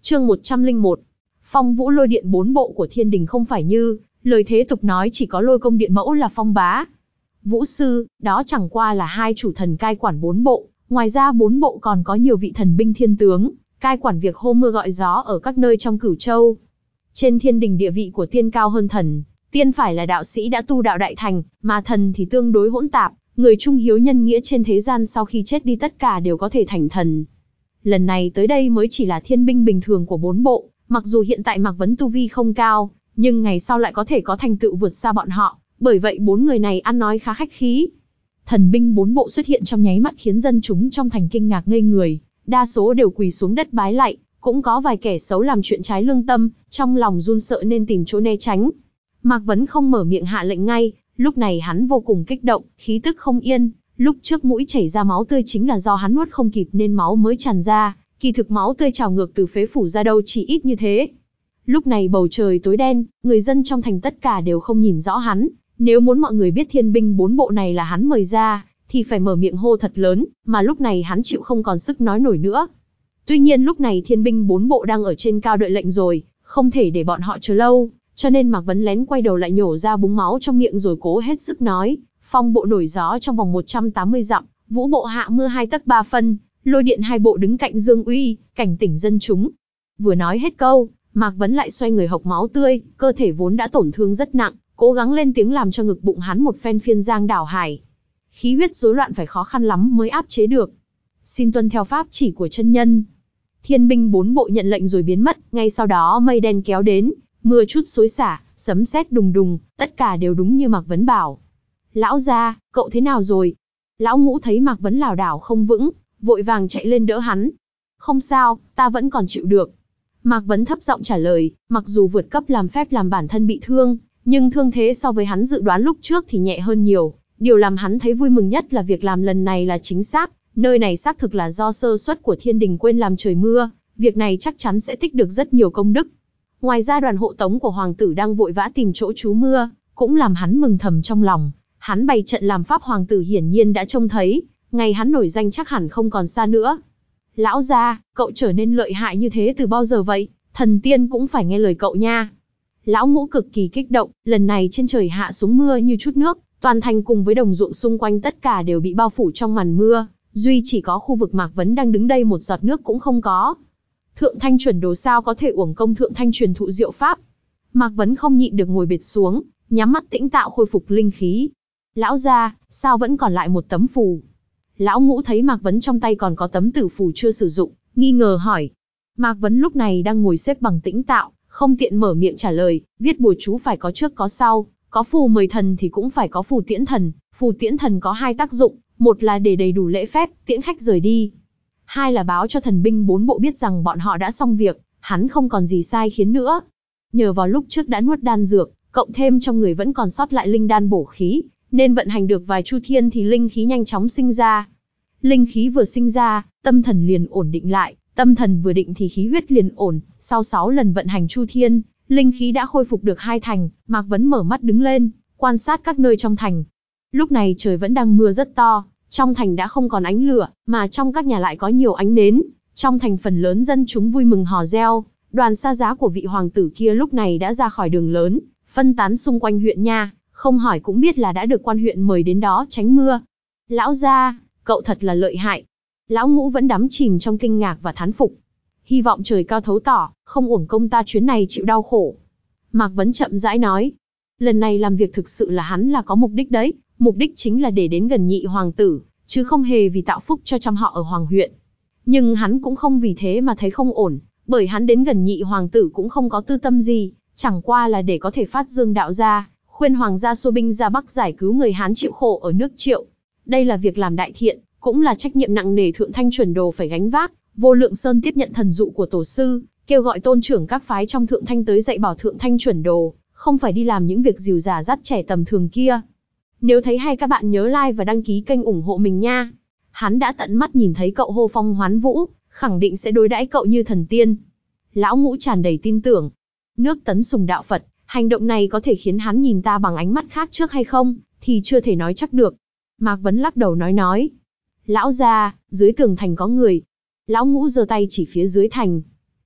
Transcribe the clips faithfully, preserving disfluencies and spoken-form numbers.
Chương một trăm lẻ một. Phong Vũ Lôi Điện bốn bộ của Thiên Đình không phải như lời thế tục nói chỉ có Lôi Công Điện Mẫu là phong bá. Vũ sư, đó chẳng qua là hai chủ thần cai quản bốn bộ, ngoài ra bốn bộ còn có nhiều vị thần binh thiên tướng, cai quản việc hô mưa gọi gió ở các nơi trong Cửu Châu. Trên Thiên Đình địa vị của tiên cao hơn thần, tiên phải là đạo sĩ đã tu đạo đại thành, mà thần thì tương đối hỗn tạp, người trung hiếu nhân nghĩa trên thế gian sau khi chết đi tất cả đều có thể thành thần. Lần này tới đây mới chỉ là thiên binh bình thường của bốn bộ, mặc dù hiện tại Mạc Vấn tu vi không cao, nhưng ngày sau lại có thể có thành tựu vượt xa bọn họ, bởi vậy bốn người này ăn nói khá khách khí. Thần binh bốn bộ xuất hiện trong nháy mắt khiến dân chúng trong thành kinh ngạc ngây người, đa số đều quỳ xuống đất bái lạy, cũng có vài kẻ xấu làm chuyện trái lương tâm, trong lòng run sợ nên tìm chỗ né tránh. Mạc Vấn không mở miệng hạ lệnh ngay, lúc này hắn vô cùng kích động, khí tức không yên, lúc trước mũi chảy ra máu tươi chính là do hắn nuốt không kịp nên máu mới tràn ra, kỳ thực máu tươi trào ngược từ phế phủ ra đâu chỉ ít như thế. Lúc này bầu trời tối đen, người dân trong thành tất cả đều không nhìn rõ hắn, nếu muốn mọi người biết thiên binh bốn bộ này là hắn mời ra, thì phải mở miệng hô thật lớn, mà lúc này hắn chịu không còn sức nói nổi nữa. Tuy nhiên lúc này thiên binh bốn bộ đang ở trên cao đợi lệnh rồi, không thể để bọn họ chờ lâu, cho nên Mạc Vấn lén quay đầu lại nhổ ra búng máu trong miệng rồi cố hết sức nói, phong bộ nổi gió trong vòng một trăm tám mươi dặm, vũ bộ hạ mưa hai tấc ba phân, lôi điện hai bộ đứng cạnh Dương Uy, cảnh tỉnh dân chúng. Vừa nói hết câu, Mạc Vấn lại xoay người hộc máu tươi, cơ thể vốn đã tổn thương rất nặng, cố gắng lên tiếng làm cho ngực bụng hắn một phen phiên giang đảo hải. Khí huyết rối loạn phải khó khăn lắm mới áp chế được. Xin tuân theo pháp chỉ của chân nhân. Thiên binh bốn bộ nhận lệnh rồi biến mất, ngay sau đó mây đen kéo đến, mưa chút xối xả, sấm sét đùng đùng, tất cả đều đúng như Mạc Vấn bảo. Lão gia, cậu thế nào rồi? Lão Ngũ thấy Mạc Vấn lảo đảo không vững, vội vàng chạy lên đỡ hắn. Không sao, ta vẫn còn chịu được. Mạc Vấn thấp giọng trả lời, mặc dù vượt cấp làm phép làm bản thân bị thương, nhưng thương thế so với hắn dự đoán lúc trước thì nhẹ hơn nhiều. Điều làm hắn thấy vui mừng nhất là việc làm lần này là chính xác, nơi này xác thực là do sơ suất của Thiên Đình quên làm trời mưa, việc này chắc chắn sẽ tích được rất nhiều công đức. Ngoài ra đoàn hộ tống của hoàng tử đang vội vã tìm chỗ trú mưa, cũng làm hắn mừng thầm trong lòng. Hắn bày trận làm pháp hoàng tử hiển nhiên đã trông thấy, ngày hắn nổi danh chắc hẳn không còn xa nữa. Lão gia, cậu trở nên lợi hại như thế từ bao giờ vậy? Thần tiên cũng phải nghe lời cậu nha. Lão Ngũ cực kỳ kích động, lần này trên trời hạ xuống mưa như chút nước, toàn thành cùng với đồng ruộng xung quanh tất cả đều bị bao phủ trong màn mưa, duy chỉ có khu vực Mạc Vấn đang đứng đây một giọt nước cũng không có. Thượng Thanh Chuẩn Đồ sao có thể uổng công Thượng Thanh truyền thụ diệu pháp? Mạc Vấn không nhịn được ngồi bệt xuống, nhắm mắt tĩnh tạo khôi phục linh khí. Lão gia, sao vẫn còn lại một tấm phù? Lão Ngũ thấy Mạc Vấn trong tay còn có tấm tử phù chưa sử dụng, nghi ngờ hỏi. Mạc Vấn lúc này đang ngồi xếp bằng tĩnh tạo, không tiện mở miệng trả lời, viết bùa chú phải có trước có sau, có phù mời thần thì cũng phải có phù tiễn thần. Phù tiễn thần có hai tác dụng, một là để đầy đủ lễ phép, tiễn khách rời đi. Hai là báo cho thần binh bốn bộ biết rằng bọn họ đã xong việc, hắn không còn gì sai khiến nữa. Nhờ vào lúc trước đã nuốt đan dược, cộng thêm trong người vẫn còn sót lại linh đan bổ khí, nên vận hành được vài chu thiên thì linh khí nhanh chóng sinh ra. Linh khí vừa sinh ra, tâm thần liền ổn định lại, tâm thần vừa định thì khí huyết liền ổn, sau sáu lần vận hành chu thiên, linh khí đã khôi phục được hai thành. Mạc Vấn mở mắt đứng lên, quan sát các nơi trong thành. Lúc này trời vẫn đang mưa rất to, trong thành đã không còn ánh lửa, mà trong các nhà lại có nhiều ánh nến. Trong thành phần lớn dân chúng vui mừng hò reo, đoàn xa giá của vị hoàng tử kia lúc này đã ra khỏi đường lớn, phân tán xung quanh huyện nha, không hỏi cũng biết là đã được quan huyện mời đến đó tránh mưa. Lão gia, cậu thật là lợi hại. Lão Ngũ vẫn đắm chìm trong kinh ngạc và thán phục. Hy vọng trời cao thấu tỏ, không uổng công ta chuyến này chịu đau khổ. Mạc Vấn chậm rãi nói. Lần này làm việc thực sự là hắn là có mục đích đấy, mục đích chính là để đến gần nhị hoàng tử, chứ không hề vì tạo phúc cho trăm họ ở hoàng huyện. Nhưng hắn cũng không vì thế mà thấy không ổn, bởi hắn đến gần nhị hoàng tử cũng không có tư tâm gì, chẳng qua là để có thể phát dương đạo ra, khuyên hoàng gia xua binh ra Bắc giải cứu người Hán chịu khổ ở nước Triệu. Đây là việc làm đại thiện, cũng là trách nhiệm nặng nề Thượng Thanh Chuẩn Đồ phải gánh vác. Vô Lượng Sơn tiếp nhận thần dụ của tổ sư, kêu gọi tôn trưởng các phái trong Thượng Thanh tới dạy bảo Thượng Thanh Chuẩn Đồ, không phải đi làm những việc dìu dả dắt trẻ tầm thường kia. Nếu thấy hay các bạn nhớ like và đăng ký kênh ủng hộ mình nha. Hắn đã tận mắt nhìn thấy cậu hô phong hoán vũ, khẳng định sẽ đối đãi cậu như thần tiên. Lão Ngũ tràn đầy tin tưởng. Nước tấn sùng đạo Phật, hành động này có thể khiến hắn nhìn ta bằng ánh mắt khác trước hay không, thì chưa thể nói chắc được. Mạc Vấn lắc đầu nói nói. Lão gia, dưới tường thành có người. Lão Ngũ giơ tay chỉ phía dưới thành.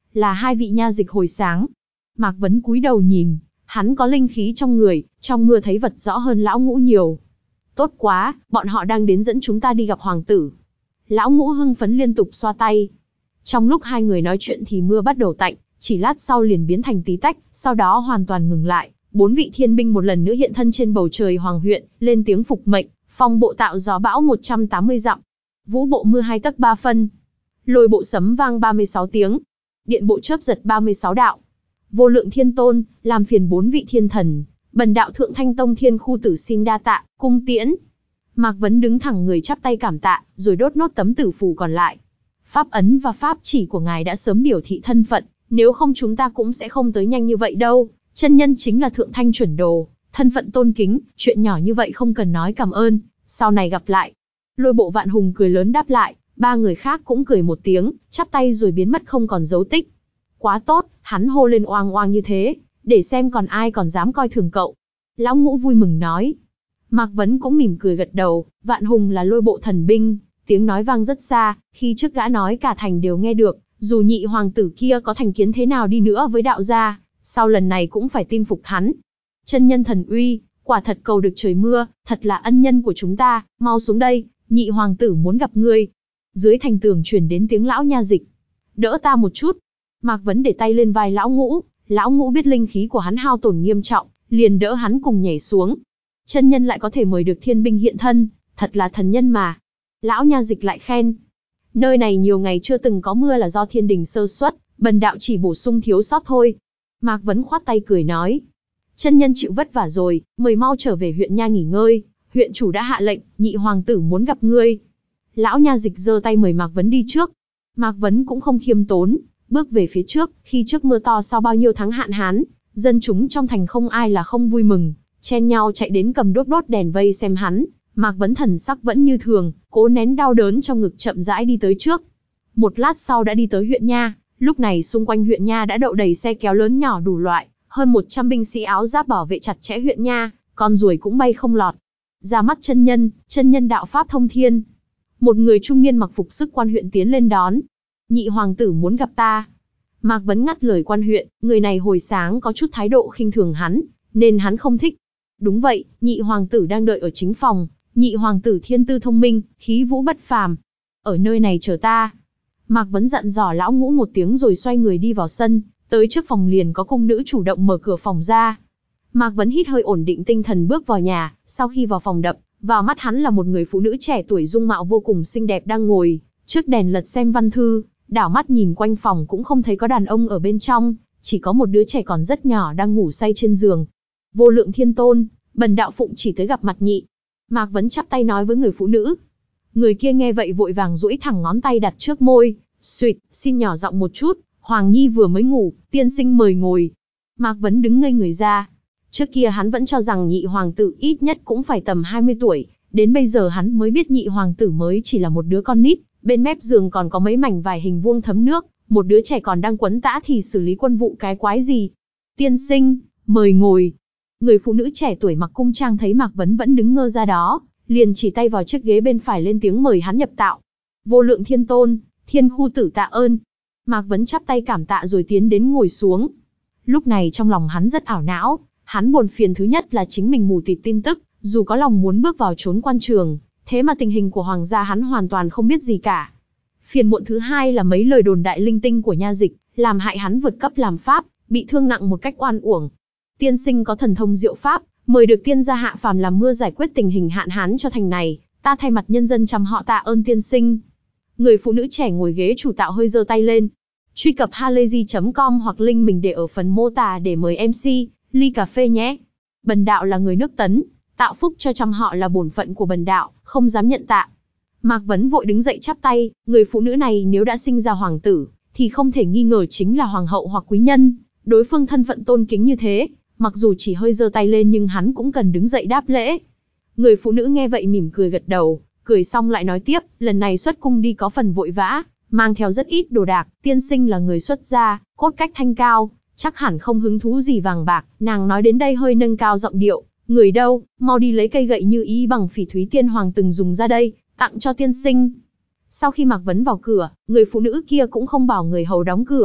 là hai vị nha dịch hồi sáng. Mạc Vấn cúi đầu nhìn, hắn có linh khí trong người, trong mưa thấy vật rõ hơn Lão Ngũ nhiều. Tốt quá, bọn họ đang đến dẫn chúng ta đi gặp hoàng tử. Lão Ngũ hưng phấn liên tục xoa tay. Trong lúc hai người nói chuyện thì mưa bắt đầu tạnh, chỉ lát sau liền biến thành tí tách, sau đó hoàn toàn ngừng lại. Bốn vị thiên binh một lần nữa hiện thân trên bầu trời hoàng huyện, lên tiếng phục mệnh, phong bộ tạo gió bão một trăm tám mươi dặm, vũ bộ mưa hai tấc ba phân, lôi bộ sấm vang ba mươi sáu tiếng, điện bộ chớp giật ba mươi sáu đạo. Vô lượng thiên tôn, làm phiền bốn vị thiên thần, bần đạo Thượng Thanh Tông Thiên Khu Tử xin đa tạ, cung tiễn. Mạc Vấn đứng thẳng người chắp tay cảm tạ, rồi đốt nốt tấm tử phù còn lại. Pháp ấn và pháp chỉ của ngài đã sớm biểu thị thân phận, nếu không chúng ta cũng sẽ không tới nhanh như vậy đâu. Chân nhân chính là Thượng Thanh chuẩn đồ, thân phận tôn kính, chuyện nhỏ như vậy không cần nói cảm ơn, sau này gặp lại. Lôi bộ Vạn Hùng cười lớn đáp lại, ba người khác cũng cười một tiếng, chắp tay rồi biến mất không còn dấu tích. Quá tốt, hắn hô lên oang oang như thế, để xem còn ai còn dám coi thường cậu. Lão Ngũ vui mừng nói. Mạc Vấn cũng mỉm cười gật đầu, Vạn Hùng là lôi bộ thần binh, tiếng nói vang rất xa, khi trước gã nói cả thành đều nghe được, dù nhị hoàng tử kia có thành kiến thế nào đi nữa với đạo gia, sau lần này cũng phải tin phục hắn. Chân nhân thần uy, quả thật cầu được trời mưa, thật là ân nhân của chúng ta, mau xuống đây, nhị hoàng tử muốn gặp ngươi. Dưới thành tường truyền đến tiếng lão nha dịch. Đỡ ta một chút. Mạc Vấn để tay lên vai Lão Ngũ, Lão Ngũ biết linh khí của hắn hao tổn nghiêm trọng, liền đỡ hắn cùng nhảy xuống. Chân nhân lại có thể mời được thiên binh hiện thân, thật là thần nhân mà. Lão nha dịch lại khen. Nơi này nhiều ngày chưa từng có mưa là do thiên đình sơ suất, bần đạo chỉ bổ sung thiếu sót thôi. Mạc Vấn khoát tay cười nói. Chân nhân chịu vất vả rồi, mời mau trở về huyện nha nghỉ ngơi, huyện chủ đã hạ lệnh, nhị hoàng tử muốn gặp ngươi. Lão nha dịch giơ tay mời Mạc Vấn đi trước. Mạc Vấn cũng không khiêm tốn, bước về phía trước, khi trước mưa to sau bao nhiêu tháng hạn hán, dân chúng trong thành không ai là không vui mừng, chen nhau chạy đến cầm đốt đốt đèn vây xem hắn. Mạc Vấn thần sắc vẫn như thường, cố nén đau đớn trong ngực chậm rãi đi tới trước. Một lát sau đã đi tới huyện nha, lúc này xung quanh huyện nha đã đậu đầy xe kéo lớn nhỏ đủ loại, hơn một trăm binh sĩ áo giáp bảo vệ chặt chẽ huyện nha, con ruồi cũng bay không lọt. Ra mắt chân nhân, chân nhân đạo pháp thông thiên. Một người trung niên mặc phục sức quan huyện tiến lên đón. Nhị hoàng tử muốn gặp ta. Mạc Vấn ngắt lời quan huyện, người này hồi sáng có chút thái độ khinh thường hắn, nên hắn không thích. Đúng vậy, nhị hoàng tử đang đợi ở chính phòng, nhị hoàng tử thiên tư thông minh, khí vũ bất phàm. Ở nơi này chờ ta. Mạc Vấn dặn dò Lão Ngũ một tiếng rồi xoay người đi vào sân, tới trước phòng liền có cung nữ chủ động mở cửa phòng ra. Mạc Vấn hít hơi ổn định tinh thần bước vào nhà, sau khi vào phòng đập, vào mắt hắn là một người phụ nữ trẻ tuổi dung mạo vô cùng xinh đẹp đang ngồi trước đèn lật xem văn thư, đảo mắt nhìn quanh phòng cũng không thấy có đàn ông ở bên trong, chỉ có một đứa trẻ còn rất nhỏ đang ngủ say trên giường. Vô lượng thiên tôn, bần đạo phụng chỉ tới gặp mặt nhị. Mạc Vấn chắp tay nói với người phụ nữ. Người kia nghe vậy vội vàng duỗi thẳng ngón tay đặt trước môi, suýt, xin nhỏ giọng một chút, Hoàng Nhi vừa mới ngủ, tiên sinh mời ngồi. Mạc Vấn đứng ngây người ra. Trước kia hắn vẫn cho rằng nhị hoàng tử ít nhất cũng phải tầm hai mươi tuổi, đến bây giờ hắn mới biết nhị hoàng tử mới chỉ là một đứa con nít, bên mép giường còn có mấy mảnh vải hình vuông thấm nước, một đứa trẻ còn đang quấn tã thì xử lý quân vụ cái quái gì. Tiên sinh, mời ngồi. Người phụ nữ trẻ tuổi mặc cung trang thấy Mạc Vấn vẫn đứng ngơ ra đó, liền chỉ tay vào chiếc ghế bên phải lên tiếng mời hắn nhập tạo. Vô lượng thiên tôn, Thiên Khu Tử tạ ơn. Mạc Vấn chắp tay cảm tạ rồi tiến đến ngồi xuống. Lúc này trong lòng hắn rất ảo não, hắn buồn phiền thứ nhất là chính mình mù tịt tin tức, dù có lòng muốn bước vào trốn quan trường, thế mà tình hình của hoàng gia hắn hoàn toàn không biết gì cả. Phiền muộn thứ hai là mấy lời đồn đại linh tinh của nha dịch, làm hại hắn vượt cấp làm pháp, bị thương nặng một cách oan uổng. Tiên sinh có thần thông diệu pháp, mời được tiên gia hạ phàm làm mưa giải quyết tình hình hạn hán cho thành này, ta thay mặt nhân dân chăm họ tạ ơn tiên sinh. Người phụ nữ trẻ ngồi ghế chủ tạo hơi giơ tay lên. Truy cập halayzi chấm com hoặc link mình để ở phần mô tả để mời em xê, ly cà phê nhé. Bần đạo là người nước Tấn, tạo phúc cho trăm họ là bổn phận của bần đạo, không dám nhận tạ. Mạc Vấn vội đứng dậy chắp tay, người phụ nữ này nếu đã sinh ra hoàng tử, thì không thể nghi ngờ chính là hoàng hậu hoặc quý nhân. Đối phương thân phận tôn kính như thế, mặc dù chỉ hơi giơ tay lên nhưng hắn cũng cần đứng dậy đáp lễ. Người phụ nữ nghe vậy mỉm cười gật đầu, cười xong lại nói tiếp, lần này xuất cung đi có phần vội vã, mang theo rất ít đồ đạc, tiên sinh là người xuất gia, cốt cách thanh cao, chắc hẳn không hứng thú gì vàng bạc. Nàng nói đến đây hơi nâng cao giọng điệu, người đâu, mau đi lấy cây gậy như ý bằng phỉ thúy tiên hoàng từng dùng ra đây, tặng cho tiên sinh. Sau khi Mạc Vấn vào cửa, người phụ nữ kia cũng không bảo người hầu đóng cửa,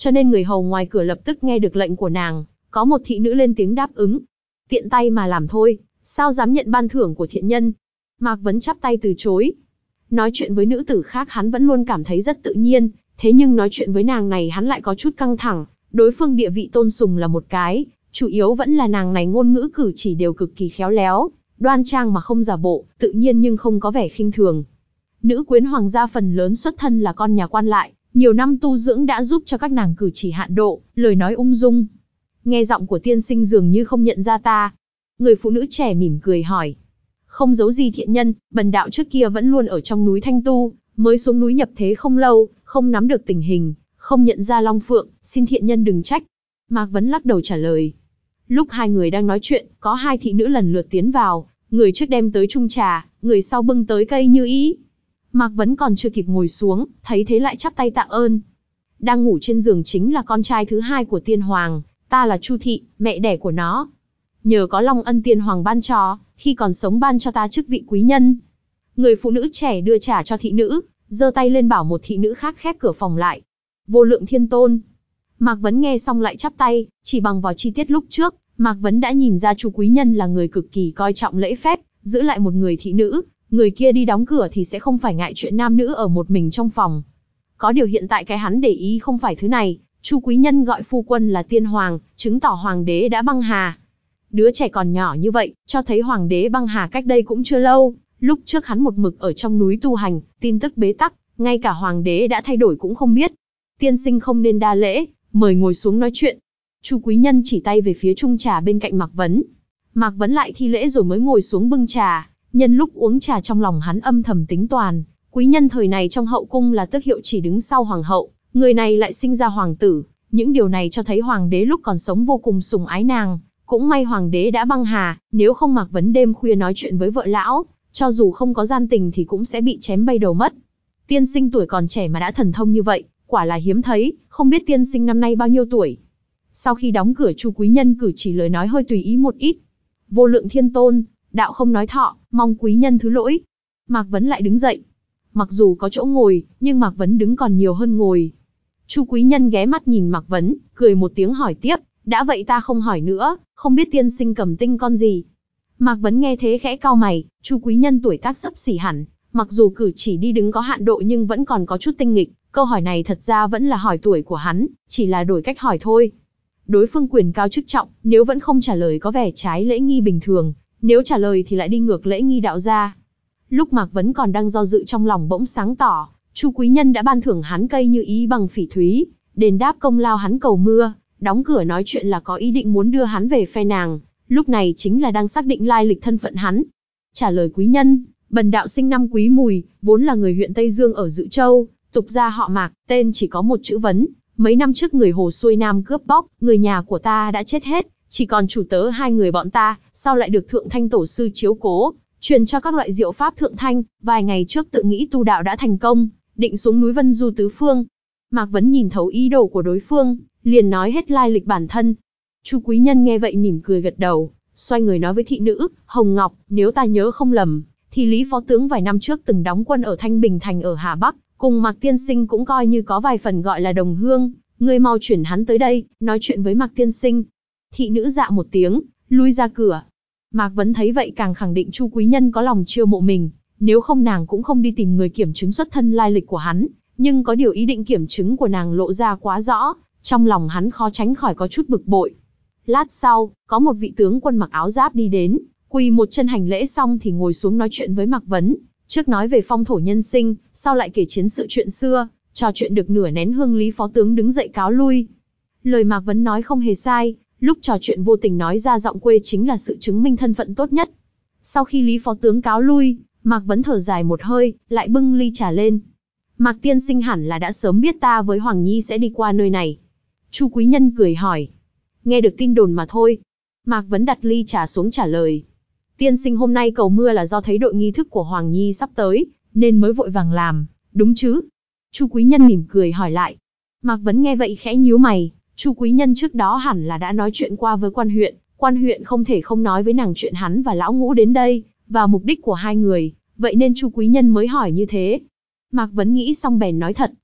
cho nên người hầu ngoài cửa lập tức nghe được lệnh của nàng, có một thị nữ lên tiếng đáp ứng. Tiện tay mà làm thôi, sao dám nhận ban thưởng của thiện nhân. Mạc Vấn chắp tay từ chối. Nói chuyện với nữ tử khác hắn vẫn luôn cảm thấy rất tự nhiên, thế nhưng nói chuyện với nàng này hắn lại có chút căng thẳng, đối phương địa vị tôn sùng là một cái, chủ yếu vẫn là nàng này ngôn ngữ cử chỉ đều cực kỳ khéo léo, đoan trang mà không giả bộ, tự nhiên nhưng không có vẻ khinh thường. Nữ quyến hoàng gia phần lớn xuất thân là con nhà quan lại, nhiều năm tu dưỡng đã giúp cho các nàng cử chỉ hạn độ, lời nói ung dung. Nghe giọng của tiên sinh dường như không nhận ra ta. Người phụ nữ trẻ mỉm cười hỏi. Không giấu gì thiện nhân, bần đạo trước kia vẫn luôn ở trong núi Thanh Tu, mới xuống núi nhập thế không lâu, không nắm được tình hình, không nhận ra Long Phượng, xin thiện nhân đừng trách. Mạc Vấn lắc đầu trả lời. Lúc hai người đang nói chuyện, có hai thị nữ lần lượt tiến vào, người trước đem tới chung trà, người sau bưng tới cây như ý. Mạc Vấn còn chưa kịp ngồi xuống, thấy thế lại chắp tay tạ ơn. Đang ngủ trên giường chính là con trai thứ hai của tiên hoàng, ta là Chu Thị, mẹ đẻ của nó. Nhờ có Long Ân tiên hoàng ban cho, khi còn sống ban cho ta chức vị quý nhân. Người phụ nữ trẻ đưa trà cho thị nữ, giơ tay lên bảo một thị nữ khác khép cửa phòng lại. Vô lượng thiên tôn. Mạc Vấn nghe xong lại chắp tay, chỉ bằng vào chi tiết lúc trước, Mạc Vấn đã nhìn ra Chu quý nhân là người cực kỳ coi trọng lễ phép, giữ lại một người thị nữ, người kia đi đóng cửa thì sẽ không phải ngại chuyện nam nữ ở một mình trong phòng. Có điều hiện tại cái hắn để ý không phải thứ này, Chu quý nhân gọi phu quân là tiên hoàng, chứng tỏ hoàng đế đã băng hà. Đứa trẻ còn nhỏ như vậy, cho thấy hoàng đế băng hà cách đây cũng chưa lâu, lúc trước hắn một mực ở trong núi tu hành, tin tức bế tắc, ngay cả hoàng đế đã thay đổi cũng không biết. Tiên sinh không nên đa lễ, mời ngồi xuống nói chuyện. Chu quý nhân chỉ tay về phía chung trà bên cạnh Mạc Vấn. Mạc Vấn lại thi lễ rồi mới ngồi xuống bưng trà, nhân lúc uống trà trong lòng hắn âm thầm tính toán, quý nhân thời này trong hậu cung là tước hiệu chỉ đứng sau hoàng hậu, người này lại sinh ra hoàng tử, những điều này cho thấy hoàng đế lúc còn sống vô cùng sủng ái nàng. Cũng may hoàng đế đã băng hà, nếu không Mạc Vấn đêm khuya nói chuyện với vợ lão, cho dù không có gian tình thì cũng sẽ bị chém bay đầu mất. Tiên sinh tuổi còn trẻ mà đã thần thông như vậy, quả là hiếm thấy, không biết tiên sinh năm nay bao nhiêu tuổi. Sau khi đóng cửa, Chu quý nhân cử chỉ lời nói hơi tùy ý một ít. Vô lượng thiên tôn, đạo không nói thọ, mong quý nhân thứ lỗi. Mạc Vấn lại đứng dậy. Mặc dù có chỗ ngồi, nhưng Mạc Vấn đứng còn nhiều hơn ngồi. Chu quý nhân ghé mắt nhìn Mạc Vấn, cười một tiếng hỏi tiếp. Đã vậy ta không hỏi nữa, không biết tiên sinh cầm tinh con gì. Mạc Vấn nghe thế khẽ cau mày, Chu quý nhân tuổi tác xấp xỉ hẳn, mặc dù cử chỉ đi đứng có hạn độ nhưng vẫn còn có chút tinh nghịch, câu hỏi này thật ra vẫn là hỏi tuổi của hắn, chỉ là đổi cách hỏi thôi. Đối phương quyền cao chức trọng, nếu vẫn không trả lời có vẻ trái lễ nghi bình thường, nếu trả lời thì lại đi ngược lễ nghi đạo gia. Lúc Mạc Vấn còn đang do dự trong lòng bỗng sáng tỏ, Chu quý nhân đã ban thưởng hắn cây như ý bằng phỉ thúy, đền đáp công lao hắn cầu mưa. Đóng cửa nói chuyện là có ý định muốn đưa hắn về phe nàng, lúc này chính là đang xác định lai lịch thân phận hắn. Trả lời quý nhân, bần đạo sinh năm Quý Mùi, vốn là người huyện Tây Dương ở Dự Châu, tục gia họ Mạc, tên chỉ có một chữ Vấn. Mấy năm trước người Hồ xuôi nam cướp bóc, người nhà của ta đã chết hết, chỉ còn chủ tớ hai người bọn ta, sau lại được Thượng Thanh tổ sư chiếu cố, truyền cho các loại diệu pháp Thượng Thanh, vài ngày trước tự nghĩ tu đạo đã thành công, định xuống núi Vân Du tứ phương. Mạc Vấn nhìn thấu ý đồ của đối phương, liền nói hết lai lịch bản thân. Chu quý nhân nghe vậy mỉm cười gật đầu, xoay người nói với thị nữ, Hồng Ngọc, nếu ta nhớ không lầm, thì Lý phó tướng vài năm trước từng đóng quân ở Thanh Bình Thành ở Hà Bắc, cùng Mạc tiên sinh cũng coi như có vài phần gọi là đồng hương, ngươi mau chuyển hắn tới đây, nói chuyện với Mạc tiên sinh. Thị nữ dạ một tiếng, lui ra cửa. Mạc Vấn thấy vậy càng khẳng định Chu quý nhân có lòng chiêu mộ mình, nếu không nàng cũng không đi tìm người kiểm chứng xuất thân lai lịch của hắn, nhưng có điều ý định kiểm chứng của nàng lộ ra quá rõ. Trong lòng hắn khó tránh khỏi có chút bực bội. Lát sau, có một vị tướng quân mặc áo giáp đi đến, quỳ một chân hành lễ xong thì ngồi xuống nói chuyện với Mạc Vấn. Trước nói về phong thổ nhân sinh, sau lại kể chiến sự chuyện xưa, trò chuyện được nửa nén hương Lý phó tướng đứng dậy cáo lui. Lời Mạc Vấn nói không hề sai, lúc trò chuyện vô tình nói ra giọng quê chính là sự chứng minh thân phận tốt nhất. Sau khi Lý phó tướng cáo lui, Mạc Vấn thở dài một hơi, lại bưng ly trà lên. Mạc tiên sinh hẳn là đã sớm biết ta với Hoàng Nhi sẽ đi qua nơi này. Chu quý nhân cười hỏi. Nghe được tin đồn mà thôi. Mạc Vấn đặt ly trà xuống trả lời. Tiên sinh hôm nay cầu mưa là do thấy đội nghi thức của Hoàng Nhi sắp tới, nên mới vội vàng làm, đúng chứ? Chu quý nhân mỉm cười hỏi lại. Mạc Vấn nghe vậy khẽ nhíu mày. Chu quý nhân trước đó hẳn là đã nói chuyện qua với quan huyện. Quan huyện không thể không nói với nàng chuyện hắn và lão ngũ đến đây, và mục đích của hai người, vậy nên Chu quý nhân mới hỏi như thế. Mạc Vấn nghĩ xong bèn nói thật,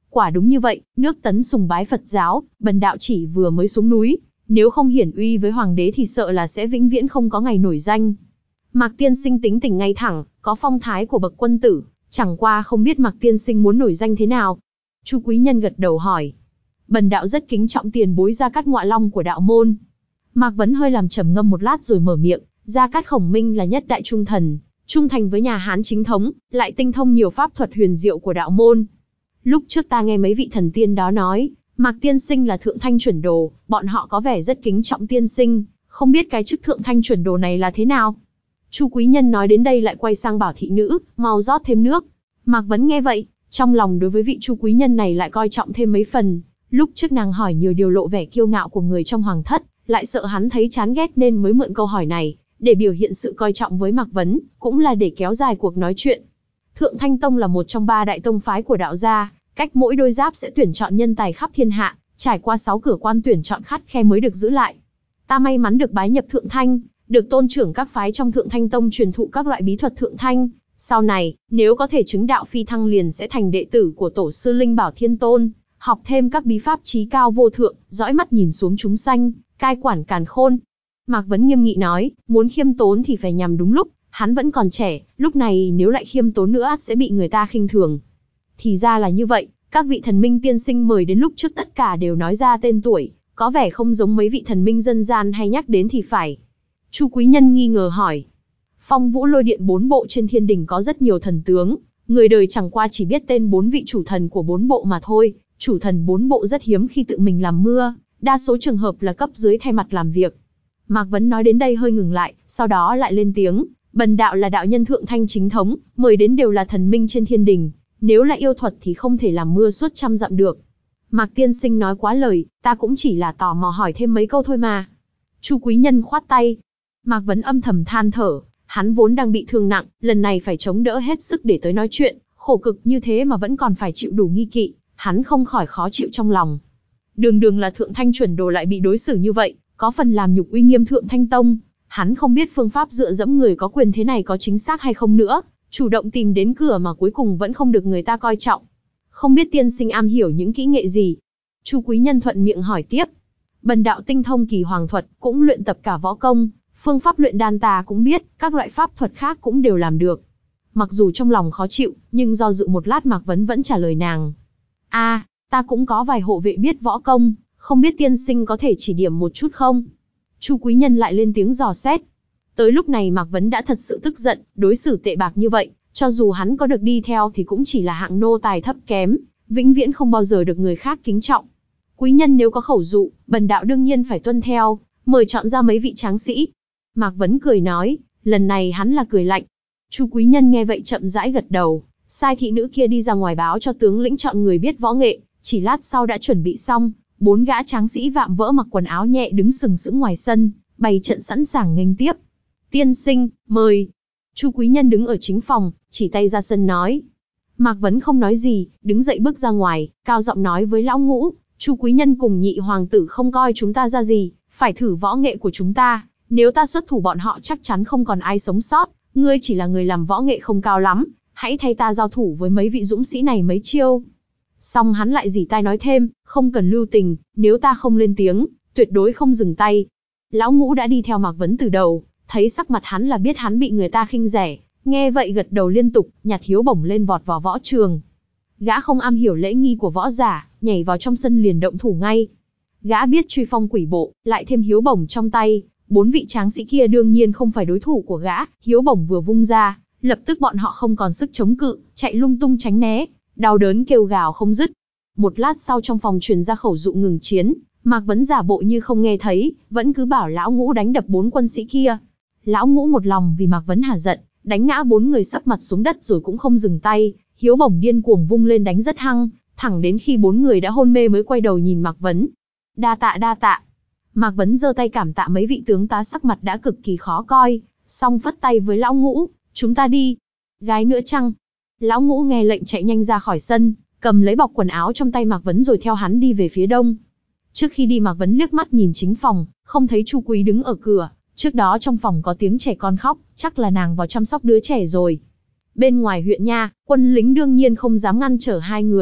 Quả đúng như vậy, nước Tấn sùng bái Phật giáo, bần đạo chỉ vừa mới xuống núi, nếu không hiển uy với hoàng đế thì sợ là sẽ vĩnh viễn không có ngày nổi danh. Mạc tiên sinh tính tình ngay thẳng, có phong thái của bậc quân tử, chẳng qua không biết Mạc tiên sinh muốn nổi danh thế nào. Chu Quý Nhân gật đầu hỏi. Bần đạo rất kính trọng tiền bối Gia Cát Ngọa Long của đạo môn. Mạc Vấn hơi làm trầm ngâm một lát rồi mở miệng. Gia Cát Khổng Minh là nhất đại trung thần, trung thành với nhà Hán chính thống, lại tinh thông nhiều pháp thuật huyền diệu của đạo môn. Lúc trước ta nghe mấy vị thần tiên đó nói, Mạc tiên sinh là thượng thanh chuẩn đồ, bọn họ có vẻ rất kính trọng tiên sinh, không biết cái chức thượng thanh chuẩn đồ này là thế nào. Chu Quý Nhân nói đến đây lại quay sang bảo thị nữ, mau rót thêm nước. Mạc Vấn nghe vậy, trong lòng đối với vị Chu Quý Nhân này lại coi trọng thêm mấy phần. Lúc trước nàng hỏi nhiều điều lộ vẻ kiêu ngạo của người trong hoàng thất, lại sợ hắn thấy chán ghét nên mới mượn câu hỏi này, để biểu hiện sự coi trọng với Mạc Vấn, cũng là để kéo dài cuộc nói chuyện. Thượng Thanh Tông là một trong ba đại tông phái của đạo gia, cách mỗi đôi giáp sẽ tuyển chọn nhân tài khắp thiên hạ, trải qua sáu cửa quan tuyển chọn khắt khe mới được giữ lại. Ta may mắn được bái nhập Thượng Thanh, được tôn trưởng các phái trong Thượng Thanh Tông truyền thụ các loại bí thuật Thượng Thanh. Sau này, nếu có thể chứng đạo phi thăng liền sẽ thành đệ tử của tổ sư Linh Bảo Thiên Tôn, học thêm các bí pháp chí cao vô thượng, dõi mắt nhìn xuống chúng sanh, cai quản càn khôn. Mạc Vấn nghiêm nghị nói, muốn khiêm tốn thì phải nhằm đúng lúc, hắn vẫn còn trẻ, lúc này nếu lại khiêm tốn nữa sẽ bị người ta khinh thường. Thì ra là như vậy, các vị thần minh tiên sinh mời đến lúc trước tất cả đều nói ra tên tuổi, có vẻ không giống mấy vị thần minh dân gian hay nhắc đến thì phải. Chu Quý Nhân nghi ngờ hỏi. Phong Vũ Lôi Điện bốn bộ trên thiên đình có rất nhiều thần tướng, người đời chẳng qua chỉ biết tên bốn vị chủ thần của bốn bộ mà thôi, chủ thần bốn bộ rất hiếm khi tự mình làm mưa, đa số trường hợp là cấp dưới thay mặt làm việc. Mạc Vấn nói đến đây hơi ngừng lại, sau đó lại lên tiếng, bần đạo là đạo nhân thượng thanh chính thống, mời đến đều là thần minh trên thiên đình, nếu là yêu thuật thì không thể làm mưa suốt trăm dặm được. Mạc tiên sinh nói quá lời, ta cũng chỉ là tò mò hỏi thêm mấy câu thôi mà. Chu Quý Nhân khoát tay. Mạc Vấn âm thầm than thở, hắn vốn đang bị thương nặng, lần này phải chống đỡ hết sức để tới nói chuyện, khổ cực như thế mà vẫn còn phải chịu đủ nghi kỵ, hắn không khỏi khó chịu trong lòng. Đường đường là thượng thanh chuẩn đồ lại bị đối xử như vậy, có phần làm nhục uy nghiêm Thượng Thanh Tông. Hắn không biết phương pháp dựa dẫm người có quyền thế này có chính xác hay không nữa, chủ động tìm đến cửa mà cuối cùng vẫn không được người ta coi trọng. Không biết tiên sinh am hiểu những kỹ nghệ gì? Chu Quý Nhân thuận miệng hỏi tiếp. Bần đạo tinh thông kỳ hoàng thuật, cũng luyện tập cả võ công, phương pháp luyện đan ta cũng biết, các loại pháp thuật khác cũng đều làm được. Mặc dù trong lòng khó chịu, nhưng do dự một lát Mạc Vấn vẫn trả lời nàng. A, à, ta cũng có vài hộ vệ biết võ công, không biết tiên sinh có thể chỉ điểm một chút không? Chu Quý Nhân lại lên tiếng dò xét. Tới lúc này Mạc Vấn đã thật sự tức giận, đối xử tệ bạc như vậy, cho dù hắn có được đi theo thì cũng chỉ là hạng nô tài thấp kém, vĩnh viễn không bao giờ được người khác kính trọng. Quý nhân nếu có khẩu dụ, bần đạo đương nhiên phải tuân theo, mời chọn ra mấy vị tráng sĩ. Mạc Vấn cười nói, lần này hắn là cười lạnh. Chu Quý Nhân nghe vậy chậm rãi gật đầu, sai thị nữ kia đi ra ngoài báo cho tướng lĩnh chọn người biết võ nghệ, chỉ lát sau đã chuẩn bị xong. Bốn gã tráng sĩ vạm vỡ mặc quần áo nhẹ đứng sừng sững ngoài sân, bày trận sẵn sàng nghênh tiếp. Tiên sinh, mời. Chu Quý Nhân đứng ở chính phòng, chỉ tay ra sân nói. Mạc Vấn không nói gì, đứng dậy bước ra ngoài, cao giọng nói với lão ngũ, Chu Quý Nhân cùng nhị hoàng tử không coi chúng ta ra gì, phải thử võ nghệ của chúng ta, nếu ta xuất thủ bọn họ chắc chắn không còn ai sống sót, ngươi chỉ là người làm võ nghệ không cao lắm, hãy thay ta giao thủ với mấy vị dũng sĩ này mấy chiêu. Xong hắn lại dỉ tai nói thêm, không cần lưu tình, nếu ta không lên tiếng, tuyệt đối không dừng tay. Lão ngũ đã đi theo Mạc Vấn từ đầu, thấy sắc mặt hắn là biết hắn bị người ta khinh rẻ, nghe vậy gật đầu liên tục, nhặt hiếu bổng lên vọt vào võ trường. Gã không am hiểu lễ nghi của võ giả, nhảy vào trong sân liền động thủ ngay. Gã biết truy phong quỷ bộ, lại thêm hiếu bổng trong tay, bốn vị tráng sĩ kia đương nhiên không phải đối thủ của gã, hiếu bổng vừa vung ra, lập tức bọn họ không còn sức chống cự, chạy lung tung tránh né, đau đớn kêu gào không dứt. Một lát sau trong phòng truyền ra khẩu dụ ngừng chiến, Mạc Vấn giả bộ như không nghe thấy, vẫn cứ bảo lão ngũ đánh đập bốn quân sĩ kia. Lão ngũ một lòng vì Mạc Vấn hả giận, đánh ngã bốn người sấp mặt xuống đất rồi cũng không dừng tay, hiếu bổng điên cuồng vung lên đánh rất hăng, thẳng đến khi bốn người đã hôn mê mới quay đầu nhìn Mạc Vấn. Đa tạ đa tạ. Mạc Vấn giơ tay cảm tạ mấy vị tướng tá sắc mặt đã cực kỳ khó coi, xong phất tay với lão ngũ, chúng ta đi. Gái nữa chăng? Lão ngũ nghe lệnh chạy nhanh ra khỏi sân, cầm lấy bọc quần áo trong tay Mạc Vấn rồi theo hắn đi về phía đông. Trước khi đi Mạc Vấn liếc mắt nhìn chính phòng, không thấy Chu Quý đứng ở cửa, trước đó trong phòng có tiếng trẻ con khóc, chắc là nàng vào chăm sóc đứa trẻ rồi. Bên ngoài huyện nha, quân lính đương nhiên không dám ngăn trở hai người,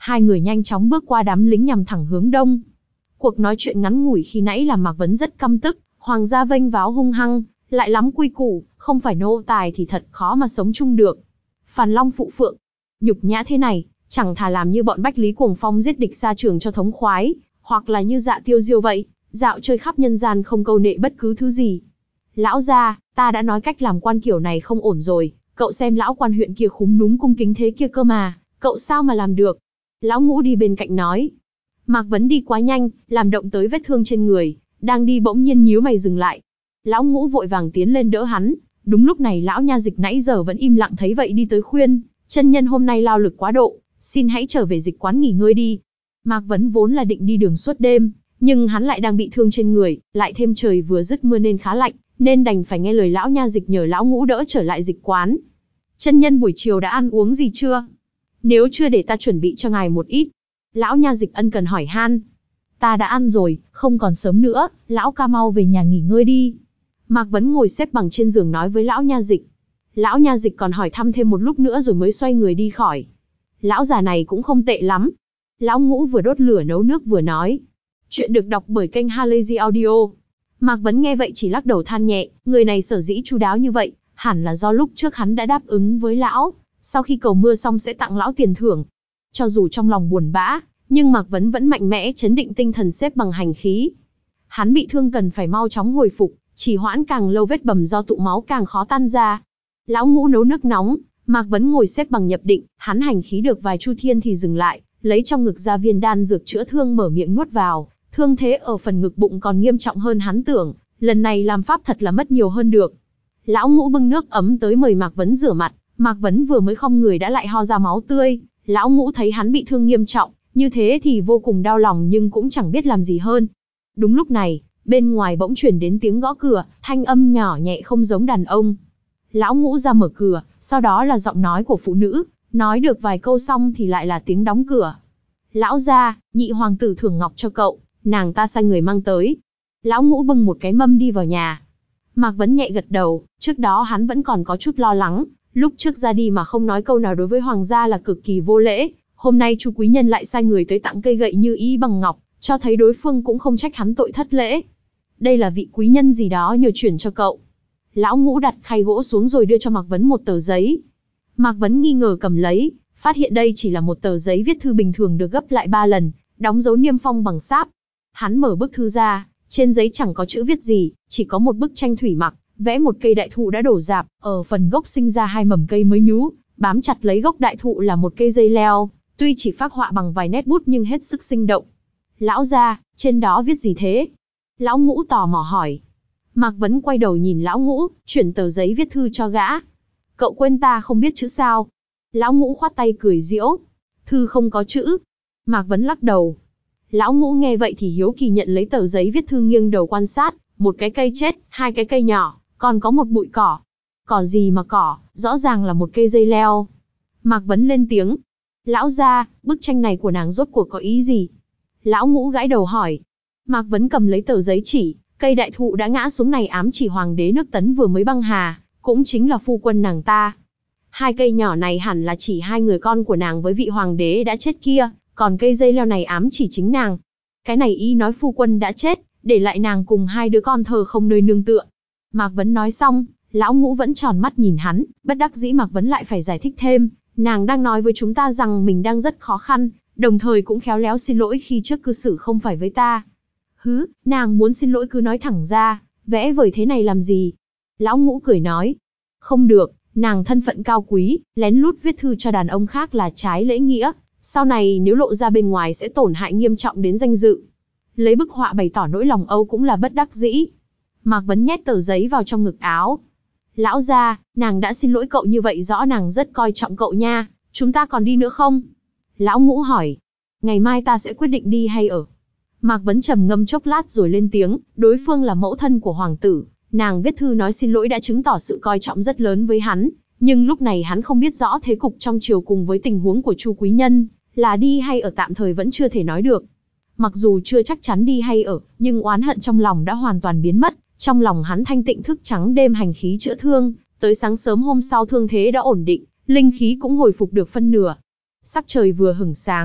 hai người nhanh chóng bước qua đám lính nhằm thẳng hướng đông. Cuộc nói chuyện ngắn ngủi khi nãy làm Mạc Vấn rất căm tức, hoàng gia vênh váo hung hăng, lại lắm quy củ, không phải nô tài thì thật khó mà sống chung được. Phàn Long phụ phượng, nhục nhã thế này, chẳng thà làm như bọn Bách Lý Cuồng Phong giết địch xa trường cho thống khoái, hoặc là như Dạ Tiêu Diêu vậy, dạo chơi khắp nhân gian không câu nệ bất cứ thứ gì. Lão gia, ta đã nói cách làm quan kiểu này không ổn rồi, cậu xem lão quan huyện kia khúm núm cung kính thế kia cơ mà, cậu sao mà làm được? Lão Ngũ đi bên cạnh nói. Mạc Vấn đi quá nhanh, làm động tới vết thương trên người, đang đi bỗng nhiên nhíu mày dừng lại. Lão Ngũ vội vàng tiến lên đỡ hắn, đúng lúc này lão nha dịch nãy giờ vẫn im lặng thấy vậy đi tới khuyên, chân nhân hôm nay lao lực quá độ, xin hãy trở về dịch quán nghỉ ngơi đi. Mạc Vấn vốn là định đi đường suốt đêm, nhưng hắn lại đang bị thương trên người, lại thêm trời vừa dứt mưa nên khá lạnh, nên đành phải nghe lời lão nha dịch nhờ lão Ngũ đỡ trở lại dịch quán. Chân nhân buổi chiều đã ăn uống gì chưa? Nếu chưa để ta chuẩn bị cho ngài một ít. Lão nha dịch ân cần hỏi han. Ta đã ăn rồi, không còn sớm nữa, lão ca mau về nhà nghỉ ngơi đi. Mạc Vấn ngồi xếp bằng trên giường nói với lão nha dịch. Lão nha dịch còn hỏi thăm thêm một lúc nữa rồi mới xoay người đi khỏi. Lão già này cũng không tệ lắm. Lão Ngũ vừa đốt lửa nấu nước vừa nói. Chuyện được đọc bởi kênh Halazy Audio. Mạc Vấn nghe vậy chỉ lắc đầu than nhẹ, người này sở dĩ chu đáo như vậy, hẳn là do lúc trước hắn đã đáp ứng với lão, sau khi cầu mưa xong sẽ tặng lão tiền thưởng. Cho dù trong lòng buồn bã, nhưng Mạc Vấn vẫn mạnh mẽ chấn định tinh thần xếp bằng hành khí. Hắn bị thương cần phải mau chóng hồi phục, chỉ hoãn càng lâu vết bầm do tụ máu càng khó tan ra. Lão Ngũ nấu nước nóng, Mạc Vấn ngồi xếp bằng nhập định, hắn hành khí được vài chu thiên thì dừng lại, lấy trong ngực ra viên đan dược chữa thương mở miệng nuốt vào, thương thế ở phần ngực bụng còn nghiêm trọng hơn hắn tưởng, lần này làm pháp thật là mất nhiều hơn được. Lão Ngũ bưng nước ấm tới mời Mạc Vấn rửa mặt, Mạc Vấn vừa mới khom người đã lại ho ra máu tươi, Lão Ngũ thấy hắn bị thương nghiêm trọng, như thế thì vô cùng đau lòng nhưng cũng chẳng biết làm gì hơn. Đúng lúc này, bên ngoài bỗng truyền đến tiếng gõ cửa, thanh âm nhỏ nhẹ không giống đàn ông. Lão Ngũ ra mở cửa, sau đó là giọng nói của phụ nữ, nói được vài câu xong thì lại là tiếng đóng cửa. Lão gia, nhị hoàng tử thưởng ngọc cho cậu, nàng ta sai người mang tới. Lão Ngũ bưng một cái mâm đi vào nhà. Mạc Vấn nhẹ gật đầu, trước đó hắn vẫn còn có chút lo lắng, lúc trước ra đi mà không nói câu nào đối với hoàng gia là cực kỳ vô lễ, hôm nay Chu quý nhân lại sai người tới tặng cây gậy như ý bằng ngọc, cho thấy đối phương cũng không trách hắn tội thất lễ. Đây là vị quý nhân gì đó nhờ chuyển cho cậu. Lão Ngũ đặt khay gỗ xuống rồi đưa cho Mạc Vấn một tờ giấy. Mạc Vấn nghi ngờ cầm lấy, phát hiện đây chỉ là một tờ giấy viết thư bình thường được gấp lại ba lần, đóng dấu niêm phong bằng sáp. Hắn mở bức thư ra, trên giấy chẳng có chữ viết gì, chỉ có một bức tranh thủy mặc, vẽ một cây đại thụ đã đổ rạp, ở phần gốc sinh ra hai mầm cây mới nhú, bám chặt lấy gốc đại thụ là một cây dây leo, tuy chỉ phác họa bằng vài nét bút nhưng hết sức sinh động. Lão gia, trên đó viết gì thế? Lão Ngũ tò mò hỏi. Mạc Vấn quay đầu nhìn Lão Ngũ, chuyển tờ giấy viết thư cho gã. Cậu quên ta không biết chữ sao? Lão Ngũ khoát tay cười giễu. Thư không có chữ. Mạc Vấn lắc đầu. Lão Ngũ nghe vậy thì hiếu kỳ nhận lấy tờ giấy viết thư nghiêng đầu quan sát, một cái cây chết, hai cái cây nhỏ, còn có một bụi cỏ. Cỏ gì mà cỏ, rõ ràng là một cây dây leo. Mạc Vấn lên tiếng. Lão gia, bức tranh này của nàng rốt cuộc có ý gì? Lão Ngũ gãi đầu hỏi. Mạc Vấn cầm lấy tờ giấy chỉ, cây đại thụ đã ngã xuống này ám chỉ hoàng đế nước Tấn vừa mới băng hà, cũng chính là phu quân nàng ta. Hai cây nhỏ này hẳn là chỉ hai người con của nàng với vị hoàng đế đã chết kia, còn cây dây leo này ám chỉ chính nàng. Cái này y nói phu quân đã chết, để lại nàng cùng hai đứa con thờ không nơi nương tựa. Mạc Vấn nói xong, Lão Ngũ vẫn tròn mắt nhìn hắn, bất đắc dĩ Mạc Vấn lại phải giải thích thêm, nàng đang nói với chúng ta rằng mình đang rất khó khăn, đồng thời cũng khéo léo xin lỗi khi trước cư xử không phải với ta. Hứ, nàng muốn xin lỗi cứ nói thẳng ra, vẽ vời thế này làm gì? Lão Ngũ cười nói, không được, nàng thân phận cao quý, lén lút viết thư cho đàn ông khác là trái lễ nghĩa, sau này nếu lộ ra bên ngoài sẽ tổn hại nghiêm trọng đến danh dự. Lấy bức họa bày tỏ nỗi lòng âu cũng là bất đắc dĩ. Mạc Vấn nhét tờ giấy vào trong ngực áo. Lão gia, nàng đã xin lỗi cậu như vậy rõ nàng rất coi trọng cậu nha, chúng ta còn đi nữa không? Lão Ngũ hỏi, ngày mai ta sẽ quyết định đi hay ở. Mạc Vấn trầm ngâm chốc lát rồi lên tiếng, đối phương là mẫu thân của hoàng tử, nàng viết thư nói xin lỗi đã chứng tỏ sự coi trọng rất lớn với hắn, nhưng lúc này hắn không biết rõ thế cục trong triều cùng với tình huống của Chu quý nhân, là đi hay ở tạm thời vẫn chưa thể nói được. Mặc dù chưa chắc chắn đi hay ở, nhưng oán hận trong lòng đã hoàn toàn biến mất, trong lòng hắn thanh tịnh thức trắng đêm hành khí chữa thương, tới sáng sớm hôm sau thương thế đã ổn định, linh khí cũng hồi phục được phân nửa. Sắc trời vừa hửng sáng,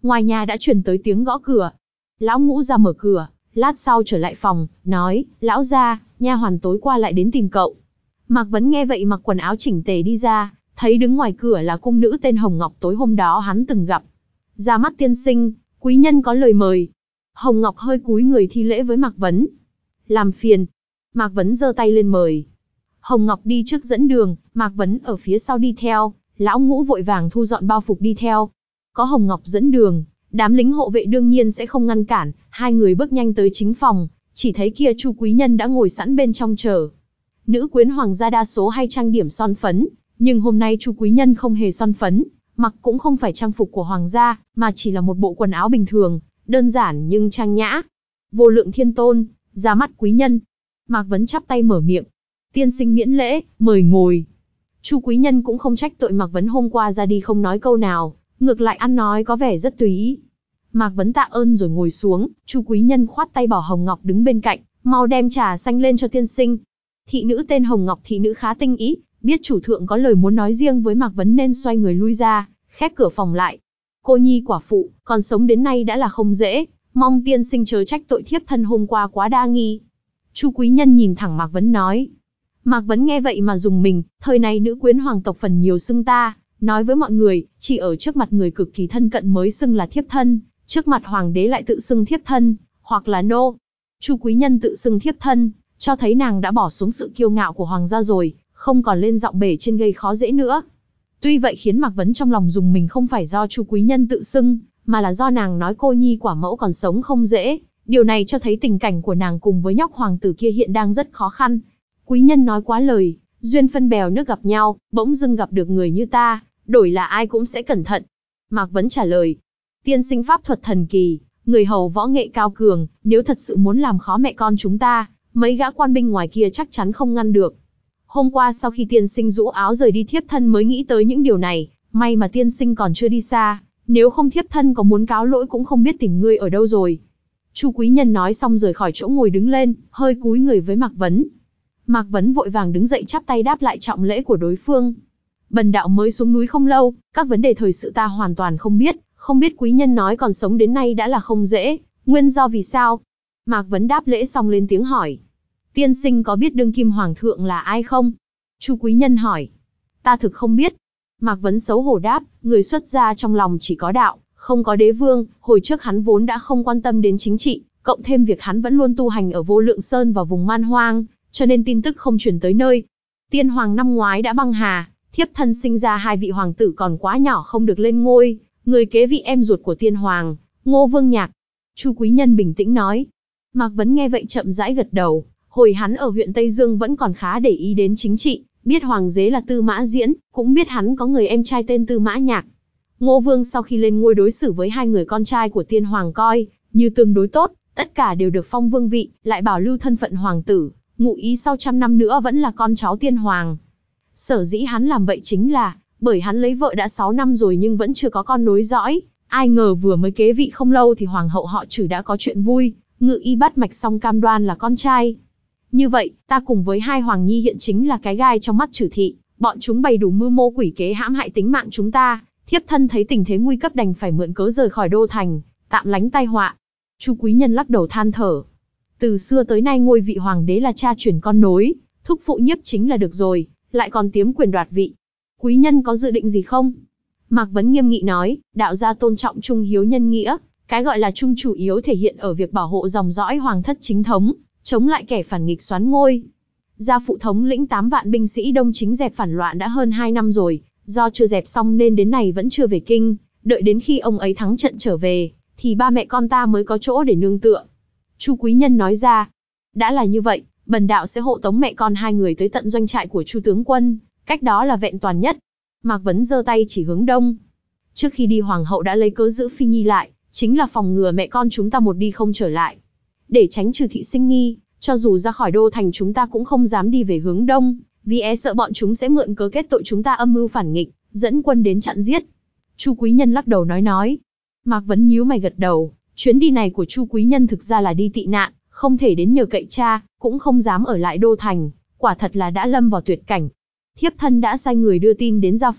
ngoài nhà đã truyền tới tiếng gõ cửa. Lão Ngũ ra mở cửa, lát sau trở lại phòng, nói, lão gia, nha hoàn tối qua lại đến tìm cậu. Mạc Vấn nghe vậy mặc quần áo chỉnh tề đi ra, thấy đứng ngoài cửa là cung nữ tên Hồng Ngọc tối hôm đó hắn từng gặp. Ra mắt tiên sinh, quý nhân có lời mời. Hồng Ngọc hơi cúi người thi lễ với Mạc Vấn. Làm phiền. Mạc Vấn giơ tay lên mời. Hồng Ngọc đi trước dẫn đường, Mạc Vấn ở phía sau đi theo, lão Ngũ vội vàng thu dọn bao phục đi theo. Có Hồng Ngọc dẫn đường, đám lính hộ vệ đương nhiên sẽ không ngăn cản, hai người bước nhanh tới chính phòng, chỉ thấy kia Chu quý nhân đã ngồi sẵn bên trong chờ. Nữ quyến hoàng gia đa số hay trang điểm son phấn, nhưng hôm nay Chu quý nhân không hề son phấn, mặc cũng không phải trang phục của hoàng gia, mà chỉ là một bộ quần áo bình thường, đơn giản nhưng trang nhã. Vô lượng thiên tôn, ra mắt quý nhân. Mạc Vấn chắp tay mở miệng. Tiên sinh miễn lễ, mời ngồi. Chu quý nhân cũng không trách tội Mạc Vấn hôm qua ra đi không nói câu nào, ngược lại ăn nói có vẻ rất tùy ý. Mạc Vấn tạ ơn rồi ngồi xuống, Chu quý nhân khoát tay bảo Hồng Ngọc đứng bên cạnh, mau đem trà xanh lên cho tiên sinh. Thị nữ tên Hồng Ngọc thị nữ khá tinh ý, biết chủ thượng có lời muốn nói riêng với Mạc Vấn nên xoay người lui ra, khép cửa phòng lại. Cô nhi quả phụ, còn sống đến nay đã là không dễ, mong tiên sinh chớ trách tội thiếp thân hôm qua quá đa nghi. Chu quý nhân nhìn thẳng Mạc Vấn nói. Mạc Vấn nghe vậy mà dùng mình, thời này nữ quyến hoàng tộc phần nhiều xưng ta, nói với mọi người, chỉ ở trước mặt người cực kỳ thân cận mới xưng là thiếp thân, trước mặt hoàng đế lại tự xưng thiếp thân, hoặc là nô. Chu quý nhân tự xưng thiếp thân, cho thấy nàng đã bỏ xuống sự kiêu ngạo của hoàng gia rồi, không còn lên giọng bể trên gây khó dễ nữa. Tuy vậy khiến Mạc Vấn trong lòng dùng mình không phải do Chu quý nhân tự xưng, mà là do nàng nói cô nhi quả mẫu còn sống không dễ. Điều này cho thấy tình cảnh của nàng cùng với nhóc hoàng tử kia hiện đang rất khó khăn. Quý nhân nói quá lời, duyên phân bèo nước gặp nhau, bỗng dưng gặp được người như ta, đổi là ai cũng sẽ cẩn thận. Mạc Vấn trả lời, tiên sinh pháp thuật thần kỳ, người hầu võ nghệ cao cường, nếu thật sự muốn làm khó mẹ con chúng ta, mấy gã quan binh ngoài kia chắc chắn không ngăn được. Hôm qua sau khi tiên sinh rũ áo rời đi thiếp thân mới nghĩ tới những điều này, may mà tiên sinh còn chưa đi xa, nếu không thiếp thân có muốn cáo lỗi cũng không biết tìm ngươi ở đâu rồi. Chu quý nhân nói xong rời khỏi chỗ ngồi đứng lên, hơi cúi người với Mạc Vấn. Mạc Vấn vội vàng đứng dậy chắp tay đáp lại trọng lễ của đối phương. Bần đạo mới xuống núi không lâu, các vấn đề thời sự ta hoàn toàn không biết, không biết quý nhân nói còn sống đến nay đã là không dễ, nguyên do vì sao? Mạc Vấn đáp lễ xong lên tiếng hỏi. Tiên sinh có biết đương kim hoàng thượng là ai không? Chu quý nhân hỏi. Ta thực không biết. Mạc Vấn xấu hổ đáp, người xuất gia trong lòng chỉ có đạo, không có đế vương, hồi trước hắn vốn đã không quan tâm đến chính trị, cộng thêm việc hắn vẫn luôn tu hành ở Vô Lượng Sơn và vùng man hoang, cho nên tin tức không truyền tới nơi. Tiên hoàng năm ngoái đã băng hà, thiếp thân sinh ra hai vị hoàng tử còn quá nhỏ không được lên ngôi, người kế vị em ruột của tiên hoàng, Ngô Vương Nhạc. Chu quý nhân bình tĩnh nói. Mạc Vấn nghe vậy chậm rãi gật đầu, hồi hắn ở huyện Tây Dương vẫn còn khá để ý đến chính trị, biết hoàng đế là Tư Mã Diễn, cũng biết hắn có người em trai tên Tư Mã Nhạc. Ngô Vương sau khi lên ngôi đối xử với hai người con trai của tiên hoàng coi như tương đối tốt, tất cả đều được phong vương vị, lại bảo lưu thân phận hoàng tử, ngụ ý sau trăm năm nữa vẫn là con cháu tiên hoàng. Sở dĩ hắn làm vậy chính là, bởi hắn lấy vợ đã sáu năm rồi nhưng vẫn chưa có con nối dõi, ai ngờ vừa mới kế vị không lâu thì hoàng hậu họ Trử đã có chuyện vui, ngự y bắt mạch xong cam đoan là con trai. Như vậy, ta cùng với hai hoàng nhi hiện chính là cái gai trong mắt Trử thị, bọn chúng bày đủ mưu mô quỷ kế hãm hại tính mạng chúng ta, thiếp thân thấy tình thế nguy cấp đành phải mượn cớ rời khỏi đô thành, tạm lánh tai họa. Chu quý nhân lắc đầu than thở. Từ xưa tới nay ngôi vị hoàng đế là cha truyền con nối, thúc phụ nhiếp chính là được rồi, lại còn tiếm quyền đoạt vị. Quý nhân có dự định gì không? Mạc Vấn nghiêm nghị nói, đạo gia tôn trọng trung hiếu nhân nghĩa, cái gọi là trung chủ yếu thể hiện ở việc bảo hộ dòng dõi hoàng thất chính thống, chống lại kẻ phản nghịch soán ngôi. Gia phụ thống lĩnh tám vạn binh sĩ Đông Chính dẹp phản loạn đã hơn hai năm rồi, do chưa dẹp xong nên đến nay vẫn chưa về kinh, đợi đến khi ông ấy thắng trận trở về, thì ba mẹ con ta mới có chỗ để nương tựa. Chu quý nhân nói ra, đã là như vậy, bần đạo sẽ hộ tống mẹ con hai người tới tận doanh trại của Chu tướng quân, cách đó là vẹn toàn nhất. Mạc Vấn giơ tay chỉ hướng đông. Trước khi đi hoàng hậu đã lấy cớ giữ Phi Nhi lại, chính là phòng ngừa mẹ con chúng ta một đi không trở lại. Để tránh Trừ thị sinh nghi, cho dù ra khỏi đô thành chúng ta cũng không dám đi về hướng đông, vì e sợ bọn chúng sẽ mượn cớ kết tội chúng ta âm mưu phản nghịch, dẫn quân đến chặn giết. Chu quý nhân lắc đầu nói nói. Mạc Vấn nhíu mày gật đầu, chuyến đi này của Chu quý nhân thực ra là đi tị nạn, không thể đến nhờ cậy cha, cũng không dám ở lại đô thành, quả thật là đã lâm vào tuyệt cảnh. Thiếp thân đã sai người đưa tin đến gia phụ,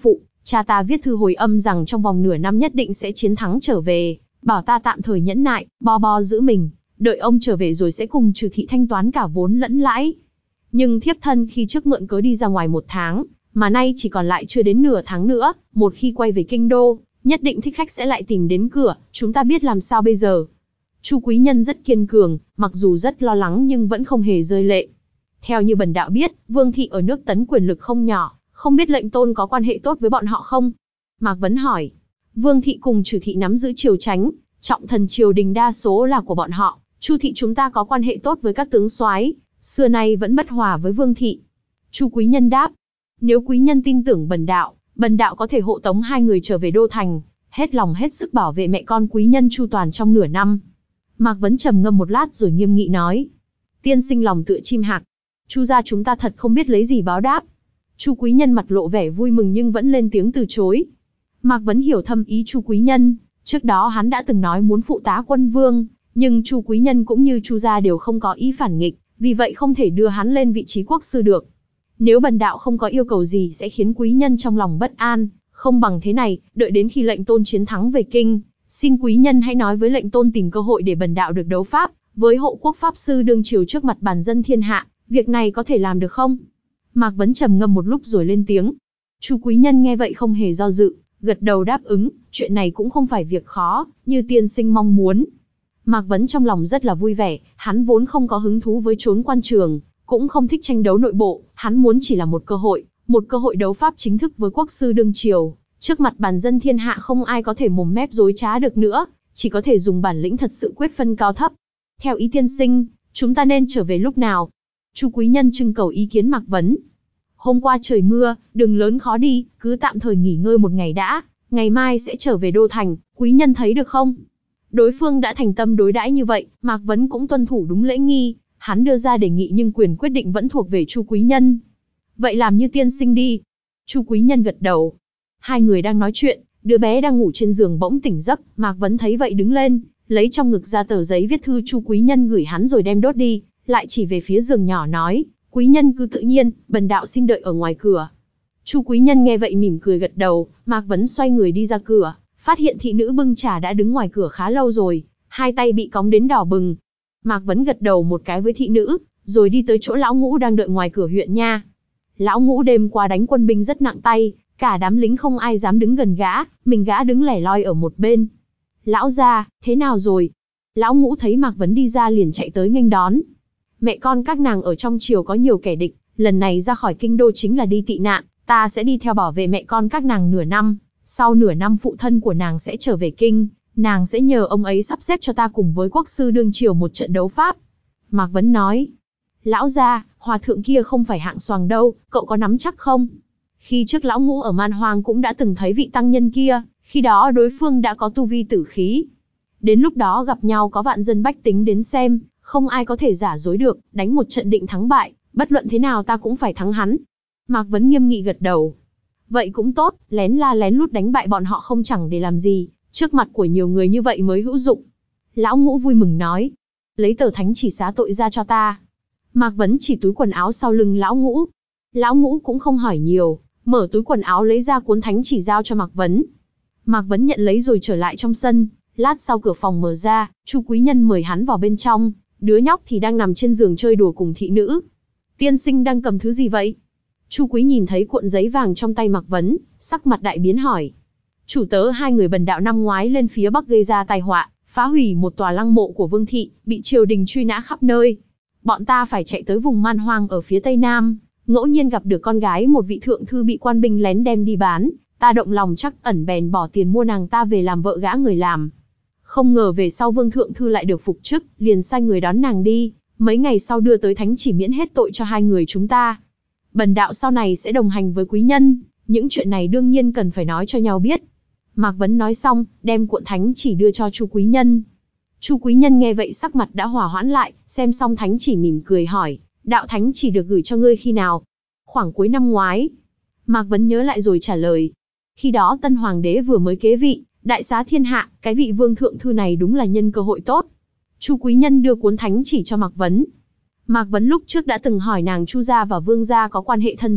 cha ta viết thư hồi âm rằng trong vòng nửa năm nhất định sẽ chiến thắng trở về, bảo ta tạm thời nhẫn nại, bo bo giữ mình, đợi ông trở về rồi sẽ cùng Trừ thị thanh toán cả vốn lẫn lãi. Nhưng thiếp thân khi trước mượn cớ đi ra ngoài một tháng, mà nay chỉ còn lại chưa đến nửa tháng nữa, một khi quay về kinh đô, nhất định thích khách sẽ lại tìm đến cửa, chúng ta biết làm sao bây giờ. Chu quý nhân rất kiên cường, mặc dù rất lo lắng nhưng vẫn không hề rơi lệ. Theo như bần đạo biết, Vương thị ở nước Tấn quyền lực không nhỏ, không biết lệnh tôn có quan hệ tốt với bọn họ không? Mạc Vấn hỏi. Vương thị cùng Trừ thị nắm giữ triều chánh, trọng thần triều đình đa số là của bọn họ. Chu thị chúng ta có quan hệ tốt với các tướng soái, xưa nay vẫn bất hòa với Vương thị. Chu quý nhân đáp. Nếu quý nhân tin tưởng bần đạo, bần đạo có thể hộ tống hai người trở về đô thành, hết lòng hết sức bảo vệ mẹ con quý nhân chu toàn trong nửa năm. Mạc Vấn trầm ngâm một lát rồi nghiêm nghị nói. Tiên sinh lòng tựa chim hạc. Chu gia chúng ta thật không biết lấy gì báo đáp. Chu quý nhân mặt lộ vẻ vui mừng nhưng vẫn lên tiếng từ chối. Mạc Vấn hiểu thâm ý Chu quý nhân, trước đó hắn đã từng nói muốn phụ tá quân vương, nhưng Chu quý nhân cũng như Chu gia đều không có ý phản nghịch, vì vậy không thể đưa hắn lên vị trí quốc sư được. Nếu bần đạo không có yêu cầu gì sẽ khiến quý nhân trong lòng bất an, không bằng thế này, đợi đến khi lệnh tôn chiến thắng về kinh, xin quý nhân hãy nói với lệnh tôn tìm cơ hội để bần đạo được đấu pháp với hộ quốc pháp sư đương triều trước mặt bản dân thiên hạ, việc này có thể làm được không? Mạc Vấn trầm ngâm một lúc rồi lên tiếng. Chu quý nhân nghe vậy không hề do dự, gật đầu đáp ứng, chuyện này cũng không phải việc khó, như tiên sinh mong muốn. Mạc Vấn trong lòng rất là vui vẻ, hắn vốn không có hứng thú với trốn quan trường, cũng không thích tranh đấu nội bộ, hắn muốn chỉ là một cơ hội, một cơ hội đấu pháp chính thức với quốc sư đương triều. Trước mặt bản dân thiên hạ không ai có thể mồm mép dối trá được nữa, chỉ có thể dùng bản lĩnh thật sự quyết phân cao thấp. Theo ý tiên sinh, chúng ta nên trở về lúc nào? Chu quý nhân trưng cầu ý kiến Mạc Vấn. Hôm qua trời mưa, đường lớn khó đi, cứ tạm thời nghỉ ngơi một ngày đã, ngày mai sẽ trở về đô thành, quý nhân thấy được không? Đối phương đã thành tâm đối đãi như vậy, Mạc Vấn cũng tuân thủ đúng lễ nghi, hắn đưa ra đề nghị nhưng quyền quyết định vẫn thuộc về Chu quý nhân. Vậy làm như tiên sinh đi. Chu quý nhân gật đầu. Hai người đang nói chuyện, đứa bé đang ngủ trên giường bỗng tỉnh giấc, Mạc Vấn thấy vậy đứng lên, lấy trong ngực ra tờ giấy viết thư Chu quý nhân gửi hắn rồi đem đốt đi, lại chỉ về phía giường nhỏ nói, quý nhân cứ tự nhiên, bần đạo xin đợi ở ngoài cửa. Chu quý nhân nghe vậy mỉm cười gật đầu, Mạc Vấn xoay người đi ra cửa, phát hiện thị nữ bưng trà đã đứng ngoài cửa khá lâu rồi, hai tay bị cóng đến đỏ bừng. Mạc Vấn gật đầu một cái với thị nữ, rồi đi tới chỗ lão Ngũ đang đợi ngoài cửa huyện nha. Lão Ngũ đêm qua đánh quân binh rất nặng tay, cả đám lính không ai dám đứng gần gã, mình gã đứng lẻ loi ở một bên. Lão gia, thế nào rồi? Lão Ngũ thấy Mạc Vấn đi ra liền chạy tới nghênh đón. Mẹ con các nàng ở trong triều có nhiều kẻ địch, lần này ra khỏi kinh đô chính là đi tị nạn, ta sẽ đi theo bảo vệ mẹ con các nàng nửa năm, sau nửa năm phụ thân của nàng sẽ trở về kinh, nàng sẽ nhờ ông ấy sắp xếp cho ta cùng với quốc sư đương triều một trận đấu pháp. Mạc Vấn nói, lão gia, hòa thượng kia không phải hạng xoàng đâu, cậu có nắm chắc không? Khi trước lão Ngũ ở Man Hoang cũng đã từng thấy vị tăng nhân kia, khi đó đối phương đã có tu vi tử khí. Đến lúc đó gặp nhau có vạn dân bách tính đến xem, không ai có thể giả dối được, đánh một trận định thắng bại, bất luận thế nào ta cũng phải thắng hắn. Mạc Vấn nghiêm nghị gật đầu. Vậy cũng tốt, lén la lén lút đánh bại bọn họ không chẳng để làm gì, trước mặt của nhiều người như vậy mới hữu dụng. Lão Ngũ vui mừng nói, lấy tờ thánh chỉ xá tội ra cho ta. Mạc Vấn chỉ túi quần áo sau lưng lão Ngũ. Lão Ngũ cũng không hỏi nhiều, mở túi quần áo lấy ra cuốn thánh chỉ giao cho Mạc Vấn. Mạc Vấn nhận lấy rồi trở lại trong sân, lát sau cửa phòng mở ra, Chu quý nhân mời hắn vào bên trong, đứa nhóc thì đang nằm trên giường chơi đùa cùng thị nữ. Tiên sinh đang cầm thứ gì vậy? Chu quý nhìn thấy cuộn giấy vàng trong tay Mạc Vấn, sắc mặt đại biến hỏi. Chủ tớ hai người bần đạo năm ngoái lên phía bắc gây ra tai họa, phá hủy một tòa lăng mộ của Vương thị, bị triều đình truy nã khắp nơi. Bọn ta phải chạy tới vùng Man Hoang ở phía tây nam, ngẫu nhiên gặp được con gái một vị thượng thư bị quan binh lén đem đi bán, ta động lòng trắc ẩn bèn bỏ tiền mua nàng ta về làm vợ gã người làm. Không ngờ về sau Vương thượng thư lại được phục chức, liền sai người đón nàng đi, mấy ngày sau đưa tới thánh chỉ miễn hết tội cho hai người chúng ta. Bần đạo sau này sẽ đồng hành với quý nhân, những chuyện này đương nhiên cần phải nói cho nhau biết. Mạc Vấn nói xong, đem cuộn thánh chỉ đưa cho Chu quý nhân. Chu quý nhân nghe vậy sắc mặt đã hòa hoãn lại, xem xong thánh chỉ mỉm cười hỏi, đạo thánh chỉ được gửi cho ngươi khi nào? Khoảng cuối năm ngoái. Mạc Vấn nhớ lại rồi trả lời. Khi đó tân hoàng đế vừa mới kế vị, đại xá thiên hạ, cái vị vương thượng thư này đúng là nhân cơ hội tốt. Chu quý nhân đưa cuốn thánh chỉ cho Mạc Vấn. Mạc Vấn lúc trước đã từng hỏi nàng Chu gia và Vương gia có quan hệ thân thiết,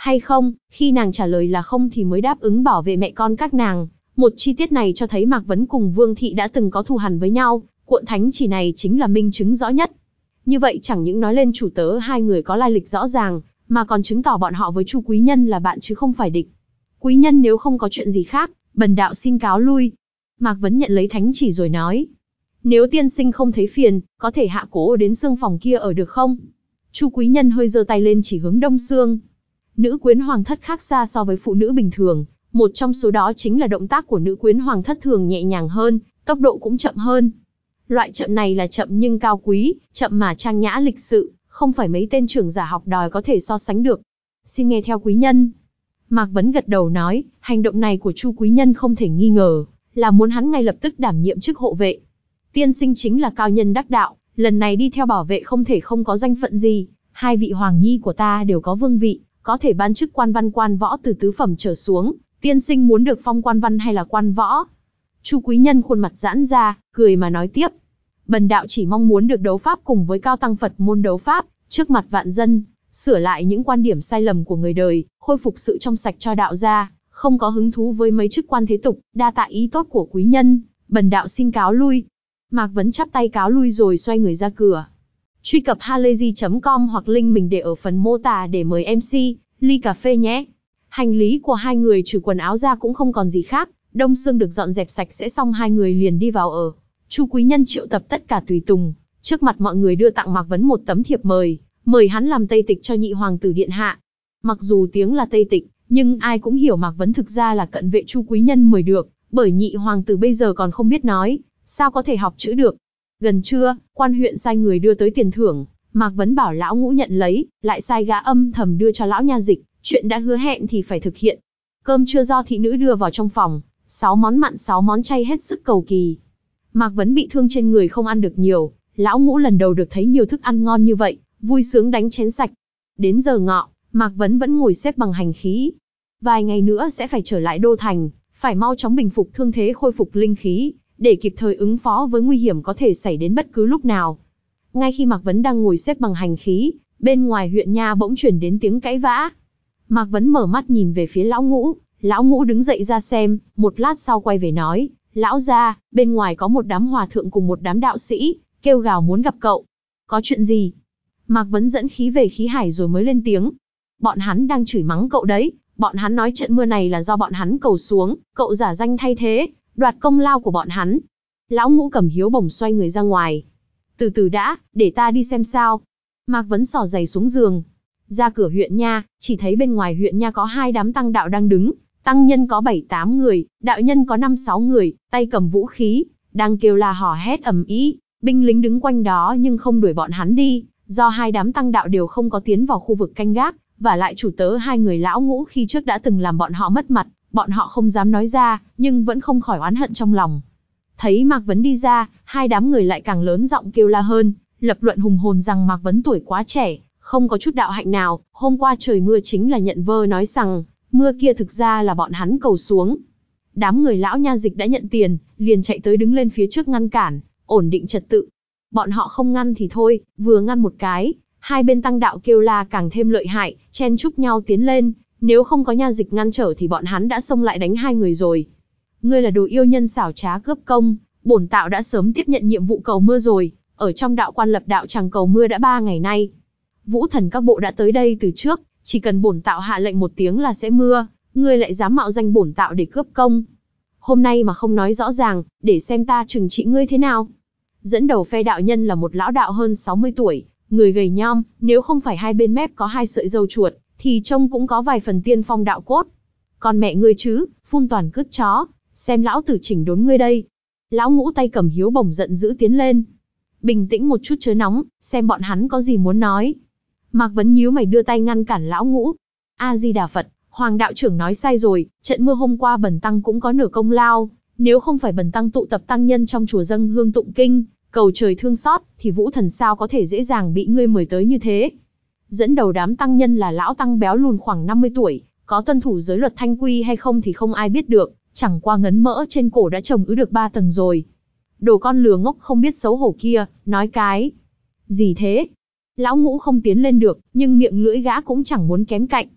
hay không, khi nàng trả lời là không thì mới đáp ứng bảo vệ mẹ con các nàng. Một chi tiết này cho thấy Mạc Vấn cùng Vương Thị đã từng có thù hằn với nhau, cuộn thánh chỉ này chính là minh chứng rõ nhất. Như vậy chẳng những nói lên chủ tớ hai người có lai lịch rõ ràng, mà còn chứng tỏ bọn họ với Chu Quý Nhân là bạn chứ không phải địch. Quý Nhân nếu không có chuyện gì khác, bần đạo xin cáo lui. Mạc Vấn nhận lấy thánh chỉ rồi nói. Nếu tiên sinh không thấy phiền, có thể hạ cố đến xương phòng kia ở được không? Chu Quý Nhân hơi giơ tay lên chỉ hướng đông xương. Nữ quyến hoàng thất khác xa so với phụ nữ bình thường, một trong số đó chính là động tác của nữ quyến hoàng thất thường nhẹ nhàng hơn, tốc độ cũng chậm hơn. Loại chậm này là chậm nhưng cao quý, chậm mà trang nhã lịch sự, không phải mấy tên trưởng giả học đòi có thể so sánh được. Xin nghe theo quý nhân. Mạc Vấn gật đầu nói, hành động này của Chu Quý Nhân không thể nghi ngờ, là muốn hắn ngay lập tức đảm nhiệm chức hộ vệ. Tiên sinh chính là cao nhân đắc đạo, lần này đi theo bảo vệ không thể không có danh phận gì, hai vị hoàng nhi của ta đều có vương vị, có thể ban chức quan văn quan võ từ tứ phẩm trở xuống, tiên sinh muốn được phong quan văn hay là quan võ? Chu Quý Nhân khuôn mặt giãn ra, cười mà nói tiếp. Bần đạo chỉ mong muốn được đấu pháp cùng với cao tăng Phật môn đấu pháp, trước mặt vạn dân, sửa lại những quan điểm sai lầm của người đời, khôi phục sự trong sạch cho đạo gia, không có hứng thú với mấy chức quan thế tục, đa tạ ý tốt của quý nhân, bần đạo xin cáo lui. Mạc Vấn chắp tay cáo lui rồi xoay người ra cửa. Truy cập halayzi chấm com hoặc link mình để ở phần mô tả để mời em xê, ly cà phê nhé. Hành lý của hai người trừ quần áo ra cũng không còn gì khác, đông xương được dọn dẹp sạch sẽ xong hai người liền đi vào ở. Chu Quý Nhân triệu tập tất cả tùy tùng, trước mặt mọi người đưa tặng Mạc Vấn một tấm thiệp mời, mời hắn làm tây tịch cho nhị hoàng tử điện hạ. Mặc dù tiếng là tây tịch, nhưng ai cũng hiểu Mạc Vấn thực ra là cận vệ Chu Quý Nhân mời được, bởi nhị hoàng tử bây giờ còn không biết nói, sao có thể học chữ được. Gần trưa, quan huyện sai người đưa tới tiền thưởng, Mạc Vấn bảo lão ngũ nhận lấy, lại sai gã âm thầm đưa cho lão nha dịch, chuyện đã hứa hẹn thì phải thực hiện. Cơm trưa do thị nữ đưa vào trong phòng, sáu món mặn sáu món chay hết sức cầu kỳ. Mạc Vấn bị thương trên người không ăn được nhiều, lão ngũ lần đầu được thấy nhiều thức ăn ngon như vậy, vui sướng đánh chén sạch. Đến giờ ngọ, Mạc Vấn vẫn ngồi xếp bằng hành khí. Vài ngày nữa sẽ phải trở lại đô thành, phải mau chóng bình phục thương thế khôi phục linh khí, để kịp thời ứng phó với nguy hiểm có thể xảy đến bất cứ lúc nào. Ngay khi Mạc Vấn đang ngồi xếp bằng hành khí, bên ngoài huyện nha bỗng chuyển đến tiếng cãi vã. Mạc Vấn mở mắt nhìn về phía lão ngũ, lão ngũ đứng dậy ra xem, một lát sau quay về nói, lão gia, bên ngoài có một đám hòa thượng cùng một đám đạo sĩ, kêu gào muốn gặp cậu. Có chuyện gì? Mạc Vấn dẫn khí về khí hải rồi mới lên tiếng. Bọn hắn đang chửi mắng cậu đấy, bọn hắn nói trận mưa này là do bọn hắn cầu xuống, cậu giả danh thay thế, đoạt công lao của bọn hắn. Lão ngũ cầm hiếu bổng xoay người ra ngoài. Từ từ đã, để ta đi xem sao. Mạc Vấn xỏ giày xuống giường. Ra cửa huyện nha, chỉ thấy bên ngoài huyện nha có hai đám tăng đạo đang đứng. Tăng nhân có bảy tám người, đạo nhân có năm sáu người, tay cầm vũ khí, đang kêu la hò hét ầm ĩ. Binh lính đứng quanh đó nhưng không đuổi bọn hắn đi, do hai đám tăng đạo đều không có tiến vào khu vực canh gác, và lại chủ tớ hai người lão ngũ khi trước đã từng làm bọn họ mất mặt, bọn họ không dám nói ra, nhưng vẫn không khỏi oán hận trong lòng. Thấy Mạc Vấn đi ra, hai đám người lại càng lớn giọng kêu la hơn, lập luận hùng hồn rằng Mạc Vấn tuổi quá trẻ, không có chút đạo hạnh nào, hôm qua trời mưa chính là nhận vơ nói rằng, mưa kia thực ra là bọn hắn cầu xuống. Đám người lão nha dịch đã nhận tiền, liền chạy tới đứng lên phía trước ngăn cản, ổn định trật tự. Bọn họ không ngăn thì thôi, vừa ngăn một cái, hai bên tăng đạo kêu la càng thêm lợi hại, chen chúc nhau tiến lên, nếu không có nha dịch ngăn trở thì bọn hắn đã xông lại đánh hai người rồi. Ngươi là đồ yêu nhân xảo trá cướp công, bổn tạo đã sớm tiếp nhận nhiệm vụ cầu mưa rồi, ở trong đạo quan lập đạo tràng cầu mưa đã ba ngày nay. Vũ thần các bộ đã tới đây từ trước, chỉ cần bổn tạo hạ lệnh một tiếng là sẽ mưa, ngươi lại dám mạo danh bổn tạo để cướp công. Hôm nay mà không nói rõ ràng, để xem ta trừng trị ngươi thế nào. Dẫn đầu phe đạo nhân là một lão đạo hơn sáu mươi tuổi, người gầy nhom, nếu không phải hai bên mép có hai sợi râu chuột, thì trông cũng có vài phần tiên phong đạo cốt. Còn mẹ ngươi chứ, phun toàn cứt chó, xem lão tử chỉnh đốn ngươi đây. Lão ngũ tay cầm hiếu bổng giận dữ tiến lên. Bình tĩnh một chút chớ nóng, xem bọn hắn có gì muốn nói. Mạc Vấn nhíu mày đưa tay ngăn cản lão ngũ. A Di Đà Phật, Hoàng đạo trưởng nói sai rồi, trận mưa hôm qua bần tăng cũng có nửa công lao, nếu không phải bần tăng tụ tập tăng nhân trong chùa dâng hương tụng kinh, cầu trời thương xót, thì vũ thần sao có thể dễ dàng bị ngươi mời tới như thế. Dẫn đầu đám tăng nhân là lão tăng béo lùn khoảng năm mươi tuổi, có tuân thủ giới luật thanh quy hay không thì không ai biết được, chẳng qua ngấn mỡ trên cổ đã trồng ứ được ba tầng rồi. Đồ con lừa ngốc không biết xấu hổ kia, nói cái gì thế? Lão ngũ không tiến lên được, nhưng miệng lưỡi gã cũng chẳng muốn kém cạnh.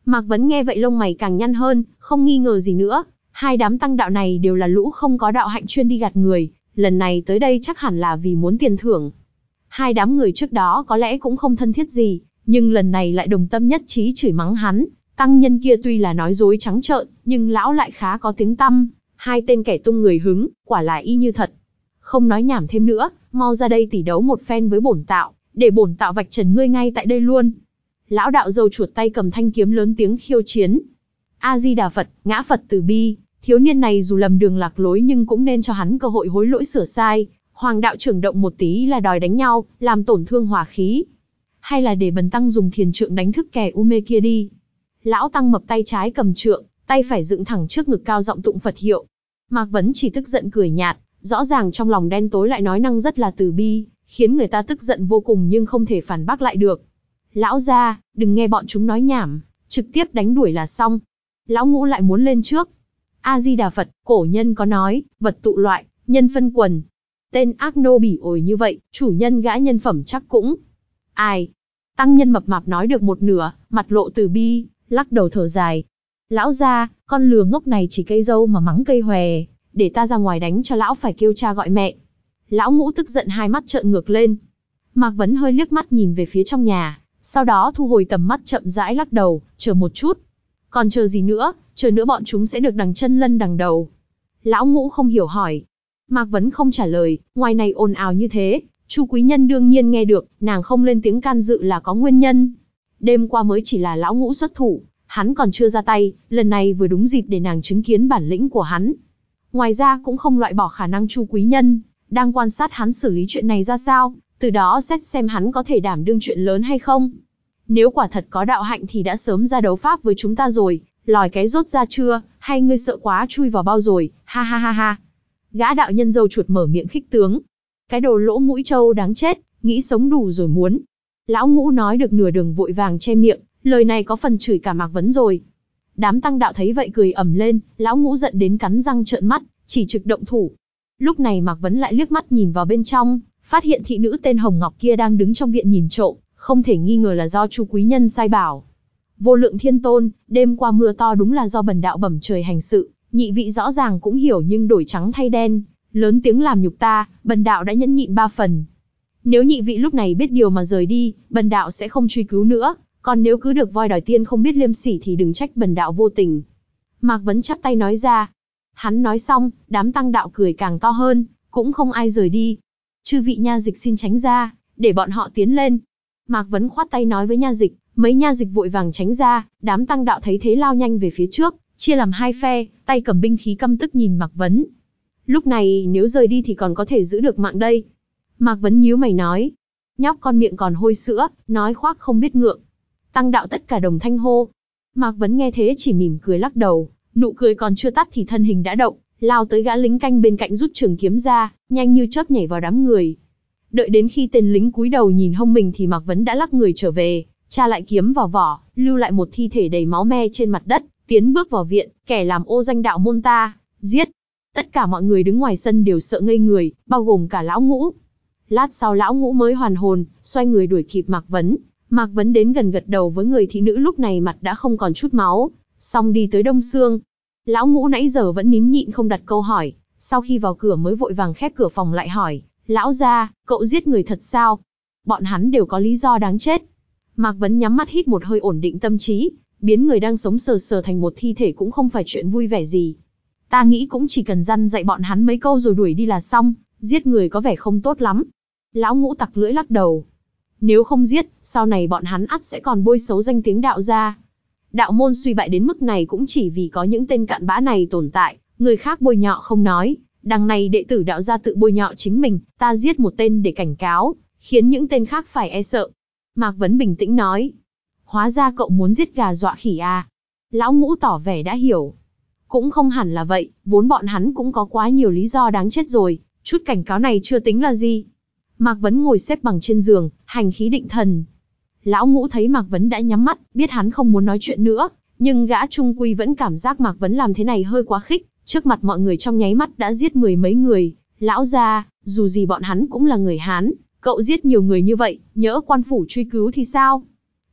Mạc Vấn nghe vậy lông mày càng nhăn hơn, không nghi ngờ gì nữa. Hai đám tăng đạo này đều là lũ không có đạo hạnh chuyên đi gạt người, lần này tới đây chắc hẳn là vì muốn tiền thưởng. Hai đám người trước đó có lẽ cũng không thân thiết gì, nhưng lần này lại đồng tâm nhất trí chửi mắng hắn. Tăng nhân kia tuy là nói dối trắng trợn, nhưng lão lại khá có tiếng tăm. Hai tên kẻ tung người hứng, quả là y như thật. Không nói nhảm thêm nữa, mau ra đây tỉ đấu một phen với bổn tạo, để bổn tạo vạch trần ngươi ngay tại đây luôn. Lão đạo râu chuột tay cầm thanh kiếm lớn tiếng khiêu chiến. A Di Đà Phật, ngã Phật từ bi, thiếu niên này dù lầm đường lạc lối nhưng cũng nên cho hắn cơ hội hối lỗi sửa sai. Hoàng đạo trưởng động một tí là đòi đánh nhau, làm tổn thương hòa khí. Hay là để bần tăng dùng thiền trượng đánh thức kẻ u mê kia đi. Lão tăng mập tay trái cầm trượng, tay phải dựng thẳng trước ngực cao giọng tụng Phật hiệu. Mạc Vấn chỉ tức giận cười nhạt, rõ ràng trong lòng đen tối lại nói năng rất là từ bi, khiến người ta tức giận vô cùng nhưng không thể phản bác lại được. Lão gia, đừng nghe bọn chúng nói nhảm, trực tiếp đánh đuổi là xong. Lão Ngũ lại muốn lên trước. A Di Đà Phật, cổ nhân có nói, vật tụ loại, nhân phân quần. Tên ác nô bỉ ổi như vậy, chủ nhân gã nhân phẩm chắc cũng. Ai? Tăng nhân mập mạp nói được một nửa, mặt lộ từ bi, lắc đầu thở dài. Lão gia, con lừa ngốc này chỉ cây dâu mà mắng cây hòe, để ta ra ngoài đánh cho lão phải kêu cha gọi mẹ. Lão Ngũ tức giận hai mắt trợn ngược lên. Mạc Vấn hơi liếc mắt nhìn về phía trong nhà, sau đó thu hồi tầm mắt chậm rãi lắc đầu, chờ một chút. Còn chờ gì nữa, chờ nữa bọn chúng sẽ được đằng chân lân đằng đầu. Lão Ngũ không hiểu hỏi. Mạc Vấn không trả lời, ngoài này ồn ào như thế, Chu quý nhân đương nhiên nghe được, nàng không lên tiếng can dự là có nguyên nhân. Đêm qua mới chỉ là Lão Ngũ xuất thủ, hắn còn chưa ra tay, lần này vừa đúng dịp để nàng chứng kiến bản lĩnh của hắn. Ngoài ra cũng không loại bỏ khả năng Chu quý nhân đang quan sát hắn xử lý chuyện này ra sao, từ đó xét xem hắn có thể đảm đương chuyện lớn hay không. Nếu quả thật có đạo hạnh thì đã sớm ra đấu pháp với chúng ta rồi, lòi cái rốt ra chưa, hay ngươi sợ quá chui vào bao rồi, ha ha ha ha. Gã đạo nhân râu chuột mở miệng khích tướng. Cái đồ lỗ mũi trâu đáng chết, nghĩ sống đủ rồi muốn. Lão Ngũ nói được nửa đường vội vàng che miệng, lời này có phần chửi cả Mạc Vấn rồi. Đám tăng đạo thấy vậy cười ầm lên, Lão Ngũ giận đến cắn răng trợn mắt, chỉ trực động thủ. Lúc này Mạc Vấn lại liếc mắt nhìn vào bên trong, phát hiện thị nữ tên Hồng Ngọc kia đang đứng trong viện nhìn trộm, không thể nghi ngờ là do Chu quý nhân sai bảo. Vô lượng thiên tôn, đêm qua mưa to đúng là do bần đạo bẩm trời hành sự, nhị vị rõ ràng cũng hiểu nhưng đổi trắng thay đen, lớn tiếng làm nhục ta, bần đạo đã nhẫn nhịn ba phần. Nếu nhị vị lúc này biết điều mà rời đi, bần đạo sẽ không truy cứu nữa, còn nếu cứ được voi đòi tiên không biết liêm sỉ thì đừng trách bần đạo vô tình. Mạc Vấn chắp tay nói ra. Hắn nói xong, đám tăng đạo cười càng to hơn, cũng không ai rời đi. Chư vị nha dịch xin tránh ra, để bọn họ tiến lên. Mạc Vấn khoát tay nói với nha dịch, mấy nha dịch vội vàng tránh ra, đám tăng đạo thấy thế lao nhanh về phía trước, chia làm hai phe, tay cầm binh khí căm tức nhìn Mạc Vấn. Lúc này nếu rời đi thì còn có thể giữ được mạng đây. Mạc Vấn nhíu mày nói, nhóc con miệng còn hôi sữa, nói khoác không biết ngượng. Tăng đạo tất cả đồng thanh hô. Mạc Vấn nghe thế chỉ mỉm cười lắc đầu, nụ cười còn chưa tắt thì thân hình đã động, lao tới gã lính canh bên cạnh rút trường kiếm ra, nhanh như chớp nhảy vào đám người. Đợi đến khi tên lính cúi đầu nhìn hông mình thì Mạc Vấn đã lắc người trở về, tra lại kiếm vào vỏ, lưu lại một thi thể đầy máu me trên mặt đất, tiến bước vào viện, kẻ làm ô danh đạo môn ta, giết. Tất cả mọi người đứng ngoài sân đều sợ ngây người, bao gồm cả Lão Ngũ. Lát sau Lão Ngũ mới hoàn hồn, xoay người đuổi kịp Mạc Vấn. Mạc Vấn đến gần gật đầu với người thị nữ lúc này mặt đã không còn chút máu, xong đi tới Đông Sương. Lão Ngũ nãy giờ vẫn nín nhịn không đặt câu hỏi, sau khi vào cửa mới vội vàng khép cửa phòng lại hỏi, lão gia, cậu giết người thật sao? Bọn hắn đều có lý do đáng chết. Mạc Vấn nhắm mắt hít một hơi ổn định tâm trí, biến người đang sống sờ sờ thành một thi thể cũng không phải chuyện vui vẻ gì. Ta nghĩ cũng chỉ cần răn dạy bọn hắn mấy câu rồi đuổi đi là xong, giết người có vẻ không tốt lắm. Lão Ngũ tặc lưỡi lắc đầu. Nếu không giết, sau này bọn hắn ắt sẽ còn bôi xấu danh tiếng đạo gia. Đạo môn suy bại đến mức này cũng chỉ vì có những tên cặn bã này tồn tại, người khác bôi nhọ không nói, đằng này đệ tử đạo gia tự bôi nhọ chính mình, ta giết một tên để cảnh cáo, khiến những tên khác phải e sợ. Mạc Vấn bình tĩnh nói, hóa ra cậu muốn giết gà dọa khỉ à? Lão Ngũ tỏ vẻ đã hiểu. Cũng không hẳn là vậy, vốn bọn hắn cũng có quá nhiều lý do đáng chết rồi, chút cảnh cáo này chưa tính là gì. Mạc Vấn ngồi xếp bằng trên giường, hành khí định thần. Lão Ngũ thấy Mạc Vấn đã nhắm mắt, biết hắn không muốn nói chuyện nữa, nhưng gã trung quy vẫn cảm giác Mạc Vấn làm thế này hơi quá khích, trước mặt mọi người trong nháy mắt đã giết mười mấy người. Lão gia, dù gì bọn hắn cũng là người Hán, cậu giết nhiều người như vậy, nhỡ quan phủ truy cứu thì sao?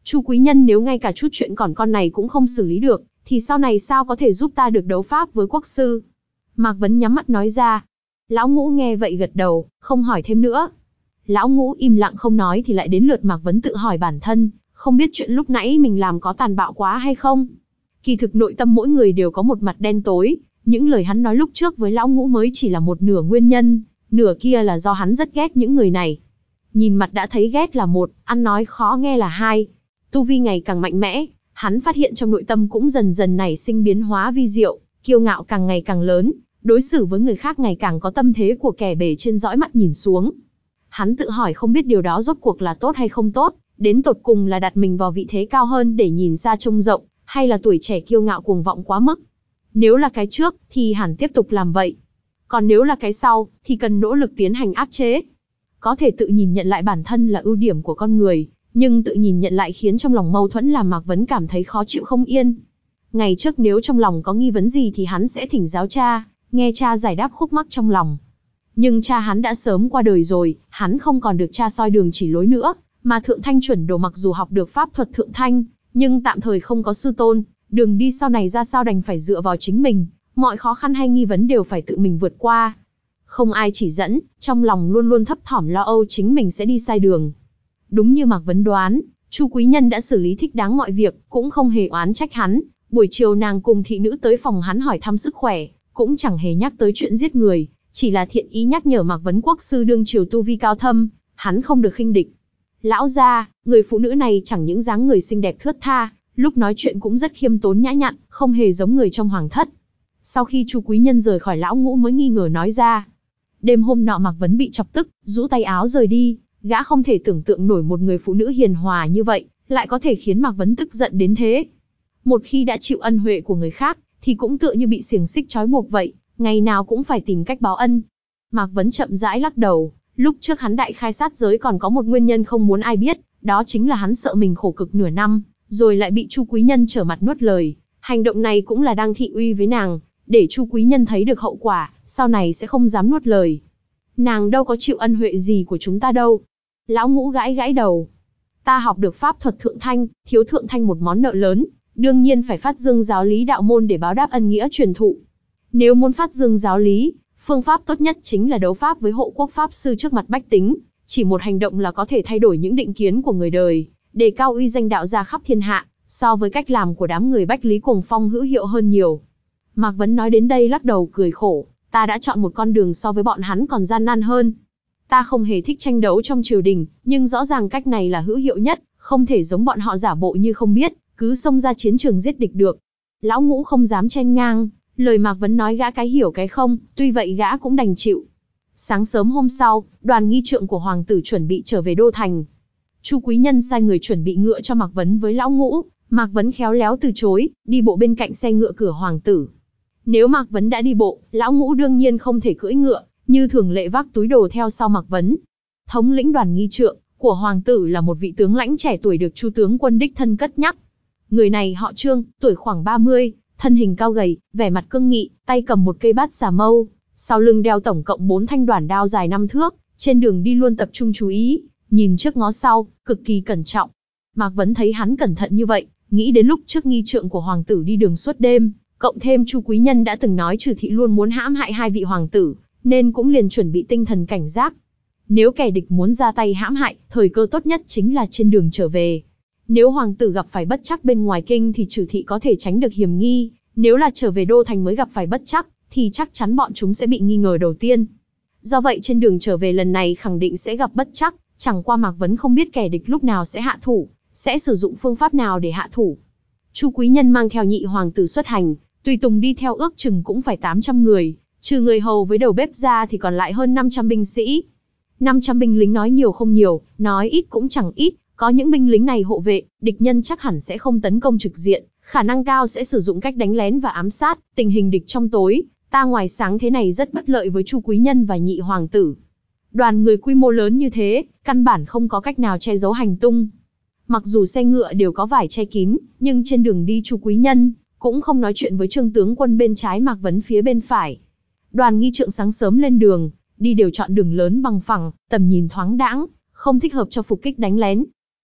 Chu quý nhân nếu ngay cả chút chuyện còn con này cũng không xử lý được, thì sau này sao có thể giúp ta được đấu pháp với quốc sư? Mạc Vấn nhắm mắt nói ra. Lão Ngũ nghe vậy gật đầu, không hỏi thêm nữa. Lão Ngũ im lặng không nói thì lại đến lượt Mạc Vấn tự hỏi bản thân, không biết chuyện lúc nãy mình làm có tàn bạo quá hay không? Kỳ thực nội tâm mỗi người đều có một mặt đen tối, những lời hắn nói lúc trước với Lão Ngũ mới chỉ là một nửa nguyên nhân, nửa kia là do hắn rất ghét những người này. Nhìn mặt đã thấy ghét là một, ăn nói khó nghe là hai. Tu vi ngày càng mạnh mẽ, hắn phát hiện trong nội tâm cũng dần dần nảy sinh biến hóa vi diệu, kiêu ngạo càng ngày càng lớn, đối xử với người khác ngày càng có tâm thế của kẻ bề trên dõi mắt nhìn xuống. Hắn tự hỏi không biết điều đó rốt cuộc là tốt hay không tốt, đến tột cùng là đặt mình vào vị thế cao hơn để nhìn xa trông rộng, hay là tuổi trẻ kiêu ngạo cuồng vọng quá mức. Nếu là cái trước, thì hẳn tiếp tục làm vậy. Còn nếu là cái sau, thì cần nỗ lực tiến hành áp chế. Có thể tự nhìn nhận lại bản thân là ưu điểm của con người, nhưng tự nhìn nhận lại khiến trong lòng mâu thuẫn làm Mạc Vấn cảm thấy khó chịu không yên. Ngày trước nếu trong lòng có nghi vấn gì thì hắn sẽ thỉnh giáo cha, nghe cha giải đáp khúc mắc trong lòng. Nhưng cha hắn đã sớm qua đời rồi, hắn không còn được cha soi đường chỉ lối nữa, mà Thượng Thanh chuẩn đồ mặc dù học được pháp thuật Thượng Thanh, nhưng tạm thời không có sư tôn, đường đi sau này ra sao đành phải dựa vào chính mình, mọi khó khăn hay nghi vấn đều phải tự mình vượt qua. Không ai chỉ dẫn, trong lòng luôn luôn thấp thỏm lo âu chính mình sẽ đi sai đường. Đúng như Mạc Vấn đoán, Chu quý nhân đã xử lý thích đáng mọi việc, cũng không hề oán trách hắn. Buổi chiều nàng cùng thị nữ tới phòng hắn hỏi thăm sức khỏe, cũng chẳng hề nhắc tới chuyện giết người, chỉ là thiện ý nhắc nhở Mạc Vấn quốc sư đương triều tu vi cao thâm, hắn không được khinh địch. Lão gia, người phụ nữ này chẳng những dáng người xinh đẹp thướt tha, lúc nói chuyện cũng rất khiêm tốn nhã nhặn, không hề giống người trong hoàng thất. Sau khi Chu quý nhân rời khỏi Lão Ngũ mới nghi ngờ nói ra. Đêm hôm nọ Mạc Vấn bị chọc tức, rũ tay áo rời đi, gã không thể tưởng tượng nổi một người phụ nữ hiền hòa như vậy, lại có thể khiến Mạc Vấn tức giận đến thế. Một khi đã chịu ân huệ của người khác, thì cũng tựa như bị xiềng xích trói buộc vậy, ngày nào cũng phải tìm cách báo ân. Mạc Vấn chậm rãi lắc đầu, lúc trước hắn đại khai sát giới còn có một nguyên nhân không muốn ai biết, đó chính là hắn sợ mình khổ cực nửa năm, rồi lại bị Chu quý nhân trở mặt nuốt lời. Hành động này cũng là đang thị uy với nàng, để Chu quý nhân thấy được hậu quả, sau này sẽ không dám nuốt lời. Nàng đâu có chịu ân huệ gì của chúng ta đâu. Lão Ngũ gãi gãi đầu. Ta học được pháp thuật Thượng Thanh, thiếu Thượng Thanh một món nợ lớn, đương nhiên phải phát dương giáo lý đạo môn để báo đáp ân nghĩa truyền thụ. Nếu muốn phát dương giáo lý, phương pháp tốt nhất chính là đấu pháp với hộ quốc pháp sư trước mặt bách tính. Chỉ một hành động là có thể thay đổi những định kiến của người đời, đề cao uy danh đạo gia khắp thiên hạ, so với cách làm của đám người Bách Lý Cuồng Phong hữu hiệu hơn nhiều. Mạc Vấn nói đến đây lắc đầu cười khổ, ta đã chọn một con đường so với bọn hắn còn gian nan hơn. Ta không hề thích tranh đấu trong triều đình, nhưng rõ ràng cách này là hữu hiệu nhất, không thể giống bọn họ giả bộ như không biết, cứ xông ra chiến trường giết địch được. Lão Ngũ không dám chen ngang, lời Mạc Vấn nói gã cái hiểu cái không, tuy vậy gã cũng đành chịu. Sáng sớm hôm sau, đoàn nghi trượng của hoàng tử chuẩn bị trở về đô thành. Chu quý nhân sai người chuẩn bị ngựa cho Mạc Vấn với Lão Ngũ, Mạc Vấn khéo léo từ chối, đi bộ bên cạnh xe ngựa cửa hoàng tử. Nếu Mạc Vấn đã đi bộ, Lão Ngũ đương nhiên không thể cưỡi ngựa, như thường lệ vác túi đồ theo sau Mạc Vấn. Thống lĩnh đoàn nghi trượng của hoàng tử là một vị tướng lãnh trẻ tuổi được Chu tướng quân đích thân cất nhắc. Người này họ Trương, tuổi khoảng ba mươi, thân hình cao gầy, vẻ mặt cương nghị, tay cầm một cây bát xà mâu, sau lưng đeo tổng cộng bốn thanh đoản đao dài năm thước, trên đường đi luôn tập trung chú ý, nhìn trước ngó sau, cực kỳ cẩn trọng. Mạc Vấn thấy hắn cẩn thận như vậy, nghĩ đến lúc trước nghi trượng của hoàng tử đi đường suốt đêm, cộng thêm Chu quý nhân đã từng nói Trừ thị luôn muốn hãm hại hai vị hoàng tử, nên cũng liền chuẩn bị tinh thần cảnh giác. Nếu kẻ địch muốn ra tay hãm hại, thời cơ tốt nhất chính là trên đường trở về. Nếu hoàng tử gặp phải bất trắc bên ngoài kinh thì Trừ thị có thể tránh được hiểm nghi, nếu là trở về đô thành mới gặp phải bất trắc, thì chắc chắn bọn chúng sẽ bị nghi ngờ đầu tiên. Do vậy trên đường trở về lần này khẳng định sẽ gặp bất trắc, chẳng qua Mạc Vấn không biết kẻ địch lúc nào sẽ hạ thủ, sẽ sử dụng phương pháp nào để hạ thủ. Chu quý nhân mang theo nhị hoàng tử xuất hành, tùy tùng đi theo ước chừng cũng phải tám trăm người, trừ người hầu với đầu bếp ra thì còn lại hơn năm trăm binh sĩ. năm trăm binh lính nói nhiều không nhiều, nói ít cũng chẳng ít, có những binh lính này hộ vệ, địch nhân chắc hẳn sẽ không tấn công trực diện, khả năng cao sẽ sử dụng cách đánh lén và ám sát, tình hình địch trong tối, ta ngoài sáng thế này rất bất lợi với Chu quý nhân và nhị hoàng tử. Đoàn người quy mô lớn như thế, căn bản không có cách nào che giấu hành tung. Mặc dù xe ngựa đều có vải che kín, nhưng trên đường đi Chu quý nhân cũng không nói chuyện với Trương tướng quân bên trái Mạc Vấn phía bên phải. Đoàn nghi trượng sáng sớm lên đường, đi đều chọn đường lớn bằng phẳng, tầm nhìn thoáng đãng, không thích hợp cho phục kích đánh lén.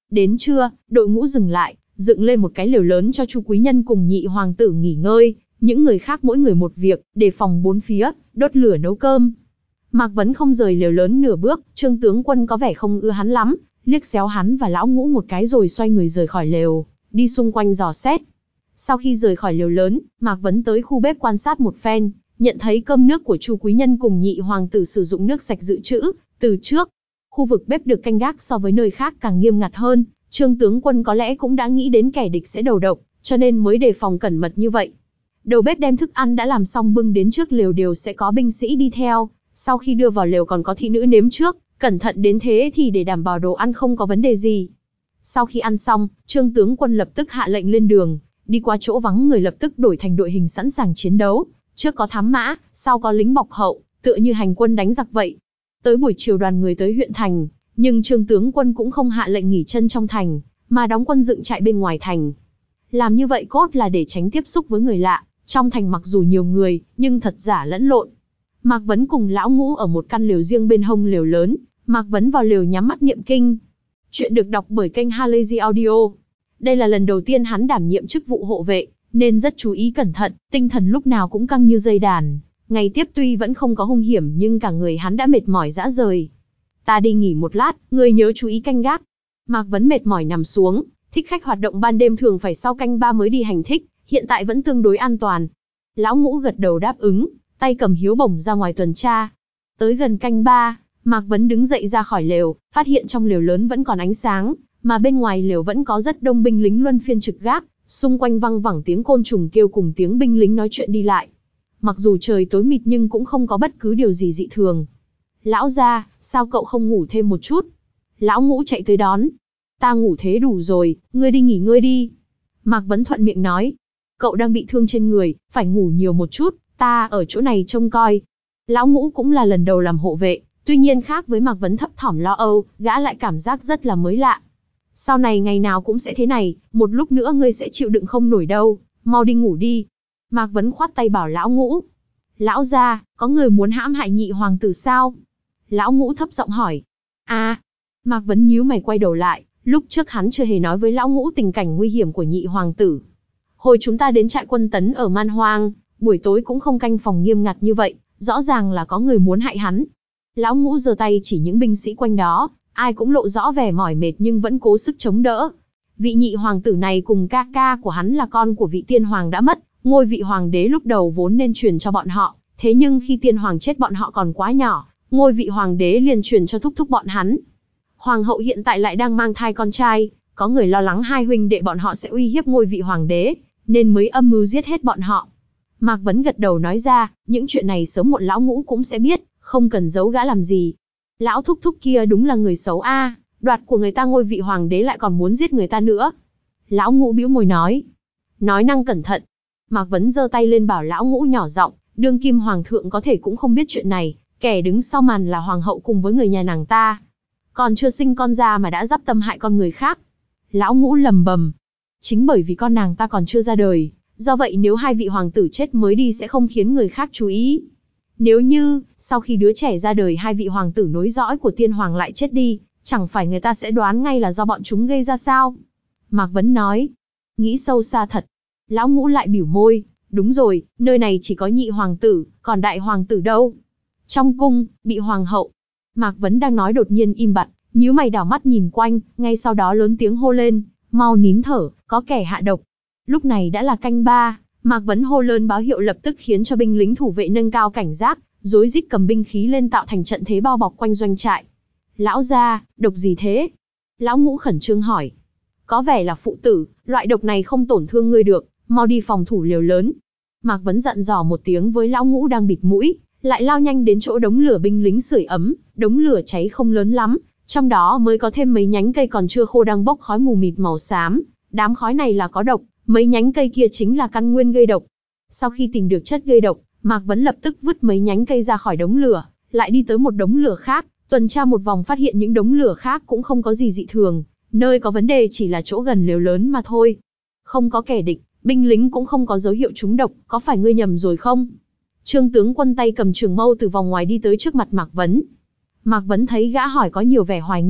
Đến trưa, đội ngũ dừng lại, dựng lên một cái lều lớn cho Chu Quý Nhân cùng nhị hoàng tử nghỉ ngơi, những người khác mỗi người một việc, đề phòng bốn phía, đốt lửa nấu cơm. Mạc Vấn không rời lều lớn nửa bước, Trương tướng quân có vẻ không ưa hắn lắm, liếc xéo hắn và lão ngũ một cái rồi xoay người rời khỏi lều, đi xung quanh dò xét. Sau khi rời khỏi lều lớn, Mạc Vấn tới khu bếp quan sát một phen, nhận thấy cơm nước của Chu Quý Nhân cùng nhị hoàng tử sử dụng nước sạch dự trữ từ trước. Khu vực bếp được canh gác so với nơi khác càng nghiêm ngặt hơn, Trương tướng quân có lẽ cũng đã nghĩ đến kẻ địch sẽ đầu độc, cho nên mới đề phòng cẩn mật như vậy. Đầu bếp đem thức ăn đã làm xong bưng đến trước lều đều sẽ có binh sĩ đi theo, sau khi đưa vào lều còn có thị nữ nếm trước, cẩn thận đến thế thì để đảm bảo đồ ăn không có vấn đề gì. Sau khi ăn xong, Trương tướng quân lập tức hạ lệnh lên đường, đi qua chỗ vắng người lập tức đổi thành đội hình sẵn sàng chiến đấu, trước có thám mã, sau có lính bọc hậu, tựa như hành quân đánh giặc vậy. Tới buổi chiều đoàn người tới huyện thành, nhưng Trương tướng quân cũng không hạ lệnh nghỉ chân trong thành, mà đóng quân dựng trại bên ngoài thành. Làm như vậy cốt là để tránh tiếp xúc với người lạ, trong thành mặc dù nhiều người, nhưng thật giả lẫn lộn. Mạc Vấn cùng lão ngũ ở một căn lều riêng bên hông lều lớn, Mạc Vấn vào lều nhắm mắt niệm kinh. Chuyện được đọc bởi kênh Halazy Audio. Đây là lần đầu tiên hắn đảm nhiệm chức vụ hộ vệ, nên rất chú ý cẩn thận, tinh thần lúc nào cũng căng như dây đàn. Ngày tiếp tuy vẫn không có hung hiểm nhưng cả người hắn đã mệt mỏi rã rời. Ta đi nghỉ một lát, ngươi nhớ chú ý canh gác. Mạc Vấn mệt mỏi nằm xuống, thích khách hoạt động ban đêm thường phải sau canh ba mới đi hành thích, hiện tại vẫn tương đối an toàn. Lão ngũ gật đầu đáp ứng, tay cầm hiếu bổng ra ngoài tuần tra. Tới gần canh ba, Mạc Vấn đứng dậy ra khỏi lều, phát hiện trong lều lớn vẫn còn ánh sáng, mà bên ngoài lều vẫn có rất đông binh lính luân phiên trực gác, xung quanh văng vẳng tiếng côn trùng kêu cùng tiếng binh lính nói chuyện đi lại. Mặc dù trời tối mịt nhưng cũng không có bất cứ điều gì dị thường. Lão gia, sao cậu không ngủ thêm một chút? Lão ngũ chạy tới đón. Ta ngủ thế đủ rồi, ngươi đi nghỉ ngơi đi. Mạc Vấn thuận miệng nói. Cậu đang bị thương trên người, phải ngủ nhiều một chút, ta ở chỗ này trông coi. Lão ngũ cũng là lần đầu làm hộ vệ, tuy nhiên khác với Mạc Vấn thấp thỏm lo âu, gã lại cảm giác rất là mới lạ. Sau này ngày nào cũng sẽ thế này, một lúc nữa ngươi sẽ chịu đựng không nổi đâu, mau đi ngủ đi. Mạc Vấn khoát tay bảo lão ngũ. Lão gia, có người muốn hãm hại nhị hoàng tử sao? Lão ngũ thấp giọng hỏi. À, Mạc Vấn nhíu mày quay đầu lại, lúc trước hắn chưa hề nói với lão ngũ tình cảnh nguy hiểm của nhị hoàng tử. Hồi chúng ta đến trại quân tấn ở Man Hoang, buổi tối cũng không canh phòng nghiêm ngặt như vậy, rõ ràng là có người muốn hại hắn. Lão ngũ giơ tay chỉ những binh sĩ quanh đó, ai cũng lộ rõ vẻ mỏi mệt nhưng vẫn cố sức chống đỡ. Vị nhị hoàng tử này cùng ca ca của hắn là con của vị tiên hoàng đã mất, ngôi vị hoàng đế lúc đầu vốn nên truyền cho bọn họ, thế nhưng khi tiên hoàng chết bọn họ còn quá nhỏ, ngôi vị hoàng đế liền truyền cho thúc thúc bọn hắn. Hoàng hậu hiện tại lại đang mang thai con trai, có người lo lắng hai huynh đệ bọn họ sẽ uy hiếp ngôi vị hoàng đế, nên mới âm mưu giết hết bọn họ. Mạc Vấn gật đầu nói ra, những chuyện này sớm muộn lão ngũ cũng sẽ biết, không cần giấu gã làm gì. Lão thúc thúc kia đúng là người xấu a, đoạt của người ta ngôi vị hoàng đế lại còn muốn giết người ta nữa. Lão ngũ bĩu môi nói, nói năng cẩn thận. Mạc Vấn giơ tay lên bảo lão ngũ nhỏ giọng, đương kim hoàng thượng có thể cũng không biết chuyện này, kẻ đứng sau màn là hoàng hậu cùng với người nhà nàng ta. Còn chưa sinh con ra mà đã dắp tâm hại con người khác. Lão ngũ lầm bầm, chính bởi vì con nàng ta còn chưa ra đời, do vậy nếu hai vị hoàng tử chết mới đi sẽ không khiến người khác chú ý. Nếu như, sau khi đứa trẻ ra đời hai vị hoàng tử nối dõi của tiên hoàng lại chết đi, chẳng phải người ta sẽ đoán ngay là do bọn chúng gây ra sao? Mạc Vấn nói, nghĩ sâu xa thật. Lão ngũ lại bĩu môi, đúng rồi, nơi này chỉ có nhị hoàng tử, còn đại hoàng tử đâu? Trong cung, bị hoàng hậu. Mạc Vấn đang nói đột nhiên im bặt, nhíu mày đảo mắt nhìn quanh, ngay sau đó lớn tiếng hô lên, mau nín thở, có kẻ hạ độc. Lúc này đã là canh ba, Mạc Vấn hô lớn báo hiệu lập tức khiến cho binh lính thủ vệ nâng cao cảnh giác, rối rít cầm binh khí lên tạo thành trận thế bao bọc quanh doanh trại. Lão gia, độc gì thế? Lão ngũ khẩn trương hỏi. Có vẻ là phụ tử, loại độc này không tổn thương ngươi được, mau đi phòng thủ liều lớn. Mạc Vấn dặn dò một tiếng với lão ngũ đang bịt mũi, lại lao nhanh đến chỗ đống lửa binh lính sưởi ấm, đống lửa cháy không lớn lắm, trong đó mới có thêm mấy nhánh cây còn chưa khô đang bốc khói mù mịt màu xám, đám khói này là có độc, mấy nhánh cây kia chính là căn nguyên gây độc. Sau khi tìm được chất gây độc, Mạc Vấn lập tức vứt mấy nhánh cây ra khỏi đống lửa, lại đi tới một đống lửa khác, tuần tra một vòng phát hiện những đống lửa khác cũng không có gì dị thường, nơi có vấn đề chỉ là chỗ gần lều lớn mà thôi. Không có kẻ địch, binh lính cũng không có dấu hiệu trúng độc, có phải ngươi nhầm rồi không? Trương tướng quân tay cầm trường mâu từ vòng ngoài đi tới trước mặt Mạc Vấn. Mạc Vấn thấy gã hỏi có nhiều vẻ hoài nghi,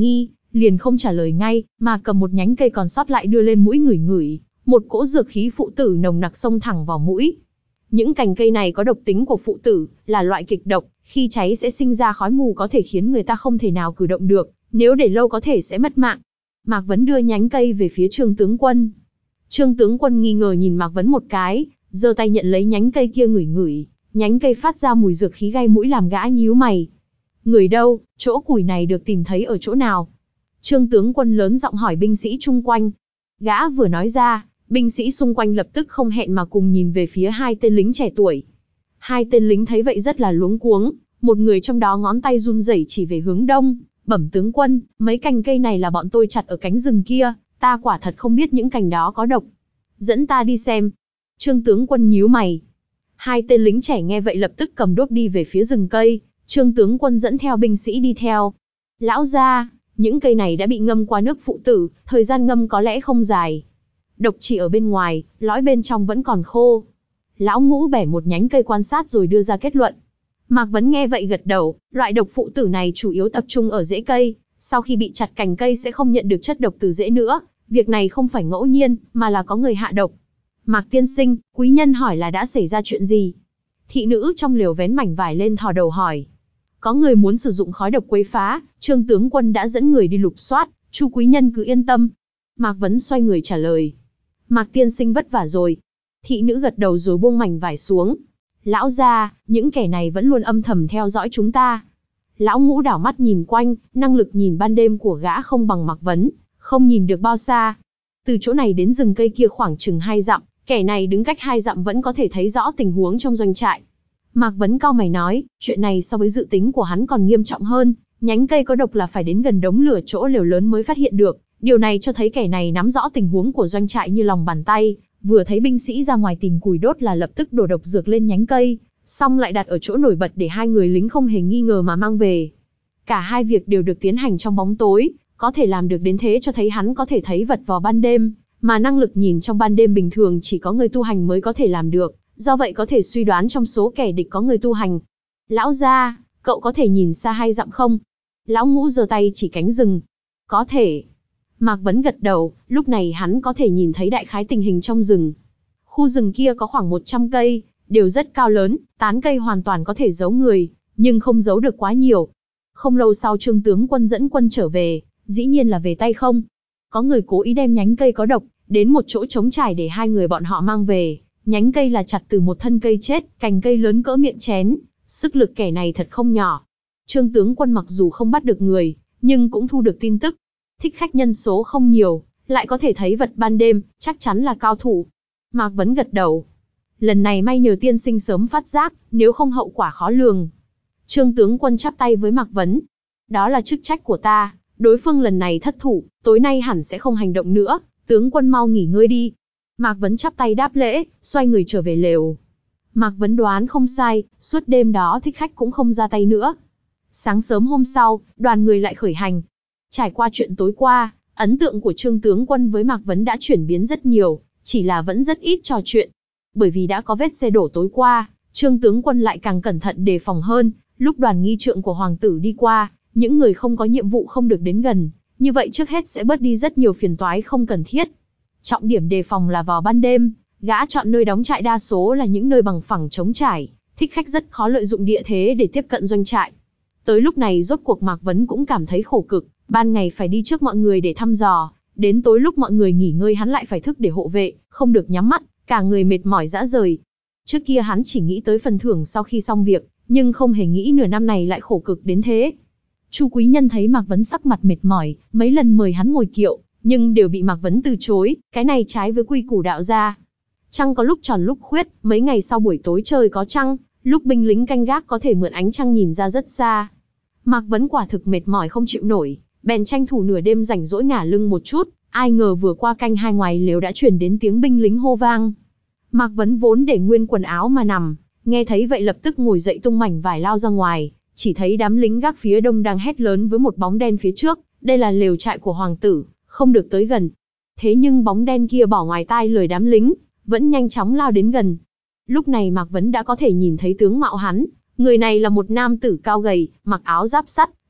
liền không trả lời ngay, mà cầm một nhánh cây còn sót lại đưa lên mũi ngửi ngửi, một cỗ dược khí phụ tử nồng nặc xông thẳng vào mũi. Những cành cây này có độc tính của phụ tử, là loại kịch độc, khi cháy sẽ sinh ra khói mù có thể khiến người ta không thể nào cử động được, nếu để lâu có thể sẽ mất mạng. Mạc Vấn đưa nhánh cây về phía Trương tướng quân. Trương tướng quân nghi ngờ nhìn Mạc Vấn một cái, giơ tay nhận lấy nhánh cây kia ngửi ngửi, nhánh cây phát ra mùi dược khí gai mũi làm gã nhíu mày. Người đâu, chỗ củi này được tìm thấy ở chỗ nào? Trương tướng quân lớn giọng hỏi binh sĩ chung quanh. Gã vừa nói ra, binh sĩ xung quanh lập tức không hẹn mà cùng nhìn về phía hai tên lính trẻ tuổi. Hai tên lính thấy vậy rất là luống cuống, một người trong đó ngón tay run rẩy chỉ về hướng đông, bẩm tướng quân, mấy cành cây này là bọn tôi chặt ở cánh rừng kia, ta quả thật không biết những cành đó có độc. Dẫn ta đi xem. Trương tướng quân nhíu mày. Hai tên lính trẻ nghe vậy lập tức cầm đuốc đi về phía rừng cây, Trương tướng quân dẫn theo binh sĩ đi theo. Lão gia, những cây này đã bị ngâm qua nước phụ tử, thời gian ngâm có lẽ không dài. Độc chỉ ở bên ngoài, lõi bên trong vẫn còn khô. Lão Ngũ bẻ một nhánh cây quan sát rồi đưa ra kết luận. Mạc Vấn nghe vậy gật đầu, loại độc phụ tử này chủ yếu tập trung ở rễ cây, sau khi bị chặt cành cây sẽ không nhận được chất độc từ rễ nữa, việc này không phải ngẫu nhiên, mà là có người hạ độc. Mạc tiên sinh, quý nhân hỏi là đã xảy ra chuyện gì? Thị nữ trong lều vén mảnh vải lên thò đầu hỏi. Có người muốn sử dụng khói độc quấy phá, Trương tướng quân đã dẫn người đi lục soát, chu quý nhân cứ yên tâm. Mạc Vấn xoay người trả lời. Mạc tiên sinh vất vả rồi. Thị nữ gật đầu rồi buông mảnh vải xuống. Lão gia, những kẻ này vẫn luôn âm thầm theo dõi chúng ta. Lão Ngũ đảo mắt nhìn quanh, năng lực nhìn ban đêm của gã không bằng Mạc Vấn, không nhìn được bao xa. Từ chỗ này đến rừng cây kia khoảng chừng hai dặm, kẻ này đứng cách hai dặm vẫn có thể thấy rõ tình huống trong doanh trại. Mạc Vấn cau mày nói, chuyện này so với dự tính của hắn còn nghiêm trọng hơn, nhánh cây có độc là phải đến gần đống lửa chỗ lều lớn mới phát hiện được. Điều này cho thấy kẻ này nắm rõ tình huống của doanh trại như lòng bàn tay, vừa thấy binh sĩ ra ngoài tìm củi đốt là lập tức đổ độc dược lên nhánh cây, xong lại đặt ở chỗ nổi bật để hai người lính không hề nghi ngờ mà mang về. Cả hai việc đều được tiến hành trong bóng tối, có thể làm được đến thế cho thấy hắn có thể thấy vật vào ban đêm, mà năng lực nhìn trong ban đêm bình thường chỉ có người tu hành mới có thể làm được, do vậy có thể suy đoán trong số kẻ địch có người tu hành. Lão gia, cậu có thể nhìn xa hai dặm không? Lão Ngũ giơ tay chỉ cánh rừng. Có thể. Mạc Vấn gật đầu, lúc này hắn có thể nhìn thấy đại khái tình hình trong rừng. Khu rừng kia có khoảng một trăm cây, đều rất cao lớn, tán cây hoàn toàn có thể giấu người, nhưng không giấu được quá nhiều. Không lâu sau Trương tướng quân dẫn quân trở về, dĩ nhiên là về tay không. Có người cố ý đem nhánh cây có độc, đến một chỗ trống trải để hai người bọn họ mang về. Nhánh cây là chặt từ một thân cây chết, cành cây lớn cỡ miệng chén, sức lực kẻ này thật không nhỏ. Trương tướng quân mặc dù không bắt được người, nhưng cũng thu được tin tức. Thích khách nhân số không nhiều, lại có thể thấy vật ban đêm, chắc chắn là cao thủ. Mạc Vấn gật đầu. Lần này may nhờ tiên sinh sớm phát giác, nếu không hậu quả khó lường. Trương tướng quân chắp tay với Mạc Vấn. Đó là chức trách của ta, đối phương lần này thất thủ, tối nay hẳn sẽ không hành động nữa, tướng quân mau nghỉ ngơi đi. Mạc Vấn chắp tay đáp lễ, xoay người trở về lều. Mạc Vấn đoán không sai, suốt đêm đó thích khách cũng không ra tay nữa. Sáng sớm hôm sau, đoàn người lại khởi hành. Trải qua chuyện tối qua, ấn tượng của Trương tướng quân với Mạc Vấn đã chuyển biến rất nhiều, chỉ là vẫn rất ít trò chuyện. Bởi vì đã có vết xe đổ tối qua, Trương tướng quân lại càng cẩn thận đề phòng hơn, lúc đoàn nghi trượng của hoàng tử đi qua, những người không có nhiệm vụ không được đến gần, như vậy trước hết sẽ bớt đi rất nhiều phiền toái không cần thiết. Trọng điểm đề phòng là vào ban đêm, gã chọn nơi đóng trại đa số là những nơi bằng phẳng trống trải, thích khách rất khó lợi dụng địa thế để tiếp cận doanh trại. Tới lúc này rốt cuộc Mạc Vấn cũng cảm thấy khổ cực, ban ngày phải đi trước mọi người để thăm dò, đến tối lúc mọi người nghỉ ngơi hắn lại phải thức để hộ vệ, không được nhắm mắt, cả người mệt mỏi rã rời. Trước kia hắn chỉ nghĩ tới phần thưởng sau khi xong việc, nhưng không hề nghĩ nửa năm này lại khổ cực đến thế. Chu quý nhân thấy Mạc Vấn sắc mặt mệt mỏi, mấy lần mời hắn ngồi kiệu, nhưng đều bị Mạc Vấn từ chối, cái này trái với quy củ đạo gia. Trăng có lúc tròn lúc khuyết, mấy ngày sau buổi tối trời có trăng, lúc binh lính canh gác có thể mượn ánh trăng nhìn ra rất xa. Mạc Vấn quả thực mệt mỏi không chịu nổi, bèn tranh thủ nửa đêm rảnh rỗi ngả lưng một chút, ai ngờ vừa qua canh hai ngoài lều đã truyền đến tiếng binh lính hô vang. Mạc Vấn vốn để nguyên quần áo mà nằm, nghe thấy vậy lập tức ngồi dậy tung mảnh vải lao ra ngoài, chỉ thấy đám lính gác phía đông đang hét lớn với một bóng đen phía trước, đây là lều trại của hoàng tử, không được tới gần. Thế nhưng bóng đen kia bỏ ngoài tai lời đám lính, vẫn nhanh chóng lao đến gần. Lúc này Mạc Vấn đã có thể nhìn thấy tướng mạo hắn, người này là một nam tử cao gầy, mặc áo giáp sắt,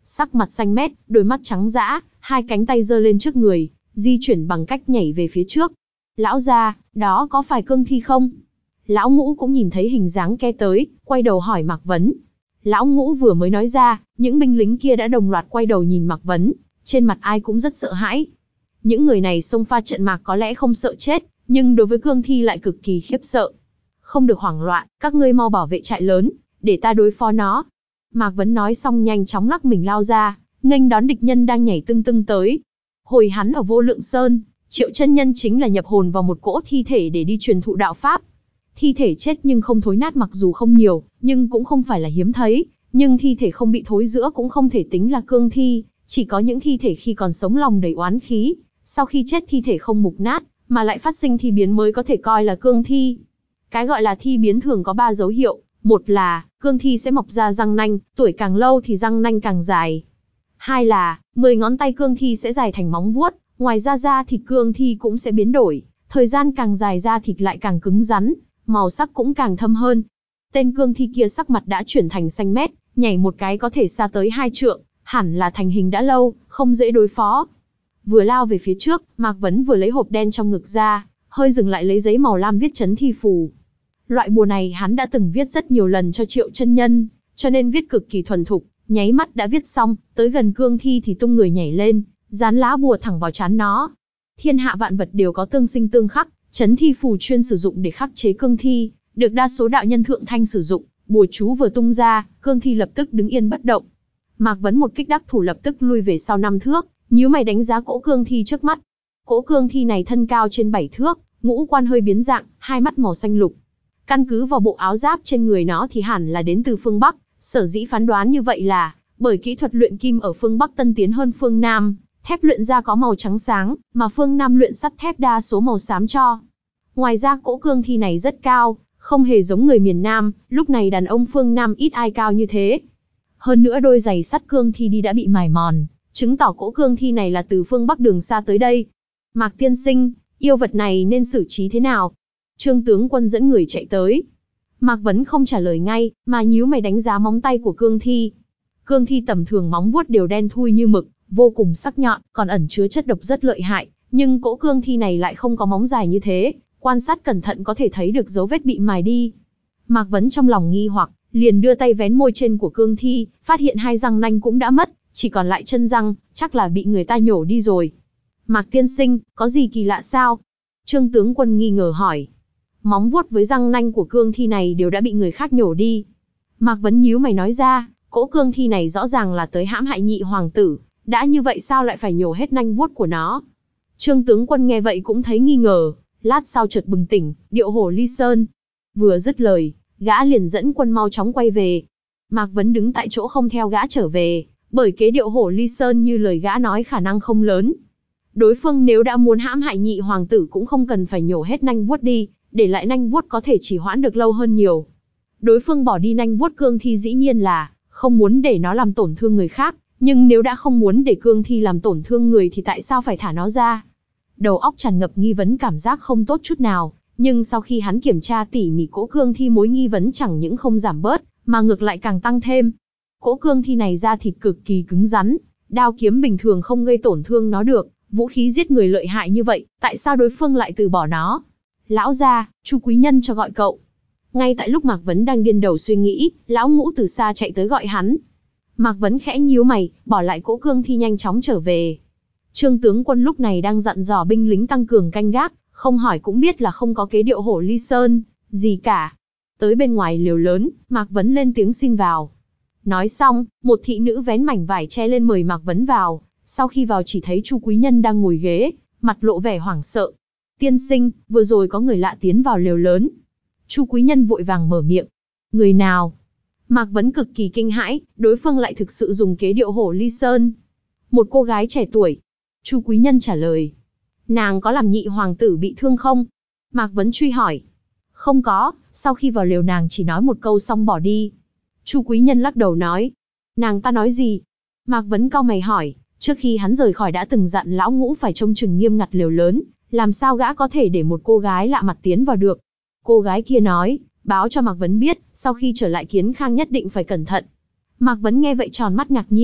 sắc mặt xanh mét, đôi mắt trắng dã, hai cánh tay giơ lên trước người, di chuyển bằng cách nhảy về phía trước. Lão gia, đó có phải cương thi không? Lão Ngũ cũng nhìn thấy hình dáng ke tới, quay đầu hỏi Mạc Vấn. Lão Ngũ vừa mới nói ra, những binh lính kia đã đồng loạt quay đầu nhìn Mạc Vấn, trên mặt ai cũng rất sợ hãi. Những người này xông pha trận mạc có lẽ không sợ chết, nhưng đối với cương thi lại cực kỳ khiếp sợ. Không được hoảng loạn, các ngươi mau bảo vệ trại lớn, để ta đối phó nó. Mạc Vấn nói xong nhanh chóng lắc mình lao ra, nghênh đón địch nhân đang nhảy tưng tưng tới. Hồi hắn ở Vô Lượng Sơn, Triệu Chân Nhân chính là nhập hồn vào một cỗ thi thể để đi truyền thụ đạo pháp. Thi thể chết nhưng không thối nát mặc dù không nhiều, nhưng cũng không phải là hiếm thấy. Nhưng thi thể không bị thối rữa cũng không thể tính là cương thi, chỉ có những thi thể khi còn sống lòng đầy oán khí, sau khi chết thi thể không mục nát, mà lại phát sinh thi biến mới có thể coi là cương thi. Cái gọi là thi biến thường có ba dấu hiệu, một là cương thi sẽ mọc ra răng nanh, tuổi càng lâu thì răng nanh càng dài. Hai là mười ngón tay cương thi sẽ dài thành móng vuốt, ngoài ra da thịt cương thi cũng sẽ biến đổi, thời gian càng dài da thịt lại càng cứng rắn, màu sắc cũng càng thâm hơn. Tên cương thi kia sắc mặt đã chuyển thành xanh mét, nhảy một cái có thể xa tới hai trượng, hẳn là thành hình đã lâu, không dễ đối phó. Vừa lao về phía trước, Mạc Vấn vừa lấy hộp đen trong ngực ra, hơi dừng lại lấy giấy màu lam viết chấn thi phù. Loại bùa này hắn đã từng viết rất nhiều lần cho Triệu Chân Nhân, cho nên viết cực kỳ thuần thục, nháy mắt đã viết xong, tới gần cương thi thì tung người nhảy lên, dán lá bùa thẳng vào trán nó. Thiên hạ vạn vật đều có tương sinh tương khắc, chấn thi phù chuyên sử dụng để khắc chế cương thi, được đa số đạo nhân thượng thanh sử dụng, bùa chú vừa tung ra, cương thi lập tức đứng yên bất động. Mạc Vấn một kích đắc thủ lập tức lui về sau năm thước, nhíu mày đánh giá cỗ cương thi trước mắt. Cỗ cương thi này thân cao trên bảy thước, ngũ quan hơi biến dạng, hai mắt màu xanh lục. Căn cứ vào bộ áo giáp trên người nó thì hẳn là đến từ phương Bắc, sở dĩ phán đoán như vậy là bởi kỹ thuật luyện kim ở phương Bắc tân tiến hơn phương Nam, thép luyện ra có màu trắng sáng, mà phương Nam luyện sắt thép đa số màu xám cho. Ngoài ra cỗ cương thi này rất cao, không hề giống người miền Nam, lúc này đàn ông phương Nam ít ai cao như thế. Hơn nữa đôi giày sắt cương thi đi đã bị mài mòn, chứng tỏ cỗ cương thi này là từ phương Bắc đường xa tới đây. Mạc tiên sinh, yêu vật này nên xử trí thế nào? Trương tướng quân dẫn người chạy tới. Mạc Vấn không trả lời ngay, mà nhíu mày đánh giá móng tay của cương thi. Cương thi tầm thường móng vuốt đều đen thui như mực, vô cùng sắc nhọn, còn ẩn chứa chất độc rất lợi hại, nhưng cỗ cương thi này lại không có móng dài như thế, quan sát cẩn thận có thể thấy được dấu vết bị mài đi. Mạc Vấn trong lòng nghi hoặc, liền đưa tay vén môi trên của cương thi, phát hiện hai răng nanh cũng đã mất, chỉ còn lại chân răng, chắc là bị người ta nhổ đi rồi. Mạc tiên sinh, có gì kỳ lạ sao? Trương tướng quân nghi ngờ hỏi. Móng vuốt với răng nanh của cương thi này đều đã bị người khác nhổ đi. Mạc Vấn nhíu mày nói ra, cỗ cương thi này rõ ràng là tới hãm hại nhị hoàng tử, đã như vậy sao lại phải nhổ hết nanh vuốt của nó? Trương tướng quân nghe vậy cũng thấy nghi ngờ, lát sau chợt bừng tỉnh, điệu hổ ly sơn. Vừa dứt lời, gã liền dẫn quân mau chóng quay về. Mạc Vấn đứng tại chỗ không theo gã trở về, bởi kế điệu hổ ly sơn như lời gã nói khả năng không lớn. Đối phương nếu đã muốn hãm hại nhị hoàng tử cũng không cần phải nhổ hết nanh vuốt đi, để lại nanh vuốt có thể chỉ hoãn được lâu hơn nhiều. Đối phương bỏ đi nanh vuốt cương thi dĩ nhiên là không muốn để nó làm tổn thương người khác, nhưng nếu đã không muốn để cương thi làm tổn thương người thì tại sao phải thả nó ra? Đầu óc tràn ngập nghi vấn cảm giác không tốt chút nào, nhưng sau khi hắn kiểm tra tỉ mỉ cỗ cương thi mối nghi vấn chẳng những không giảm bớt, mà ngược lại càng tăng thêm. Cỗ cương thi này da thịt cực kỳ cứng rắn, đao kiếm bình thường không gây tổn thương nó được, vũ khí giết người lợi hại như vậy, tại sao đối phương lại từ bỏ nó? Lão gia, Chu quý nhân cho gọi cậu. Ngay tại lúc Mạc Vấn đang điên đầu suy nghĩ, lão Ngũ từ xa chạy tới gọi hắn. Mạc Vấn khẽ nhíu mày, bỏ lại cỗ cương thi nhanh chóng trở về. Trương tướng quân lúc này đang dặn dò binh lính tăng cường canh gác, không hỏi cũng biết là không có kế điệu hổ ly sơn gì cả. Tới bên ngoài liều lớn, Mạc Vấn lên tiếng xin vào. Nói xong, một thị nữ vén mảnh vải che lên mời Mạc Vấn vào. Sau khi vào chỉ thấy Chu quý nhân đang ngồi ghế, mặt lộ vẻ hoảng sợ. Tiên sinh, vừa rồi có người lạ tiến vào liều lớn. Chu quý nhân vội vàng mở miệng. Người nào? Mạc Vấn cực kỳ kinh hãi, đối phương lại thực sự dùng kế điệu hổ ly sơn. Một cô gái trẻ tuổi. Chu quý nhân trả lời. Nàng có làm nhị hoàng tử bị thương không? Mạc Vấn truy hỏi. Không có, sau khi vào liều nàng chỉ nói một câu xong bỏ đi. Chu quý nhân lắc đầu nói. Nàng ta nói gì? Mạc Vấn cau mày hỏi. Trước khi hắn rời khỏi đã từng dặn lão Ngũ phải trông chừng nghiêm ngặt liều lớn, làm sao gã có thể để một cô gái lạ mặt tiến vào được? Cô gái kia nói, báo cho Mạc Vấn biết, sau khi trở lại Kiến Khang nhất định phải cẩn thận. Mạc Vấn nghe vậy tròn mắt ngạc nhiên,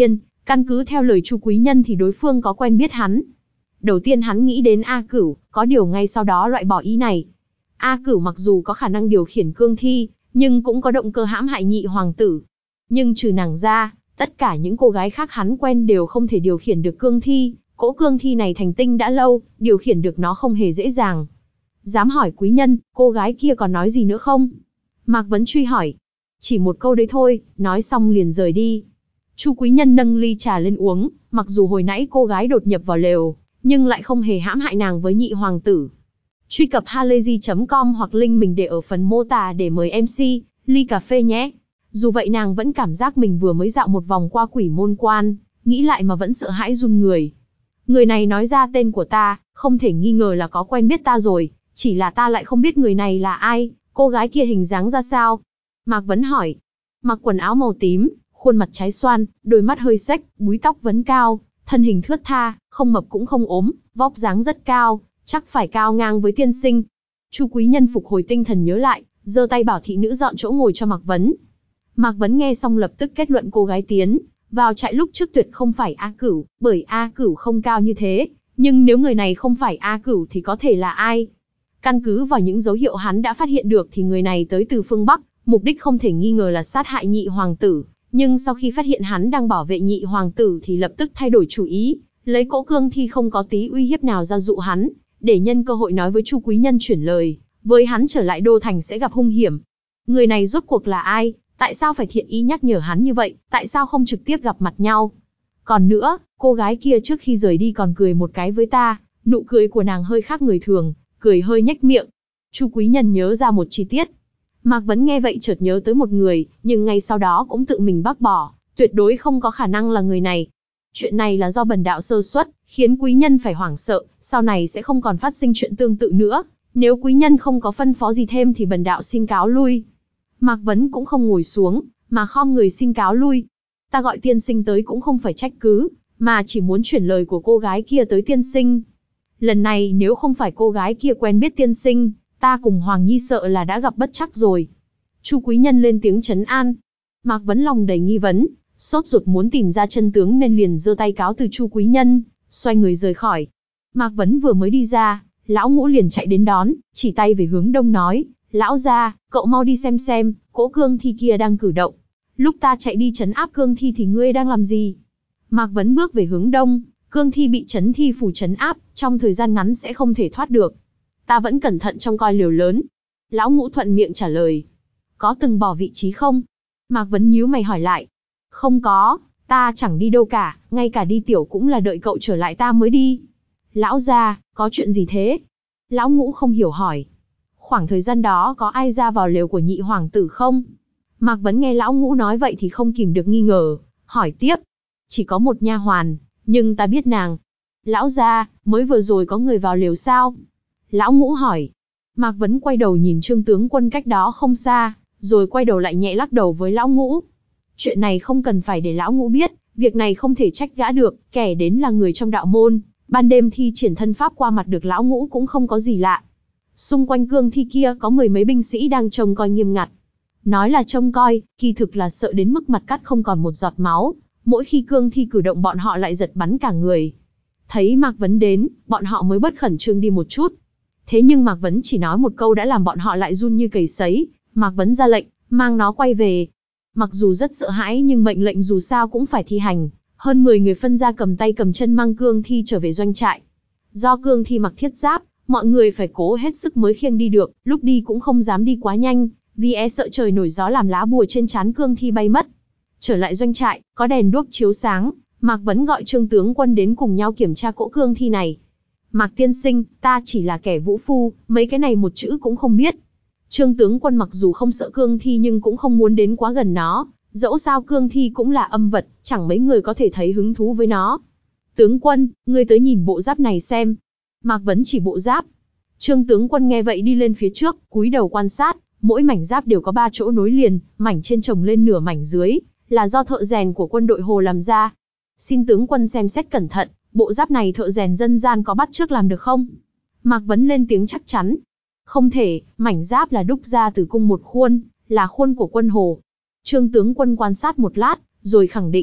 Căn cứ theo lời Chu Quý Nhân thì đối phương có quen biết hắn. Đầu tiên hắn nghĩ đến A Cửu, có điều ngay sau đó loại bỏ ý này. A Cửu mặc dù có khả năng điều khiển cương thi, nhưng cũng có động cơ hãm hại nhị hoàng tử. Nhưng trừ nàng ra, tất cả những cô gái khác hắn quen đều không thể điều khiển được cương thi. Cỗ cương thi này thành tinh đã lâu, điều khiển được nó không hề dễ dàng. Dám hỏi quý nhân, cô gái kia còn nói gì nữa không? Mạc Vấn truy hỏi. Chỉ một câu đấy thôi, nói xong liền rời đi. Chu Quý Nhân nâng ly trà lên uống, mặc dù hồi nãy cô gái đột nhập vào lều, nhưng lại không hề hãm hại nàng với nhị hoàng tử. Truy cập halayzi chấm com hoặc link mình để ở phần mô tả để mời em xê, ly cà phê nhé. Dù vậy nàng vẫn cảm giác mình vừa mới dạo một vòng qua quỷ môn quan, nghĩ lại mà vẫn sợ hãi run người. Người này nói ra tên của ta, không thể nghi ngờ là có quen biết ta rồi, chỉ là ta lại không biết người này là ai, cô gái kia hình dáng ra sao. Mạc Vấn hỏi. Mặc quần áo màu tím, khuôn mặt trái xoan, đôi mắt hơi xếch, búi tóc vấn cao, thân hình thướt tha, không mập cũng không ốm, vóc dáng rất cao, chắc phải cao ngang với tiên sinh. Chu Quý Nhân phục hồi tinh thần nhớ lại, giơ tay bảo thị nữ dọn chỗ ngồi cho Mạc Vấn. Mạc Vấn nghe xong lập tức kết luận cô gái tiến vào trại lúc trước tuyệt không phải A Cửu, bởi A Cửu không cao như thế, nhưng nếu người này không phải A Cửu thì có thể là ai? Căn cứ vào những dấu hiệu hắn đã phát hiện được thì người này tới từ phương Bắc, mục đích không thể nghi ngờ là sát hại nhị hoàng tử, nhưng sau khi phát hiện hắn đang bảo vệ nhị hoàng tử thì lập tức thay đổi chủ ý, lấy cỗ cương thi không có tí uy hiếp nào ra dụ hắn, để nhân cơ hội nói với Chu Quý Nhân chuyển lời, với hắn trở lại đô thành sẽ gặp hung hiểm. Người này rốt cuộc là ai? Tại sao phải thiện ý nhắc nhở hắn như vậy? Tại sao không trực tiếp gặp mặt nhau? Còn nữa, cô gái kia trước khi rời đi còn cười một cái với ta, nụ cười của nàng hơi khác người thường, cười hơi nhếch miệng. Chu Quý Nhân nhớ ra một chi tiết. Mạc Vấn nghe vậy chợt nhớ tới một người, nhưng ngay sau đó cũng tự mình bác bỏ, tuyệt đối không có khả năng là người này. Chuyện này là do bần đạo sơ suất, khiến quý nhân phải hoảng sợ, sau này sẽ không còn phát sinh chuyện tương tự nữa. Nếu quý nhân không có phân phó gì thêm thì bần đạo xin cáo lui. Mạc Vấn cũng không ngồi xuống, mà khom người xin cáo lui. Ta gọi tiên sinh tới cũng không phải trách cứ, mà chỉ muốn chuyển lời của cô gái kia tới tiên sinh. Lần này nếu không phải cô gái kia quen biết tiên sinh, ta cùng Hoàng Nhi sợ là đã gặp bất trắc rồi. Chu Quý Nhân lên tiếng trấn an. Mạc Vấn lòng đầy nghi vấn, sốt ruột muốn tìm ra chân tướng nên liền giơ tay cáo từ Chu Quý Nhân, xoay người rời khỏi. Mạc Vấn vừa mới đi ra, lão Ngũ liền chạy đến đón, chỉ tay về hướng đông nói, lão gia, cậu mau đi xem xem, cỗ cương thi kia đang cử động. Lúc ta chạy đi trấn áp cương thi thì ngươi đang làm gì? Mạc Vấn bước về hướng đông, cương thi bị trấn thi phủ trấn áp, trong thời gian ngắn sẽ không thể thoát được. Ta vẫn cẩn thận trong coi liều lớn. Lão Ngũ thuận miệng trả lời. Có từng bỏ vị trí không? Mạc Vấn nhíu mày hỏi lại. Không có, ta chẳng đi đâu cả, ngay cả đi tiểu cũng là đợi cậu trở lại ta mới đi. Lão gia, có chuyện gì thế? Lão Ngũ không hiểu hỏi. Khoảng thời gian đó có ai ra vào lều của nhị hoàng tử không? Mạc Vấn nghe Lão Ngũ nói vậy thì không kìm được nghi ngờ, hỏi tiếp. Chỉ có một nha hoàn, nhưng ta biết nàng. Lão gia, mới vừa rồi có người vào lều sao? Lão Ngũ hỏi. Mạc Vấn quay đầu nhìn Trương tướng quân cách đó không xa, rồi quay đầu lại nhẹ lắc đầu với Lão Ngũ. Chuyện này không cần phải để Lão Ngũ biết, việc này không thể trách gã được, kẻ đến là người trong đạo môn, ban đêm thi triển thân pháp qua mặt được Lão Ngũ cũng không có gì lạ. Xung quanh cương thi kia có mười mấy binh sĩ đang trông coi nghiêm ngặt. Nói là trông coi, kỳ thực là sợ đến mức mặt cắt không còn một giọt máu, mỗi khi cương thi cử động bọn họ lại giật bắn cả người. Thấy Mạc Vấn đến, bọn họ mới bớt khẩn trương đi một chút. Thế nhưng Mạc Vấn chỉ nói một câu đã làm bọn họ lại run như cầy sấy. Mạc Vấn ra lệnh, mang nó quay về. Mặc dù rất sợ hãi nhưng mệnh lệnh dù sao cũng phải thi hành. Hơn mười người phân ra cầm tay cầm chân mang cương thi trở về doanh trại. Do cương thi mặc thiết giáp, mọi người phải cố hết sức mới khiêng đi được, lúc đi cũng không dám đi quá nhanh, vì e sợ trời nổi gió làm lá bùa trên trán cương thi bay mất. Trở lại doanh trại, có đèn đuốc chiếu sáng, Mạc Vấn gọi Trương tướng quân đến cùng nhau kiểm tra cỗ cương thi này. Mạc tiên sinh, ta chỉ là kẻ vũ phu, mấy cái này một chữ cũng không biết. Trương tướng quân mặc dù không sợ cương thi nhưng cũng không muốn đến quá gần nó, dẫu sao cương thi cũng là âm vật, chẳng mấy người có thể thấy hứng thú với nó. Tướng quân, ngươi tới nhìn bộ giáp này xem. Mạc Vấn chỉ bộ giáp. Trương tướng quân nghe vậy đi lên phía trước, cúi đầu quan sát, mỗi mảnh giáp đều có ba chỗ nối liền, mảnh trên chồng lên nửa mảnh dưới, là do thợ rèn của quân đội Hồ làm ra. Xin tướng quân xem xét cẩn thận, bộ giáp này thợ rèn dân gian có bắt chước làm được không? Mạc Vấn lên tiếng chắc chắn. Không thể, mảnh giáp là đúc ra từ cung một khuôn, là khuôn của quân Hồ. Trương tướng quân quan sát một lát, rồi khẳng định.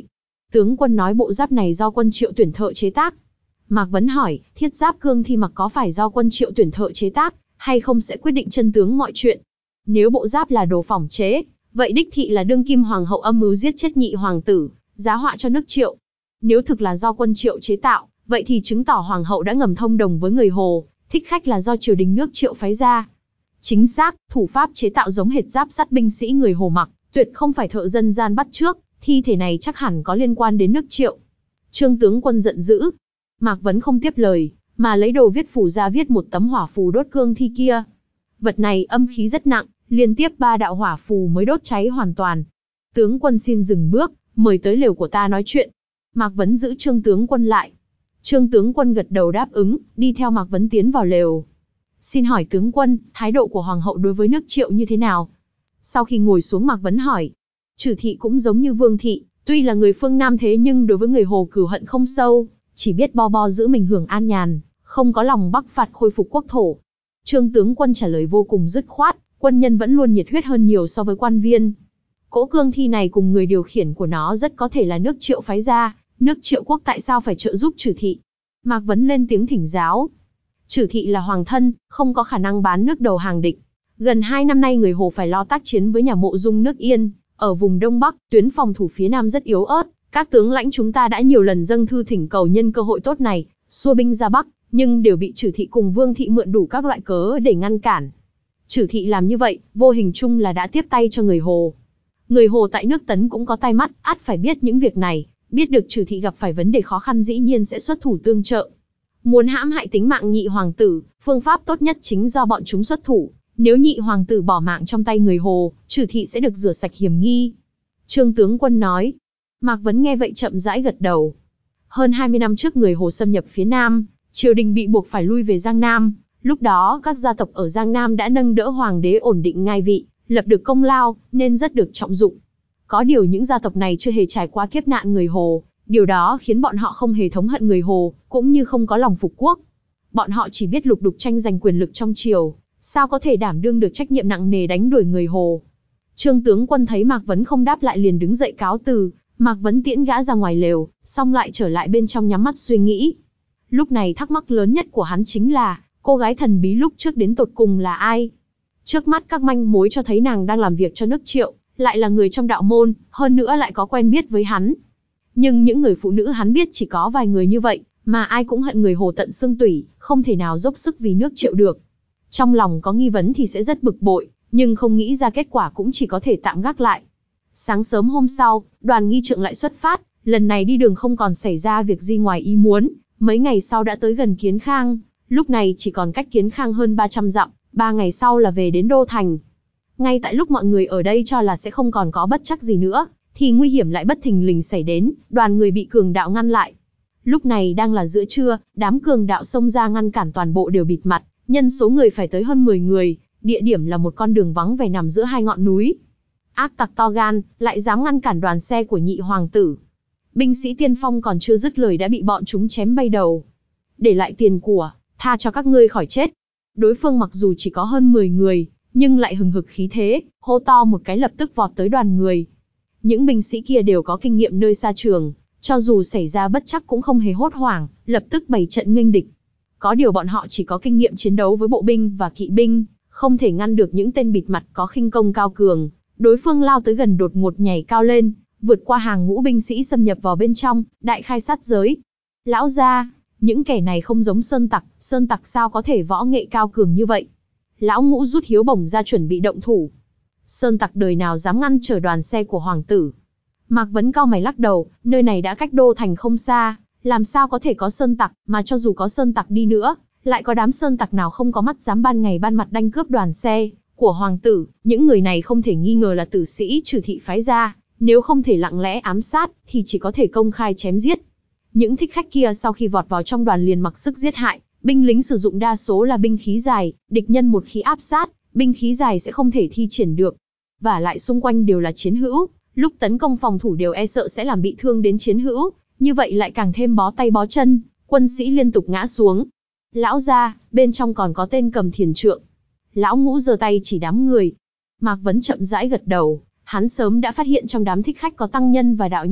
Tướng quân nói bộ giáp này do quân Triệu tuyển thợ chế tác. Mạc Vấn hỏi, thiết giáp cương thi mặc có phải do quân Triệu tuyển thợ chế tác, hay không sẽ quyết định chân tướng mọi chuyện. Nếu bộ giáp là đồ phỏng chế, vậy đích thị là đương kim hoàng hậu âm mưu giết chết nhị hoàng tử, giá họa cho nước Triệu. Nếu thực là do quân Triệu chế tạo, vậy thì chứng tỏ hoàng hậu đã ngầm thông đồng với người Hồ, thích khách là do triều đình nước Triệu phái ra. Chính xác, thủ pháp chế tạo giống hệt giáp sắt binh sĩ người Hồ mặc, tuyệt không phải thợ dân gian bắt chước, thi thể này chắc hẳn có liên quan đến nước Triệu. Trương tướng quân giận dữ. Mạc Vấn không tiếp lời, mà lấy đồ viết phù ra viết một tấm hỏa phù đốt cương thi kia. Vật này âm khí rất nặng, liên tiếp ba đạo hỏa phù mới đốt cháy hoàn toàn. Tướng quân xin dừng bước, mời tới lều của ta nói chuyện. Mạc Vấn giữ Trương tướng quân lại. Trương tướng quân gật đầu đáp ứng, đi theo Mạc Vấn tiến vào lều. Xin hỏi tướng quân, thái độ của hoàng hậu đối với nước Triệu như thế nào? Sau khi ngồi xuống Mạc Vấn hỏi. Trừ thị cũng giống như Vương thị, tuy là người phương Nam thế nhưng đối với người Hồ cừu hận không sâu, chỉ biết bo bo giữ mình hưởng an nhàn, không có lòng bắc phạt khôi phục quốc thổ. Trương tướng quân trả lời vô cùng dứt khoát, quân nhân vẫn luôn nhiệt huyết hơn nhiều so với quan viên. Cỗ cương thi này cùng người điều khiển của nó rất có thể là nước Triệu phái ra, nước Triệu quốc tại sao phải trợ giúp Trừ thị? Mạc Vấn lên tiếng thỉnh giáo. Trừ thị là hoàng thân, không có khả năng bán nước đầu hàng địch. Gần hai năm nay người Hồ phải lo tác chiến với nhà Mộ Dung nước Yên, ở vùng Đông Bắc, tuyến phòng thủ phía Nam rất yếu ớt. Các tướng lãnh chúng ta đã nhiều lần dâng thư thỉnh cầu nhân cơ hội tốt này, xua binh ra Bắc, nhưng đều bị Trừ thị cùng Vương thị mượn đủ các loại cớ để ngăn cản. Trừ thị làm như vậy, vô hình chung là đã tiếp tay cho người Hồ. Người Hồ tại nước Tấn cũng có tai mắt, ắt phải biết những việc này, biết được Trừ thị gặp phải vấn đề khó khăn dĩ nhiên sẽ xuất thủ tương trợ. Muốn hãm hại tính mạng nhị hoàng tử, phương pháp tốt nhất chính do bọn chúng xuất thủ. Nếu nhị hoàng tử bỏ mạng trong tay người Hồ, Trừ thị sẽ được rửa sạch hiểm nghi. Trương tướng quân nói. Mạc Vấn nghe vậy chậm rãi gật đầu. Hơn hai mươi năm trước người Hồ xâm nhập phía Nam, triều đình bị buộc phải lui về Giang Nam. Lúc đó các gia tộc ở Giang Nam đã nâng đỡ hoàng đế ổn định ngai vị, lập được công lao, nên rất được trọng dụng. Có điều những gia tộc này chưa hề trải qua kiếp nạn người Hồ, điều đó khiến bọn họ không hề thống hận người Hồ, cũng như không có lòng phục quốc. Bọn họ chỉ biết lục đục tranh giành quyền lực trong triều, sao có thể đảm đương được trách nhiệm nặng nề đánh đuổi người Hồ. Trương tướng quân thấy Mạc Vấn không đáp lại liền đứng dậy cáo từ. Mạc Vấn tiễn gã ra ngoài lều, xong lại trở lại bên trong nhắm mắt suy nghĩ. Lúc này thắc mắc lớn nhất của hắn chính là, cô gái thần bí lúc trước đến tột cùng là ai? Trước mắt các manh mối cho thấy nàng đang làm việc cho nước Triệu, lại là người trong đạo môn, hơn nữa lại có quen biết với hắn. Nhưng những người phụ nữ hắn biết chỉ có vài người như vậy, mà ai cũng hận người Hồ tận xương tủy, không thể nào dốc sức vì nước Triệu được. Trong lòng có nghi vấn thì sẽ rất bực bội, nhưng không nghĩ ra kết quả cũng chỉ có thể tạm gác lại. Sáng sớm hôm sau, đoàn nghi trượng lại xuất phát, lần này đi đường không còn xảy ra việc gì ngoài ý muốn, mấy ngày sau đã tới gần Kiến Khang, lúc này chỉ còn cách Kiến Khang hơn ba trăm dặm, ba ngày sau là về đến Đô Thành. Ngay tại lúc mọi người ở đây cho là sẽ không còn có bất trắc gì nữa, thì nguy hiểm lại bất thình lình xảy đến, đoàn người bị cường đạo ngăn lại. Lúc này đang là giữa trưa, đám cường đạo xông ra ngăn cản toàn bộ đều bịt mặt, nhân số người phải tới hơn mười người, địa điểm là một con đường vắng vẻ nằm giữa hai ngọn núi. Ác tặc to gan, lại dám ngăn cản đoàn xe của nhị hoàng tử. Binh sĩ tiên phong còn chưa dứt lời đã bị bọn chúng chém bay đầu. Để lại tiền của, tha cho các ngươi khỏi chết. Đối phương mặc dù chỉ có hơn mười người, nhưng lại hừng hực khí thế, hô to một cái lập tức vọt tới đoàn người. Những binh sĩ kia đều có kinh nghiệm nơi xa trường, cho dù xảy ra bất trắc cũng không hề hốt hoảng, lập tức bày trận nghênh địch. Có điều bọn họ chỉ có kinh nghiệm chiến đấu với bộ binh và kỵ binh, không thể ngăn được những tên bịt mặt có khinh công cao cường. Đối phương lao tới gần đột ngột nhảy cao lên, vượt qua hàng ngũ binh sĩ xâm nhập vào bên trong, đại khai sát giới. Lão gia, những kẻ này không giống sơn tặc, sơn tặc sao có thể võ nghệ cao cường như vậy? Lão ngũ rút hiếu bổng ra chuẩn bị động thủ. Sơn tặc đời nào dám ngăn trở đoàn xe của hoàng tử? Mạc Vấn cau mày lắc đầu, nơi này đã cách Đô Thành không xa, làm sao có thể có sơn tặc, mà cho dù có sơn tặc đi nữa, lại có đám sơn tặc nào không có mắt dám ban ngày ban mặt đanh cướp đoàn xe của hoàng tử? Những người này không thể nghi ngờ là tử sĩ Trừ thị phái ra, nếu không thể lặng lẽ ám sát, thì chỉ có thể công khai chém giết. Những thích khách kia sau khi vọt vào trong đoàn liền mặc sức giết hại, binh lính sử dụng đa số là binh khí dài, địch nhân một khi áp sát, binh khí dài sẽ không thể thi triển được. Và lại xung quanh đều là chiến hữu, lúc tấn công phòng thủ đều e sợ sẽ làm bị thương đến chiến hữu, như vậy lại càng thêm bó tay bó chân, quân sĩ liên tục ngã xuống. Lão gia, bên trong còn có tên cầm thiền trượng. Lão ngũ giơ tay chỉ đám người. Mạc Vấn chậm rãi gật đầu, hắn sớm đã phát hiện trong đám thích khách có tăng nhân và đạo nhân,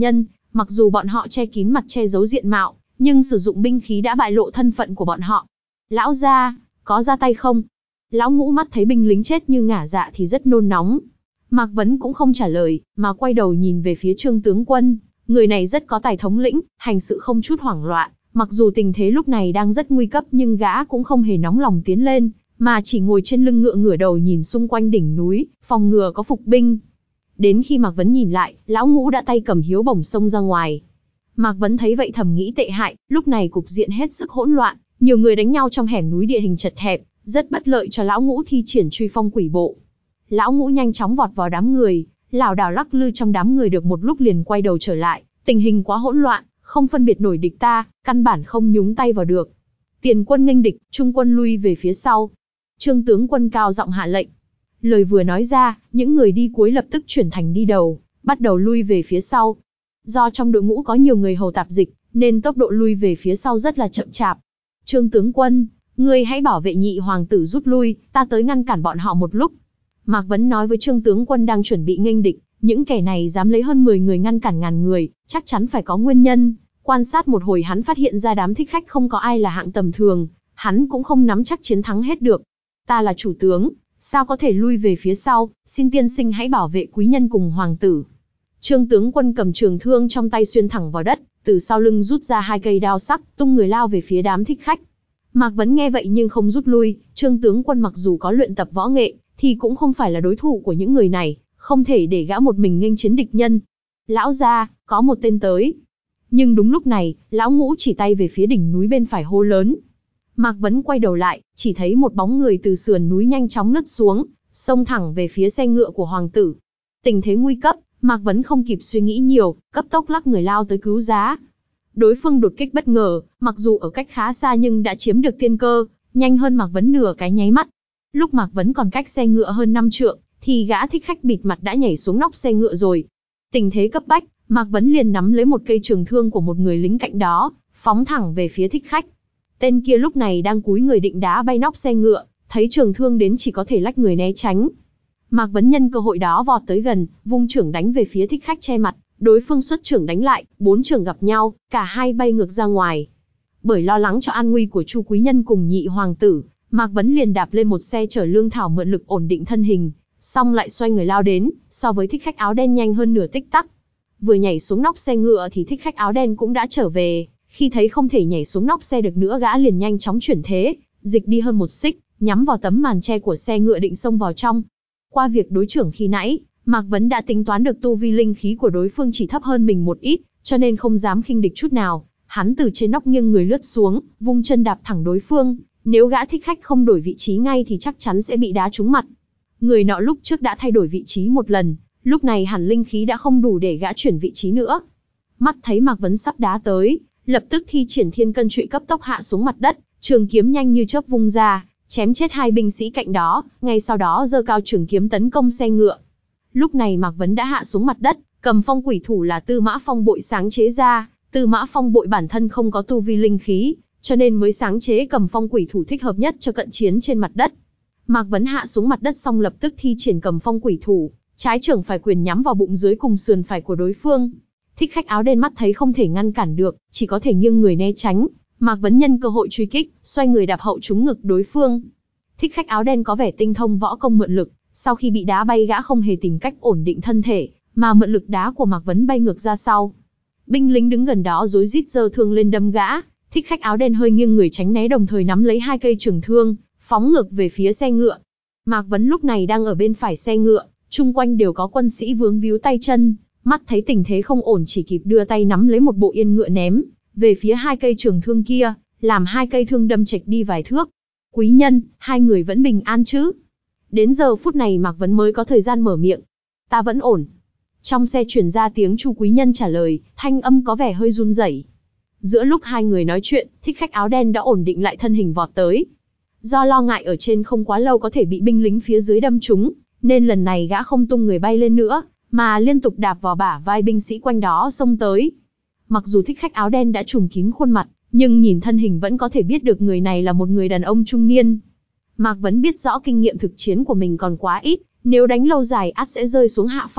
Mặc dù bọn họ che kín mặt che giấu diện mạo, nhưng sử dụng binh khí đã bại lộ thân phận của bọn họ. Lão gia, có ra tay không? Lão Ngũ mắt thấy binh lính chết như ngả dạ thì rất nôn nóng. Mạc Vấn cũng không trả lời, mà quay đầu nhìn về phía Trương tướng quân. Người này rất có tài thống lĩnh, hành sự không chút hoảng loạn. Mặc dù tình thế lúc này đang rất nguy cấp nhưng gã cũng không hề nóng lòng tiến lên, mà chỉ ngồi trên lưng ngựa ngửa đầu nhìn xung quanh đỉnh núi, phòng ngừa có phục binh. Đến khi Mạc Vấn nhìn lại, Lão Ngũ đã tay cầm hiếu bổng xông ra ngoài. Mạc Vấn thấy vậy thầm nghĩ tệ hại, lúc này cục diện hết sức hỗn loạn, nhiều người đánh nhau trong hẻm núi địa hình chật hẹp, rất bất lợi cho Lão Ngũ thi triển truy phong quỷ bộ. Lão Ngũ nhanh chóng vọt vào đám người, lảo đảo lắc lư trong đám người được một lúc liền quay đầu trở lại, tình hình quá hỗn loạn, không phân biệt nổi địch ta, căn bản không nhúng tay vào được. Tiền quân nghênh địch, trung quân lui về phía sau. Trương tướng quân cao giọng hạ lệnh. Lời vừa nói ra, những người đi cuối lập tức chuyển thành đi đầu, bắt đầu lui về phía sau. Do trong đội ngũ có nhiều người hầu tạp dịch, nên tốc độ lui về phía sau rất là chậm chạp. Trương tướng quân, ngươi hãy bảo vệ nhị hoàng tử rút lui, ta tới ngăn cản bọn họ một lúc. Mạc Vấn nói với Trương tướng quân đang chuẩn bị nghênh địch, những kẻ này dám lấy hơn mười người ngăn cản ngàn người, chắc chắn phải có nguyên nhân. Quan sát một hồi hắn phát hiện ra đám thích khách không có ai là hạng tầm thường, hắn cũng không nắm chắc chiến thắng hết được. Ta là chủ tướng, sao có thể lui về phía sau, xin tiên sinh hãy bảo vệ quý nhân cùng hoàng tử. Trương tướng quân cầm trường thương trong tay xuyên thẳng vào đất, từ sau lưng rút ra hai cây đao sắc, tung người lao về phía đám thích khách. Mạc Vấn nghe vậy nhưng không rút lui, Trương tướng quân mặc dù có luyện tập võ nghệ, thì cũng không phải là đối thủ của những người này, không thể để gã một mình nghênh chiến địch nhân. Lão gia, có một tên tới. Nhưng đúng lúc này, Lão Ngũ chỉ tay về phía đỉnh núi bên phải hô lớn. Mạc Vấn quay đầu lại, chỉ thấy một bóng người từ sườn núi nhanh chóng lướt xuống, xông thẳng về phía xe ngựa của hoàng tử. Tình thế nguy cấp, Mạc Vấn không kịp suy nghĩ nhiều, cấp tốc lắc người lao tới cứu giá. Đối phương đột kích bất ngờ, mặc dù ở cách khá xa nhưng đã chiếm được tiên cơ, nhanh hơn Mạc Vấn nửa cái nháy mắt. Lúc Mạc Vấn còn cách xe ngựa hơn năm trượng, thì gã thích khách bịt mặt đã nhảy xuống nóc xe ngựa rồi. Tình thế cấp bách, Mạc Vấn liền nắm lấy một cây trường thương của một người lính cạnh đó, phóng thẳng về phía thích khách. Tên kia lúc này đang cúi người định đá bay nóc xe ngựa, thấy trường thương đến chỉ có thể lách người né tránh. Mạc Vấn nhân cơ hội đó vọt tới gần, vung chưởng đánh về phía thích khách che mặt, đối phương xuất chưởng đánh lại, bốn chưởng gặp nhau, cả hai bay ngược ra ngoài. Bởi lo lắng cho an nguy của Chu quý nhân cùng nhị hoàng tử, Mạc Vấn liền đạp lên một xe chở lương thảo mượn lực ổn định thân hình, xong lại xoay người lao đến, so với thích khách áo đen nhanh hơn nửa tích tắc. Vừa nhảy xuống nóc xe ngựa thì thích khách áo đen cũng đã trở về, khi thấy không thể nhảy xuống nóc xe được nữa gã liền nhanh chóng chuyển thế, dịch đi hơn một xích, nhắm vào tấm màn che của xe ngựa định xông vào trong. Qua việc đối chưởng khi nãy, Mạc Vấn đã tính toán được tu vi linh khí của đối phương chỉ thấp hơn mình một ít, cho nên không dám khinh địch chút nào. Hắn từ trên nóc nghiêng người lướt xuống, vung chân đạp thẳng đối phương. Nếu gã thích khách không đổi vị trí ngay thì chắc chắn sẽ bị đá trúng mặt. Người nọ lúc trước đã thay đổi vị trí một lần, lúc này hẳn linh khí đã không đủ để gã chuyển vị trí nữa. Mắt thấy Mạc Vấn sắp đá tới, lập tức thi triển thiên cân trụy cấp tốc hạ xuống mặt đất, trường kiếm nhanh như chớp vung ra, chém chết hai binh sĩ cạnh đó, ngay sau đó giơ cao trường kiếm tấn công xe ngựa. Lúc này Mạc Vấn đã hạ xuống mặt đất, cầm phong quỷ thủ là Tư Mã Phong Bội sáng chế ra. Tư Mã Phong Bội bản thân không có tu vi linh khí, cho nên mới sáng chế cầm phong quỷ thủ thích hợp nhất cho cận chiến trên mặt đất. Mạc Vấn hạ xuống mặt đất xong lập tức thi triển cầm phong quỷ thủ, trái chưởng phải quyền nhắm vào bụng dưới cùng sườn phải của đối phương. Thích khách áo đen mắt thấy không thể ngăn cản được, chỉ có thể nghiêng người né tránh. Mạc Vấn nhân cơ hội truy kích, xoay người đạp hậu trúng ngực đối phương. Thích khách áo đen có vẻ tinh thông võ công mượn lực, sau khi bị đá bay gã không hề tìm cách ổn định thân thể, mà mượn lực đá của Mạc Vấn bay ngược ra sau. Binh lính đứng gần đó rối rít giơ thương lên đâm gã, thích khách áo đen hơi nghiêng người tránh né đồng thời nắm lấy hai cây trường thương, phóng ngược về phía xe ngựa. Mạc Vấn lúc này đang ở bên phải xe ngựa, chung quanh đều có quân sĩ vướng víu tay chân, mắt thấy tình thế không ổn chỉ kịp đưa tay nắm lấy một bộ yên ngựa ném về phía hai cây trường thương kia, làm hai cây thương đâm chệch đi vài thước. Quý nhân, hai người vẫn bình an chứ? Đến giờ phút này Mạc Vấn mới có thời gian mở miệng. Ta vẫn ổn. Trong xe truyền ra tiếng Chu quý nhân trả lời, thanh âm có vẻ hơi run rẩy. Giữa lúc hai người nói chuyện, thích khách áo đen đã ổn định lại thân hình vọt tới. Do lo ngại ở trên không quá lâu có thể bị binh lính phía dưới đâm trúng, nên lần này gã không tung người bay lên nữa, mà liên tục đạp vào bả vai binh sĩ quanh đó xông tới. Mặc dù thích khách áo đen đã trùm kín khuôn mặt, nhưng nhìn thân hình vẫn có thể biết được người này là một người đàn ông trung niên. Mạc Vấn biết rõ kinh nghiệm thực chiến của mình còn quá ít, nếu đánh lâu dài ắt sẽ rơi xuống hạ phong,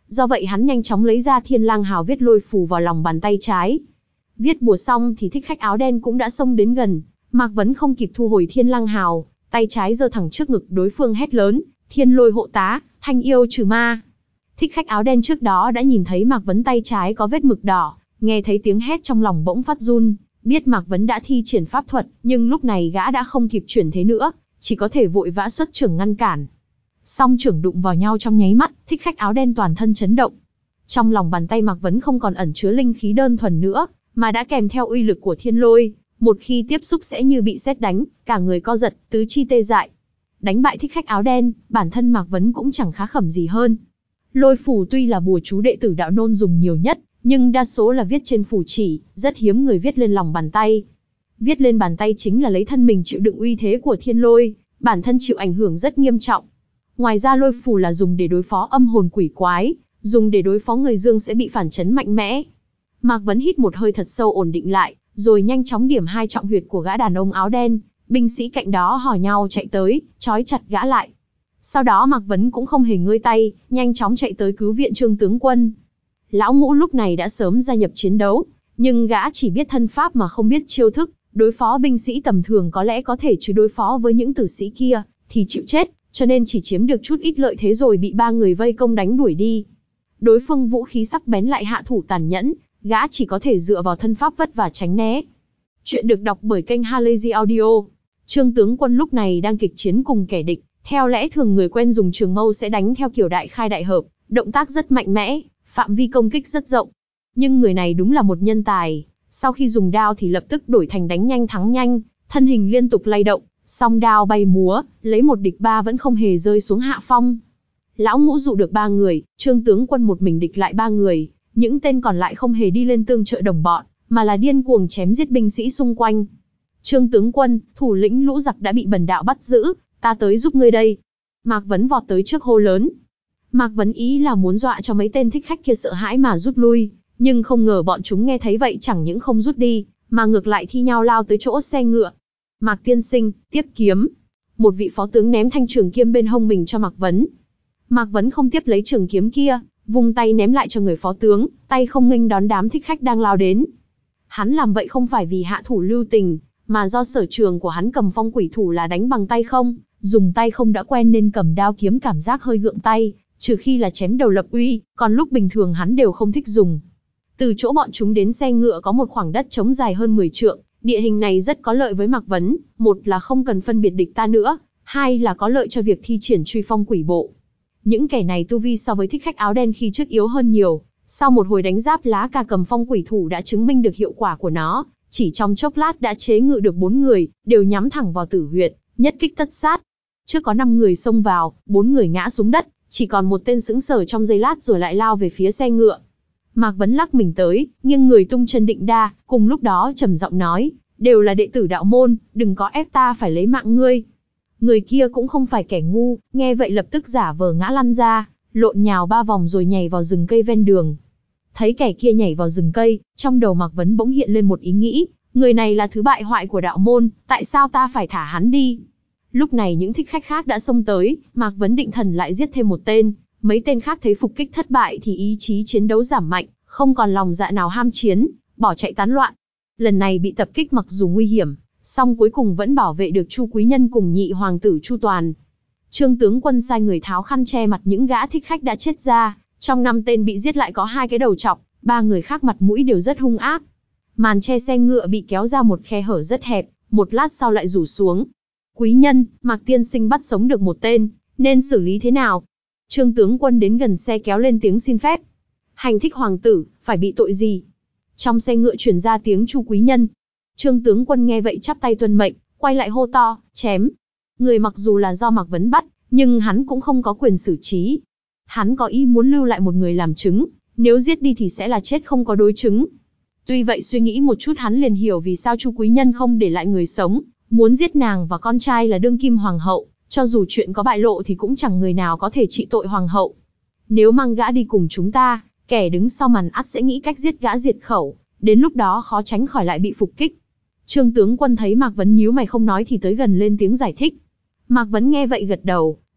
do vậy hắn nhanh chóng lấy ra Thiên Lang Hào viết lôi phù vào lòng bàn tay trái. Viết bùa xong thì thích khách áo đen cũng đã xông đến gần, Mạc Vấn không kịp thu hồi Thiên Lang Hào, tay trái giơ thẳng trước ngực đối phương hét lớn, Thiên Lôi hộ tá, thanh yêu trừ ma. Thích khách áo đen trước đó đã nhìn thấy Mạc Vấn tay trái có vết mực đỏ, nghe thấy tiếng hét trong lòng bỗng phát run, biết Mạc Vấn đã thi triển pháp thuật, nhưng lúc này gã đã không kịp chuyển thế nữa, chỉ có thể vội vã xuất trưởng ngăn cản. Song trưởng đụng vào nhau trong nháy mắt, thích khách áo đen toàn thân chấn động. Trong lòng bàn tay Mạc Vấn không còn ẩn chứa linh khí đơn thuần nữa, mà đã kèm theo uy lực của thiên lôi, một khi tiếp xúc sẽ như bị sét đánh, cả người co giật, tứ chi tê dại. Đánh bại thích khách áo đen, bản thân Mạc Vấn cũng chẳng khá khẩm gì hơn. Lôi phù tuy là bùa chú đệ tử đạo nôn dùng nhiều nhất, nhưng đa số là viết trên phù chỉ, rất hiếm người viết lên lòng bàn tay. Viết lên bàn tay chính là lấy thân mình chịu đựng uy thế của thiên lôi, bản thân chịu ảnh hưởng rất nghiêm trọng. Ngoài ra lôi phù là dùng để đối phó âm hồn quỷ quái, dùng để đối phó người dương sẽ bị phản chấn mạnh mẽ. Mạc Vấn hít một hơi thật sâu ổn định lại, rồi nhanh chóng điểm hai trọng huyệt của gã đàn ông áo đen, binh sĩ cạnh đó hò nhau chạy tới, trói chặt gã lại. Sau đó Mạc Vấn cũng không hề ngơi tay, nhanh chóng chạy tới cứu viện Trương tướng quân. Lão Ngũ lúc này đã sớm gia nhập chiến đấu, nhưng gã chỉ biết thân pháp mà không biết chiêu thức, đối phó binh sĩ tầm thường có lẽ có thể chứ đối phó với những tử sĩ kia thì chịu chết, cho nên chỉ chiếm được chút ít lợi thế rồi bị ba người vây công đánh đuổi đi. Đối phương vũ khí sắc bén lại hạ thủ tàn nhẫn, gã chỉ có thể dựa vào thân pháp vất vả tránh né. Chuyện được đọc bởi kênh Halazy Audio. Trương tướng quân lúc này đang kịch chiến cùng kẻ địch, theo lẽ thường người quen dùng trường mâu sẽ đánh theo kiểu đại khai đại hợp, động tác rất mạnh mẽ, phạm vi công kích rất rộng. Nhưng người này đúng là một nhân tài, sau khi dùng đao thì lập tức đổi thành đánh nhanh thắng nhanh, thân hình liên tục lay động, song đao bay múa, lấy một địch ba vẫn không hề rơi xuống hạ phong. Lão Ngũ dụ được ba người, Trương tướng quân một mình địch lại ba người, những tên còn lại không hề đi lên tương trợ đồng bọn, mà là điên cuồng chém giết binh sĩ xung quanh. Trương tướng quân, thủ lĩnh lũ giặc đã bị bần đạo bắt giữ, ta tới giúp ngươi đây. Mạc Vấn vọt tới trước hô lớn. Mạc Vấn ý là muốn dọa cho mấy tên thích khách kia sợ hãi mà rút lui, nhưng không ngờ bọn chúng nghe thấy vậy chẳng những không rút đi, mà ngược lại thi nhau lao tới chỗ xe ngựa. Mạc tiên sinh, tiếp kiếm. Một vị phó tướng ném thanh trường kiếm bên hông mình cho Mạc Vấn. Mạc Vấn không tiếp lấy trường kiếm kia, vung tay ném lại cho người phó tướng, tay không nghênh đón đám thích khách đang lao đến. Hắn làm vậy không phải vì hạ thủ lưu tình, mà do sở trường của hắn cầm phong quỷ thủ là đánh bằng tay không, dùng tay không đã quen nên cầm đao kiếm cảm giác hơi gượng tay, trừ khi là chém đầu lập uy, còn lúc bình thường hắn đều không thích dùng. Từ chỗ bọn chúng đến xe ngựa có một khoảng đất trống dài hơn mười trượng, địa hình này rất có lợi với Mạc Vấn, một là không cần phân biệt địch ta nữa, hai là có lợi cho việc thi triển truy phong quỷ bộ. Những kẻ này tu vi so với thích khách áo đen khi trước yếu hơn nhiều, sau một hồi đánh giáp lá cà cầm phong quỷ thủ đã chứng minh được hiệu quả của nó, chỉ trong chốc lát đã chế ngự được bốn người, đều nhắm thẳng vào tử huyệt, nhất kích tất sát. Trước có năm người xông vào, bốn người ngã xuống đất, chỉ còn một tên sững sờ trong giây lát rồi lại lao về phía xe ngựa. Mạc Vấn lắc mình tới, nghiêng người tung chân định đa, cùng lúc đó trầm giọng nói, đều là đệ tử đạo môn, đừng có ép ta phải lấy mạng ngươi. Người kia cũng không phải kẻ ngu, nghe vậy lập tức giả vờ ngã lăn ra, lộn nhào ba vòng rồi nhảy vào rừng cây ven đường. Thấy kẻ kia nhảy vào rừng cây, trong đầu Mạc Vấn bỗng hiện lên một ý nghĩ, người này là thứ bại hoại của đạo môn, tại sao ta phải thả hắn đi? Lúc này những thích khách khác đã xông tới, Mạc Vấn định thần lại giết thêm một tên, mấy tên khác thấy phục kích thất bại thì ý chí chiến đấu giảm mạnh, không còn lòng dạ nào ham chiến, bỏ chạy tán loạn. Lần này bị tập kích mặc dù nguy hiểm, song cuối cùng vẫn bảo vệ được Chu Quý Nhân cùng nhị hoàng tử Chu Toàn. Trương tướng quân sai người tháo khăn che mặt những gã thích khách đã chết ra, trong năm tên bị giết lại có hai cái đầu trọc, ba người khác mặt mũi đều rất hung ác. Màn che xe ngựa bị kéo ra một khe hở rất hẹp, một lát sau lại rủ xuống. Quý nhân, Mạc tiên sinh bắt sống được một tên, nên xử lý thế nào? Trương tướng quân đến gần xe kéo lên tiếng xin phép. Hành thích hoàng tử, phải bị tội gì? Trong xe ngựa truyền ra tiếng Chu Quý Nhân. Trương tướng quân nghe vậy chắp tay tuân mệnh, quay lại hô to, chém. Người mặc dù là do Mạc Vấn bắt, nhưng hắn cũng không có quyền xử trí. Hắn có ý muốn lưu lại một người làm chứng, nếu giết đi thì sẽ là chết không có đối chứng. Tuy vậy suy nghĩ một chút hắn liền hiểu vì sao Chu Quý Nhân không để lại người sống, muốn giết nàng và con trai là đương kim hoàng hậu, cho dù chuyện có bại lộ thì cũng chẳng người nào có thể trị tội hoàng hậu. Nếu mang gã đi cùng chúng ta, kẻ đứng sau màn ắt sẽ nghĩ cách giết gã diệt khẩu, đến lúc đó khó tránh khỏi lại bị phục kích. Trương tướng quân thấy Mạc Vấn nhíu mày không nói thì tới gần lên tiếng giải thích. Mạc Vấn nghe vậy gật đầu,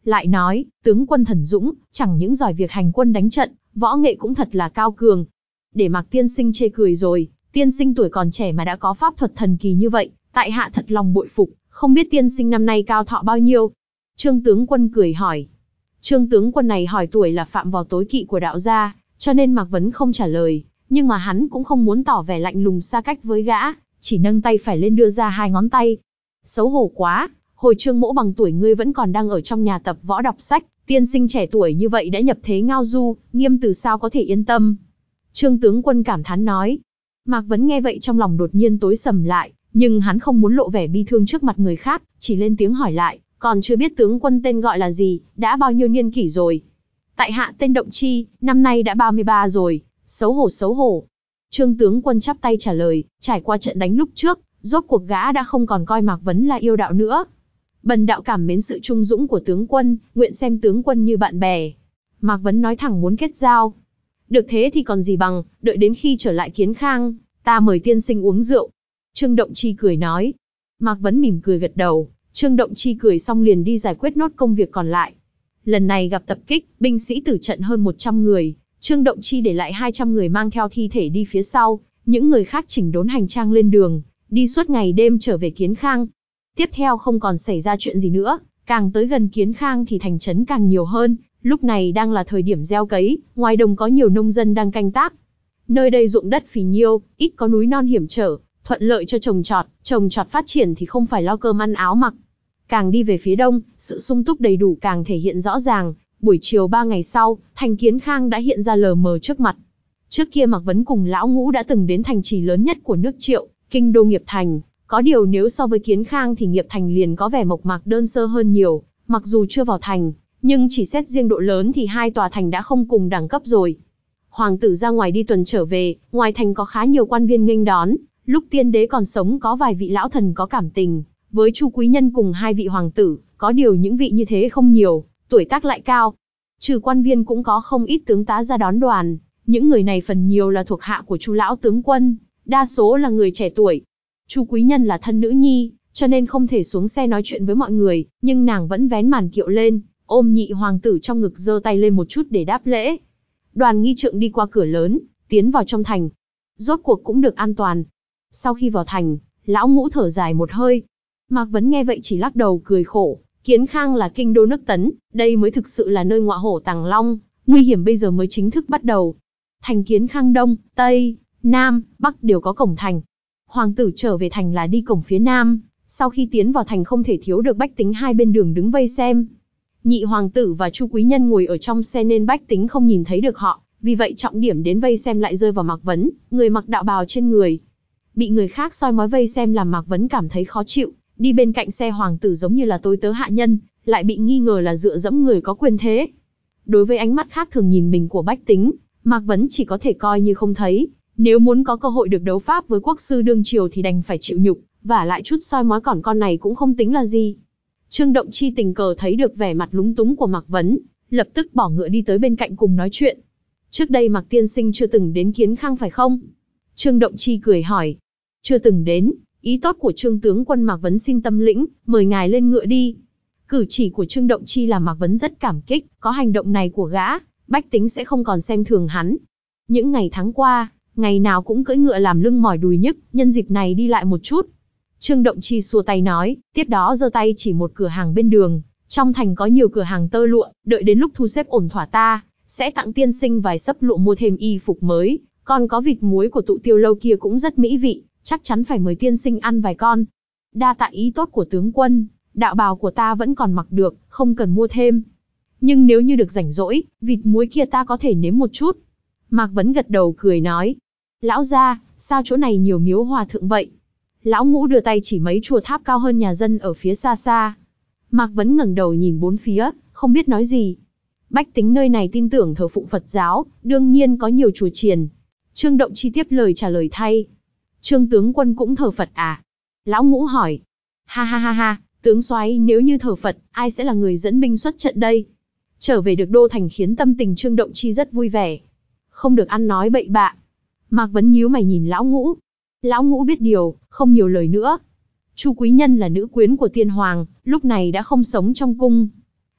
Lại nói, tướng quân thần dũng, chẳng những giỏi việc hành quân đánh trận, võ nghệ cũng thật là cao cường. Để Mạc tiên sinh chê cười rồi, tiên sinh tuổi còn trẻ mà đã có pháp thuật thần kỳ như vậy, tại hạ thật lòng bội phục, không biết tiên sinh năm nay cao thọ bao nhiêu? Trương tướng quân cười hỏi. Trương tướng quân này hỏi tuổi là phạm vào tối kỵ của đạo gia, cho nên Mạc Vấn không trả lời, nhưng mà hắn cũng không muốn tỏ vẻ lạnh lùng xa cách với gã, chỉ nâng tay phải lên đưa ra hai ngón tay. Xấu hổ quá, hồi Trương mỗ bằng tuổi ngươi vẫn còn đang ở trong nhà tập võ đọc sách, tiên sinh trẻ tuổi như vậy đã nhập thế ngao du, Nghiêm từ sao có thể yên tâm. Trương tướng quân cảm thán nói. Mạc Vấn nghe vậy trong lòng đột nhiên tối sầm lại, nhưng hắn không muốn lộ vẻ bi thương trước mặt người khác, chỉ lên tiếng hỏi lại, còn chưa biết tướng quân tên gọi là gì, đã bao nhiêu niên kỷ rồi? Tại hạ tên Động Chi, năm nay đã ba mươi ba rồi, xấu hổ xấu hổ. Trương tướng quân chắp tay trả lời, trải qua trận đánh lúc trước, rốt cuộc gã đã không còn coi Mạc Vấn là yêu đạo nữa. Bần đạo cảm mến sự trung dũng của tướng quân, nguyện xem tướng quân như bạn bè. Mạc Vấn nói thẳng muốn kết giao. Được thế thì còn gì bằng, đợi đến khi trở lại Kiến Khang, ta mời tiên sinh uống rượu. Trương Động Chi cười nói. Mạc Vấn mỉm cười gật đầu, Trương Động Chi cười xong liền đi giải quyết nốt công việc còn lại. Lần này gặp tập kích, binh sĩ tử trận hơn một trăm người, Trương Động Chi để lại hai trăm người mang theo thi thể đi phía sau, những người khác chỉnh đốn hành trang lên đường, đi suốt ngày đêm trở về Kiến Khang. Tiếp theo không còn xảy ra chuyện gì nữa, càng tới gần Kiến Khang thì thành trấn càng nhiều hơn, lúc này đang là thời điểm gieo cấy, ngoài đồng có nhiều nông dân đang canh tác. Nơi đây ruộng đất phì nhiêu, ít có núi non hiểm trở, thuận lợi cho trồng trọt, trồng trọt phát triển thì không phải lo cơm ăn áo mặc. Càng đi về phía đông, sự sung túc đầy đủ càng thể hiện rõ ràng, buổi chiều ba ngày sau, thành Kiến Khang đã hiện ra lờ mờ trước mặt. Trước kia Mạc Vấn cùng Lão Ngũ đã từng đến thành trì lớn nhất của nước Triệu, kinh đô Nghiệp Thành, có điều nếu so với Kiến Khang thì Nghiệp Thành liền có vẻ mộc mạc đơn sơ hơn nhiều, mặc dù chưa vào thành, nhưng chỉ xét riêng độ lớn thì hai tòa thành đã không cùng đẳng cấp rồi. Hoàng tử ra ngoài đi tuần trở về, ngoài thành có khá nhiều quan viên nghênh đón, lúc tiên đế còn sống có vài vị lão thần có cảm tình với Chu Quý Nhân cùng hai vị hoàng tử, có điều những vị như thế không nhiều, tuổi tác lại cao. Trừ quan viên cũng có không ít tướng tá ra đón đoàn, những người này phần nhiều là thuộc hạ của Chu lão tướng quân, đa số là người trẻ tuổi. Chu Quý Nhân là thân nữ nhi, cho nên không thể xuống xe nói chuyện với mọi người, nhưng nàng vẫn vén màn kiệu lên, ôm nhị hoàng tử trong ngực giơ tay lên một chút để đáp lễ. Đoàn nghi trượng đi qua cửa lớn, tiến vào trong thành. Rốt cuộc cũng được an toàn. Sau khi vào thành, Lão Ngũ thở dài một hơi. Mạc Vấn nghe vậy chỉ lắc đầu cười khổ. Kiến Khang là kinh đô nước Tấn, đây mới thực sự là nơi ngọa hổ tàng long, nguy hiểm bây giờ mới chính thức bắt đầu. Thành Kiến Khang Đông, Tây, Nam, Bắc đều có cổng thành. Hoàng tử trở về thành là đi cổng phía Nam, sau khi tiến vào thành không thể thiếu được bách tính hai bên đường đứng vây xem. Nhị hoàng tử và Chu Quý Nhân ngồi ở trong xe nên bách tính không nhìn thấy được họ, vì vậy trọng điểm đến vây xem lại rơi vào Mạc Vấn, người mặc đạo bào trên người. Bị người khác soi mói vây xem làm Mạc Vấn cảm thấy khó chịu, đi bên cạnh xe hoàng tử giống như là tôi tớ hạ nhân, lại bị nghi ngờ là dựa dẫm người có quyền thế. Đối với ánh mắt khác thường nhìn mình của bách tính, Mạc Vấn chỉ có thể coi như không thấy, nếu muốn có cơ hội được đấu pháp với quốc sư đương triều thì đành phải chịu nhục, và lại chút soi mói còn con này cũng không tính là gì. Trương Động Chi tình cờ thấy được vẻ mặt lúng túng của Mạc Vấn, lập tức bỏ ngựa đi tới bên cạnh cùng nói chuyện. Trước đây Mạc tiên sinh chưa từng đến Kiến Khang phải không? Trương Động Chi cười hỏi. Chưa từng đến, ý tốt của Trương tướng quân Mạc Vấn xin tâm lĩnh, mời ngài lên ngựa đi. Cử chỉ của Trương Động Chi làm Mạc Vấn rất cảm kích, có hành động này của gã, bách tính sẽ không còn xem thường hắn. Những ngày tháng qua, ngày nào cũng cưỡi ngựa làm lưng mỏi đùi nhức, nhân dịp này đi lại một chút. Trương Động Chi xua tay nói, tiếp đó giơ tay chỉ một cửa hàng bên đường, trong thành có nhiều cửa hàng tơ lụa, đợi đến lúc thu xếp ổn thỏa ta sẽ tặng tiên sinh vài xấp lụa mua thêm y phục mới, còn có vịt muối của tụ tiêu lâu kia cũng rất mỹ vị, chắc chắn phải mời tiên sinh ăn vài con. Đa tạ ý tốt của tướng quân, đạo bào của ta vẫn còn mặc được, không cần mua thêm. Nhưng nếu như được rảnh rỗi, vịt muối kia ta có thể nếm một chút. Mạc Vấn gật đầu cười nói, lão gia, sao chỗ này nhiều miếu hòa thượng vậy? Lão Ngũ đưa tay chỉ mấy chùa tháp cao hơn nhà dân ở phía xa xa. Mạc Vấn ngẩng đầu nhìn bốn phía, không biết nói gì. Bách tính nơi này tin tưởng thờ phụng Phật giáo, đương nhiên có nhiều chùa chiền. Trương Động Chi tiếp lời trả lời thay. Trương tướng quân cũng thờ Phật à? Lão Ngũ hỏi. Ha ha ha ha, tướng soái nếu như thờ Phật, ai sẽ là người dẫn binh xuất trận đây? Trở về được đô thành khiến tâm tình Trương Động Chi rất vui vẻ. Không được ăn nói bậy bạ. Mạc Vấn nhíu mày nhìn Lão Ngũ. Lão Ngũ biết điều, không nhiều lời nữa. Chu Quý Nhân là nữ quyến của tiên hoàng, lúc này đã không sống trong cung.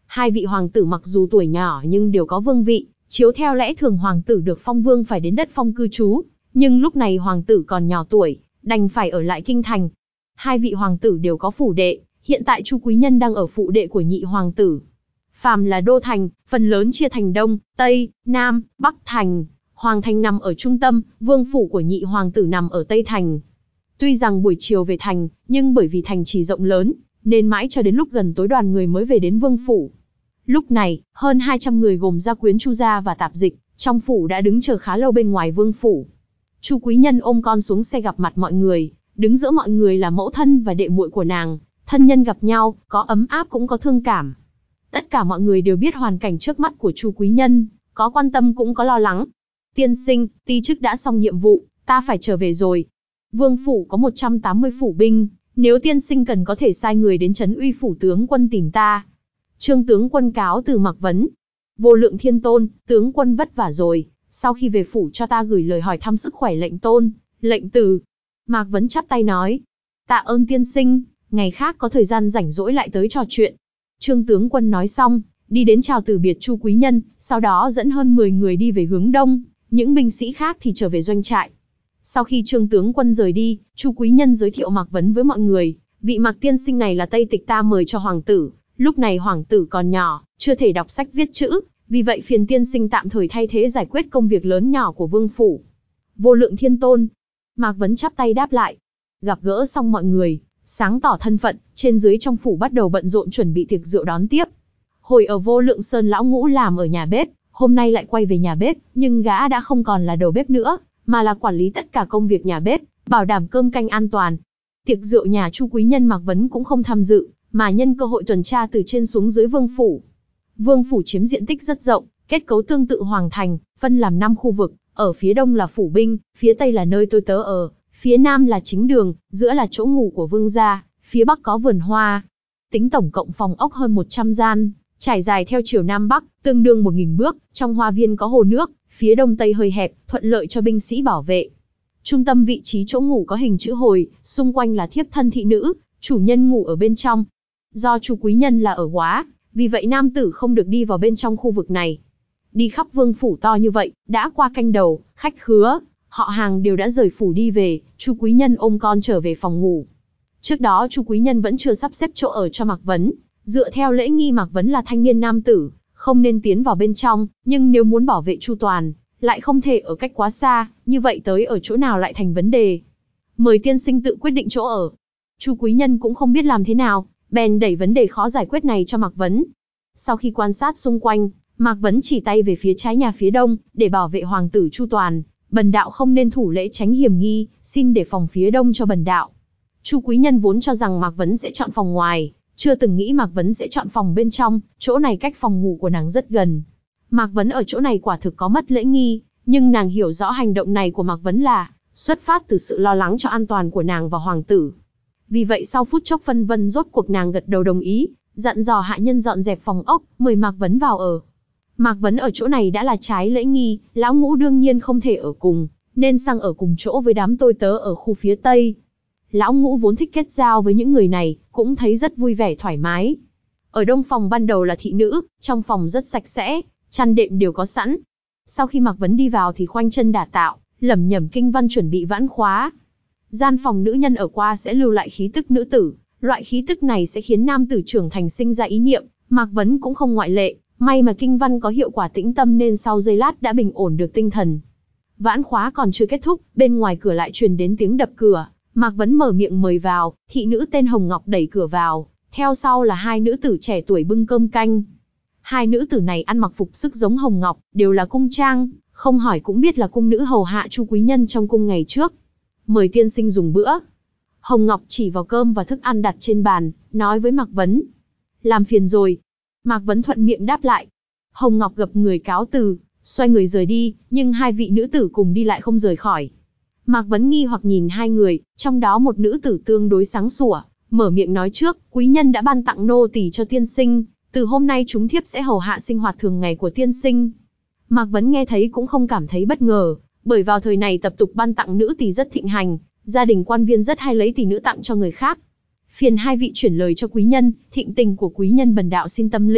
Hai vị hoàng tử mặc dù tuổi nhỏ nhưng đều có vương vị, chiếu theo lẽ thường hoàng tử được phong vương phải đến đất phong cư trú, nhưng lúc này hoàng tử còn nhỏ tuổi, đành phải ở lại kinh thành. Hai vị hoàng tử đều có phủ đệ, hiện tại Chu Quý Nhân đang ở phụ đệ của nhị hoàng tử. Phàm là đô thành, phần lớn chia thành Đông, Tây, Nam, Bắc thành. Hoàng thành nằm ở trung tâm, vương phủ của nhị hoàng tử nằm ở Tây thành. Tuy rằng buổi chiều về thành, nhưng bởi vì thành trì rộng lớn, nên mãi cho đến lúc gần tối đoàn người mới về đến vương phủ. Lúc này, hơn hai trăm người gồm gia quyến Chu gia và tạp dịch, trong phủ đã đứng chờ khá lâu bên ngoài vương phủ. Chu Quý Nhân ôm con xuống xe gặp mặt mọi người, đứng giữa mọi người là mẫu thân và đệ muội của nàng, thân nhân gặp nhau, có ấm áp cũng có thương cảm. Tất cả mọi người đều biết hoàn cảnh trước mắt của Chu Quý Nhân, có quan tâm cũng có lo lắng. Tiên sinh, ti chức đã xong nhiệm vụ, ta phải trở về rồi. Vương phủ có một trăm tám mươi phủ binh, nếu tiên sinh cần có thể sai người đến trấn uy phủ tướng quân tìm ta. Trương tướng quân cáo từ Mạc Vấn. Vô lượng thiên tôn, tướng quân vất vả rồi, sau khi về phủ cho ta gửi lời hỏi thăm sức khỏe lệnh tôn, lệnh từ. Mạc Vấn chắp tay nói. Tạ ơn tiên sinh, ngày khác có thời gian rảnh rỗi lại tới trò chuyện. Trương tướng quân nói xong, đi đến chào từ biệt Chu Quý Nhân, sau đó dẫn hơn mười người đi về hướng đông, những binh sĩ khác thì trở về doanh trại. Sau khi Trương tướng quân rời đi, Chu Quý Nhân giới thiệu Mạc Vấn với mọi người, vị Mạc tiên sinh này là Tây Tịch ta mời cho hoàng tử, lúc này hoàng tử còn nhỏ, chưa thể đọc sách viết chữ, vì vậy phiền tiên sinh tạm thời thay thế giải quyết công việc lớn nhỏ của vương phủ. Vô lượng thiên tôn. Mạc Vấn chắp tay đáp lại. Gặp gỡ xong mọi người, sáng tỏ thân phận, trên dưới trong phủ bắt đầu bận rộn chuẩn bị tiệc rượu đón tiếp. Hồi ở Vô Lượng Sơn lão Ngũ làm ở nhà bếp, hôm nay lại quay về nhà bếp, nhưng gã đã không còn là đầu bếp nữa, mà là quản lý tất cả công việc nhà bếp, bảo đảm cơm canh an toàn. Tiệc rượu nhà Chu Quý Nhân Mạc Vấn cũng không tham dự, mà nhân cơ hội tuần tra từ trên xuống dưới vương phủ. Vương phủ chiếm diện tích rất rộng, kết cấu tương tự hoàng thành, phân làm năm khu vực, ở phía đông là phủ binh, phía tây là nơi tôi tớ ở, phía nam là chính đường, giữa là chỗ ngủ của vương gia, phía bắc có vườn hoa. Tính tổng cộng phòng ốc hơn một trăm gian, trải dài theo chiều nam bắc, tương đương một nghìn bước, trong hoa viên có hồ nước, phía đông tây hơi hẹp, thuận lợi cho binh sĩ bảo vệ. Trung tâm vị trí chỗ ngủ có hình chữ hồi, xung quanh là thiếp thân thị nữ, chủ nhân ngủ ở bên trong. Do Chu Quý Nhân là ở góa, vì vậy nam tử không được đi vào bên trong khu vực này. Đi khắp vương phủ to như vậy, đã qua canh đầu, khách khứa, họ hàng đều đã rời phủ đi về, Chu Quý Nhân ôm con trở về phòng ngủ. Trước đó Chu Quý Nhân vẫn chưa sắp xếp chỗ ở cho Mạc Vấn, dựa theo lễ nghi Mạc Vấn là thanh niên nam tử, không nên tiến vào bên trong, nhưng nếu muốn bảo vệ chu toàn, lại không thể ở cách quá xa, như vậy tới ở chỗ nào lại thành vấn đề. Mời tiên sinh tự quyết định chỗ ở. Chu Quý Nhân cũng không biết làm thế nào, bèn đẩy vấn đề khó giải quyết này cho Mạc Vấn. Sau khi quan sát xung quanh, Mạc Vấn chỉ tay về phía trái nhà phía đông, để bảo vệ hoàng tử chu toàn, bần đạo không nên thủ lễ tránh hiểm nghi, xin để phòng phía đông cho bần đạo. Chu Quý Nhân vốn cho rằng Mạc Vấn sẽ chọn phòng ngoài, chưa từng nghĩ Mạc Vấn sẽ chọn phòng bên trong, chỗ này cách phòng ngủ của nàng rất gần. Mạc Vấn ở chỗ này quả thực có mất lễ nghi, nhưng nàng hiểu rõ hành động này của Mạc Vấn là xuất phát từ sự lo lắng cho an toàn của nàng và hoàng tử. Vì vậy sau phút chốc phân vân rốt cuộc nàng gật đầu đồng ý, dặn dò hạ nhân dọn dẹp phòng ốc, mời Mạc Vấn vào ở. Mạc Vấn ở chỗ này đã là trái lễ nghi, lão Ngũ đương nhiên không thể ở cùng, nên sang ở cùng chỗ với đám tôi tớ ở khu phía tây. Lão Ngũ vốn thích kết giao với những người này, cũng thấy rất vui vẻ thoải mái. Ở đông phòng ban đầu là thị nữ, trong phòng rất sạch sẽ, chăn đệm đều có sẵn. Sau khi Mạc Vấn đi vào thì khoanh chân đả tạo, lẩm nhẩm kinh văn chuẩn bị vãn khóa. Gian phòng nữ nhân ở qua sẽ lưu lại khí tức nữ tử, loại khí tức này sẽ khiến nam tử trưởng thành sinh ra ý niệm, Mạc Vấn cũng không ngoại lệ, may mà kinh văn có hiệu quả tĩnh tâm nên sau giây lát đã bình ổn được tinh thần. Vãn khóa còn chưa kết thúc, bên ngoài cửa lại truyền đến tiếng đập cửa, Mạc Vấn mở miệng mời vào, thị nữ tên Hồng Ngọc đẩy cửa vào, theo sau là hai nữ tử trẻ tuổi bưng cơm canh. Hai nữ tử này ăn mặc phục sức giống Hồng Ngọc, đều là cung trang, không hỏi cũng biết là cung nữ hầu hạ Chu Quý Nhân trong cung ngày trước. Mời tiên sinh dùng bữa. Hồng Ngọc chỉ vào cơm và thức ăn đặt trên bàn, nói với Mạc Vấn. Làm phiền rồi. Mạc Vấn thuận miệng đáp lại. Hồng Ngọc gập người cáo từ, xoay người rời đi, nhưng hai vị nữ tử cùng đi lại không rời khỏi. Mạc Vấn nghi hoặc nhìn hai người, trong đó một nữ tử tương đối sáng sủa, mở miệng nói trước, quý nhân đã ban tặng nô tỳ cho tiên sinh, từ hôm nay chúng thiếp sẽ hầu hạ sinh hoạt thường ngày của tiên sinh. Mạc Vấn nghe thấy cũng không cảm thấy bất ngờ, bởi vào thời này tập tục ban tặng nữ tỳ rất thịnh hành, gia đình quan viên rất hay lấy tỷ nữ tặng cho người khác. Phiền hai vị chuyển lời cho quý nhân, thịnh tình của quý nhân bần đạo xin tâm lĩnh,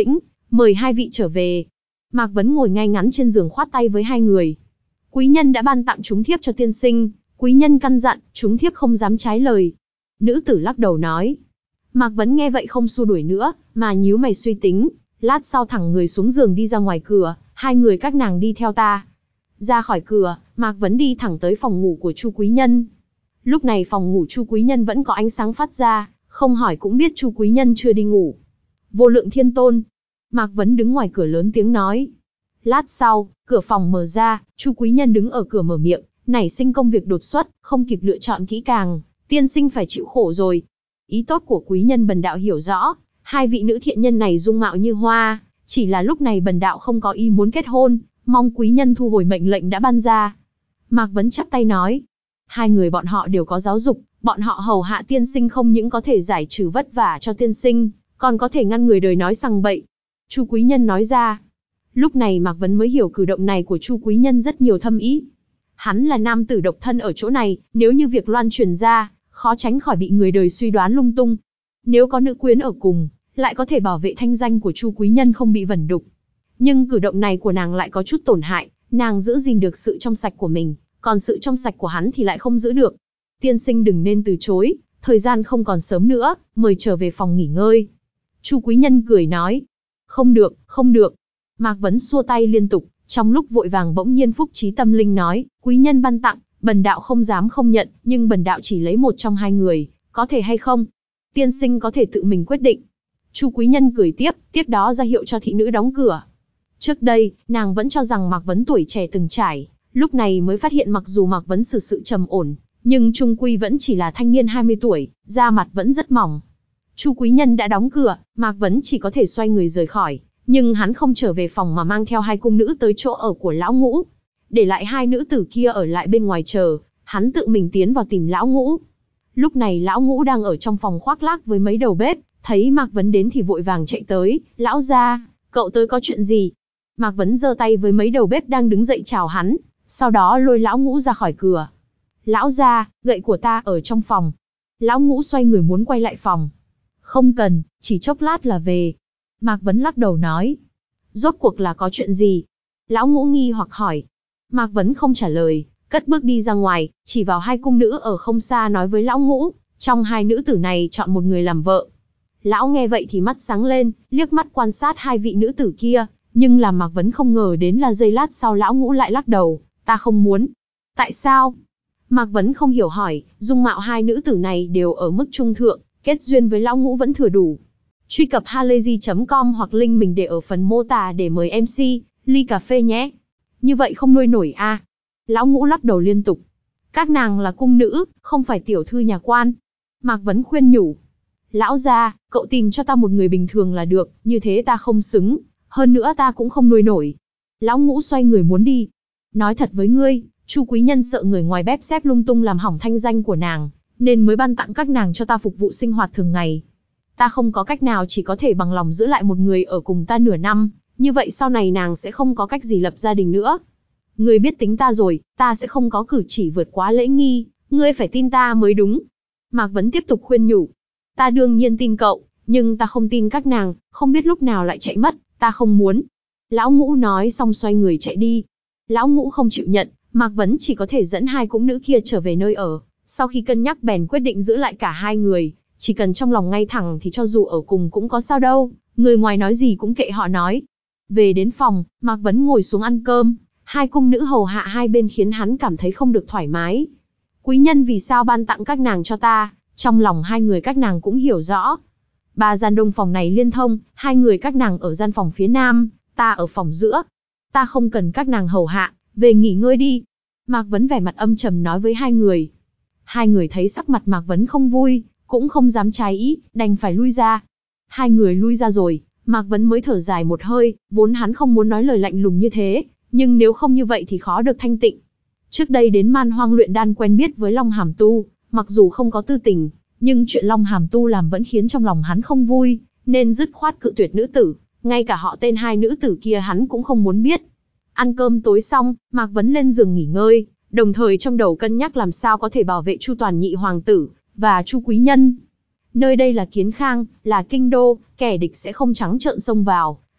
mời hai vị trở về. Mạc Vấn ngồi ngay ngắn trên giường khoát tay với hai người. Quý nhân đã ban tặng chúng thiếp cho tiên sinh, quý nhân căn dặn, chúng thiếp không dám trái lời. Nữ tử lắc đầu nói. Mạc Vấn nghe vậy không xua đuổi nữa, mà nhíu mày suy tính, lát sau thẳng người xuống giường đi ra ngoài cửa, hai người các nàng đi theo ta. Ra khỏi cửa, Mạc Vấn đi thẳng tới phòng ngủ của Chu Quý Nhân. Lúc này phòng ngủ Chu Quý Nhân vẫn có ánh sáng phát ra, không hỏi cũng biết Chu Quý Nhân chưa đi ngủ. Vô Lượng Thiên Tôn. Mạc Vấn đứng ngoài cửa lớn tiếng nói. Lát sau, cửa phòng mở ra, Chu Quý Nhân đứng ở cửa mở miệng, nảy sinh công việc đột xuất, không kịp lựa chọn kỹ càng, tiên sinh phải chịu khổ rồi. Ý tốt của quý nhân bần đạo hiểu rõ, hai vị nữ thiện nhân này dung mạo như hoa, chỉ là lúc này bần đạo không có ý muốn kết hôn, mong quý nhân thu hồi mệnh lệnh đã ban ra. Mạc Vấn chắp tay nói. Hai người bọn họ đều có giáo dục, bọn họ hầu hạ tiên sinh không những có thể giải trừ vất vả cho tiên sinh, còn có thể ngăn người đời nói sằng bậy. Chu Quý Nhân nói ra. Lúc này Mạc Vấn mới hiểu cử động này của Chu Quý Nhân rất nhiều thâm ý. Hắn là nam tử độc thân ở chỗ này, nếu như việc loan truyền ra, khó tránh khỏi bị người đời suy đoán lung tung. Nếu có nữ quyến ở cùng, lại có thể bảo vệ thanh danh của Chu Quý Nhân không bị vẩn đục. Nhưng cử động này của nàng lại có chút tổn hại, nàng giữ gìn được sự trong sạch của mình, còn sự trong sạch của hắn thì lại không giữ được. Tiên sinh đừng nên từ chối, thời gian không còn sớm nữa, mời trở về phòng nghỉ ngơi. Chu Quý Nhân cười nói. Không được, không được. Mạc Vấn xua tay liên tục, trong lúc vội vàng bỗng nhiên phúc trí tâm linh nói, quý nhân ban tặng, bần đạo không dám không nhận, nhưng bần đạo chỉ lấy một trong hai người, có thể hay không? Tiên sinh có thể tự mình quyết định. Chu Quý Nhân cười tiếp, tiếp đó ra hiệu cho thị nữ đóng cửa. Trước đây, nàng vẫn cho rằng Mạc Vấn tuổi trẻ từng trải, lúc này mới phát hiện mặc dù Mạc Vấn xử sự trầm ổn, nhưng trung quy vẫn chỉ là thanh niên hai mươi tuổi, da mặt vẫn rất mỏng. Chu Quý Nhân đã đóng cửa, Mạc Vấn chỉ có thể xoay người rời khỏi, nhưng hắn không trở về phòng mà mang theo hai cung nữ tới chỗ ở của lão Ngũ. Để lại hai nữ tử kia ở lại bên ngoài chờ, hắn tự mình tiến vào tìm lão Ngũ. Lúc này lão Ngũ đang ở trong phòng khoác lác với mấy đầu bếp, thấy Mạc Vấn đến thì vội vàng chạy tới, lão gia, cậu tới có chuyện gì? Mạc Vấn giơ tay với mấy đầu bếp đang đứng dậy chào hắn, sau đó lôi lão Ngũ ra khỏi cửa. Lão gia, gậy của ta ở trong phòng. Lão Ngũ xoay người muốn quay lại phòng. Không cần, chỉ chốc lát là về. Mạc Vấn lắc đầu nói. Rốt cuộc là có chuyện gì? Lão Ngũ nghi hoặc hỏi. Mạc Vấn không trả lời, cất bước đi ra ngoài, chỉ vào hai cung nữ ở không xa nói với lão Ngũ, trong hai nữ tử này chọn một người làm vợ. Lão nghe vậy thì mắt sáng lên, liếc mắt quan sát hai vị nữ tử kia, nhưng làm Mạc Vấn không ngờ đến là giây lát sau lão Ngũ lại lắc đầu, ta không muốn. Tại sao? Mạc Vấn không hiểu hỏi, dung mạo hai nữ tử này đều ở mức trung thượng, kết duyên với lão Ngũ vẫn thừa đủ. Truy cập halayzi chấm com hoặc link mình để ở phần mô tả để mời em xê, ly cà phê nhé. Như vậy không nuôi nổi a? À? Lão Ngũ lắc đầu liên tục. Các nàng là cung nữ, không phải tiểu thư nhà quan. Mạc Vấn khuyên nhủ. Lão gia, cậu tìm cho ta một người bình thường là được, như thế ta không xứng, hơn nữa ta cũng không nuôi nổi. Lão Ngũ xoay người muốn đi. Nói thật với ngươi, Chu Quý Nhân sợ người ngoài bếp xếp lung tung làm hỏng thanh danh của nàng, nên mới ban tặng các nàng cho ta phục vụ sinh hoạt thường ngày. Ta không có cách nào, chỉ có thể bằng lòng giữ lại một người ở cùng ta nửa năm, như vậy sau này nàng sẽ không có cách gì lập gia đình nữa. Ngươi biết tính ta rồi, ta sẽ không có cử chỉ vượt quá lễ nghi, ngươi phải tin ta mới đúng. Mạc Vấn tiếp tục khuyên nhủ. Ta đương nhiên tin cậu, nhưng ta không tin các nàng, không biết lúc nào lại chạy mất, ta không muốn. Lão Ngũ nói xong xoay người chạy đi. Lão Ngũ không chịu nhận, Mạc Vấn chỉ có thể dẫn hai cung nữ kia trở về nơi ở. Sau khi cân nhắc bèn quyết định giữ lại cả hai người, chỉ cần trong lòng ngay thẳng thì cho dù ở cùng cũng có sao đâu, người ngoài nói gì cũng kệ họ nói. Về đến phòng, Mạc Vấn ngồi xuống ăn cơm, hai cung nữ hầu hạ hai bên khiến hắn cảm thấy không được thoải mái. Quý nhân vì sao ban tặng các nàng cho ta, trong lòng hai người các nàng cũng hiểu rõ. Ba gian đông phòng này liên thông, hai người các nàng ở gian phòng phía nam, ta ở phòng giữa. Ta không cần các nàng hầu hạ, về nghỉ ngơi đi. Mạc Vấn vẻ mặt âm trầm nói với hai người. Hai người thấy sắc mặt Mạc Vấn không vui, cũng không dám trái ý, đành phải lui ra. Hai người lui ra rồi, Mạc Vấn mới thở dài một hơi, vốn hắn không muốn nói lời lạnh lùng như thế, nhưng nếu không như vậy thì khó được thanh tịnh. Trước đây đến Man Hoang luyện đan quen biết với Long Hàm Tu, mặc dù không có tư tình, nhưng chuyện Long Hàm Tu làm vẫn khiến trong lòng hắn không vui, nên dứt khoát cự tuyệt nữ tử, ngay cả họ tên hai nữ tử kia hắn cũng không muốn biết. Ăn cơm tối xong, Mạc Vấn lên giường nghỉ ngơi, đồng thời trong đầu cân nhắc làm sao có thể bảo vệ Chu Toàn nhị hoàng tử và Chu Quý Nhân. Nơi đây là Kiến Khang, là kinh đô, kẻ địch sẽ không trắng trợn xông vào,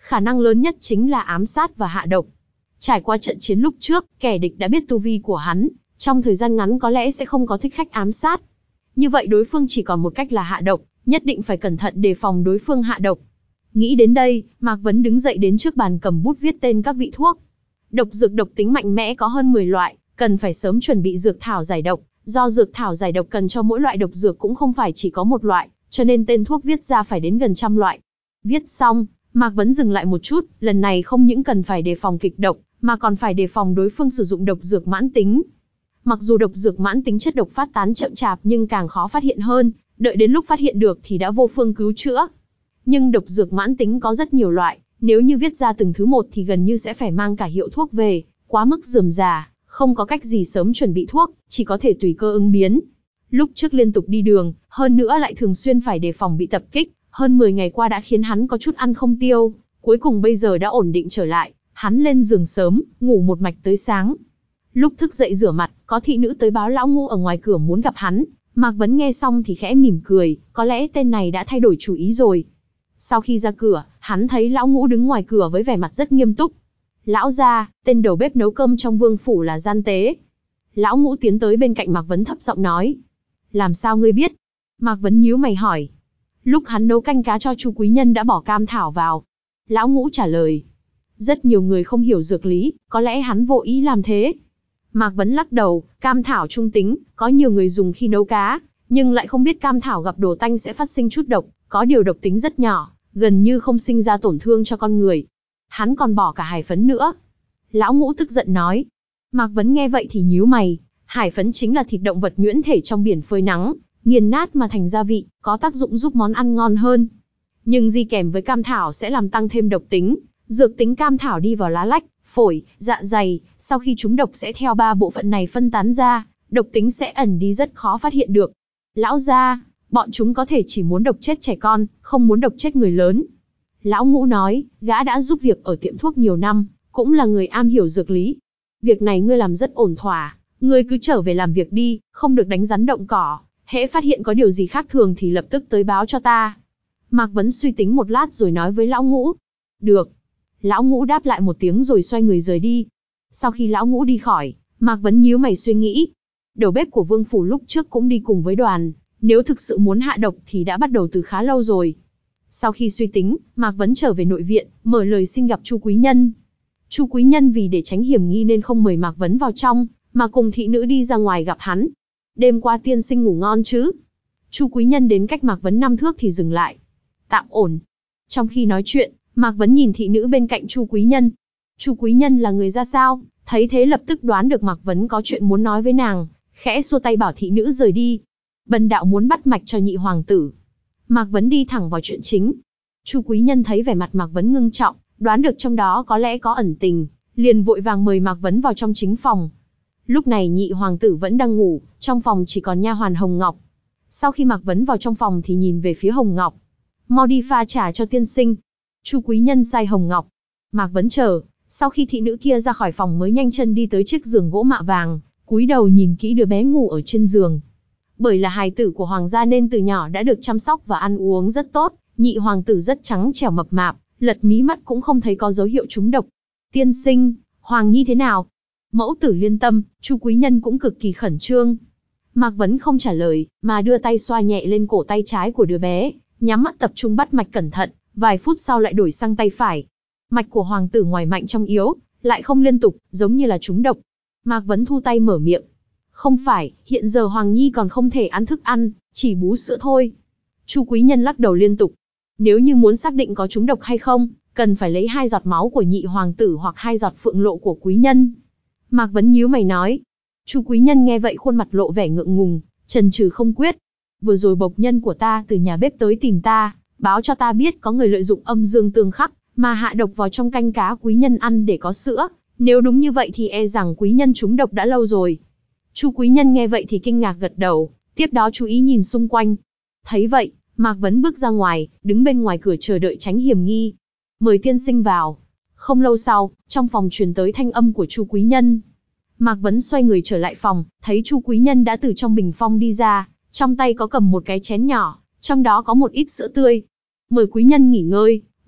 khả năng lớn nhất chính là ám sát và hạ độc. Trải qua trận chiến lúc trước, kẻ địch đã biết tu vi của hắn, trong thời gian ngắn có lẽ sẽ không có thích khách ám sát. Như vậy đối phương chỉ còn một cách là hạ độc, nhất định phải cẩn thận đề phòng đối phương hạ độc. Nghĩ đến đây, Mạc Vấn đứng dậy đến trước bàn cầm bút viết tên các vị thuốc. Độc dược độc tính mạnh mẽ có hơn mười loại, cần phải sớm chuẩn bị dược thảo giải độc. Do dược thảo giải độc cần cho mỗi loại độc dược cũng không phải chỉ có một loại, cho nên tên thuốc viết ra phải đến gần trăm loại. Viết xong, Mạc Vấn dừng lại một chút, lần này không những cần phải đề phòng kịch độc, mà còn phải đề phòng đối phương sử dụng độc dược mãn tính. Mặc dù độc dược mãn tính chất độc phát tán chậm chạp nhưng càng khó phát hiện hơn, đợi đến lúc phát hiện được thì đã vô phương cứu chữa. Nhưng độc dược mãn tính có rất nhiều loại, nếu như viết ra từng thứ một thì gần như sẽ phải mang cả hiệu thuốc về, quá mức rườm rà, không có cách gì sớm chuẩn bị thuốc, chỉ có thể tùy cơ ứng biến. Lúc trước liên tục đi đường, hơn nữa lại thường xuyên phải đề phòng bị tập kích, hơn mười ngày qua đã khiến hắn có chút ăn không tiêu, cuối cùng bây giờ đã ổn định trở lại, hắn lên giường sớm, ngủ một mạch tới sáng. Lúc thức dậy rửa mặt, có thị nữ tới báo lão Ngũ ở ngoài cửa muốn gặp hắn, Mạc Vấn nghe xong thì khẽ mỉm cười, có lẽ tên này đã thay đổi chủ ý rồi. Sau khi ra cửa, hắn thấy lão Ngũ đứng ngoài cửa với vẻ mặt rất nghiêm túc. Lão gia, tên đầu bếp nấu cơm trong vương phủ là gian tế. Lão Ngũ tiến tới bên cạnh Mạc Vấn thấp giọng nói. Làm sao ngươi biết? Mạc Vấn nhíu mày hỏi. Lúc hắn nấu canh cá cho Chu Quý Nhân đã bỏ cam thảo vào. Lão Ngũ trả lời. Rất nhiều người không hiểu dược lý, có lẽ hắn vô ý làm thế. Mạc Vấn lắc đầu, cam thảo trung tính, có nhiều người dùng khi nấu cá, nhưng lại không biết cam thảo gặp đồ tanh sẽ phát sinh chút độc, có điều độc tính rất nhỏ, gần như không sinh ra tổn thương cho con người. Hắn còn bỏ cả hải phấn nữa. Lão Ngũ tức giận nói. Mạc Vấn nghe vậy thì nhíu mày, hải phấn chính là thịt động vật nhuyễn thể trong biển phơi nắng, nghiền nát mà thành gia vị, có tác dụng giúp món ăn ngon hơn. Nhưng đi kèm với cam thảo sẽ làm tăng thêm độc tính, dược tính cam thảo đi vào lá lách, phổi, dạ dày, sau khi chúng độc sẽ theo ba bộ phận này phân tán ra, độc tính sẽ ẩn đi rất khó phát hiện được. Lão gia, bọn chúng có thể chỉ muốn độc chết trẻ con, không muốn độc chết người lớn. Lão Ngũ nói, gã đã giúp việc ở tiệm thuốc nhiều năm, cũng là người am hiểu dược lý. Việc này ngươi làm rất ổn thỏa, ngươi cứ trở về làm việc đi, không được đánh rắn động cỏ, hễ phát hiện có điều gì khác thường thì lập tức tới báo cho ta. Mạc Vấn suy tính một lát rồi nói với Lão Ngũ. Được. Lão Ngũ đáp lại một tiếng rồi xoay người rời đi. Sau khi Lão Ngũ đi khỏi, Mạc Vấn nhíu mày suy nghĩ. Đầu bếp của vương phủ lúc trước cũng đi cùng với đoàn, nếu thực sự muốn hạ độc thì đã bắt đầu từ khá lâu rồi. Sau khi suy tính, Mạc Vấn trở về nội viện, mở lời xin gặp Chu Quý Nhân. Chu Quý Nhân vì để tránh hiểm nghi nên không mời Mạc Vấn vào trong, mà cùng thị nữ đi ra ngoài gặp hắn. Đêm qua tiên sinh ngủ ngon chứ? Chu Quý Nhân đến cách Mạc Vấn năm thước thì dừng lại. Tạm ổn. Trong khi nói chuyện, Mạc Vấn nhìn thị nữ bên cạnh Chu Quý Nhân. Chu Quý Nhân là người ra sao? Thấy thế lập tức đoán được Mạc Vấn có chuyện muốn nói với nàng, khẽ xua tay bảo thị nữ rời đi. Bần đạo muốn bắt mạch cho nhị hoàng tử. Mạc Vấn đi thẳng vào chuyện chính. Chu Quý Nhân thấy vẻ mặt Mạc Vấn ngưng trọng, đoán được trong đó có lẽ có ẩn tình, liền vội vàng mời Mạc Vấn vào trong chính phòng. Lúc này nhị hoàng tử vẫn đang ngủ, trong phòng chỉ còn nha hoàn Hồng Ngọc. Sau khi Mạc Vấn vào trong phòng thì nhìn về phía Hồng Ngọc. Mau đi pha trà cho tiên sinh. Chu Quý Nhân sai Hồng Ngọc. Mạc Vấn chờ, sau khi thị nữ kia ra khỏi phòng mới nhanh chân đi tới chiếc giường gỗ mạ vàng, cúi đầu nhìn kỹ đứa bé ngủ ở trên giường. Bởi là hài tử của hoàng gia nên từ nhỏ đã được chăm sóc và ăn uống rất tốt, nhị hoàng tử rất trắng trẻo mập mạp, lật mí mắt cũng không thấy có dấu hiệu trúng độc. Tiên sinh, Hoàng Nhi thế nào? Mẫu tử Liên Tâm, Chu Quý Nhân cũng cực kỳ khẩn trương. Mạc Vấn không trả lời, mà đưa tay xoa nhẹ lên cổ tay trái của đứa bé, nhắm mắt tập trung bắt mạch cẩn thận, vài phút sau lại đổi sang tay phải. Mạch của hoàng tử ngoài mạnh trong yếu, lại không liên tục, giống như là trúng độc. Mạc Vấn thu tay mở miệng. Không phải, hiện giờ Hoàng Nhi còn không thể ăn thức ăn, chỉ bú sữa thôi. Chu Quý Nhân lắc đầu liên tục. Nếu như muốn xác định có trúng độc hay không, cần phải lấy hai giọt máu của nhị hoàng tử hoặc hai giọt phượng lộ của quý nhân. Mạc Vấn nhíu mày nói. Chu Quý Nhân nghe vậy khuôn mặt lộ vẻ ngượng ngùng, chần chừ không quyết. Vừa rồi bộc nhân của ta từ nhà bếp tới tìm ta, báo cho ta biết có người lợi dụng âm dương tương khắc, mà hạ độc vào trong canh cá quý nhân ăn để có sữa. Nếu đúng như vậy thì e rằng quý nhân trúng độc đã lâu rồi. Chu Quý Nhân nghe vậy thì kinh ngạc gật đầu, tiếp đó chú ý nhìn xung quanh. Thấy vậy, Mạc Vấn bước ra ngoài, đứng bên ngoài cửa chờ đợi tránh hiểm nghi. Mời tiên sinh vào. Không lâu sau, trong phòng truyền tới thanh âm của Chu Quý Nhân. Mạc Vấn xoay người trở lại phòng, thấy Chu Quý Nhân đã từ trong bình phong đi ra, trong tay có cầm một cái chén nhỏ, trong đó có một ít sữa tươi. Mời quý nhân nghỉ ngơi,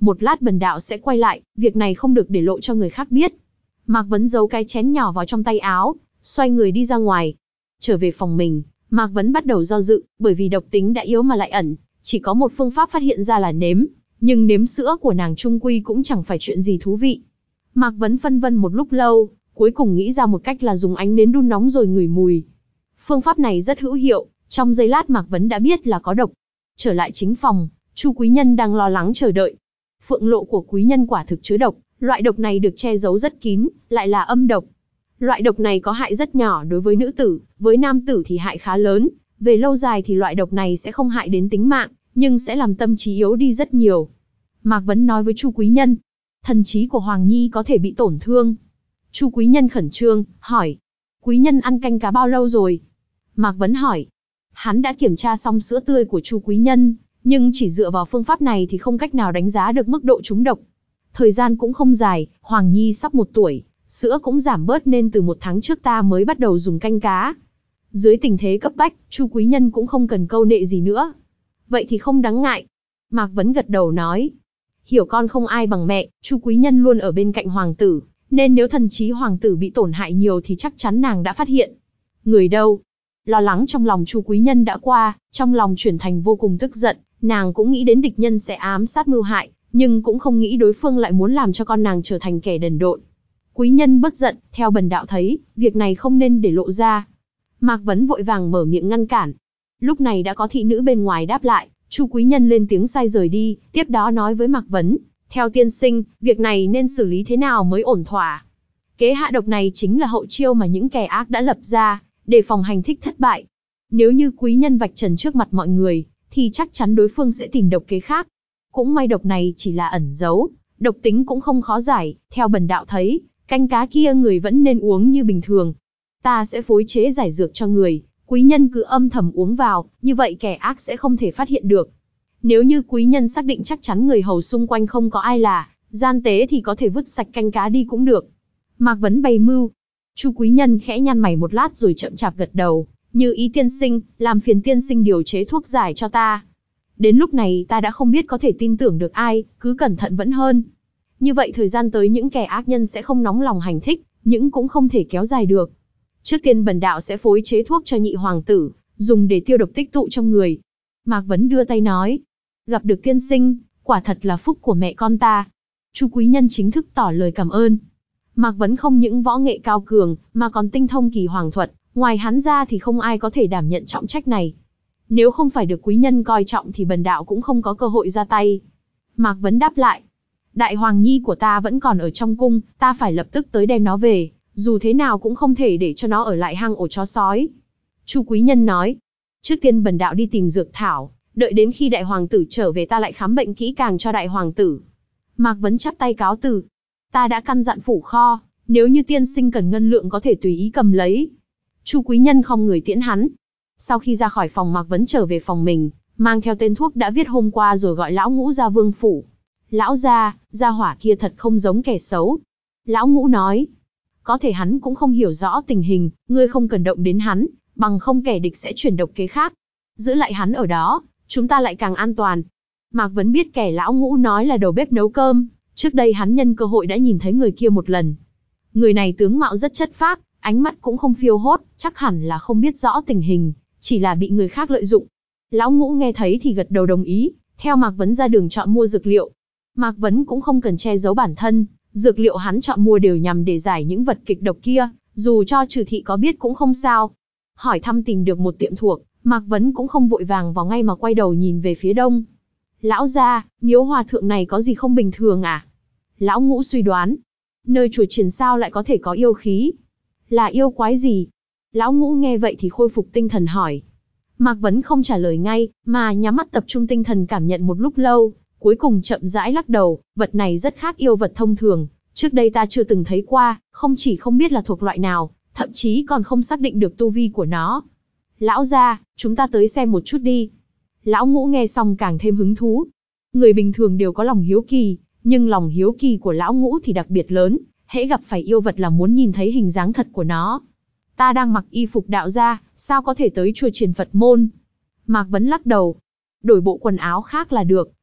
một lát bần đạo sẽ quay lại, việc này không được để lộ cho người khác biết. Mạc Vấn giấu cái chén nhỏ vào trong tay áo, xoay người đi ra ngoài. Trở về phòng mình, Mạc Vấn bắt đầu do dự, bởi vì độc tính đã yếu mà lại ẩn, chỉ có một phương pháp phát hiện ra là nếm, nhưng nếm sữa của nàng chung quy cũng chẳng phải chuyện gì thú vị. Mạc Vấn phân vân một lúc lâu, cuối cùng nghĩ ra một cách là dùng ánh nến đun nóng rồi ngửi mùi. Phương pháp này rất hữu hiệu, trong giây lát Mạc Vấn đã biết là có độc. Trở lại chính phòng, Chu Quý Nhân đang lo lắng chờ đợi. Phượng lộ của quý nhân quả thực chứa độc, loại độc này được che giấu rất kín, lại là âm độc. Loại độc này có hại rất nhỏ đối với nữ tử, với nam tử thì hại khá lớn. Về lâu dài thì loại độc này sẽ không hại đến tính mạng, nhưng sẽ làm tâm trí yếu đi rất nhiều. Mạc Vấn nói với Chu Quý Nhân, thần trí của Hoàng Nhi có thể bị tổn thương. Chu Quý Nhân khẩn trương, hỏi, quý nhân ăn canh cá bao lâu rồi? Mạc Vấn hỏi, hắn đã kiểm tra xong sữa tươi của Chu Quý Nhân, nhưng chỉ dựa vào phương pháp này thì không cách nào đánh giá được mức độ trúng độc. Thời gian cũng không dài, Hoàng Nhi sắp một tuổi, sữa cũng giảm bớt nên từ một tháng trước ta mới bắt đầu dùng canh cá. Dưới tình thế cấp bách, Chu Quý Nhân cũng không cần câu nệ gì nữa. Vậy thì không đáng ngại. Mạc Vấn gật đầu nói, hiểu con không ai bằng mẹ, Chu Quý Nhân luôn ở bên cạnh hoàng tử, nên nếu thần trí hoàng tử bị tổn hại nhiều thì chắc chắn nàng đã phát hiện. Người đâu? Lo lắng trong lòng Chu Quý Nhân đã qua, trong lòng chuyển thành vô cùng tức giận, nàng cũng nghĩ đến địch nhân sẽ ám sát mưu hại, nhưng cũng không nghĩ đối phương lại muốn làm cho con nàng trở thành kẻ đần độn. Quý nhân bất giận, theo bần đạo thấy, việc này không nên để lộ ra. Mạc Vấn vội vàng mở miệng ngăn cản. Lúc này đã có thị nữ bên ngoài đáp lại, Chu Quý Nhân lên tiếng sai rời đi, tiếp đó nói với Mạc Vấn, theo tiên sinh, việc này nên xử lý thế nào mới ổn thỏa? Kế hạ độc này chính là hậu chiêu mà những kẻ ác đã lập ra, để phòng hành thích thất bại. Nếu như quý nhân vạch trần trước mặt mọi người, thì chắc chắn đối phương sẽ tìm độc kế khác. Cũng may độc này chỉ là ẩn giấu, độc tính cũng không khó giải, theo bần đạo thấy, canh cá kia người vẫn nên uống như bình thường. Ta sẽ phối chế giải dược cho người, quý nhân cứ âm thầm uống vào, như vậy kẻ ác sẽ không thể phát hiện được. Nếu như quý nhân xác định chắc chắn người hầu xung quanh không có ai là gian tế thì có thể vứt sạch canh cá đi cũng được. Mạc Vấn bày mưu. Chu Quý Nhân khẽ nhăn mày một lát rồi chậm chạp gật đầu, như ý tiên sinh, làm phiền tiên sinh điều chế thuốc giải cho ta. Đến lúc này ta đã không biết có thể tin tưởng được ai, cứ cẩn thận vẫn hơn. Như vậy thời gian tới những kẻ ác nhân sẽ không nóng lòng hành thích, nhưng cũng không thể kéo dài được. Trước tiên bần đạo sẽ phối chế thuốc cho nhị hoàng tử, dùng để tiêu độc tích tụ trong người. Mạc Vấn đưa tay nói, gặp được tiên sinh, quả thật là phúc của mẹ con ta. Chu Quý Nhân chính thức tỏ lời cảm ơn. Mạc Vấn không những võ nghệ cao cường, mà còn tinh thông kỳ hoàng thuật, ngoài hắn ra thì không ai có thể đảm nhận trọng trách này. Nếu không phải được quý nhân coi trọng thì bần đạo cũng không có cơ hội ra tay. Mạc Vấn đáp lại, đại hoàng nhi của ta vẫn còn ở trong cung, ta phải lập tức tới đem nó về, dù thế nào cũng không thể để cho nó ở lại hang ổ chó sói. Chu Quý Nhân nói, trước tiên bần đạo đi tìm dược thảo, đợi đến khi đại hoàng tử trở về ta lại khám bệnh kỹ càng cho đại hoàng tử. Mạc Vấn chắp tay cáo từ, ta đã căn dặn phủ kho, nếu như tiên sinh cần ngân lượng có thể tùy ý cầm lấy. Chu Quý Nhân không người tiễn hắn. Sau khi ra khỏi phòng Mạc Vấn trở về phòng mình, mang theo tên thuốc đã viết hôm qua rồi gọi Lão Ngũ ra vương phủ. Lão gia, gia hỏa kia thật không giống kẻ xấu. Lão Ngũ nói, có thể hắn cũng không hiểu rõ tình hình, ngươi không cần động đến hắn, bằng không kẻ địch sẽ chuyển độc kế khác. Giữ lại hắn ở đó, chúng ta lại càng an toàn. Mạc Vấn biết kẻ Lão Ngũ nói là đầu bếp nấu cơm, trước đây hắn nhân cơ hội đã nhìn thấy người kia một lần. Người này tướng mạo rất chất phác, ánh mắt cũng không phiêu hốt, chắc hẳn là không biết rõ tình hình, chỉ là bị người khác lợi dụng. Lão Ngũ nghe thấy thì gật đầu đồng ý, theo Mạc Vấn ra đường chọn mua dược liệu. Mạc Vấn cũng không cần che giấu bản thân, dược liệu hắn chọn mua đều nhằm để giải những vật kịch độc kia, dù cho trừ thị có biết cũng không sao. Hỏi thăm tìm được một tiệm thuộc, Mạc Vấn cũng không vội vàng vào ngay mà quay đầu nhìn về phía đông. Lão gia, miếu hòa thượng này có gì không bình thường à? Lão Ngũ suy đoán, nơi chùa Triển sao lại có thể có yêu khí? Là yêu quái gì? Lão Ngũ nghe vậy thì khôi phục tinh thần hỏi. Mạc Vấn không trả lời ngay, mà nhắm mắt tập trung tinh thần cảm nhận một lúc lâu, cuối cùng chậm rãi lắc đầu, vật này rất khác yêu vật thông thường, trước đây ta chưa từng thấy qua, không chỉ không biết là thuộc loại nào, thậm chí còn không xác định được tu vi của nó. Lão gia, chúng ta tới xem một chút đi. Lão Ngũ nghe xong càng thêm hứng thú. Người bình thường đều có lòng hiếu kỳ, nhưng lòng hiếu kỳ của Lão Ngũ thì đặc biệt lớn, hễ gặp phải yêu vật là muốn nhìn thấy hình dáng thật của nó. Ta đang mặc y phục đạo gia, sao có thể tới chùa Triển Phật môn? Mạc Vấn lắc đầu. Đổi bộ quần áo khác là được,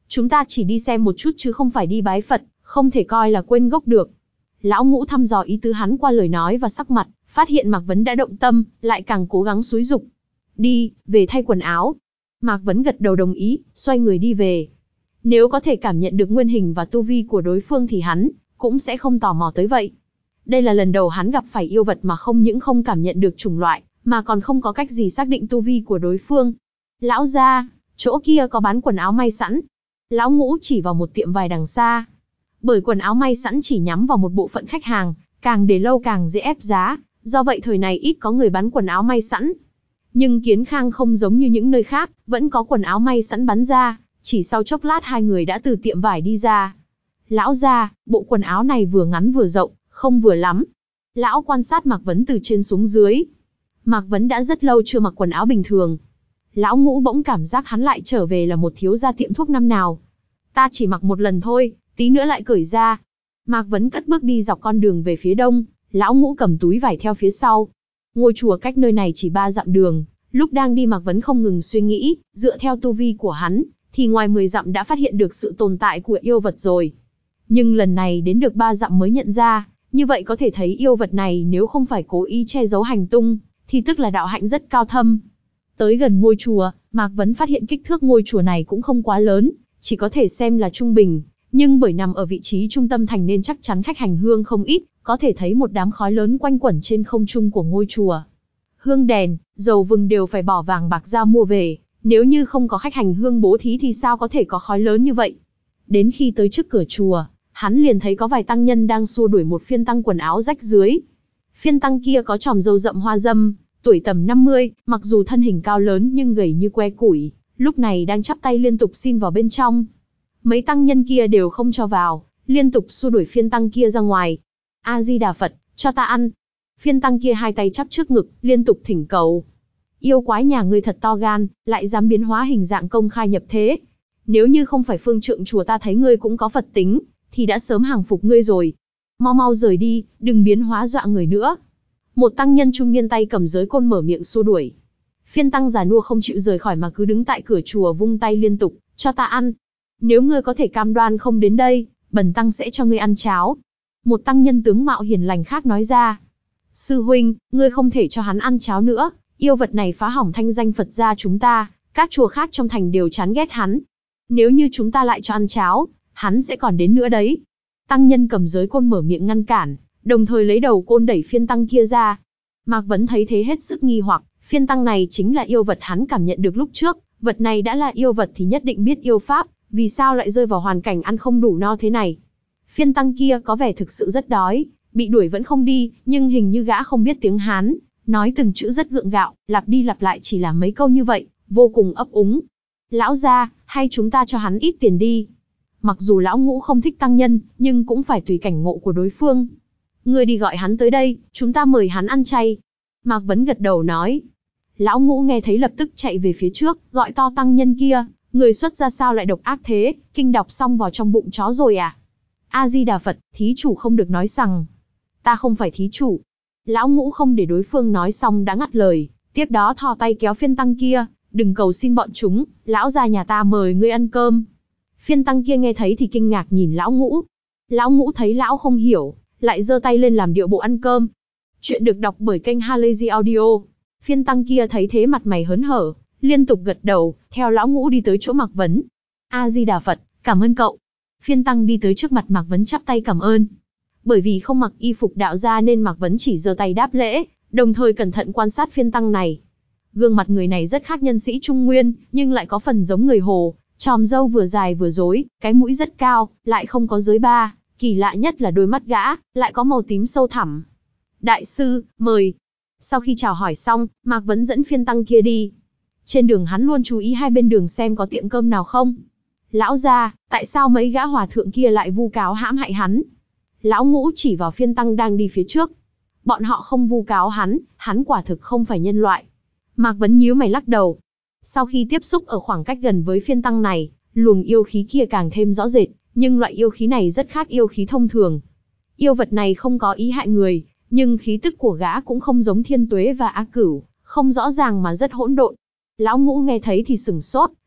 Chúng ta chỉ đi xem một chút chứ không phải đi bái Phật, không thể coi là quên gốc được. Lão Ngũ thăm dò ý tứ hắn qua lời nói và sắc mặt, phát hiện Mạc Vấn đã động tâm, lại càng cố gắng xúi giục. Đi, về thay quần áo. Mạc Vấn gật đầu đồng ý, xoay người đi về. Nếu có thể cảm nhận được nguyên hình và tu vi của đối phương thì hắn cũng sẽ không tò mò tới vậy. Đây là lần đầu hắn gặp phải yêu vật mà không những không cảm nhận được chủng loại, mà còn không có cách gì xác định tu vi của đối phương. Lão gia, chỗ kia có bán quần áo may sẵn. Lão Ngũ chỉ vào một tiệm vải đằng xa. Bởi quần áo may sẵn chỉ nhắm vào một bộ phận khách hàng, càng để lâu càng dễ ép giá, do vậy thời này ít có người bán quần áo may sẵn. Nhưng Kiến Khang không giống như những nơi khác, vẫn có quần áo may sẵn bán ra, chỉ sau chốc lát hai người đã từ tiệm vải đi ra. Lão gia, bộ quần áo này vừa ngắn vừa rộng, không vừa lắm. Lão quan sát Mạc Vấn từ trên xuống dưới. Mạc Vấn đã rất lâu chưa mặc quần áo bình thường. Lão Ngũ bỗng cảm giác hắn lại trở về là một thiếu gia tiệm thuốc năm nào. Ta chỉ mặc một lần thôi, tí nữa lại cởi ra. Mạc Vấn cất bước đi dọc con đường về phía đông, Lão Ngũ cầm túi vải theo phía sau. Ngôi chùa cách nơi này chỉ ba dặm đường, lúc đang đi Mạc Vấn không ngừng suy nghĩ, dựa theo tu vi của hắn, thì ngoài mười dặm đã phát hiện được sự tồn tại của yêu vật rồi. Nhưng lần này đến được ba dặm mới nhận ra, như vậy có thể thấy yêu vật này nếu không phải cố ý che giấu hành tung, thì tức là đạo hạnh rất cao thâm. Tới gần ngôi chùa, Mạc Vấn phát hiện kích thước ngôi chùa này cũng không quá lớn, chỉ có thể xem là trung bình, nhưng bởi nằm ở vị trí trung tâm thành nên chắc chắn khách hành hương không ít, có thể thấy một đám khói lớn quanh quẩn trên không trung của ngôi chùa. Hương đèn, dầu vừng đều phải bỏ vàng bạc ra mua về, nếu như không có khách hành hương bố thí thì sao có thể có khói lớn như vậy. Đến khi tới trước cửa chùa, hắn liền thấy có vài tăng nhân đang xua đuổi một phiên tăng quần áo rách rưới. Phiên tăng kia có chòm râu rậm hoa dâm, tuổi tầm năm mươi, mặc dù thân hình cao lớn nhưng gầy như que củi, lúc này đang chắp tay liên tục xin vào bên trong. Mấy tăng nhân kia đều không cho vào, liên tục xua đuổi phiên tăng kia ra ngoài. A Di Đà Phật, cho ta ăn. Phiên tăng kia hai tay chắp trước ngực, liên tục thỉnh cầu. Yêu quái nhà ngươi thật to gan, lại dám biến hóa hình dạng công khai nhập thế. Nếu như không phải phương trượng chùa ta thấy ngươi cũng có Phật tính, thì đã sớm hàng phục ngươi rồi. Mau mau rời đi, đừng biến hóa dọa người nữa. Một tăng nhân trung niên tay cầm giới côn mở miệng xua đuổi. Phiên tăng già nua không chịu rời khỏi mà cứ đứng tại cửa chùa vung tay liên tục, cho ta ăn. Nếu ngươi có thể cam đoan không đến đây, bần tăng sẽ cho ngươi ăn cháo. Một tăng nhân tướng mạo hiền lành khác nói ra. Sư huynh, ngươi không thể cho hắn ăn cháo nữa, yêu vật này phá hỏng thanh danh Phật gia chúng ta, các chùa khác trong thành đều chán ghét hắn. Nếu như chúng ta lại cho ăn cháo, hắn sẽ còn đến nữa đấy. Tăng nhân cầm giới côn mở miệng ngăn cản, đồng thời lấy đầu côn đẩy phiên tăng kia ra. Mạc Vấn thấy thế hết sức nghi hoặc, phiên tăng này chính là yêu vật hắn cảm nhận được lúc trước, vật này đã là yêu vật thì nhất định biết yêu pháp, vì sao lại rơi vào hoàn cảnh ăn không đủ no thế này. Phiên tăng kia có vẻ thực sự rất đói, bị đuổi vẫn không đi, nhưng hình như gã không biết tiếng Hán, nói từng chữ rất gượng gạo, lặp đi lặp lại chỉ là mấy câu như vậy, vô cùng ấp úng. Lão gia, hay chúng ta cho hắn ít tiền đi. Mặc dù lão Ngũ không thích tăng nhân, nhưng cũng phải tùy cảnh ngộ của đối phương. Ngươi đi gọi hắn tới đây, chúng ta mời hắn ăn chay. Mạc Vấn gật đầu nói. Lão Ngũ nghe thấy lập tức chạy về phía trước, gọi to tăng nhân kia. Người xuất ra sao lại độc ác thế, kinh đọc xong vào trong bụng chó rồi à? A Di Đà Phật, thí chủ không được nói rằng. Ta không phải thí chủ. Lão Ngũ không để đối phương nói xong đã ngắt lời, tiếp đó thò tay kéo phiên tăng kia. Đừng cầu xin bọn chúng, lão gia nhà ta mời ngươi ăn cơm. Phiên tăng kia nghe thấy thì kinh ngạc nhìn lão Ngũ. Lão Ngũ thấy lão không hiểu, lại giơ tay lên làm điệu bộ ăn cơm. Chuyện được đọc bởi kênh Halazy Audio. Phiên tăng kia thấy thế mặt mày hớn hở, liên tục gật đầu, theo lão Ngũ đi tới chỗ Mạc Vấn. A Di Đà Phật, cảm ơn cậu. Phiên tăng đi tới trước mặt Mạc Vấn chắp tay cảm ơn. Bởi vì không mặc y phục đạo gia nên Mạc Vấn chỉ giơ tay đáp lễ, đồng thời cẩn thận quan sát phiên tăng này. Gương mặt người này rất khác nhân sĩ Trung Nguyên, nhưng lại có phần giống người Hồ, chòm râu vừa dài vừa rối, cái mũi rất cao, lại không có dưới ba, kỳ lạ nhất là đôi mắt gã, lại có màu tím sâu thẳm. Đại sư, mời. Sau khi chào hỏi xong, Mạc Vấn dẫn phiên tăng kia đi. Trên đường hắn luôn chú ý hai bên đường xem có tiệm cơm nào không. Lão gia, tại sao mấy gã hòa thượng kia lại vu cáo hãm hại hắn? Lão Ngũ chỉ vào phiên tăng đang đi phía trước. Bọn họ không vu cáo hắn, hắn quả thực không phải nhân loại. Mạc Vấn nhíu mày lắc đầu. Sau khi tiếp xúc ở khoảng cách gần với phiên tăng này, luồng yêu khí kia càng thêm rõ rệt, nhưng loại yêu khí này rất khác yêu khí thông thường. Yêu vật này không có ý hại người, nhưng khí tức của gã cũng không giống Thiên Tuế và A Cửu, không rõ ràng mà rất hỗn độn. Lão Ngũ nghe thấy thì sửng sốt,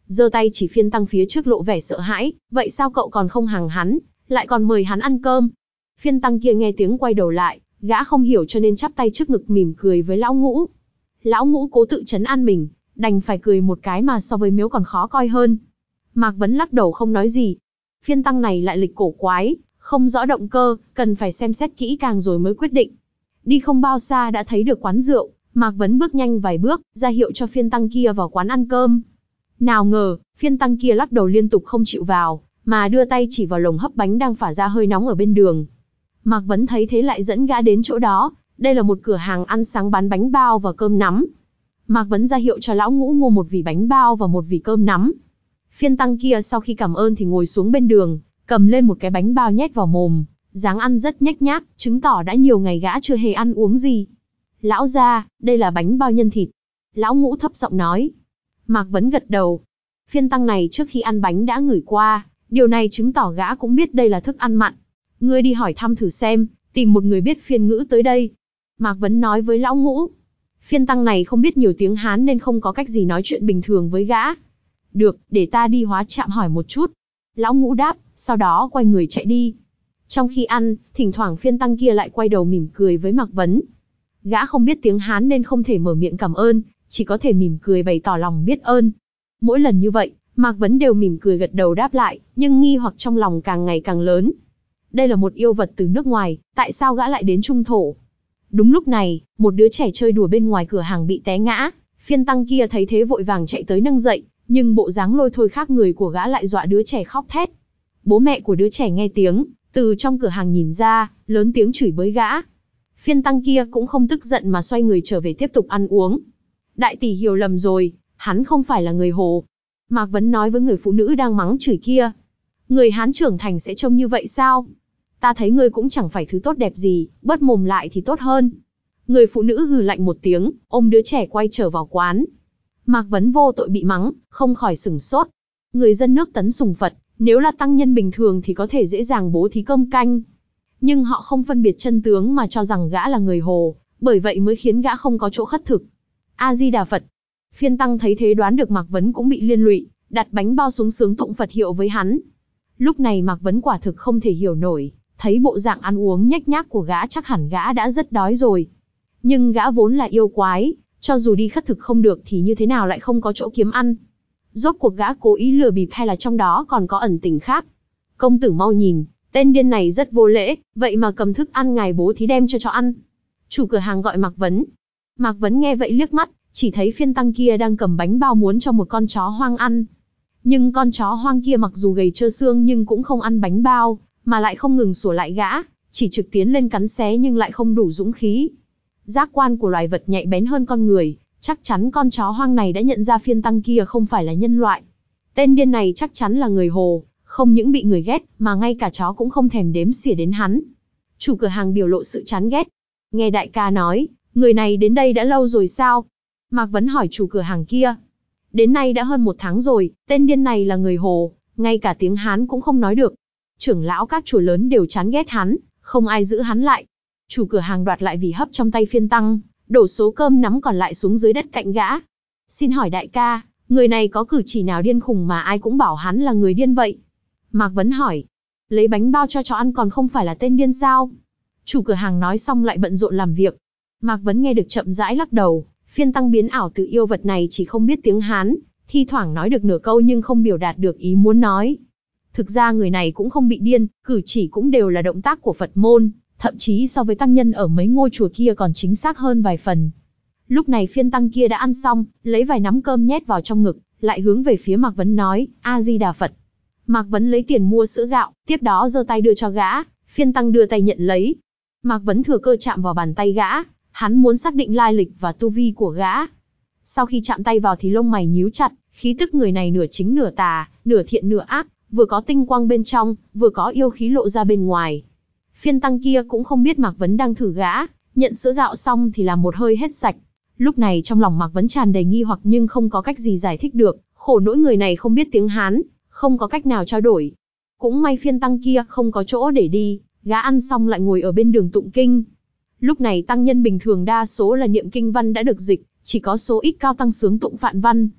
giơ tay chỉ phiên tăng phía trước lộ vẻ sợ hãi, vậy sao cậu còn không hàng hắn, lại còn mời hắn ăn cơm? Phiên tăng kia nghe tiếng quay đầu lại, gã không hiểu cho nên chắp tay trước ngực mỉm cười với lão ngũ. Lão ngũ cố tự trấn an mình, đành phải cười một cái mà so với miếu còn khó coi hơn. Mạc Vấn lắc đầu không nói gì. Phiên tăng này lại lịch cổ quái, không rõ động cơ, cần phải xem xét kỹ càng rồi mới quyết định. Đi không bao xa đã thấy được quán rượu, Mạc Vấn bước nhanh vài bước, ra hiệu cho phiên tăng kia vào quán ăn cơm. Nào ngờ, phiên tăng kia lắc đầu liên tục không chịu vào, mà đưa tay chỉ vào lồng hấp bánh đang phả ra hơi nóng ở bên đường. Mạc Vấn thấy thế lại dẫn gã đến chỗ đó, đây là một cửa hàng ăn sáng bán bánh bao và cơm nắm. Mạc Vấn ra hiệu cho lão ngũ mua một vỉ bánh bao và một vỉ cơm nắm. Phiên tăng kia sau khi cảm ơn thì ngồi xuống bên đường, cầm lên một cái bánh bao nhét vào mồm, dáng ăn rất nhếch nhác, chứng tỏ đã nhiều ngày gã chưa hề ăn uống gì. Lão gia, đây là bánh bao nhân thịt. Lão ngũ thấp giọng nói. Mạc Vấn gật đầu. Phiên tăng này trước khi ăn bánh đã ngửi qua, điều này chứng tỏ gã cũng biết đây là thức ăn mặn. Ngươi đi hỏi thăm thử xem, tìm một người biết phiên ngữ tới đây. Mạc Vấn nói với lão ngũ. Phiên tăng này không biết nhiều tiếng Hán nên không có cách gì nói chuyện bình thường với gã. Được, để ta đi hóa trạm hỏi một chút. Lão ngũ đáp, sau đó quay người chạy đi. Trong khi ăn, thỉnh thoảng phiên tăng kia lại quay đầu mỉm cười với Mạc Vấn. Gã không biết tiếng Hán nên không thể mở miệng cảm ơn, chỉ có thể mỉm cười bày tỏ lòng biết ơn. Mỗi lần như vậy, Mạc Vấn đều mỉm cười gật đầu đáp lại, nhưng nghi hoặc trong lòng càng ngày càng lớn. Đây là một yêu vật từ nước ngoài, tại sao gã lại đến Trung Thổ? Đúng lúc này, một đứa trẻ chơi đùa bên ngoài cửa hàng bị té ngã, phiên tăng kia thấy thế vội vàng chạy tới nâng dậy, nhưng bộ dáng lôi thôi khác người của gã lại dọa đứa trẻ khóc thét. Bố mẹ của đứa trẻ nghe tiếng, từ trong cửa hàng nhìn ra, lớn tiếng chửi bới gã. Phiên tăng kia cũng không tức giận mà xoay người trở về tiếp tục ăn uống. Đại tỷ hiểu lầm rồi, hắn không phải là người Hồ. Mạc Vấn nói với người phụ nữ đang mắng chửi kia. Người Hán trưởng thành sẽ trông như vậy sao? Ta thấy ngươi cũng chẳng phải thứ tốt đẹp gì, bớt mồm lại thì tốt hơn. Người phụ nữ hừ lạnh một tiếng, ôm đứa trẻ quay trở vào quán. Mạc Vấn vô tội bị mắng, không khỏi sửng sốt. Người dân nước Tấn sùng Phật, nếu là tăng nhân bình thường thì có thể dễ dàng bố thí cơm canh. Nhưng họ không phân biệt chân tướng mà cho rằng gã là người Hồ, bởi vậy mới khiến gã không có chỗ khất thực. A-di-đà Phật. Phiên tăng thấy thế đoán được Mạc Vấn cũng bị liên lụy, đặt bánh bao xuống sướng tụng Phật hiệu với hắn. Lúc này Mạc Vấn quả thực không thể hiểu nổi, thấy bộ dạng ăn uống nhếch nhác của gã chắc hẳn gã đã rất đói rồi. Nhưng gã vốn là yêu quái, cho dù đi khất thực không được thì như thế nào lại không có chỗ kiếm ăn. Rốt cuộc gã cố ý lừa bịp hay là trong đó còn có ẩn tình khác? Công tử mau nhìn, tên điên này rất vô lễ, vậy mà cầm thức ăn ngài bố thí đem cho chó ăn. Chủ cửa hàng gọi Mạc Vấn. Mạc Vấn nghe vậy liếc mắt, chỉ thấy phiên tăng kia đang cầm bánh bao muốn cho một con chó hoang ăn. Nhưng con chó hoang kia mặc dù gầy trơ xương nhưng cũng không ăn bánh bao, mà lại không ngừng sủa lại gã, chỉ trực tiến lên cắn xé nhưng lại không đủ dũng khí. Giác quan của loài vật nhạy bén hơn con người, chắc chắn con chó hoang này đã nhận ra phiên tăng kia không phải là nhân loại. Tên điên này chắc chắn là người Hồ, không những bị người ghét, mà ngay cả chó cũng không thèm đếm xỉa đến hắn. Chủ cửa hàng biểu lộ sự chán ghét. Nghe đại ca nói, người này đến đây đã lâu rồi sao? Mạc Vấn hỏi chủ cửa hàng kia. Đến nay đã hơn một tháng rồi, tên điên này là người Hồ, ngay cả tiếng Hán cũng không nói được. Trưởng lão các chùa lớn đều chán ghét hắn, không ai giữ hắn lại. Chủ cửa hàng đoạt lại vỉ hấp trong tay phiên tăng, đổ số cơm nắm còn lại xuống dưới đất cạnh gã. Xin hỏi đại ca, người này có cử chỉ nào điên khùng mà ai cũng bảo hắn là người điên vậy? Mạc Vấn hỏi. Lấy bánh bao cho chó ăn còn không phải là tên điên sao? Chủ cửa hàng nói xong lại bận rộn làm việc. Mạc Vấn nghe được chậm rãi lắc đầu. Phiên tăng biến ảo từ yêu vật này chỉ không biết tiếng Hán, thi thoảng nói được nửa câu nhưng không biểu đạt được ý muốn nói. Thực ra người này cũng không bị điên, cử chỉ cũng đều là động tác của Phật môn, thậm chí so với tăng nhân ở mấy ngôi chùa kia còn chính xác hơn vài phần. Lúc này phiên tăng kia đã ăn xong, lấy vài nắm cơm nhét vào trong ngực, lại hướng về phía Mạc Vấn nói, A-di-đà Phật. Mạc Vấn lấy tiền mua sữa gạo, tiếp đó giơ tay đưa cho gã, phiên tăng đưa tay nhận lấy. Mạc Vấn thừa cơ chạm vào bàn tay gã, hắn muốn xác định lai lịch và tu vi của gã. Sau khi chạm tay vào thì lông mày nhíu chặt, khí tức người này nửa chính nửa tà, nửa thiện nửa ác, vừa có tinh quang bên trong, vừa có yêu khí lộ ra bên ngoài. Phiên tăng kia cũng không biết Mạc Vấn đang thử gã, nhận sữa gạo xong thì làm một hơi hết sạch. Lúc này trong lòng Mạc Vấn tràn đầy nghi hoặc nhưng không có cách gì giải thích được, khổ nỗi người này không biết tiếng Hán, không có cách nào trao đổi. Cũng may phiên tăng kia không có chỗ để đi, gã ăn xong lại ngồi ở bên đường tụng kinh. Lúc này tăng nhân bình thường đa số là niệm kinh văn đã được dịch, chỉ có số ít cao tăng sướng tụng phạn văn.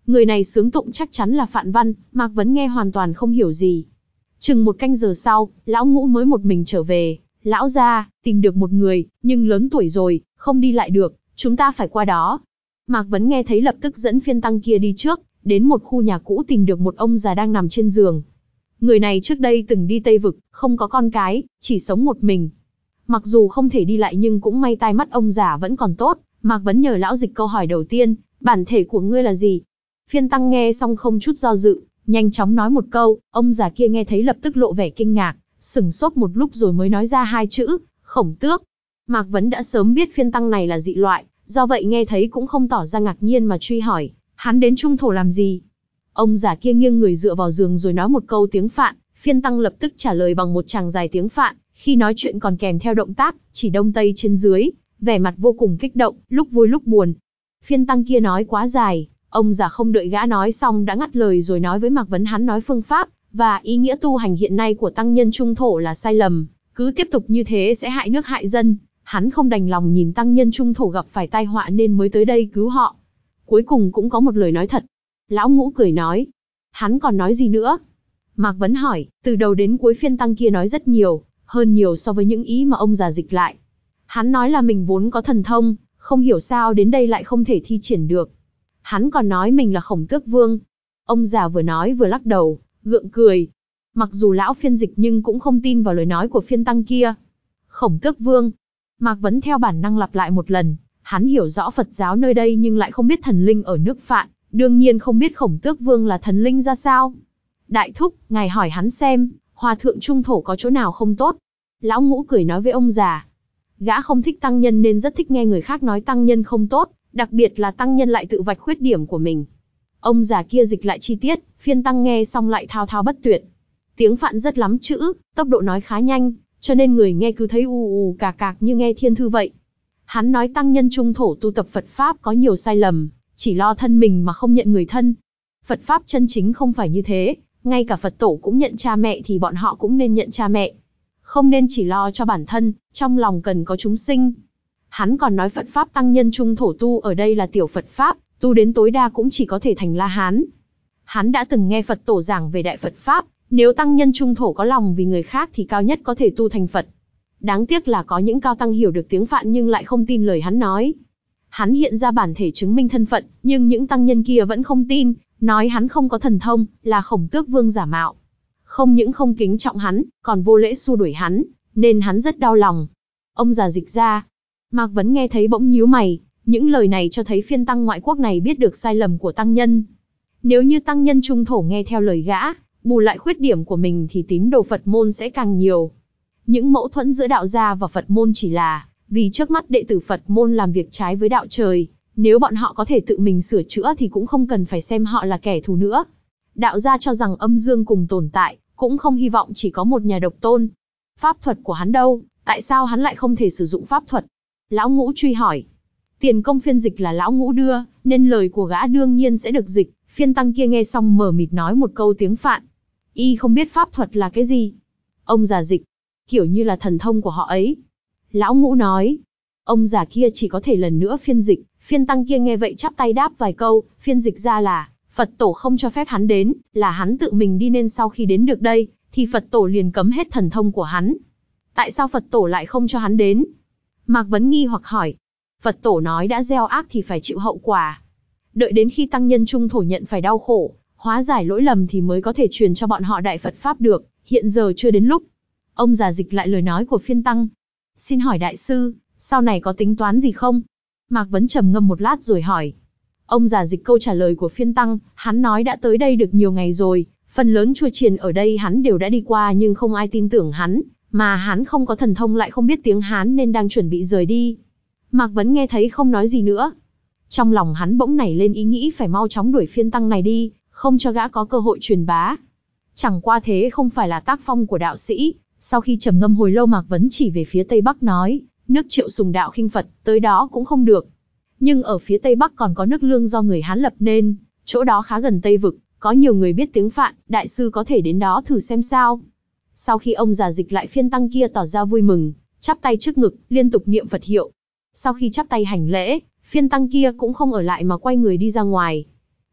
Người này xướng tụng chắc chắn là Phạn Văn, Mạc Vấn nghe hoàn toàn không hiểu gì. Chừng một canh giờ sau, lão Ngũ mới một mình trở về. Lão gia, tìm được một người, nhưng lớn tuổi rồi, không đi lại được, chúng ta phải qua đó. Mạc Vấn nghe thấy lập tức dẫn phiên tăng kia đi trước, đến một khu nhà cũ tìm được một ông già đang nằm trên giường. Người này trước đây từng đi Tây Vực, không có con cái, chỉ sống một mình. Mặc dù không thể đi lại nhưng cũng may tai mắt ông già vẫn còn tốt. Mạc Vấn nhờ lão dịch câu hỏi đầu tiên, bản thể của ngươi là gì? Phiên tăng nghe xong không chút do dự, nhanh chóng nói một câu, ông già kia nghe thấy lập tức lộ vẻ kinh ngạc, sửng sốt một lúc rồi mới nói ra hai chữ, Khổng Tước. Mạc Vấn đã sớm biết phiên tăng này là dị loại, do vậy nghe thấy cũng không tỏ ra ngạc nhiên mà truy hỏi, hắn đến Trung Thổ làm gì? Ông già kia nghiêng người dựa vào giường rồi nói một câu tiếng Phạn, phiên tăng lập tức trả lời bằng một tràng dài tiếng Phạn, khi nói chuyện còn kèm theo động tác, chỉ đông tây trên dưới, vẻ mặt vô cùng kích động, lúc vui lúc buồn. Phiên tăng kia nói quá dài, ông già không đợi gã nói xong đã ngắt lời rồi nói với Mạc Vấn hắn nói phương pháp và ý nghĩa tu hành hiện nay của tăng nhân Trung Thổ là sai lầm, cứ tiếp tục như thế sẽ hại nước hại dân. Hắn không đành lòng nhìn tăng nhân Trung Thổ gặp phải tai họa nên mới tới đây cứu họ. Cuối cùng cũng có một lời nói thật. Lão Ngũ cười nói. Hắn còn nói gì nữa? Mạc Vấn hỏi, từ đầu đến cuối phiên tăng kia nói rất nhiều, hơn nhiều so với những ý mà ông già dịch lại. Hắn nói là mình vốn có thần thông, không hiểu sao đến đây lại không thể thi triển được. Hắn còn nói mình là Khổng Tước Vương. Ông già vừa nói vừa lắc đầu, gượng cười. Mặc dù lão phiên dịch nhưng cũng không tin vào lời nói của phiên tăng kia. Khổng Tước Vương. Mạc Vấn theo bản năng lặp lại một lần. Hắn hiểu rõ Phật giáo nơi đây nhưng lại không biết thần linh ở nước Phạn, đương nhiên không biết Khổng Tước Vương là thần linh ra sao. Đại thúc, ngài hỏi hắn xem, hòa thượng Trung Thổ có chỗ nào không tốt? Lão Ngũ cười nói với ông già. Gã không thích tăng nhân nên rất thích nghe người khác nói tăng nhân không tốt, đặc biệt là tăng nhân lại tự vạch khuyết điểm của mình. Ông già kia dịch lại chi tiết, phiên tăng nghe xong lại thao thao bất tuyệt. Tiếng Phạn rất lắm chữ, tốc độ nói khá nhanh, cho nên người nghe cứ thấy ù ù cà cạc như nghe thiên thư vậy. Hắn nói tăng nhân Trung Thổ tu tập Phật Pháp có nhiều sai lầm, chỉ lo thân mình mà không nhận người thân. Phật Pháp chân chính không phải như thế, ngay cả Phật Tổ cũng nhận cha mẹ thì bọn họ cũng nên nhận cha mẹ. Không nên chỉ lo cho bản thân, trong lòng cần có chúng sinh. Hắn còn nói Phật Pháp tăng nhân Trung Thổ tu ở đây là tiểu Phật Pháp, tu đến tối đa cũng chỉ có thể thành La Hán. Hắn đã từng nghe Phật Tổ giảng về Đại Phật Pháp, nếu tăng nhân Trung Thổ có lòng vì người khác thì cao nhất có thể tu thành Phật. Đáng tiếc là có những cao tăng hiểu được tiếng Phạn nhưng lại không tin lời hắn nói. Hắn hiện ra bản thể chứng minh thân phận, nhưng những tăng nhân kia vẫn không tin, nói hắn không có thần thông, là Khổng Tước Vương giả mạo. Không những không kính trọng hắn, còn vô lễ xua đuổi hắn, nên hắn rất đau lòng. Ông già dịch ra. Mạc Vấn nghe thấy bỗng nhíu mày, những lời này cho thấy phiên tăng ngoại quốc này biết được sai lầm của tăng nhân. Nếu như tăng nhân Trung Thổ nghe theo lời gã, bù lại khuyết điểm của mình thì tín đồ Phật môn sẽ càng nhiều. Những mâu thuẫn giữa đạo gia và Phật môn chỉ là vì trước mắt đệ tử Phật môn làm việc trái với đạo trời, nếu bọn họ có thể tự mình sửa chữa thì cũng không cần phải xem họ là kẻ thù nữa. Đạo gia cho rằng âm dương cùng tồn tại, cũng không hy vọng chỉ có một nhà độc tôn. Pháp thuật của hắn đâu, tại sao hắn lại không thể sử dụng pháp thuật? Lão Ngũ truy hỏi. Tiền công phiên dịch là Lão Ngũ đưa, nên lời của gã đương nhiên sẽ được dịch. Phiên tăng kia nghe xong mờ mịt nói một câu tiếng Phạn. Y không biết pháp thuật là cái gì. Ông già dịch. Kiểu như là thần thông của họ ấy. Lão Ngũ nói. Ông già kia chỉ có thể lần nữa phiên dịch. Phiên tăng kia nghe vậy chắp tay đáp vài câu. Phiên dịch ra là, Phật Tổ không cho phép hắn đến, là hắn tự mình đi nên sau khi đến được đây, thì Phật Tổ liền cấm hết thần thông của hắn. Tại sao Phật Tổ lại không cho hắn đến? Mạc Vấn nghi hoặc hỏi. Phật Tổ nói đã gieo ác thì phải chịu hậu quả. Đợi đến khi tăng nhân Trung Thổ nhận phải đau khổ, hóa giải lỗi lầm thì mới có thể truyền cho bọn họ Đại Phật Pháp được, hiện giờ chưa đến lúc. Ông già dịch lại lời nói của phiên tăng. Xin hỏi đại sư, sau này có tính toán gì không? Mạc Vấn trầm ngâm một lát rồi hỏi. Ông già dịch câu trả lời của phiên tăng, hắn nói đã tới đây được nhiều ngày rồi, phần lớn chùa chiền ở đây hắn đều đã đi qua nhưng không ai tin tưởng hắn, mà hắn không có thần thông lại không biết tiếng Hán nên đang chuẩn bị rời đi. Mạc Vấn nghe thấy không nói gì nữa. Trong lòng hắn bỗng nảy lên ý nghĩ phải mau chóng đuổi phiên tăng này đi, không cho gã có cơ hội truyền bá. Chẳng qua thế không phải là tác phong của đạo sĩ. Sau khi trầm ngâm hồi lâu Mạc Vấn chỉ về phía Tây Bắc nói, nước Triệu Sùng đạo khinh Phật, tới đó cũng không được. Nhưng ở phía Tây Bắc còn có nước Lương do người Hán lập nên, chỗ đó khá gần Tây Vực, có nhiều người biết tiếng Phạn, đại sư có thể đến đó thử xem sao. Sau khi ông già dịch lại phiên tăng kia tỏ ra vui mừng, chắp tay trước ngực, liên tục niệm Phật hiệu. Sau khi chắp tay hành lễ, phiên tăng kia cũng không ở lại mà quay người đi ra ngoài.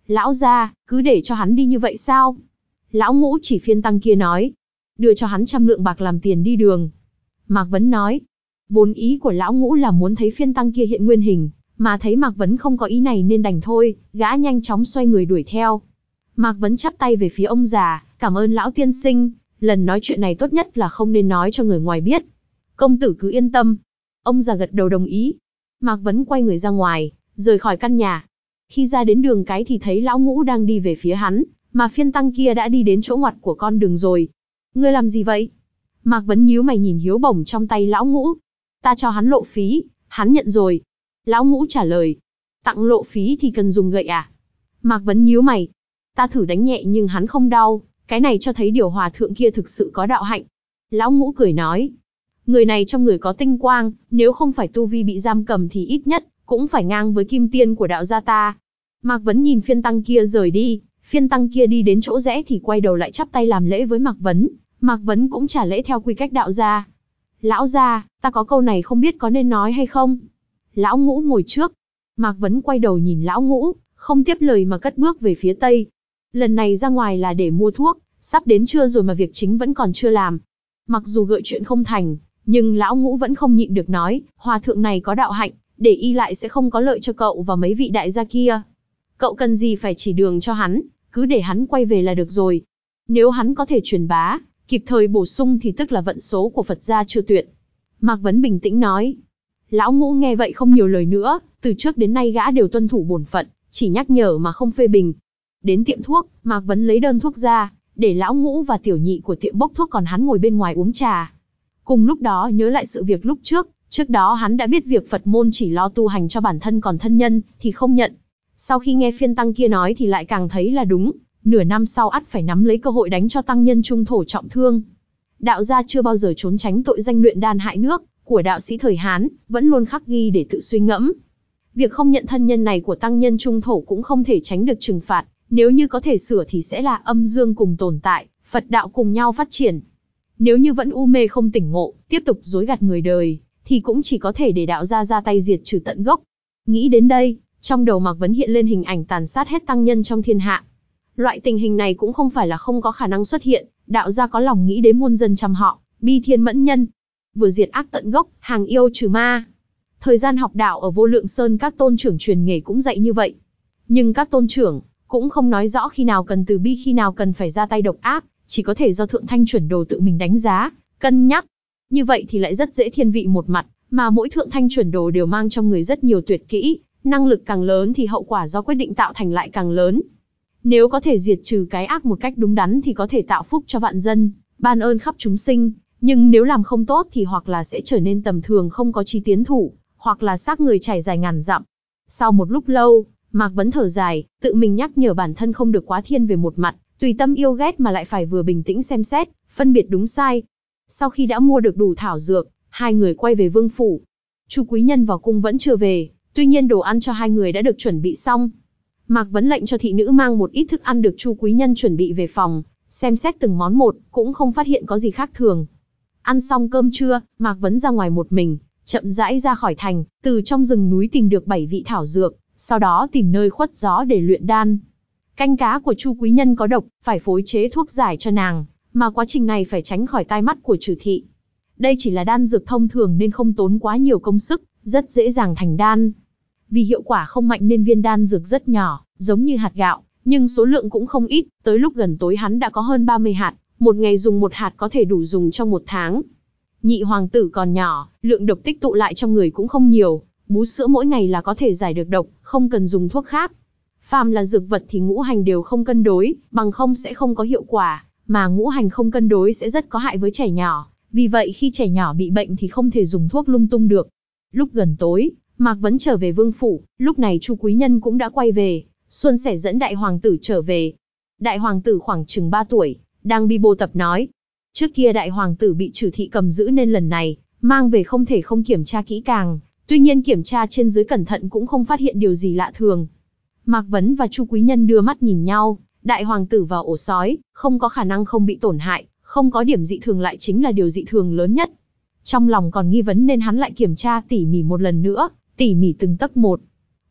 Lão gia, cứ để cho hắn đi như vậy sao? Lão Ngũ chỉ phiên tăng kia nói. Đưa cho hắn trăm lượng bạc làm tiền đi đường. Mạc Vấn nói. Vốn ý của lão Ngũ là muốn thấy phiên tăng kia hiện nguyên hình, mà thấy Mạc Vấn không có ý này nên đành thôi, gã nhanh chóng xoay người đuổi theo. Mạc Vấn chắp tay về phía ông già, cảm ơn lão tiên sinh, lần nói chuyện này tốt nhất là không nên nói cho người ngoài biết. Công tử cứ yên tâm. Ông già gật đầu đồng ý. Mạc Vấn quay người ra ngoài, rời khỏi căn nhà. Khi ra đến đường cái thì thấy lão Ngũ đang đi về phía hắn, mà phiên tăng kia đã đi đến chỗ ngoặt của con đường rồi. Ngươi làm gì vậy? Mạc Vấn nhíu mày nhìn hiếu bổng trong tay lão Ngũ. Ta cho hắn lộ phí, hắn nhận rồi. Lão Ngũ trả lời. Tặng lộ phí thì cần dùng gậy à? Mạc Vấn nhíu mày. Ta thử đánh nhẹ nhưng hắn không đau, cái này cho thấy điều hòa thượng kia thực sự có đạo hạnh. Lão Ngũ cười nói. Người này trong người có tinh quang, nếu không phải tu vi bị giam cầm thì ít nhất cũng phải ngang với kim tiên của đạo gia ta. Mạc Vấn nhìn phiên tăng kia rời đi, phiên tăng kia đi đến chỗ rẽ thì quay đầu lại chắp tay làm lễ với Mạc Vấn. Mạc Vấn cũng trả lễ theo quy cách đạo gia. Lão gia, ta có câu này không biết có nên nói hay không? Lão Ngũ ngồi trước. Mạc Vấn quay đầu nhìn lão Ngũ, không tiếp lời mà cất bước về phía tây. Lần này ra ngoài là để mua thuốc, sắp đến trưa rồi mà việc chính vẫn còn chưa làm. Mặc dù gợi chuyện không thành, nhưng lão Ngũ vẫn không nhịn được nói, hòa thượng này có đạo hạnh, để y lại sẽ không có lợi cho cậu và mấy vị đại gia kia. Cậu cần gì phải chỉ đường cho hắn, cứ để hắn quay về là được rồi. Nếu hắn có thể truyền bá, kịp thời bổ sung thì tức là vận số của Phật gia chưa tuyệt. Mạc Vấn bình tĩnh nói. Lão Ngũ nghe vậy không nhiều lời nữa, từ trước đến nay gã đều tuân thủ bổn phận, chỉ nhắc nhở mà không phê bình. Đến tiệm thuốc, Mạc Vấn lấy đơn thuốc ra, để lão Ngũ và tiểu nhị của tiệm bốc thuốc còn hắn ngồi bên ngoài uống trà. Cùng lúc đó nhớ lại sự việc lúc trước, trước đó hắn đã biết việc Phật môn chỉ lo tu hành cho bản thân còn thân nhân thì không nhận. Sau khi nghe phiên tăng kia nói thì lại càng thấy là đúng, nửa năm sau ắt phải nắm lấy cơ hội đánh cho tăng nhân trung thổ trọng thương. Đạo gia chưa bao giờ trốn tránh tội danh luyện đan hại nước của đạo sĩ thời Hán, vẫn luôn khắc ghi để tự suy ngẫm. Việc không nhận thân nhân này của tăng nhân trung thổ cũng không thể tránh được trừng phạt, nếu như có thể sửa thì sẽ là âm dương cùng tồn tại, Phật đạo cùng nhau phát triển. Nếu như vẫn u mê không tỉnh ngộ, tiếp tục dối gạt người đời, thì cũng chỉ có thể để đạo gia ra tay diệt trừ tận gốc. Nghĩ đến đây, trong đầu Mạc Vấn hiện lên hình ảnh tàn sát hết tăng nhân trong thiên hạ. Loại tình hình này cũng không phải là không có khả năng xuất hiện, đạo gia có lòng nghĩ đến muôn dân trăm họ, bi thiên mẫn nhân. Vừa diệt ác tận gốc, hàng yêu trừ ma. Thời gian học đạo ở Vô Lượng Sơn các tôn trưởng truyền nghề cũng dạy như vậy. Nhưng các tôn trưởng cũng không nói rõ khi nào cần từ bi khi nào cần phải ra tay độc ác, chỉ có thể do Thượng Thanh Chuẩn Đồ tự mình đánh giá, cân nhắc. Như vậy thì lại rất dễ thiên vị một mặt, mà mỗi Thượng Thanh Chuẩn Đồ đều mang trong người rất nhiều tuyệt kỹ, năng lực càng lớn thì hậu quả do quyết định tạo thành lại càng lớn. Nếu có thể diệt trừ cái ác một cách đúng đắn thì có thể tạo phúc cho vạn dân, ban ơn khắp chúng sinh, nhưng nếu làm không tốt thì hoặc là sẽ trở nên tầm thường không có chi tiến thủ, hoặc là xác người trải dài ngàn dặm. Sau một lúc lâu, Mạc Vấn thở dài, tự mình nhắc nhở bản thân không được quá thiên về một mặt, tùy tâm yêu ghét mà lại phải vừa bình tĩnh xem xét, phân biệt đúng sai. Sau khi đã mua được đủ thảo dược, hai người quay về vương phủ. Chu Quý Nhân vào cung vẫn chưa về, tuy nhiên đồ ăn cho hai người đã được chuẩn bị xong. Mạc Vấn lệnh cho thị nữ mang một ít thức ăn được Chu Quý Nhân chuẩn bị về phòng, xem xét từng món một, cũng không phát hiện có gì khác thường. Ăn xong cơm trưa, Mạc Vấn ra ngoài một mình, chậm rãi ra khỏi thành, từ trong rừng núi tìm được bảy vị thảo dược, sau đó tìm nơi khuất gió để luyện đan. Canh cá của Chu Quý Nhân có độc, phải phối chế thuốc giải cho nàng, mà quá trình này phải tránh khỏi tai mắt của trừ thị. Đây chỉ là đan dược thông thường nên không tốn quá nhiều công sức, rất dễ dàng thành đan. Vì hiệu quả không mạnh nên viên đan dược rất nhỏ, giống như hạt gạo, nhưng số lượng cũng không ít, tới lúc gần tối hắn đã có hơn ba mươi hạt, một ngày dùng một hạt có thể đủ dùng trong một tháng. Nhị hoàng tử còn nhỏ, lượng độc tích tụ lại trong người cũng không nhiều, bú sữa mỗi ngày là có thể giải được độc, không cần dùng thuốc khác. Phàm là dược vật thì ngũ hành đều không cân đối, bằng không sẽ không có hiệu quả, mà ngũ hành không cân đối sẽ rất có hại với trẻ nhỏ, vì vậy khi trẻ nhỏ bị bệnh thì không thể dùng thuốc lung tung được. Lúc gần tối, Mạc Vấn trở về vương phủ, lúc này Chu Quý Nhân cũng đã quay về, suôn sẻ dẫn đại hoàng tử trở về. Đại hoàng tử khoảng chừng ba tuổi, đang bi bô tập nói. Trước kia đại hoàng tử bị trừ thị cầm giữ nên lần này, mang về không thể không kiểm tra kỹ càng, tuy nhiên kiểm tra trên dưới cẩn thận cũng không phát hiện điều gì lạ thường. Mạc Vấn và Chu Quý Nhân đưa mắt nhìn nhau, đại hoàng tử vào ổ sói, không có khả năng không bị tổn hại, không có điểm dị thường lại chính là điều dị thường lớn nhất. Trong lòng còn nghi vấn nên hắn lại kiểm tra tỉ mỉ một lần nữa, tỉ mỉ từng tấc một.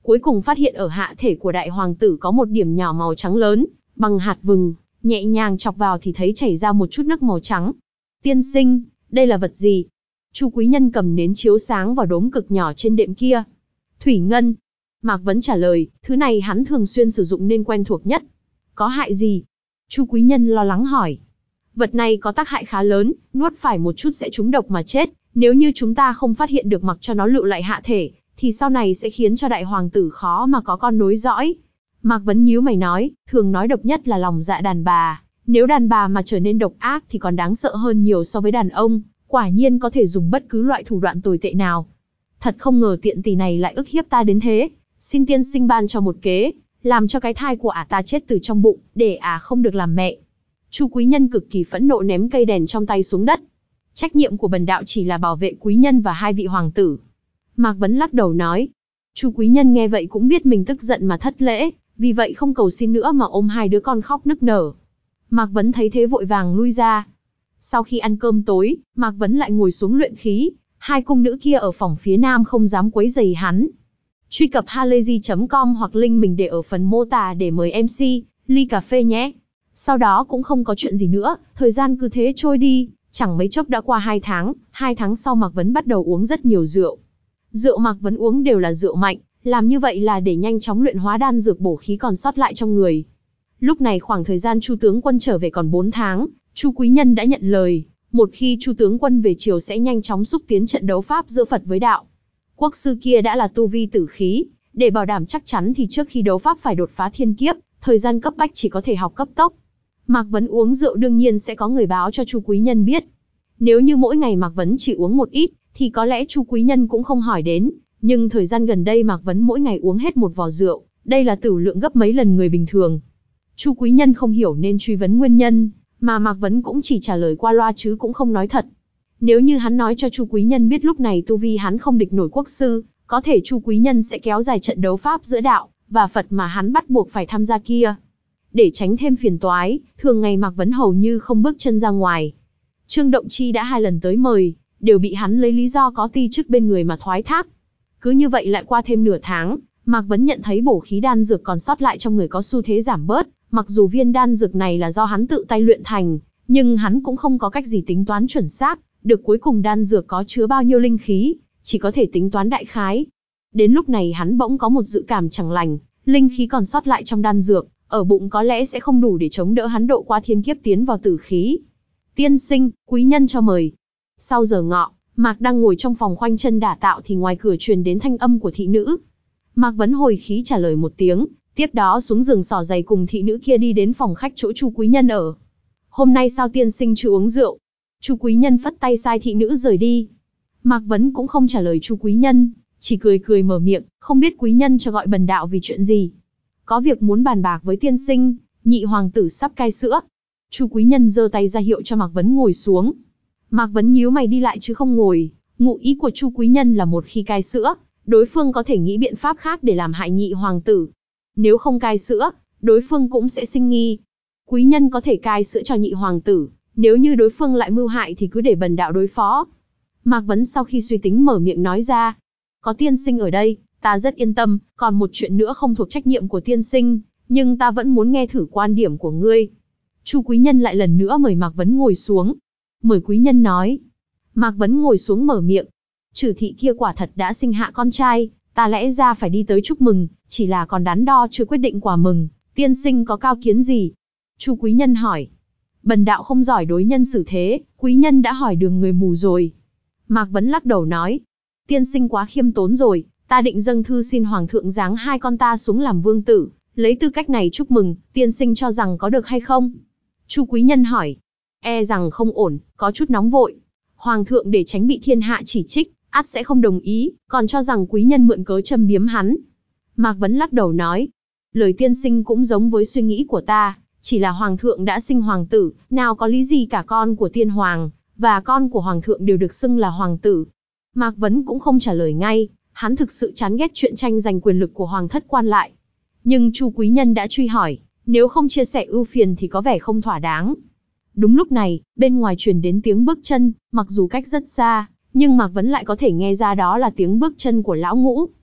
cuối cùng phát hiện ở hạ thể của đại hoàng tử có một điểm nhỏ màu trắng lớn, bằng hạt vừng, nhẹ nhàng chọc vào thì thấy chảy ra một chút nước màu trắng. Tiên sinh, đây là vật gì? Chu Quý Nhân cầm nến chiếu sáng vào đốm cực nhỏ trên đệm kia. Thủy ngân. Mạc Vấn trả lời, thứ này hắn thường xuyên sử dụng nên quen thuộc nhất. Có hại gì? Chu Quý Nhân lo lắng hỏi. Vật này có tác hại khá lớn, nuốt phải một chút sẽ trúng độc mà chết. Nếu như chúng ta không phát hiện được mặc cho nó lựu lại hạ thể, thì sau này sẽ khiến cho đại hoàng tử khó mà có con nối dõi. Mạc Vấn nhíu mày nói, thường nói độc nhất là lòng dạ đàn bà. Nếu đàn bà mà trở nên độc ác thì còn đáng sợ hơn nhiều so với đàn ông. Quả nhiên có thể dùng bất cứ loại thủ đoạn tồi tệ nào. Thật không ngờ tiện tỷ này lại ức hiếp ta đến thế. Xin tiên sinh ban cho một kế, làm cho cái thai của ả ta chết từ trong bụng, để ả không được làm mẹ. Chu Quý Nhân cực kỳ phẫn nộ ném cây đèn trong tay xuống đất. Trách nhiệm của bần đạo chỉ là bảo vệ quý nhân và hai vị hoàng tử. Mạc Vấn lắc đầu nói. Chu Quý Nhân nghe vậy cũng biết mình tức giận mà thất lễ, vì vậy không cầu xin nữa mà ôm hai đứa con khóc nức nở. Mạc Vấn thấy thế vội vàng lui ra. Sau khi ăn cơm tối, Mạc Vấn lại ngồi xuống luyện khí. Hai cung nữ kia ở phòng phía nam không dám quấy rầy hắn. Truy cập halayzi chấm com hoặc link mình để ở phần mô tả để mời em xê, ly cà phê nhé. Sau đó cũng không có chuyện gì nữa, thời gian cứ thế trôi đi, chẳng mấy chốc đã qua hai tháng, hai tháng sau Mạc Vấn bắt đầu uống rất nhiều rượu. Rượu Mạc Vấn uống đều là rượu mạnh, làm như vậy là để nhanh chóng luyện hóa đan dược bổ khí còn sót lại trong người. Lúc này khoảng thời gian Chu tướng quân trở về còn bốn tháng, Chu Quý Nhân đã nhận lời, một khi Chu tướng quân về triều sẽ nhanh chóng xúc tiến trận đấu pháp giữa Phật với đạo. Quốc sư kia đã là tu vi tử khí, để bảo đảm chắc chắn thì trước khi đấu pháp phải đột phá thiên kiếp, thời gian cấp bách chỉ có thể học cấp tốc. Mạc Vấn uống rượu đương nhiên sẽ có người báo cho Chu Quý Nhân biết. Nếu như mỗi ngày Mạc Vấn chỉ uống một ít, thì có lẽ Chu Quý Nhân cũng không hỏi đến, nhưng thời gian gần đây Mạc Vấn mỗi ngày uống hết một vò rượu, đây là tửu lượng gấp mấy lần người bình thường. Chu Quý Nhân không hiểu nên truy vấn nguyên nhân, mà Mạc Vấn cũng chỉ trả lời qua loa chứ cũng không nói thật. Nếu như hắn nói cho Chu Quý Nhân biết lúc này tu vi hắn không địch nổi quốc sư, có thể Chu Quý Nhân sẽ kéo dài trận đấu pháp giữa đạo và Phật mà hắn bắt buộc phải tham gia kia. Để tránh thêm phiền toái, thường ngày Mạc Vấn hầu như không bước chân ra ngoài. Trương Động Chi đã hai lần tới mời, đều bị hắn lấy lý do có ti chức bên người mà thoái thác. Cứ như vậy lại qua thêm nửa tháng, Mạc Vấn nhận thấy bổ khí đan dược còn sót lại trong người có xu thế giảm bớt, mặc dù viên đan dược này là do hắn tự tay luyện thành, nhưng hắn cũng không có cách gì tính toán chuẩn xác, được cuối cùng đan dược có chứa bao nhiêu linh khí, chỉ có thể tính toán đại khái. Đến lúc này hắn bỗng có một dự cảm chẳng lành, linh khí còn sót lại trong đan dược, ở bụng có lẽ sẽ không đủ để chống đỡ hắn độ qua thiên kiếp tiến vào tử khí. Tiên sinh, Quý Nhân cho mời. Sau giờ ngọ, Mạc đang ngồi trong phòng khoanh chân đả tạo thì ngoài cửa truyền đến thanh âm của thị nữ. Mạc Vấn hồi khí trả lời một tiếng, tiếp đó xuống giường xỏ giày cùng thị nữ kia đi đến phòng khách chỗ Chu Quý Nhân ở. Hôm nay sao tiên sinh chưa uống rượu? Chu Quý Nhân phất tay sai thị nữ rời đi. Mạc Vấn cũng không trả lời Chu Quý Nhân, chỉ cười cười mở miệng, không biết Quý Nhân cho gọi bần đạo vì chuyện gì. Có việc muốn bàn bạc với tiên sinh, nhị hoàng tử sắp cai sữa. Chu Quý Nhân giơ tay ra hiệu cho Mạc Vấn ngồi xuống. Mạc Vấn nhíu mày đi lại chứ không ngồi, ngụ ý của Chu Quý Nhân là một khi cai sữa, đối phương có thể nghĩ biện pháp khác để làm hại nhị hoàng tử. Nếu không cai sữa, đối phương cũng sẽ sinh nghi. Quý Nhân có thể cai sữa cho nhị hoàng tử, nếu như đối phương lại mưu hại thì cứ để bần đạo đối phó. Mạc Vấn sau khi suy tính mở miệng nói ra. Có tiên sinh ở đây, ta rất yên tâm, còn một chuyện nữa không thuộc trách nhiệm của tiên sinh, nhưng ta vẫn muốn nghe thử quan điểm của ngươi. Chu Quý Nhân lại lần nữa mời Mạc Vấn ngồi xuống. Mời Quý Nhân nói. Mạc Vấn ngồi xuống mở miệng. Trừ thị kia quả thật đã sinh hạ con trai, ta lẽ ra phải đi tới chúc mừng, chỉ là còn đắn đo chưa quyết định quả mừng, tiên sinh có cao kiến gì? Chu Quý Nhân hỏi. Bần đạo không giỏi đối nhân xử thế, Quý Nhân đã hỏi đường người mù rồi. Mạc Vấn lắc đầu nói. Tiên sinh quá khiêm tốn rồi, ta định dâng thư xin hoàng thượng giáng hai con ta xuống làm vương tử, lấy tư cách này chúc mừng, tiên sinh cho rằng có được hay không? Chu Quý Nhân hỏi. E rằng không ổn, có chút nóng vội. Hoàng thượng để tránh bị thiên hạ chỉ trích, ắt sẽ không đồng ý, còn cho rằng Quý Nhân mượn cớ châm biếm hắn. Mạc Vấn lắc đầu nói. Lời tiên sinh cũng giống với suy nghĩ của ta, chỉ là hoàng thượng đã sinh hoàng tử, nào có lý gì cả con của tiên hoàng, và con của hoàng thượng đều được xưng là hoàng tử. Mạc Vấn cũng không trả lời ngay, hắn thực sự chán ghét chuyện tranh giành quyền lực của hoàng thất quan lại. Nhưng Chu Quý Nhân đã truy hỏi, nếu không chia sẻ ưu phiền thì có vẻ không thỏa đáng. Đúng lúc này, bên ngoài truyền đến tiếng bước chân, mặc dù cách rất xa, nhưng Mạc Vấn lại có thể nghe ra đó là tiếng bước chân của lão Ngũ.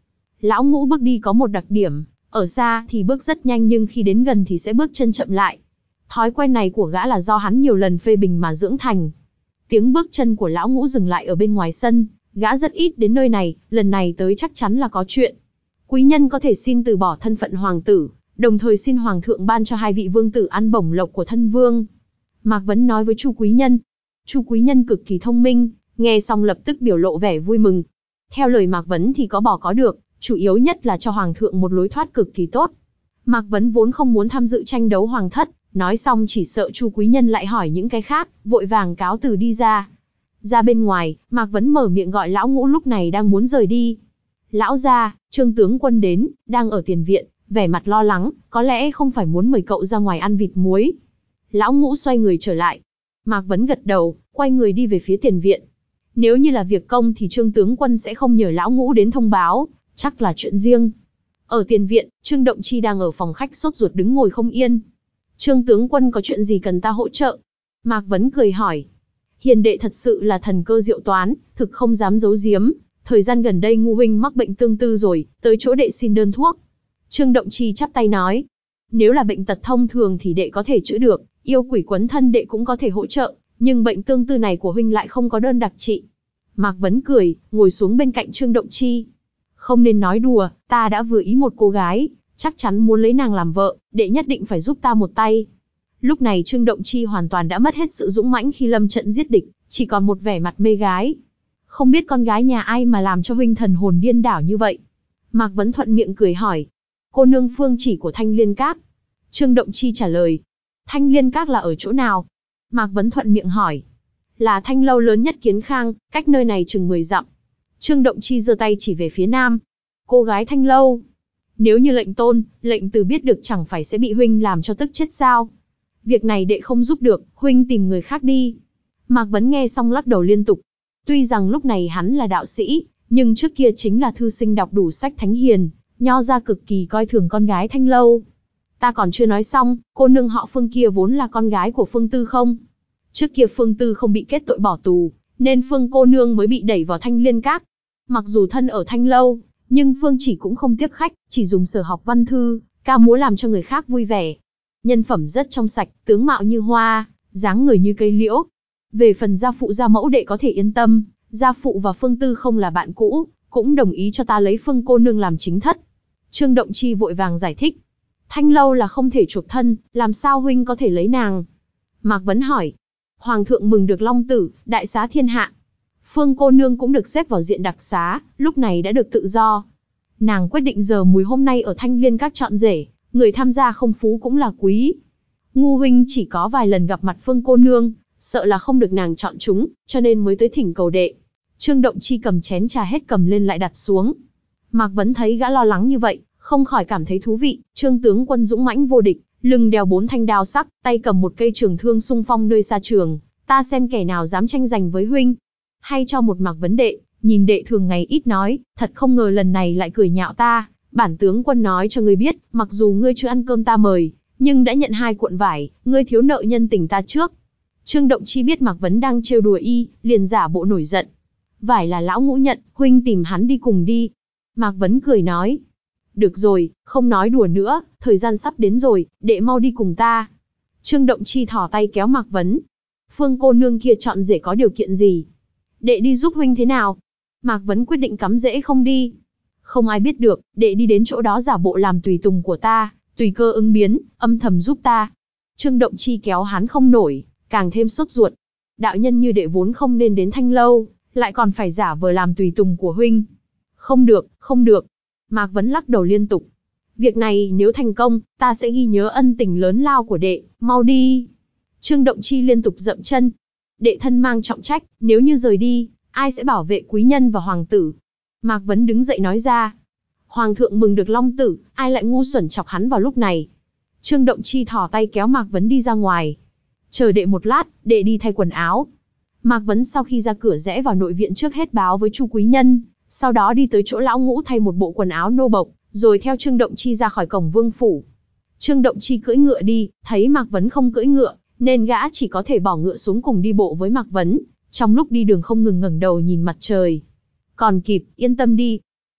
Lão Ngũ bước đi có một đặc điểm, ở xa thì bước rất nhanh nhưng khi đến gần thì sẽ bước chân chậm lại. Thói quen này của gã là do hắn nhiều lần phê bình mà dưỡng thành. Tiếng bước chân của Lão Ngũ dừng lại ở bên ngoài sân, gã rất ít đến nơi này, lần này tới chắc chắn là có chuyện. Quý nhân có thể xin từ bỏ thân phận hoàng tử, đồng thời xin hoàng thượng ban cho hai vị vương tử ăn bổng lộc của thân vương. Mạc Vấn nói với Chu Quý Nhân. Chu Quý Nhân cực kỳ thông minh, nghe xong lập tức biểu lộ vẻ vui mừng. Theo lời Mạc Vấn thì có bỏ có được, chủ yếu nhất là cho hoàng thượng một lối thoát cực kỳ tốt. Mạc Vấn vốn không muốn tham dự tranh đấu hoàng thất, nói xong chỉ sợ Chu Quý Nhân lại hỏi những cái khác, vội vàng cáo từ đi ra. Ra bên ngoài, Mạc Vấn mở miệng gọi Lão Ngũ lúc này đang muốn rời đi. Lão gia, Trương tướng quân đến, đang ở tiền viện, vẻ mặt lo lắng, có lẽ không phải muốn mời cậu ra ngoài ăn vịt muối. Lão Ngũ xoay người trở lại. Mạc Vấn gật đầu, quay người đi về phía tiền viện. Nếu như là việc công thì Trương tướng quân sẽ không nhờ Lão Ngũ đến thông báo, chắc là chuyện riêng. Ở tiền viện, Trương Động Chi đang ở phòng khách sốt ruột đứng ngồi không yên. Trương tướng quân có chuyện gì cần ta hỗ trợ? Mạc Vấn cười hỏi. Hiền đệ thật sự là thần cơ diệu toán, thực không dám giấu giếm. Thời gian gần đây Ngu huynh mắc bệnh tương tư rồi, tới chỗ đệ xin đơn thuốc. Trương Động Chi chắp tay nói. Nếu là bệnh tật thông thường thì đệ có thể chữa được, yêu quỷ quấn thân đệ cũng có thể hỗ trợ, nhưng bệnh tương tư này của huynh lại không có đơn đặc trị. Mạc Vấn cười, ngồi xuống bên cạnh Trương Động Chi. Không nên nói đùa, ta đã vừa ý một cô gái, chắc chắn muốn lấy nàng làm vợ, đệ nhất định phải giúp ta một tay. Lúc này Trương Động Chi hoàn toàn đã mất hết sự dũng mãnh khi lâm trận giết địch, chỉ còn một vẻ mặt mê gái. Không biết con gái nhà ai mà làm cho huynh thần hồn điên đảo như vậy? Mạc Vấn thuận miệng cười hỏi. Cô nương phương chỉ của Thanh Liên Các. Trương Động Chi trả lời. Thanh Liên Các là ở chỗ nào? Mạc Vấn thuận miệng hỏi. Là thanh lâu lớn nhất Kiến Khang, cách nơi này chừng mười dặm. Trương Động Chi giơ tay chỉ về phía nam. Cô gái thanh lâu. Nếu như lệnh tôn, lệnh từ biết được chẳng phải sẽ bị huynh làm cho tức chết sao? Việc này đệ không giúp được, huynh tìm người khác đi. Mạc Vấn nghe xong lắc đầu liên tục. Tuy rằng lúc này hắn là đạo sĩ, nhưng trước kia chính là thư sinh đọc đủ sách thánh hiền, nho ra cực kỳ coi thường con gái thanh lâu. Ta còn chưa nói xong, cô nương họ Phương kia vốn là con gái của Phương Tư không? Trước kia Phương Tư không bị kết tội bỏ tù, nên Phương cô nương mới bị đẩy vào Thanh Liên Các. Mặc dù thân ở thanh lâu, nhưng Phương chỉ cũng không tiếp khách, chỉ dùng sở học văn thư, ca múa làm cho người khác vui vẻ. Nhân phẩm rất trong sạch, tướng mạo như hoa, dáng người như cây liễu. Về phần gia phụ gia mẫu đệ có thể yên tâm, gia phụ và Phương Tư không là bạn cũ, cũng đồng ý cho ta lấy Phương cô nương làm chính thất. Trương Động Chi vội vàng giải thích. Thanh lâu là không thể chuộc thân, làm sao huynh có thể lấy nàng? Mạc Vấn hỏi. Hoàng thượng mừng được long tử, đại xá thiên hạ. Phương cô nương cũng được xếp vào diện đặc xá, lúc này đã được tự do. Nàng quyết định giờ mùi hôm nay ở Thanh Liên Các chọn rể, người tham gia không phú cũng là quý. Ngu huynh chỉ có vài lần gặp mặt Phương cô nương, sợ là không được nàng chọn chúng, cho nên mới tới thỉnh cầu đệ. Trương Động Chi cầm chén trà hết cầm lên lại đặt xuống. Mạc Vấn thấy gã lo lắng như vậy, không khỏi cảm thấy thú vị. Trương tướng quân dũng mãnh vô địch, lưng đeo bốn thanh đao sắc, tay cầm một cây trường thương xung phong nơi xa trường. Ta xem kẻ nào dám tranh giành với huynh. Hay cho một Mạc Vấn đệ, nhìn đệ thường ngày ít nói, thật không ngờ lần này lại cười nhạo ta. Bản tướng quân nói cho ngươi biết, mặc dù ngươi chưa ăn cơm ta mời, nhưng đã nhận hai cuộn vải, ngươi thiếu nợ nhân tình ta trước. Trương Động Chi biết Mạc Vấn đang trêu đùa y, liền giả bộ nổi giận. Vải là lão ngũ nhận, huynh tìm hắn đi cùng đi. Mạc Vấn cười nói. Được rồi, không nói đùa nữa, thời gian sắp đến rồi, đệ mau đi cùng ta. Trương Động Chi thỏ tay kéo Mạc Vấn. Phương cô nương kia chọn rể có điều kiện gì? Đệ đi giúp huynh thế nào? Mạc Vấn quyết định cắm rễ không đi. Không ai biết được, đệ đi đến chỗ đó giả bộ làm tùy tùng của ta, tùy cơ ứng biến, âm thầm giúp ta. Trương Động Chi kéo hắn không nổi, càng thêm sốt ruột. Đạo nhân như đệ vốn không nên đến thanh lâu, lại còn phải giả vờ làm tùy tùng của huynh. Không được, không được. Mạc Vấn lắc đầu liên tục. Việc này nếu thành công, ta sẽ ghi nhớ ân tình lớn lao của đệ, mau đi. Trương Động Chi liên tục dậm chân. Đệ thân mang trọng trách, nếu như rời đi, ai sẽ bảo vệ quý nhân và hoàng tử? Mạc Vấn đứng dậy nói ra. Hoàng thượng mừng được long tử, ai lại ngu xuẩn chọc hắn vào lúc này? Trương Động Chi thò tay kéo Mạc Vấn đi ra ngoài. Chờ đệ một lát, đệ đi thay quần áo. Mạc Vấn sau khi ra cửa rẽ vào nội viện trước hết báo với Chu Quý Nhân, sau đó đi tới chỗ lão ngũ thay một bộ quần áo nô bộc, rồi theo Trương Động Chi ra khỏi cổng vương phủ. Trương Động Chi cưỡi ngựa đi, thấy Mạc Vấn không cưỡi ngựa, nên gã chỉ có thể bỏ ngựa xuống cùng đi bộ với Mạc Vấn, trong lúc đi đường không ngừng ngẩng đầu nhìn mặt trời. Còn kịp, yên tâm đi.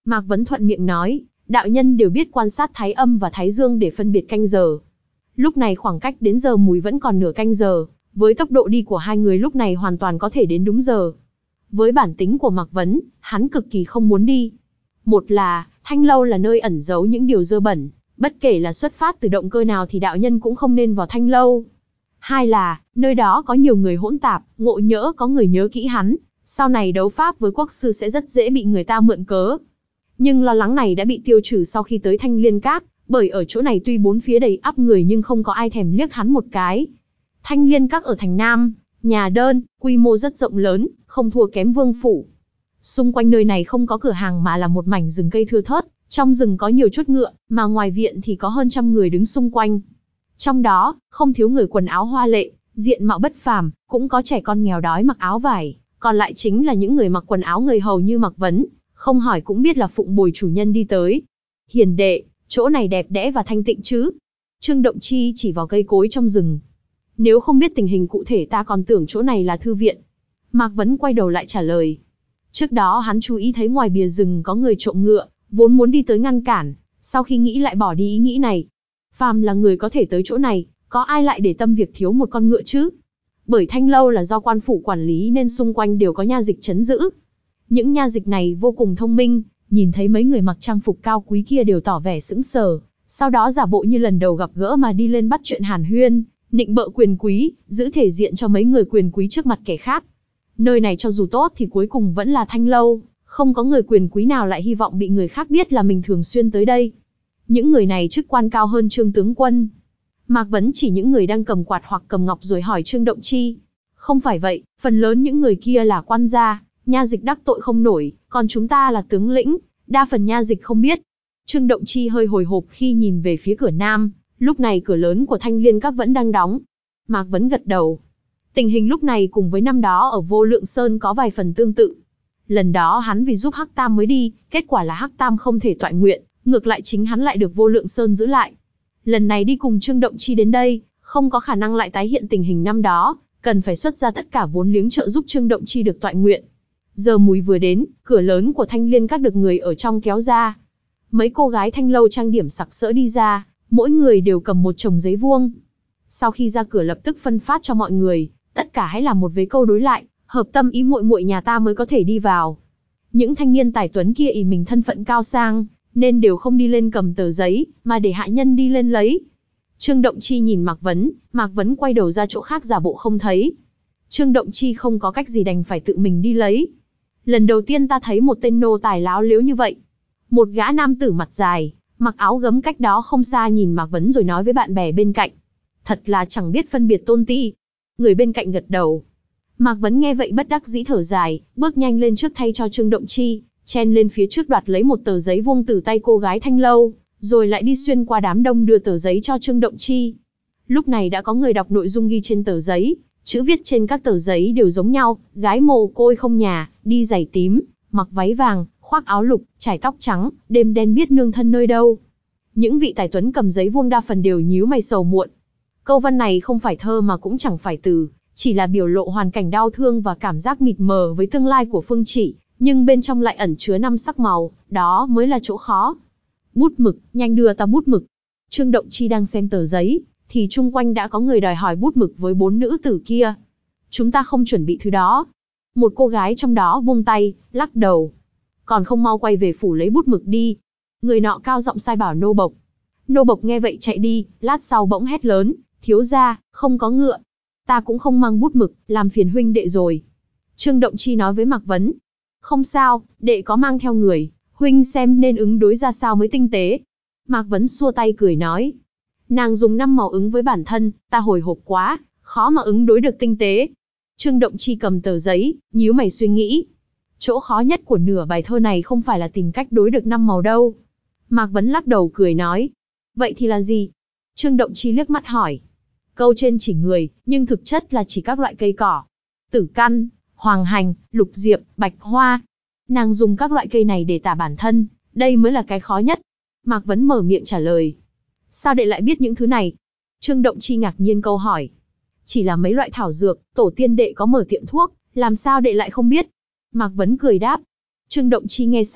Mạc Vấn thuận miệng nói, đạo nhân đều biết quan sát thái âm và thái dương để phân biệt canh giờ. Lúc này khoảng cách đến giờ mùi vẫn còn nửa canh giờ, với tốc độ đi của hai người lúc này hoàn toàn có thể đến đúng giờ. Với bản tính của Mạc Vấn, hắn cực kỳ không muốn đi. Một là, Thanh Lâu là nơi ẩn giấu những điều dơ bẩn, bất kể là xuất phát từ động cơ nào thì đạo nhân cũng không nên vào Thanh Lâu. Hai là, nơi đó có nhiều người hỗn tạp, ngộ nhỡ có người nhớ kỹ hắn, sau này đấu pháp với quốc sư sẽ rất dễ bị người ta mượn cớ. Nhưng lo lắng này đã bị tiêu trừ sau khi tới Thanh Liên Các, bởi ở chỗ này tuy bốn phía đầy ắp người nhưng không có ai thèm liếc hắn một cái. Thanh Liên Các ở thành Nam, nhà đơn, quy mô rất rộng lớn, không thua kém Vương phủ. Xung quanh nơi này không có cửa hàng mà là một mảnh rừng cây thưa thớt, trong rừng có nhiều chốt ngựa, mà ngoài viện thì có hơn trăm người đứng xung quanh. Trong đó, không thiếu người quần áo hoa lệ, diện mạo bất phàm, cũng có trẻ con nghèo đói mặc áo vải, còn lại chính là những người mặc quần áo người hầu như Mạc Vấn, không hỏi cũng biết là phụng bồi chủ nhân đi tới. Hiền đệ, chỗ này đẹp đẽ và thanh tịnh chứ? Trương Động Chi chỉ vào cây cối trong rừng. Nếu không biết tình hình cụ thể ta còn tưởng chỗ này là thư viện. Mạc Vấn quay đầu lại trả lời. Trước đó hắn chú ý thấy ngoài bìa rừng có người trộm ngựa, vốn muốn đi tới ngăn cản, sau khi nghĩ lại bỏ đi ý nghĩ này. Phàm là người có thể tới chỗ này, có ai lại để tâm việc thiếu một con ngựa chứ? Bởi Thanh Lâu là do quan phủ quản lý nên xung quanh đều có nha dịch trấn giữ. Những nha dịch này vô cùng thông minh, nhìn thấy mấy người mặc trang phục cao quý kia đều tỏ vẻ sững sờ, sau đó giả bộ như lần đầu gặp gỡ mà đi lên bắt chuyện hàn huyên, nịnh bợ quyền quý, giữ thể diện cho mấy người quyền quý trước mặt kẻ khác. Nơi này cho dù tốt thì cuối cùng vẫn là Thanh Lâu, không có người quyền quý nào lại hy vọng bị người khác biết là mình thường xuyên tới đây. Những người này chức quan cao hơn Trương tướng quân. Mạc Vấn chỉ những người đang cầm quạt hoặc cầm ngọc rồi hỏi Trương Động Chi. Không phải vậy, phần lớn những người kia là quan gia, nha dịch đắc tội không nổi, còn chúng ta là tướng lĩnh, đa phần nha dịch không biết. Trương Động Chi hơi hồi hộp khi nhìn về phía cửa nam, lúc này cửa lớn của Thanh Liên Các vẫn đang đóng. Mạc Vấn gật đầu. Tình hình lúc này cùng với năm đó ở Vô Lượng Sơn có vài phần tương tự. Lần đó hắn vì giúp Hắc Tam mới đi, kết quả là Hắc Tam không thể toại nguyện, ngược lại chính hắn lại được Vô Lượng Sơn giữ lại. Lần này đi cùng Trương Động Chi đến đây, không có khả năng lại tái hiện tình hình năm đó, cần phải xuất ra tất cả vốn liếng trợ giúp Trương Động Chi được toại nguyện. Giờ mùi vừa đến, cửa lớn của Thanh Liên Các được người ở trong kéo ra. Mấy cô gái Thanh Lâu trang điểm sặc sỡ đi ra, mỗi người đều cầm một chồng giấy vuông. Sau khi ra cửa lập tức phân phát cho mọi người, tất cả hãy làm một vế câu đối lại, hợp tâm ý muội muội nhà ta mới có thể đi vào. Những thanh niên tài tuấn kia ỷ mình thân phận cao sang, nên đều không đi lên cầm tờ giấy, mà để hạ nhân đi lên lấy. Trương Động Chi nhìn Mạc Vấn, Mạc Vấn quay đầu ra chỗ khác giả bộ không thấy. Trương Động Chi không có cách gì đành phải tự mình đi lấy. Lần đầu tiên ta thấy một tên nô tài láo liếu như vậy. Một gã nam tử mặt dài, mặc áo gấm cách đó không xa nhìn Mạc Vấn rồi nói với bạn bè bên cạnh. Thật là chẳng biết phân biệt tôn ti. Người bên cạnh gật đầu. Mạc Vấn nghe vậy bất đắc dĩ thở dài, bước nhanh lên trước thay cho Trương Động Chi, chen lên phía trước đoạt lấy một tờ giấy vuông từ tay cô gái Thanh Lâu, rồi lại đi xuyên qua đám đông đưa tờ giấy cho Trương Động Chi. Lúc này đã có người đọc nội dung ghi trên tờ giấy, chữ viết trên các tờ giấy đều giống nhau, gái mồ côi không nhà, đi giày tím, mặc váy vàng, khoác áo lục, trải tóc trắng, đêm đen biết nương thân nơi đâu. Những vị tài tuấn cầm giấy vuông đa phần đều nhíu mày sầu muộn. Câu văn này không phải thơ mà cũng chẳng phải từ, chỉ là biểu lộ hoàn cảnh đau thương và cảm giác mịt mờ với tương lai của Phương Chỉ, nhưng bên trong lại ẩn chứa năm sắc màu, đó mới là chỗ khó. Bút mực, nhanh đưa ta bút mực. Trương Động Chi đang xem tờ giấy, thì chung quanh đã có người đòi hỏi bút mực với bốn nữ tử kia. Chúng ta không chuẩn bị thứ đó. Một cô gái trong đó buông tay, lắc đầu. Còn không mau quay về phủ lấy bút mực đi. Người nọ cao giọng sai bảo nô bộc. Nô bộc nghe vậy chạy đi, lát sau bỗng hét lớn, thiếu gia, không có ngựa. Ta cũng không mang bút mực, làm phiền huynh đệ rồi. Trương Động Chi nói với Mạc Vấn. Không sao, đệ có mang theo người, huynh xem nên ứng đối ra sao mới tinh tế. Mạc Vấn xua tay cười nói. Nàng dùng năm màu ứng với bản thân, ta hồi hộp quá, khó mà ứng đối được tinh tế. Trương Động Chi cầm tờ giấy, nhíu mày suy nghĩ. Chỗ khó nhất của nửa bài thơ này không phải là tìm cách đối được năm màu đâu. Mạc Vấn lắc đầu cười nói. Vậy thì là gì? Trương Động Chi liếc mắt hỏi. Câu trên chỉ người, nhưng thực chất là chỉ các loại cây cỏ. Tử căn, hoàng hành, lục diệp, bạch hoa. Nàng dùng các loại cây này để tả bản thân, đây mới là cái khó nhất. Mạc Vấn mở miệng trả lời. Sao đệ lại biết những thứ này? Trương Động Chi ngạc nhiên câu hỏi. Chỉ là mấy loại thảo dược, tổ tiên đệ có mở tiệm thuốc, làm sao đệ lại không biết? Mạc Vấn cười đáp. Trương Động Chi nghe xong,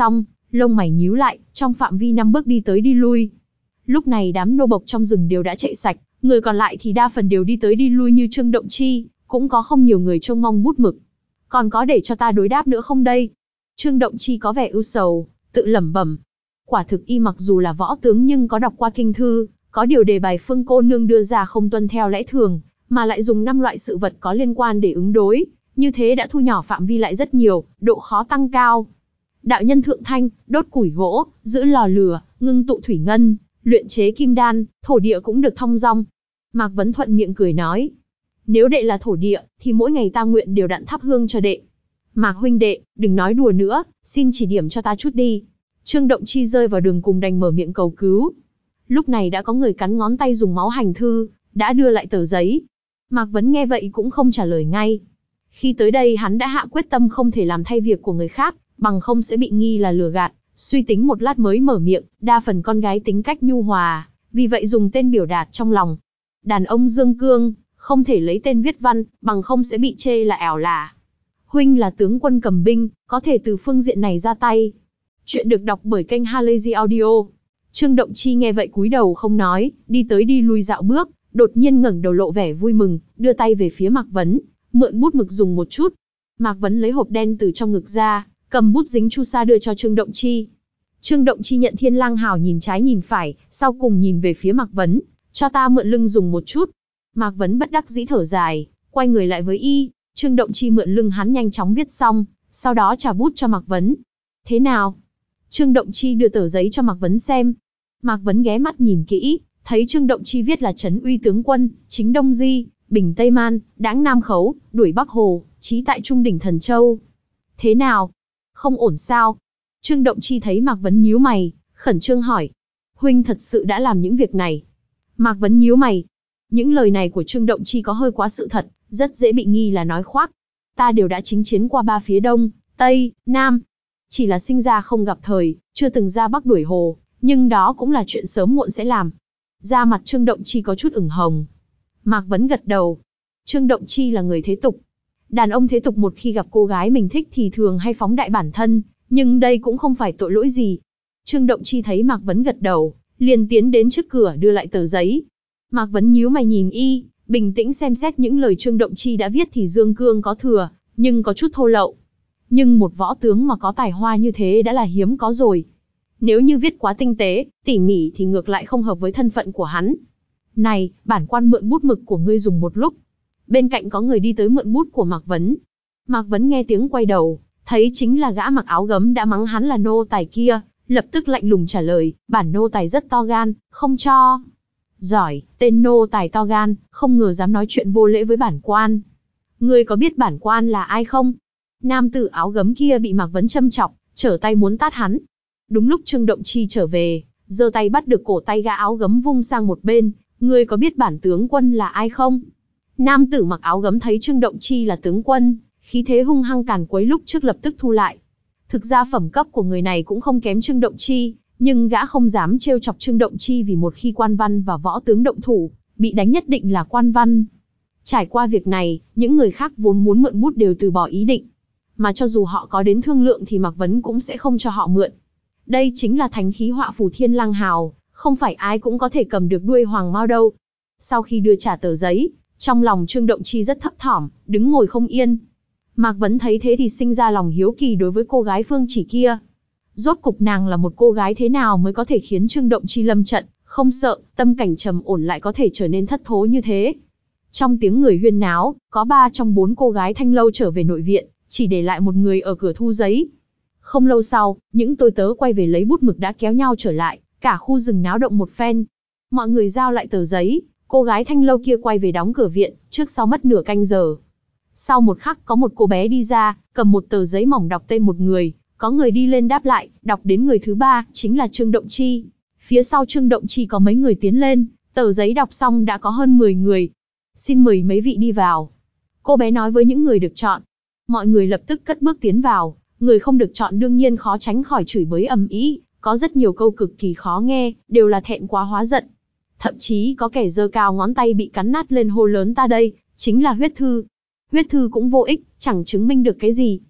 Lông mày nhíu lại, trong phạm vi năm bước đi tới đi lui. Lúc này đám nô bộc trong rừng đều đã chạy sạch, người còn lại thì đa phần đều đi tới đi lui như Trương Động Chi, cũng có không nhiều người trông mong bút mực. Còn có để cho ta đối đáp nữa không đây? Trương Động Chi có vẻ ưu sầu, tự lẩm bẩm. Quả thực y mặc dù là võ tướng nhưng có đọc qua kinh thư, có điều đề bài Phương cô nương đưa ra không tuân theo lẽ thường, mà lại dùng năm loại sự vật có liên quan để ứng đối, như thế đã thu nhỏ phạm vi lại rất nhiều, độ khó tăng cao. Đạo nhân thượng thanh, đốt củi gỗ, giữ lò lửa, ngưng tụ thủy ngân, luyện chế kim đan, thổ địa cũng được thong dong. Mạc Vấn thuận miệng cười nói, nếu đệ là thổ địa, thì mỗi ngày ta nguyện đều đặn thắp hương cho đệ. Mạc huynh đệ, đừng nói đùa nữa, xin chỉ điểm cho ta chút đi. Trương Động Chi rơi vào đường cùng đành mở miệng cầu cứu. Lúc này đã có người cắn ngón tay dùng máu hành thư, đã đưa lại tờ giấy. Mạc Vấn nghe vậy cũng không trả lời ngay. Khi tới đây hắn đã hạ quyết tâm không thể làm thay việc của người khác, bằng không sẽ bị nghi là lừa gạt. Suy tính một lát mới mở miệng, đa phần con gái tính cách nhu hòa, vì vậy dùng tên biểu đạt trong lòng. Đàn ông Dương Cương, không thể lấy tên viết văn, bằng không sẽ bị chê là ẻo lả. Huynh là tướng quân cầm binh, có thể từ phương diện này ra tay. Chuyện được đọc bởi kênh Halazy Audio. Trương Động Chi nghe vậy cúi đầu không nói, đi tới đi lui dạo bước, đột nhiên ngẩng đầu lộ vẻ vui mừng, đưa tay về phía Mạc Vấn, mượn bút mực dùng một chút. Mạc Vấn lấy hộp đen từ trong ngực ra, cầm bút dính chu sa đưa cho Trương Động Chi. Trương Động Chi nhận Thiên Lang Hào nhìn trái nhìn phải, sau cùng nhìn về phía Mạc Vấn, cho ta mượn lưng dùng một chút. Mạc Vấn bất đắc dĩ thở dài, quay người lại với y. Trương Động Chi mượn lưng hắn nhanh chóng viết xong, sau đó trả bút cho Mạc Vấn. Thế nào? Trương Động Chi đưa tờ giấy cho Mạc Vấn xem. Mạc Vấn ghé mắt nhìn kỹ, thấy Trương Động Chi viết là trấn uy tướng quân, chính Đông Di, bình Tây Man, đãng Nam Khấu, đuổi Bắc Hồ, chí tại Trung đỉnh Thần Châu. Thế nào? Không ổn sao? Trương Động Chi thấy Mạc Vấn nhíu mày, khẩn trương hỏi. Huynh thật sự đã làm những việc này? Mạc Vấn nhíu mày. Những lời này của Trương Động Chi có hơi quá sự thật, rất dễ bị nghi là nói khoác. Ta đều đã chinh chiến qua ba phía Đông, Tây, Nam. Chỉ là sinh ra không gặp thời, chưa từng ra Bắc đuổi Hồ, nhưng đó cũng là chuyện sớm muộn sẽ làm. Da mặt Trương Động Chi có chút ửng hồng. Mạc Vấn gật đầu. Trương Động Chi là người thế tục. Đàn ông thế tục một khi gặp cô gái mình thích thì thường hay phóng đại bản thân, nhưng đây cũng không phải tội lỗi gì. Trương Động Chi thấy Mạc Vấn gật đầu, liền tiến đến trước cửa đưa lại tờ giấy. Mạc Vấn nhíu mày nhìn y, bình tĩnh xem xét những lời Trương Động Chi đã viết thì Dương Cương có thừa, nhưng có chút thô lậu. Nhưng một võ tướng mà có tài hoa như thế đã là hiếm có rồi. Nếu như viết quá tinh tế, tỉ mỉ thì ngược lại không hợp với thân phận của hắn. Này, bản quan mượn bút mực của ngươi dùng một lúc. Bên cạnh có người đi tới mượn bút của Mạc Vấn. Mạc Vấn nghe tiếng quay đầu, thấy chính là gã mặc áo gấm đã mắng hắn là nô tài kia, lập tức lạnh lùng trả lời, bản nô tài rất to gan, không cho. Giỏi, tên nô tài to gan, không ngờ dám nói chuyện vô lễ với bản quan. Ngươi có biết bản quan là ai không? Nam tử áo gấm kia bị Mạc Vấn châm chọc, trở tay muốn tát hắn. Đúng lúc Trương Động Chi trở về, giơ tay bắt được cổ tay gã áo gấm vung sang một bên. Ngươi có biết bản tướng quân là ai không? Nam tử mặc áo gấm thấy Trương Động Chi là tướng quân, khí thế hung hăng càn quấy lúc trước lập tức thu lại. Thực ra phẩm cấp của người này cũng không kém Trương Động Chi, nhưng gã không dám trêu chọc Trương Động Chi vì một khi quan văn và võ tướng động thủ, bị đánh nhất định là quan văn. Trải qua việc này, những người khác vốn muốn mượn bút đều từ bỏ ý định. Mà cho dù họ có đến thương lượng thì Mạc Vấn cũng sẽ không cho họ mượn. Đây chính là thánh khí họa phù Thiên Lang Hào, không phải ai cũng có thể cầm được đuôi hoàng mao đâu. Sau khi đưa trả tờ giấy, trong lòng Trương Động Chi rất thấp thỏm, đứng ngồi không yên. Mạc Vấn thấy thế thì sinh ra lòng hiếu kỳ đối với cô gái Phương Chỉ kia. Rốt cục nàng là một cô gái thế nào mới có thể khiến Trương Động Chi lâm trận, không sợ, tâm cảnh trầm ổn lại có thể trở nên thất thố như thế. Trong tiếng người huyên náo, có ba trong bốn cô gái Thanh Lâu trở về nội viện, chỉ để lại một người ở cửa thu giấy. Không lâu sau, những tôi tớ quay về lấy bút mực đã kéo nhau trở lại, cả khu rừng náo động một phen. Mọi người giao lại tờ giấy, cô gái Thanh Lâu kia quay về đóng cửa viện, trước sau mất nửa canh giờ. Sau một khắc có một cô bé đi ra, cầm một tờ giấy mỏng đọc tên một người, có người đi lên đáp lại, đọc đến người thứ ba, chính là Trương Động Chi. Phía sau Trương Động Chi có mấy người tiến lên, tờ giấy đọc xong đã có hơn mười người. Xin mời mấy vị đi vào. Cô bé nói với những người được chọn. Mọi người lập tức cất bước tiến vào, người không được chọn đương nhiên khó tránh khỏi chửi bới ầm ĩ, có rất nhiều câu cực kỳ khó nghe, đều là thẹn quá hóa giận. Thậm chí có kẻ giơ cao ngón tay bị cắn nát lên hô lớn ta đây, chính là huyết thư. Huyết thư cũng vô ích, chẳng chứng minh được cái gì.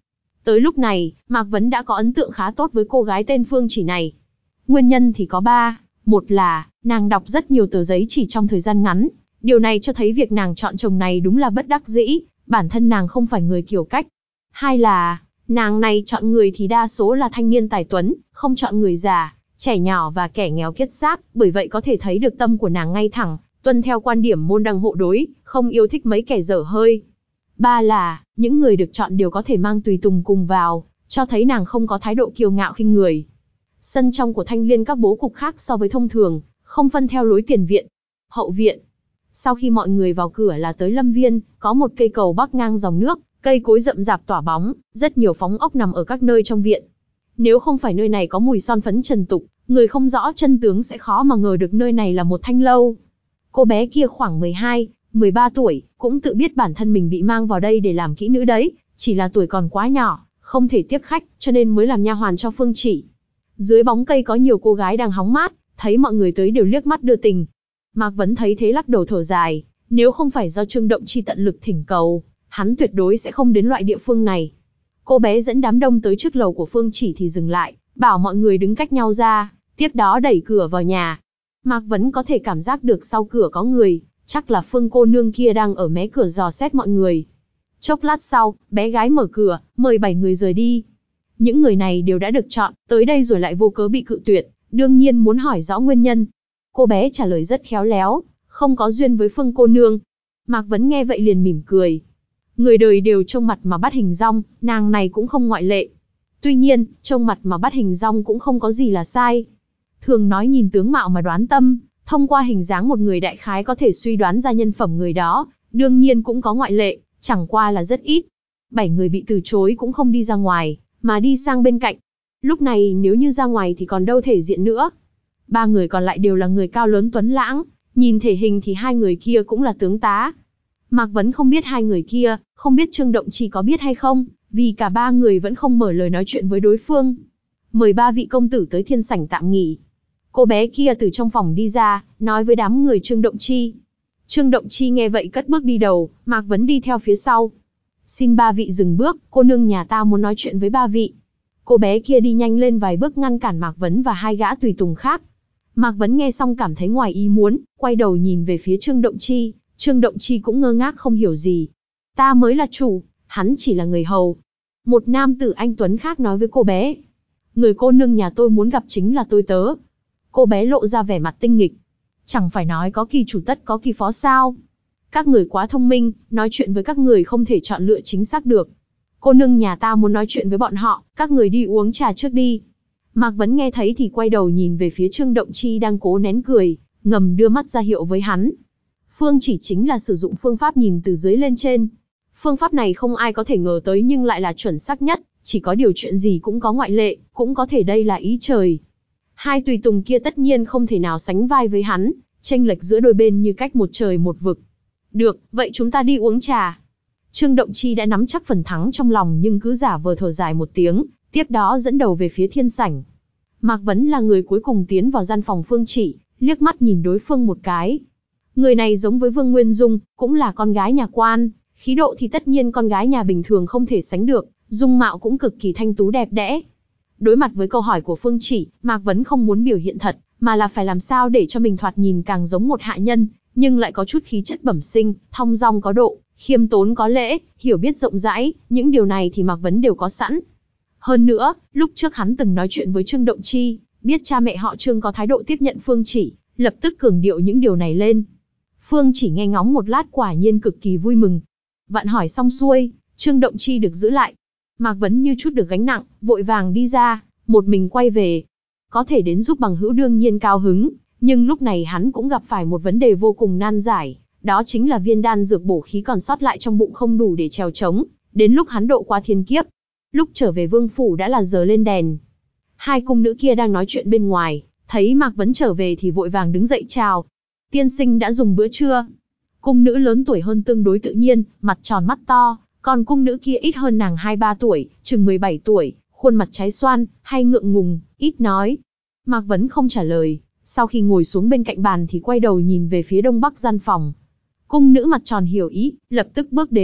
Tới lúc này, Mạc Vấn đã có ấn tượng khá tốt với cô gái tên Phương Chỉ này. Nguyên nhân thì có ba. Một là, nàng đọc rất nhiều tờ giấy chỉ trong thời gian ngắn. Điều này cho thấy việc nàng chọn chồng này đúng là bất đắc dĩ, bản thân nàng không phải người kiểu cách. Hai là, nàng này chọn người thì đa số là thanh niên tài tuấn, không chọn người già, trẻ nhỏ và kẻ nghèo kiết xác, bởi vậy có thể thấy được tâm của nàng ngay thẳng, tuân theo quan điểm môn đăng hộ đối, không yêu thích mấy kẻ dở hơi. Ba là, những người được chọn đều có thể mang tùy tùng cùng vào, cho thấy nàng không có thái độ kiêu ngạo khinh người. Sân trong của Thanh Liên các bố cục khác so với thông thường, không phân theo lối tiền viện, hậu viện. Sau khi mọi người vào cửa là tới lâm viên, có một cây cầu bắc ngang dòng nước, cây cối rậm rạp tỏa bóng, rất nhiều phóng ốc nằm ở các nơi trong viện. Nếu không phải nơi này có mùi son phấn trần tục, người không rõ chân tướng sẽ khó mà ngờ được nơi này là một thanh lâu. Cô bé kia khoảng mười hai, mười ba tuổi, cũng tự biết bản thân mình bị mang vào đây để làm kỹ nữ đấy, chỉ là tuổi còn quá nhỏ, không thể tiếp khách, cho nên mới làm nha hoàn cho Phương Chỉ. Dưới bóng cây có nhiều cô gái đang hóng mát, thấy mọi người tới đều liếc mắt đưa tình. Mạc Vấn thấy thế lắc đầu thở dài, nếu không phải do Trương Động Chi tận lực thỉnh cầu, hắn tuyệt đối sẽ không đến loại địa phương này. Cô bé dẫn đám đông tới trước lầu của Phương Chỉ thì dừng lại, bảo mọi người đứng cách nhau ra, tiếp đó đẩy cửa vào nhà. Mạc Vấn có thể cảm giác được sau cửa có người, chắc là Phương cô nương kia đang ở mé cửa dò xét mọi người. Chốc lát sau, bé gái mở cửa, mời bảy người rời đi. Những người này đều đã được chọn, tới đây rồi lại vô cớ bị cự tuyệt, đương nhiên muốn hỏi rõ nguyên nhân. Cô bé trả lời rất khéo léo, không có duyên với Phương cô nương. Mạc Vấn nghe vậy liền mỉm cười. Người đời đều trông mặt mà bắt hình dong, nàng này cũng không ngoại lệ. Tuy nhiên, trông mặt mà bắt hình dong cũng không có gì là sai. Thường nói nhìn tướng mạo mà đoán tâm, thông qua hình dáng một người đại khái có thể suy đoán ra nhân phẩm người đó, đương nhiên cũng có ngoại lệ, chẳng qua là rất ít. Bảy người bị từ chối cũng không đi ra ngoài, mà đi sang bên cạnh. Lúc này nếu như ra ngoài thì còn đâu thể diện nữa. Ba người còn lại đều là người cao lớn tuấn lãng, nhìn thể hình thì hai người kia cũng là tướng tá. Mạc Vấn không biết hai người kia, không biết Trương Động Chi có biết hay không, vì cả ba người vẫn không mở lời nói chuyện với đối phương. Mời ba vị công tử tới thiên sảnh tạm nghỉ. Cô bé kia từ trong phòng đi ra, nói với đám người Trương Động Chi. Trương Động Chi nghe vậy cất bước đi đầu, Mạc Vấn đi theo phía sau. Xin ba vị dừng bước, cô nương nhà ta muốn nói chuyện với ba vị. Cô bé kia đi nhanh lên vài bước ngăn cản Mạc Vấn và hai gã tùy tùng khác. Mạc Vấn nghe xong cảm thấy ngoài ý muốn, quay đầu nhìn về phía Trương Động Chi. Trương Động Chi cũng ngơ ngác không hiểu gì. Ta mới là chủ, hắn chỉ là người hầu. Một nam tử anh tuấn khác nói với cô bé. Người cô nương nhà tôi muốn gặp chính là tôi tớ. Cô bé lộ ra vẻ mặt tinh nghịch. Chẳng phải nói có kỳ chủ tất có kỳ phó sao? Các người quá thông minh, nói chuyện với các người không thể chọn lựa chính xác được. Cô nương nhà ta muốn nói chuyện với bọn họ, các người đi uống trà trước đi. Mạc Vấn nghe thấy thì quay đầu nhìn về phía Trương Động Chi đang cố nén cười, ngầm đưa mắt ra hiệu với hắn. Phương Chỉ chính là sử dụng phương pháp nhìn từ dưới lên trên. Phương pháp này không ai có thể ngờ tới nhưng lại là chuẩn xác nhất, chỉ có điều chuyện gì cũng có ngoại lệ, cũng có thể đây là ý trời. Hai tùy tùng kia tất nhiên không thể nào sánh vai với hắn, chênh lệch giữa đôi bên như cách một trời một vực. Được, vậy chúng ta đi uống trà. Trương Động Chi đã nắm chắc phần thắng trong lòng nhưng cứ giả vờ thở dài một tiếng, tiếp đó dẫn đầu về phía thiên sảnh. Mạc Vấn là người cuối cùng tiến vào gian phòng Phương Chỉ, liếc mắt nhìn đối phương một cái. Người này giống với Vương Nguyên Dung, cũng là con gái nhà quan, khí độ thì tất nhiên con gái nhà bình thường không thể sánh được, dung mạo cũng cực kỳ thanh tú đẹp đẽ. Đối mặt với câu hỏi của Phương Chỉ, Mạc Vấn không muốn biểu hiện thật, mà là phải làm sao để cho mình thoạt nhìn càng giống một hạ nhân, nhưng lại có chút khí chất bẩm sinh, thong dong có độ, khiêm tốn có lễ, hiểu biết rộng rãi, những điều này thì Mạc Vấn đều có sẵn. Hơn nữa, lúc trước hắn từng nói chuyện với Trương Động Chi, biết cha mẹ họ Trương có thái độ tiếp nhận Phương Chỉ, lập tức cường điệu những điều này lên. Phương Chỉ nghe ngóng một lát quả nhiên cực kỳ vui mừng. Vặn hỏi xong xuôi, Trương Động Chi được giữ lại. Mạc Vấn như chút được gánh nặng, vội vàng đi ra, một mình quay về. Có thể đến giúp bằng hữu đương nhiên cao hứng, nhưng lúc này hắn cũng gặp phải một vấn đề vô cùng nan giải, đó chính là viên đan dược bổ khí còn sót lại trong bụng không đủ để trèo trống, đến lúc hắn độ qua thiên kiếp. Lúc trở về vương phủ đã là giờ lên đèn. Hai cung nữ kia đang nói chuyện bên ngoài, thấy Mạc Vấn trở về thì vội vàng đứng dậy chào. Tiên sinh đã dùng bữa trưa. Cung nữ lớn tuổi hơn tương đối tự nhiên, mặt tròn mắt to, còn cung nữ kia ít hơn nàng hai ba tuổi, chừng mười bảy tuổi, khuôn mặt trái xoan, hay ngượng ngùng, ít nói. Mạc Vấn không trả lời, sau khi ngồi xuống bên cạnh bàn thì quay đầu nhìn về phía đông bắc gian phòng. Cung nữ mặt tròn hiểu ý, lập tức bước đến,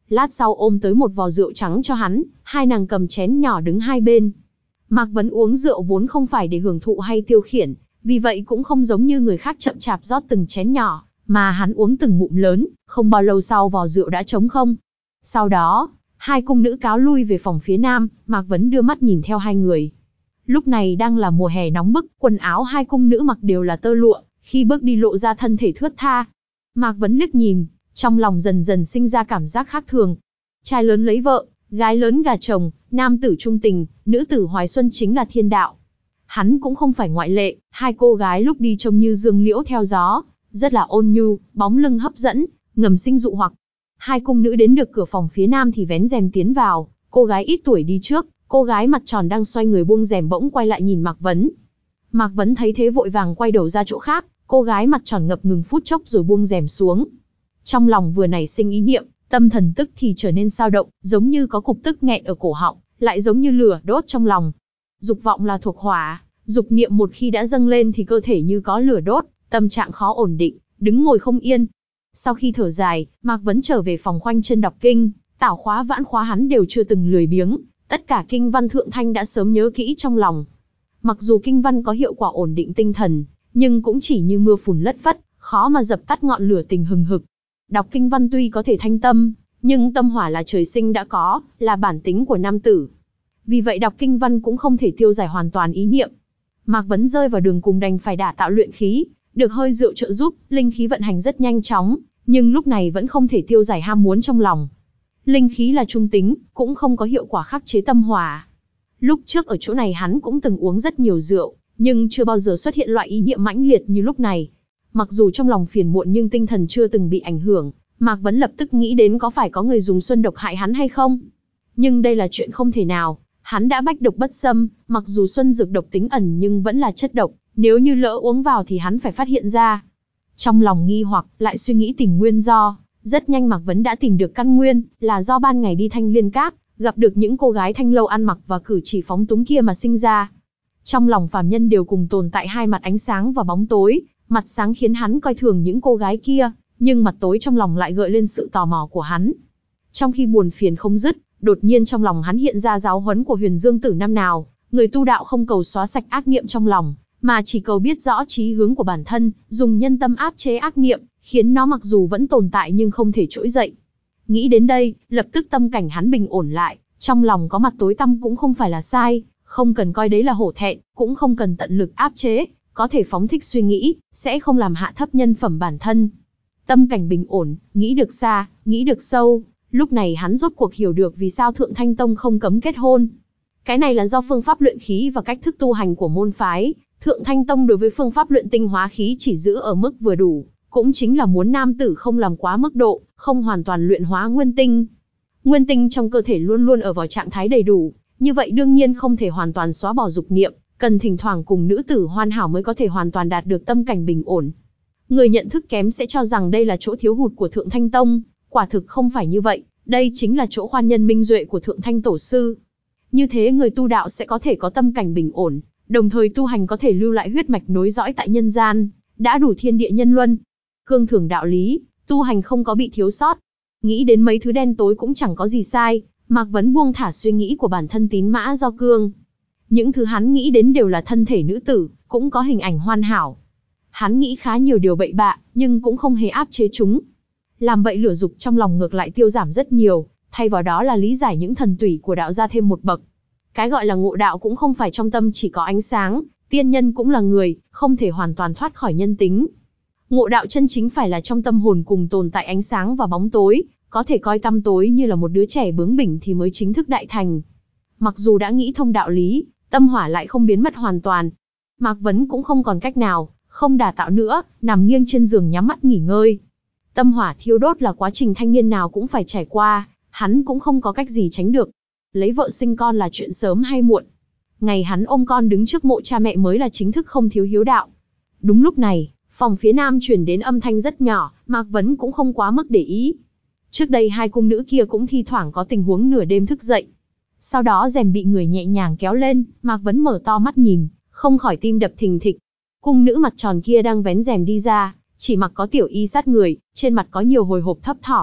lát sau ôm tới một vò rượu trắng cho hắn, hai nàng cầm chén nhỏ đứng hai bên. Mạc Vấn uống rượu vốn không phải để hưởng thụ hay tiêu khiển, vì vậy cũng không giống như người khác chậm chạp rót từng chén nhỏ, mà hắn uống từng ngụm lớn, không bao lâu sau vò rượu đã trống không. Sau đó, hai cung nữ cáo lui về phòng phía nam, Mạc Vấn đưa mắt nhìn theo hai người. Lúc này đang là mùa hè nóng bức, quần áo hai cung nữ mặc đều là tơ lụa, khi bước đi lộ ra thân thể thướt tha. Mạc Vấn liếc nhìn, trong lòng dần dần sinh ra cảm giác khác thường. Trai lớn lấy vợ, gái lớn gà chồng, nam tử trung tình, nữ tử hoài xuân chính là thiên đạo. Hắn cũng không phải ngoại lệ, hai cô gái lúc đi trông như dương liễu theo gió, rất là ôn nhu, bóng lưng hấp dẫn, ngầm sinh dụ hoặc. Hai cung nữ đến được cửa phòng phía nam thì vén rèm tiến vào, cô gái ít tuổi đi trước, cô gái mặt tròn đang xoay người buông rèm bỗng quay lại nhìn Mạc Vấn. Mạc Vấn thấy thế vội vàng quay đầu ra chỗ khác, cô gái mặt tròn ngập ngừng phút chốc rồi buông rèm xuống. Trong lòng vừa nảy sinh ý niệm, tâm thần tức thì trở nên dao động, giống như có cục tức nghẹn ở cổ họng, lại giống như lửa đốt trong lòng. Dục vọng là thuộc hỏa, dục niệm một khi đã dâng lên thì cơ thể như có lửa đốt, tâm trạng khó ổn định, đứng ngồi không yên. Sau khi thở dài, Mạc Vấn trở về phòng khoanh chân đọc kinh, tảo khóa vãn khóa hắn đều chưa từng lười biếng, tất cả kinh văn thượng thanh đã sớm nhớ kỹ trong lòng. Mặc dù kinh văn có hiệu quả ổn định tinh thần, nhưng cũng chỉ như mưa phùn lất phất, khó mà dập tắt ngọn lửa tình hừng hực. Đọc kinh văn tuy có thể thanh tâm, nhưng tâm hỏa là trời sinh đã có, là bản tính của nam tử. Vì vậy đọc kinh văn cũng không thể tiêu giải hoàn toàn ý niệm. Mạc Vấn rơi vào đường cùng đành phải đả tạo luyện khí, được hơi rượu trợ giúp, linh khí vận hành rất nhanh chóng, nhưng lúc này vẫn không thể tiêu giải ham muốn trong lòng. Linh khí là trung tính, cũng không có hiệu quả khắc chế tâm hỏa. Lúc trước ở chỗ này hắn cũng từng uống rất nhiều rượu, nhưng chưa bao giờ xuất hiện loại ý niệm mãnh liệt như lúc này. Mặc dù trong lòng phiền muộn nhưng tinh thần chưa từng bị ảnh hưởng, Mạc Vấn lập tức nghĩ đến có phải có người dùng xuân độc hại hắn hay không. Nhưng đây là chuyện không thể nào, hắn đã bách độc bất xâm, mặc dù xuân dược độc tính ẩn nhưng vẫn là chất độc, nếu như lỡ uống vào thì hắn phải phát hiện ra. Trong lòng nghi hoặc, lại suy nghĩ tìm nguyên do, rất nhanh Mạc Vấn đã tìm được căn nguyên, là do ban ngày đi Thanh Liên Các, gặp được những cô gái thanh lâu ăn mặc và cử chỉ phóng túng kia mà sinh ra. Trong lòng phàm nhân đều cùng tồn tại hai mặt ánh sáng và bóng tối, mặt sáng khiến hắn coi thường những cô gái kia, nhưng mặt tối trong lòng lại gợi lên sự tò mò của hắn. Trong khi buồn phiền không dứt, đột nhiên trong lòng hắn hiện ra giáo huấn của Huyền Dương Tử năm nào, người tu đạo không cầu xóa sạch ác niệm trong lòng, mà chỉ cầu biết rõ chí hướng của bản thân, dùng nhân tâm áp chế ác niệm, khiến nó mặc dù vẫn tồn tại nhưng không thể trỗi dậy. Nghĩ đến đây, lập tức tâm cảnh hắn bình ổn lại, trong lòng có mặt tối tăm cũng không phải là sai, không cần coi đấy là hổ thẹn, cũng không cần tận lực áp chế, có thể phóng thích suy nghĩ, sẽ không làm hạ thấp nhân phẩm bản thân. Tâm cảnh bình ổn, nghĩ được xa, nghĩ được sâu, lúc này hắn rốt cuộc hiểu được vì sao Thượng Thanh Tông không cấm kết hôn. Cái này là do phương pháp luyện khí và cách thức tu hành của môn phái, Thượng Thanh Tông đối với phương pháp luyện tinh hóa khí chỉ giữ ở mức vừa đủ, cũng chính là muốn nam tử không làm quá mức độ, không hoàn toàn luyện hóa nguyên tinh. Nguyên tinh trong cơ thể luôn luôn ở vào trạng thái đầy đủ, như vậy đương nhiên không thể hoàn toàn xóa bỏ dục niệm, cần thỉnh thoảng cùng nữ tử hoàn hảo mới có thể hoàn toàn đạt được tâm cảnh bình ổn. Người nhận thức kém sẽ cho rằng đây là chỗ thiếu hụt của Thượng Thanh Tông, quả thực không phải như vậy, đây chính là chỗ khoan nhân minh duệ của Thượng Thanh Tổ Sư. Như thế người tu đạo sẽ có thể có tâm cảnh bình ổn, đồng thời tu hành có thể lưu lại huyết mạch nối dõi tại nhân gian, đã đủ thiên địa nhân luân. Cương thường đạo lý, tu hành không có bị thiếu sót. Nghĩ đến mấy thứ đen tối cũng chẳng có gì sai, Mạc Vấn buông thả suy nghĩ của bản thân tín mã do cương. Những thứ hắn nghĩ đến đều là thân thể nữ tử, cũng có hình ảnh hoàn hảo. Hắn nghĩ khá nhiều điều bậy bạ, nhưng cũng không hề áp chế chúng. Làm vậy lửa dục trong lòng ngược lại tiêu giảm rất nhiều, thay vào đó là lý giải những thần tủy của đạo gia thêm một bậc. Cái gọi là ngộ đạo cũng không phải trong tâm chỉ có ánh sáng, tiên nhân cũng là người, không thể hoàn toàn thoát khỏi nhân tính. Ngộ đạo chân chính phải là trong tâm hồn cùng tồn tại ánh sáng và bóng tối, có thể coi tăm tối như là một đứa trẻ bướng bỉnh thì mới chính thức đại thành. Mặc dù đã nghĩ thông đạo lý, tâm hỏa lại không biến mất hoàn toàn. Mạc Vấn cũng không còn cách nào, không đả tạo nữa, nằm nghiêng trên giường nhắm mắt nghỉ ngơi. Tâm hỏa thiêu đốt là quá trình thanh niên nào cũng phải trải qua, hắn cũng không có cách gì tránh được. Lấy vợ sinh con là chuyện sớm hay muộn. Ngày hắn ôm con đứng trước mộ cha mẹ mới là chính thức không thiếu hiếu đạo. Đúng lúc này, phòng phía nam truyền đến âm thanh rất nhỏ, Mạc Vấn cũng không quá mức để ý. Trước đây hai cung nữ kia cũng thi thoảng có tình huống nửa đêm thức dậy. Sau đó rèm bị người nhẹ nhàng kéo lên, Mạc Vấn mở to mắt nhìn, không khỏi tim đập thình thịch. Cung nữ mặt tròn kia đang vén rèm đi ra, chỉ mặc có tiểu y sát người, trên mặt có nhiều hồi hộp thấp thỏm,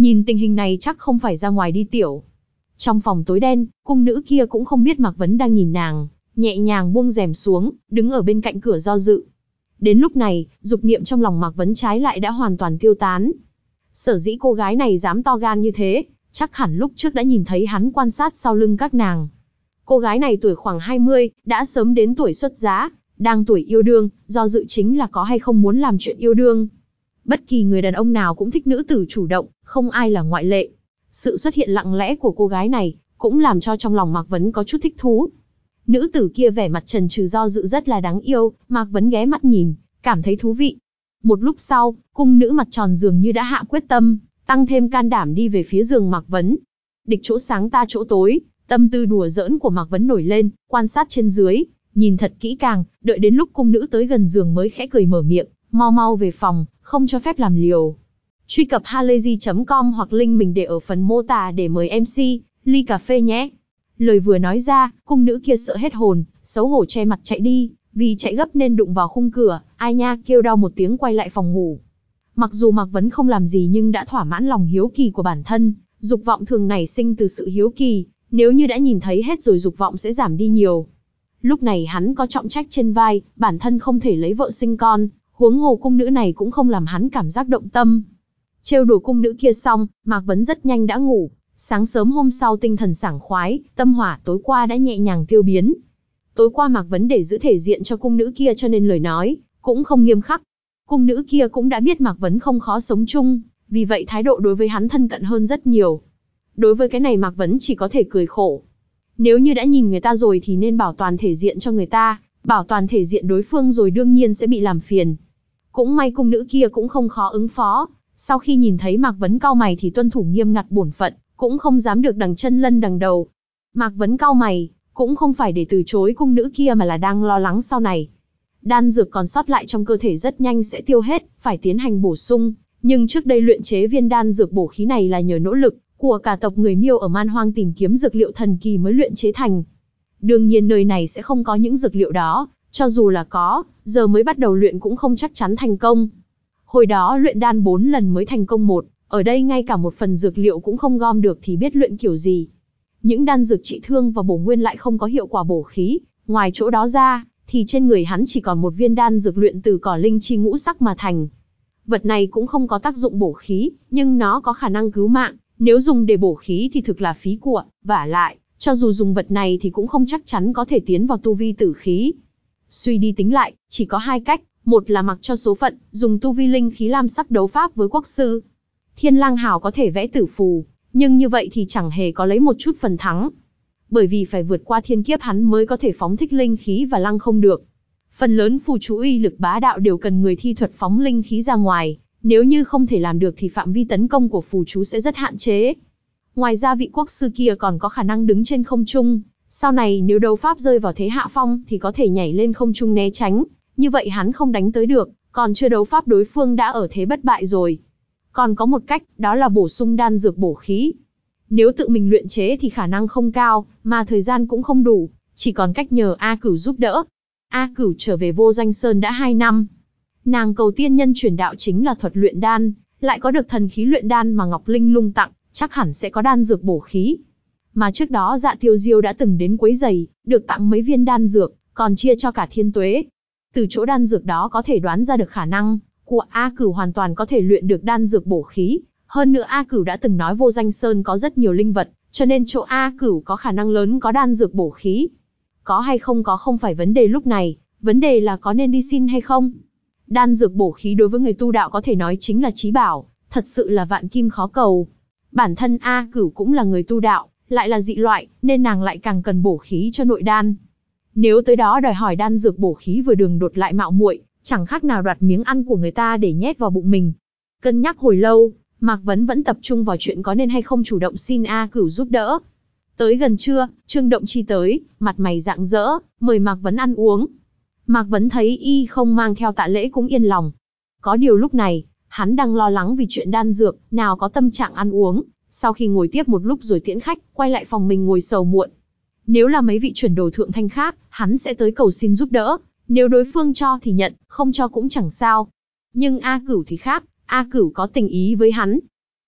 Nhìn tình hình này chắc không phải ra ngoài đi tiểu. Trong phòng tối đen, cung nữ kia cũng không biết Mạc Vấn đang nhìn nàng, nhẹ nhàng buông rèm xuống, đứng ở bên cạnh cửa do dự. Đến lúc này, dục niệm trong lòng Mạc Vấn trái lại đã hoàn toàn tiêu tán. Sở dĩ cô gái này dám to gan như thế, chắc hẳn lúc trước đã nhìn thấy hắn quan sát sau lưng các nàng. Cô gái này tuổi khoảng hai mươi, đã sớm đến tuổi xuất giá, đang tuổi yêu đương, do dự chính là có hay không muốn làm chuyện yêu đương. Bất kỳ người đàn ông nào cũng thích nữ tử chủ động, không ai là ngoại lệ. Sự xuất hiện lặng lẽ của cô gái này, cũng làm cho trong lòng Mạc Vấn có chút thích thú. Nữ tử kia vẻ mặt trần trừ do dự rất là đáng yêu, Mạc Vấn ghé mắt nhìn, cảm thấy thú vị. Một lúc sau, cung nữ mặt tròn dường như đã hạ quyết tâm, tăng thêm can đảm đi về phía giường Mạc Vấn. Địch chỗ sáng ta chỗ tối, tâm tư đùa giỡn của Mạc Vấn nổi lên, quan sát trên dưới, nhìn thật kỹ càng, đợi đến lúc cung nữ tới gần giường mới khẽ cười mở miệng, mau mau về phòng, không cho phép làm liều. Truy cập halayzi chấm com hoặc link mình để ở phần mô tả để mời em xê, ly cà phê nhé. Lời vừa nói ra, cung nữ kia sợ hết hồn, xấu hổ che mặt chạy đi, vì chạy gấp nên đụng vào khung cửa, ai nha kêu đau một tiếng quay lại phòng ngủ. Mặc dù Mạc Vấn không làm gì nhưng đã thỏa mãn lòng hiếu kỳ của bản thân, dục vọng thường nảy sinh từ sự hiếu kỳ, nếu như đã nhìn thấy hết rồi dục vọng sẽ giảm đi nhiều. Lúc này hắn có trọng trách trên vai, bản thân không thể lấy vợ sinh con, huống hồ cung nữ này cũng không làm hắn cảm giác động tâm. Trêu đùa cung nữ kia xong, Mạc Vấn rất nhanh đã ngủ. Sáng sớm hôm sau tinh thần sảng khoái, tâm hỏa tối qua đã nhẹ nhàng tiêu biến. Tối qua Mạc Vấn để giữ thể diện cho cung nữ kia cho nên lời nói cũng không nghiêm khắc. Cung nữ kia cũng đã biết Mạc Vấn không khó sống chung, vì vậy thái độ đối với hắn thân cận hơn rất nhiều. Đối với cái này Mạc Vấn chỉ có thể cười khổ. Nếu như đã nhìn người ta rồi thì nên bảo toàn thể diện cho người ta, bảo toàn thể diện đối phương rồi đương nhiên sẽ bị làm phiền. Cũng may cung nữ kia cũng không khó ứng phó, sau khi nhìn thấy Mạc Vấn cau mày thì tuân thủ nghiêm ngặt bổn phận, cũng không dám được đằng chân lân đằng đầu. Mạc Vấn cau mày, cũng không phải để từ chối cung nữ kia mà là đang lo lắng sau này. Đan dược còn sót lại trong cơ thể rất nhanh sẽ tiêu hết, phải tiến hành bổ sung, nhưng trước đây luyện chế viên đan dược bổ khí này là nhờ nỗ lực của cả tộc người Miêu ở Man Hoang tìm kiếm dược liệu thần kỳ mới luyện chế thành. Đương nhiên nơi này sẽ không có những dược liệu đó, cho dù là có, giờ mới bắt đầu luyện cũng không chắc chắn thành công. Hồi đó luyện đan bốn lần mới thành công một, ở đây ngay cả một phần dược liệu cũng không gom được thì biết luyện kiểu gì. Những đan dược trị thương và bổ nguyên lại không có hiệu quả bổ khí, ngoài chỗ đó ra, thì trên người hắn chỉ còn một viên đan dược luyện từ cỏ linh chi ngũ sắc mà thành. Vật này cũng không có tác dụng bổ khí, nhưng nó có khả năng cứu mạng, nếu dùng để bổ khí thì thực là phí của, vả lại, cho dù dùng vật này thì cũng không chắc chắn có thể tiến vào tu vi tử khí. Suy đi tính lại, chỉ có hai cách, một là mặc cho số phận, dùng tu vi linh khí lam sắc đấu pháp với quốc sư. Thiên Lang Hào có thể vẽ tử phù, nhưng như vậy thì chẳng hề có lấy một chút phần thắng. Bởi vì phải vượt qua thiên kiếp hắn mới có thể phóng thích linh khí và lăng không được. Phần lớn phù chú uy lực bá đạo đều cần người thi thuật phóng linh khí ra ngoài, nếu như không thể làm được thì phạm vi tấn công của phù chú sẽ rất hạn chế. Ngoài ra vị quốc sư kia còn có khả năng đứng trên không trung, sau này nếu đấu pháp rơi vào thế hạ phong thì có thể nhảy lên không trung né tránh, như vậy hắn không đánh tới được, còn chưa đấu pháp đối phương đã ở thế bất bại rồi. Còn có một cách, đó là bổ sung đan dược bổ khí. Nếu tự mình luyện chế thì khả năng không cao, mà thời gian cũng không đủ, chỉ còn cách nhờ A Cửu giúp đỡ. A Cửu trở về Vô Danh Sơn đã hai năm. Nàng cầu tiên nhân truyền đạo chính là thuật luyện đan, lại có được thần khí luyện đan mà Ngọc Linh Lung tặng, chắc hẳn sẽ có đan dược bổ khí. Mà trước đó Dạ Tiêu Diêu đã từng đến quấy giày, được tặng mấy viên đan dược, còn chia cho cả Thiên Tuế. Từ chỗ đan dược đó có thể đoán ra được khả năng của A Cửu hoàn toàn có thể luyện được đan dược bổ khí. Hơn nữa A Cửu đã từng nói Vô Danh Sơn có rất nhiều linh vật, cho nên chỗ A Cửu có khả năng lớn có đan dược bổ khí. Có hay không có không phải vấn đề lúc này, vấn đề là có nên đi xin hay không. Đan dược bổ khí đối với người tu đạo có thể nói chính là chí bảo, thật sự là vạn kim khó cầu. Bản thân A Cửu cũng là người tu đạo, lại là dị loại, nên nàng lại càng cần bổ khí cho nội đan. Nếu tới đó đòi hỏi đan dược bổ khí vừa đường đột lại mạo muội, chẳng khác nào đoạt miếng ăn của người ta để nhét vào bụng mình. Cân nhắc hồi lâu, Mạc Vấn vẫn tập trung vào chuyện có nên hay không chủ động xin A Cửu giúp đỡ. Tới gần trưa, Trương Động Chi tới, mặt mày rạng rỡ, mời Mạc Vấn ăn uống. Mạc Vấn thấy y không mang theo tạ lễ cũng yên lòng. Có điều lúc này, hắn đang lo lắng vì chuyện đan dược, nào có tâm trạng ăn uống. Sau khi ngồi tiếp một lúc rồi tiễn khách, quay lại phòng mình ngồi sầu muộn. Nếu là mấy vị chuẩn đồ thượng thanh khác, hắn sẽ tới cầu xin giúp đỡ. Nếu đối phương cho thì nhận, không cho cũng chẳng sao. Nhưng A Cửu thì khác, A Cửu có tình ý với hắn.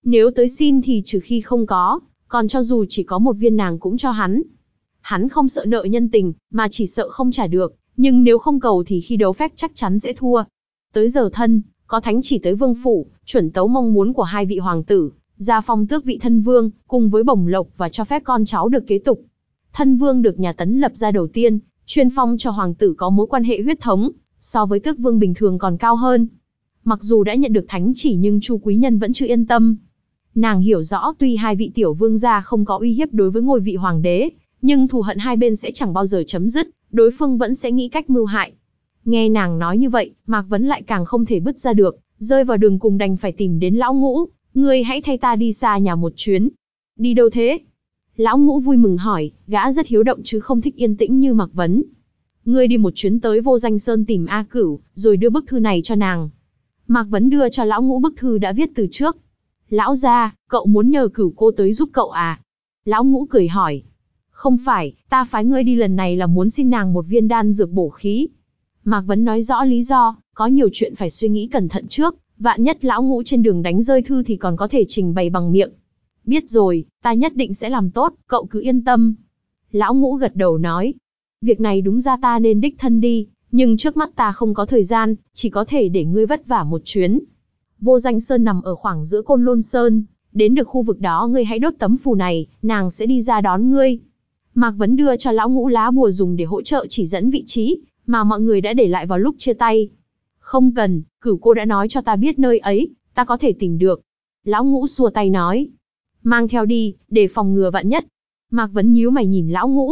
Nếu tới xin thì trừ khi không có, còn cho dù chỉ có một viên nàng cũng cho hắn. Hắn không sợ nợ nhân tình, mà chỉ sợ không trả được, nhưng nếu không cầu thì khi đấu phép chắc chắn sẽ thua. Tới giờ thân, có thánh chỉ tới vương phủ, chuẩn tấu mong muốn của hai vị hoàng tử, gia phong tước vị thân vương, cùng với bổng lộc và cho phép con cháu được kế tục. Thân vương được nhà Tấn lập ra đầu tiên, chuyên phong cho hoàng tử có mối quan hệ huyết thống, so với tước vương bình thường còn cao hơn. Mặc dù đã nhận được thánh chỉ nhưng Chu Quý Nhân vẫn chưa yên tâm. Nàng hiểu rõ tuy hai vị tiểu vương gia không có uy hiếp đối với ngôi vị hoàng đế, nhưng thù hận hai bên sẽ chẳng bao giờ chấm dứt, đối phương vẫn sẽ nghĩ cách mưu hại. Nghe nàng nói như vậy, Mạc Vấn lại càng không thể bứt ra được, rơi vào đường cùng đành phải tìm đến lão Ngũ. Ngươi hãy thay ta đi xa nhà một chuyến. Đi đâu thế? Lão Ngũ vui mừng hỏi, gã rất hiếu động chứ không thích yên tĩnh như Mạc Vấn. Ngươi đi một chuyến tới Vô Danh Sơn tìm A Cửu, rồi đưa bức thư này cho nàng. Mạc Vấn đưa cho lão Ngũ bức thư đã viết từ trước. Lão gia, cậu muốn nhờ Cửu cô tới giúp cậu à? Lão Ngũ cười hỏi. Không phải, ta phái ngươi đi lần này là muốn xin nàng một viên đan dược bổ khí. Mạc Vấn nói rõ lý do, có nhiều chuyện phải suy nghĩ cẩn thận trước, vạn nhất lão Ngũ trên đường đánh rơi thư thì còn có thể trình bày bằng miệng. Biết rồi, ta nhất định sẽ làm tốt, cậu cứ yên tâm. Lão Ngũ gật đầu nói. Việc này đúng ra ta nên đích thân đi, nhưng trước mắt ta không có thời gian, chỉ có thể để ngươi vất vả một chuyến. Vô Danh Sơn nằm ở khoảng giữa Côn Lôn Sơn, đến được khu vực đó ngươi hãy đốt tấm phù này, nàng sẽ đi ra đón ngươi. Mạc Vấn đưa cho lão Ngũ lá bùa dùng để hỗ trợ chỉ dẫn vị trí, mà mọi người đã để lại vào lúc chia tay. Không cần, Cửu cô đã nói cho ta biết nơi ấy, ta có thể tìm được. Lão Ngũ xua tay nói. Mang theo đi, để phòng ngừa vạn nhất. Mạc Vấn nhíu mày nhìn lão Ngũ.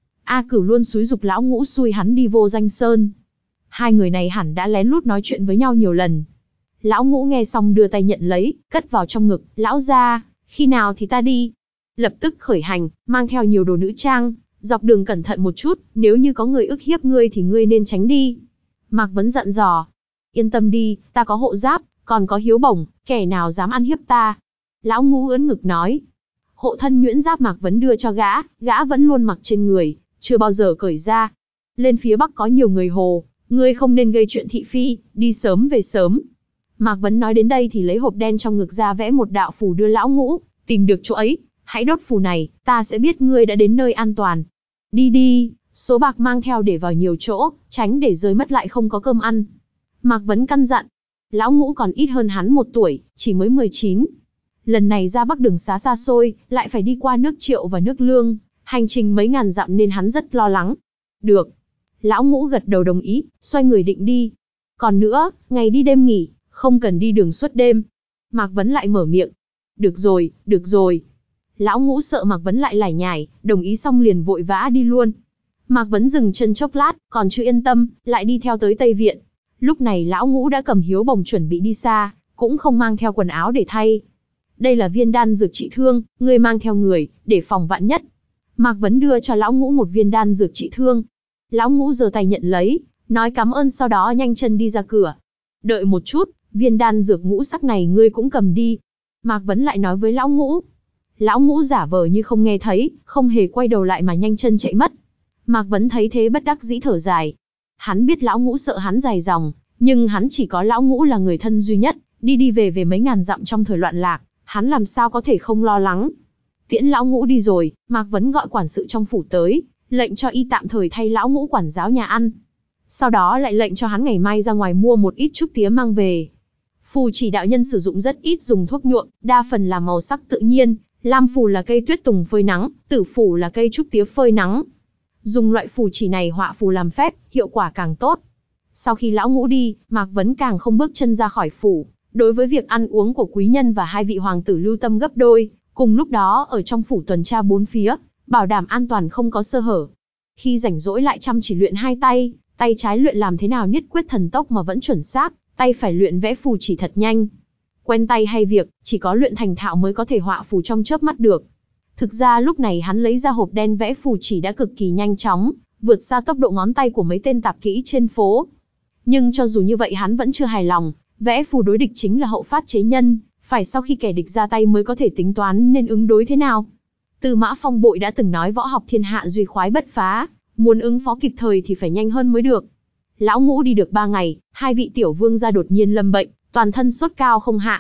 A Cửu luôn xúi giục lão Ngũ xui hắn đi Vô Danh Sơn. Hai người này hẳn đã lén lút nói chuyện với nhau nhiều lần. Lão Ngũ nghe xong đưa tay nhận lấy, cất vào trong ngực. Lão gia, khi nào thì ta đi? Lập tức khởi hành, mang theo nhiều đồ nữ trang, dọc đường cẩn thận một chút, nếu như có người ức hiếp ngươi thì ngươi nên tránh đi. Mạc Vấn dặn dò. Yên tâm đi, ta có hộ giáp, còn có hiếu bổng, kẻ nào dám ăn hiếp ta? Lão Ngũ ưỡn ngực nói. Hộ thân nhuyễn giáp Mạc Vấn đưa cho gã, gã vẫn luôn mặc trên người, chưa bao giờ cởi ra. Lên phía bắc có nhiều người hồ, ngươi không nên gây chuyện thị phi, đi sớm về sớm. Mạc Vấn nói đến đây thì lấy hộp đen trong ngực ra vẽ một đạo phù đưa lão Ngũ, tìm được chỗ ấy, hãy đốt phù này, ta sẽ biết ngươi đã đến nơi an toàn. Đi đi, số bạc mang theo để vào nhiều chỗ, tránh để rơi mất lại không có cơm ăn. Mạc Vấn căn dặn. Lão Ngũ còn ít hơn hắn một tuổi, chỉ mới mười chín. Lần này ra Bắc đường xá xa xôi, lại phải đi qua nước Triệu và nước Lương, hành trình mấy ngàn dặm nên hắn rất lo lắng. Được. Lão Ngũ gật đầu đồng ý, xoay người định đi. Còn nữa, ngày đi đêm nghỉ, không cần đi đường suốt đêm. Mạc Vấn lại mở miệng. Được rồi, được rồi. Lão Ngũ sợ Mạc Vấn lại lải nhải, đồng ý xong liền vội vã đi luôn. Mạc Vấn dừng chân chốc lát, còn chưa yên tâm, lại đi theo tới Tây Viện. Lúc này lão Ngũ đã cầm hiếu bổng chuẩn bị đi xa, cũng không mang theo quần áo để thay. Đây là viên đan dược trị thương, ngươi mang theo người, để phòng vạn nhất. Mạc Vấn đưa cho lão Ngũ một viên đan dược trị thương. Lão Ngũ giơ tay nhận lấy, nói cảm ơn sau đó nhanh chân đi ra cửa. Đợi một chút, viên đan dược ngũ sắc này ngươi cũng cầm đi. Mạc Vấn lại nói với lão Ngũ. Lão Ngũ giả vờ như không nghe thấy, không hề quay đầu lại mà nhanh chân chạy mất. Mạc Vấn thấy thế bất đắc dĩ thở dài. Hắn biết lão Ngũ sợ hắn dài dòng, nhưng hắn chỉ có lão Ngũ là người thân duy nhất, đi đi về về mấy ngàn dặm trong thời loạn lạc, hắn làm sao có thể không lo lắng. Tiễn lão Ngũ đi rồi, Mạc Vấn gọi quản sự trong phủ tới, lệnh cho y tạm thời thay lão Ngũ quản giáo nhà ăn. Sau đó lại lệnh cho hắn ngày mai ra ngoài mua một ít trúc tía mang về. Phù chỉ đạo nhân sử dụng rất ít dùng thuốc nhuộm, đa phần là màu sắc tự nhiên. Lam phù là cây tuyết tùng phơi nắng, tử phù là cây trúc tía phơi nắng. Dùng loại phù chỉ này họa phù làm phép, hiệu quả càng tốt. Sau khi lão Ngũ đi, Mạc Vấn càng không bước chân ra khỏi phủ. Đối với việc ăn uống của quý nhân và hai vị hoàng tử lưu tâm gấp đôi, cùng lúc đó ở trong phủ tuần tra bốn phía, bảo đảm an toàn không có sơ hở. Khi rảnh rỗi lại chăm chỉ luyện hai tay, tay trái luyện làm thế nào niết quyết thần tốc mà vẫn chuẩn xác, tay phải luyện vẽ phù chỉ thật nhanh. Quen tay hay việc, chỉ có luyện thành thạo mới có thể họa phù trong chớp mắt được. Thực ra lúc này hắn lấy ra hộp đen vẽ phù chỉ đã cực kỳ nhanh chóng, vượt xa tốc độ ngón tay của mấy tên tạp kỹ trên phố. Nhưng cho dù như vậy hắn vẫn chưa hài lòng, vẽ phù đối địch chính là hậu phát chế nhân, phải sau khi kẻ địch ra tay mới có thể tính toán nên ứng đối thế nào. Tư Mã Phong Bội đã từng nói võ học thiên hạ duy khoái bất phá, muốn ứng phó kịp thời thì phải nhanh hơn mới được. Lão Ngũ đi được ba ngày, hai vị tiểu vương gia đột nhiên lâm bệnh, toàn thân sốt cao không hạ.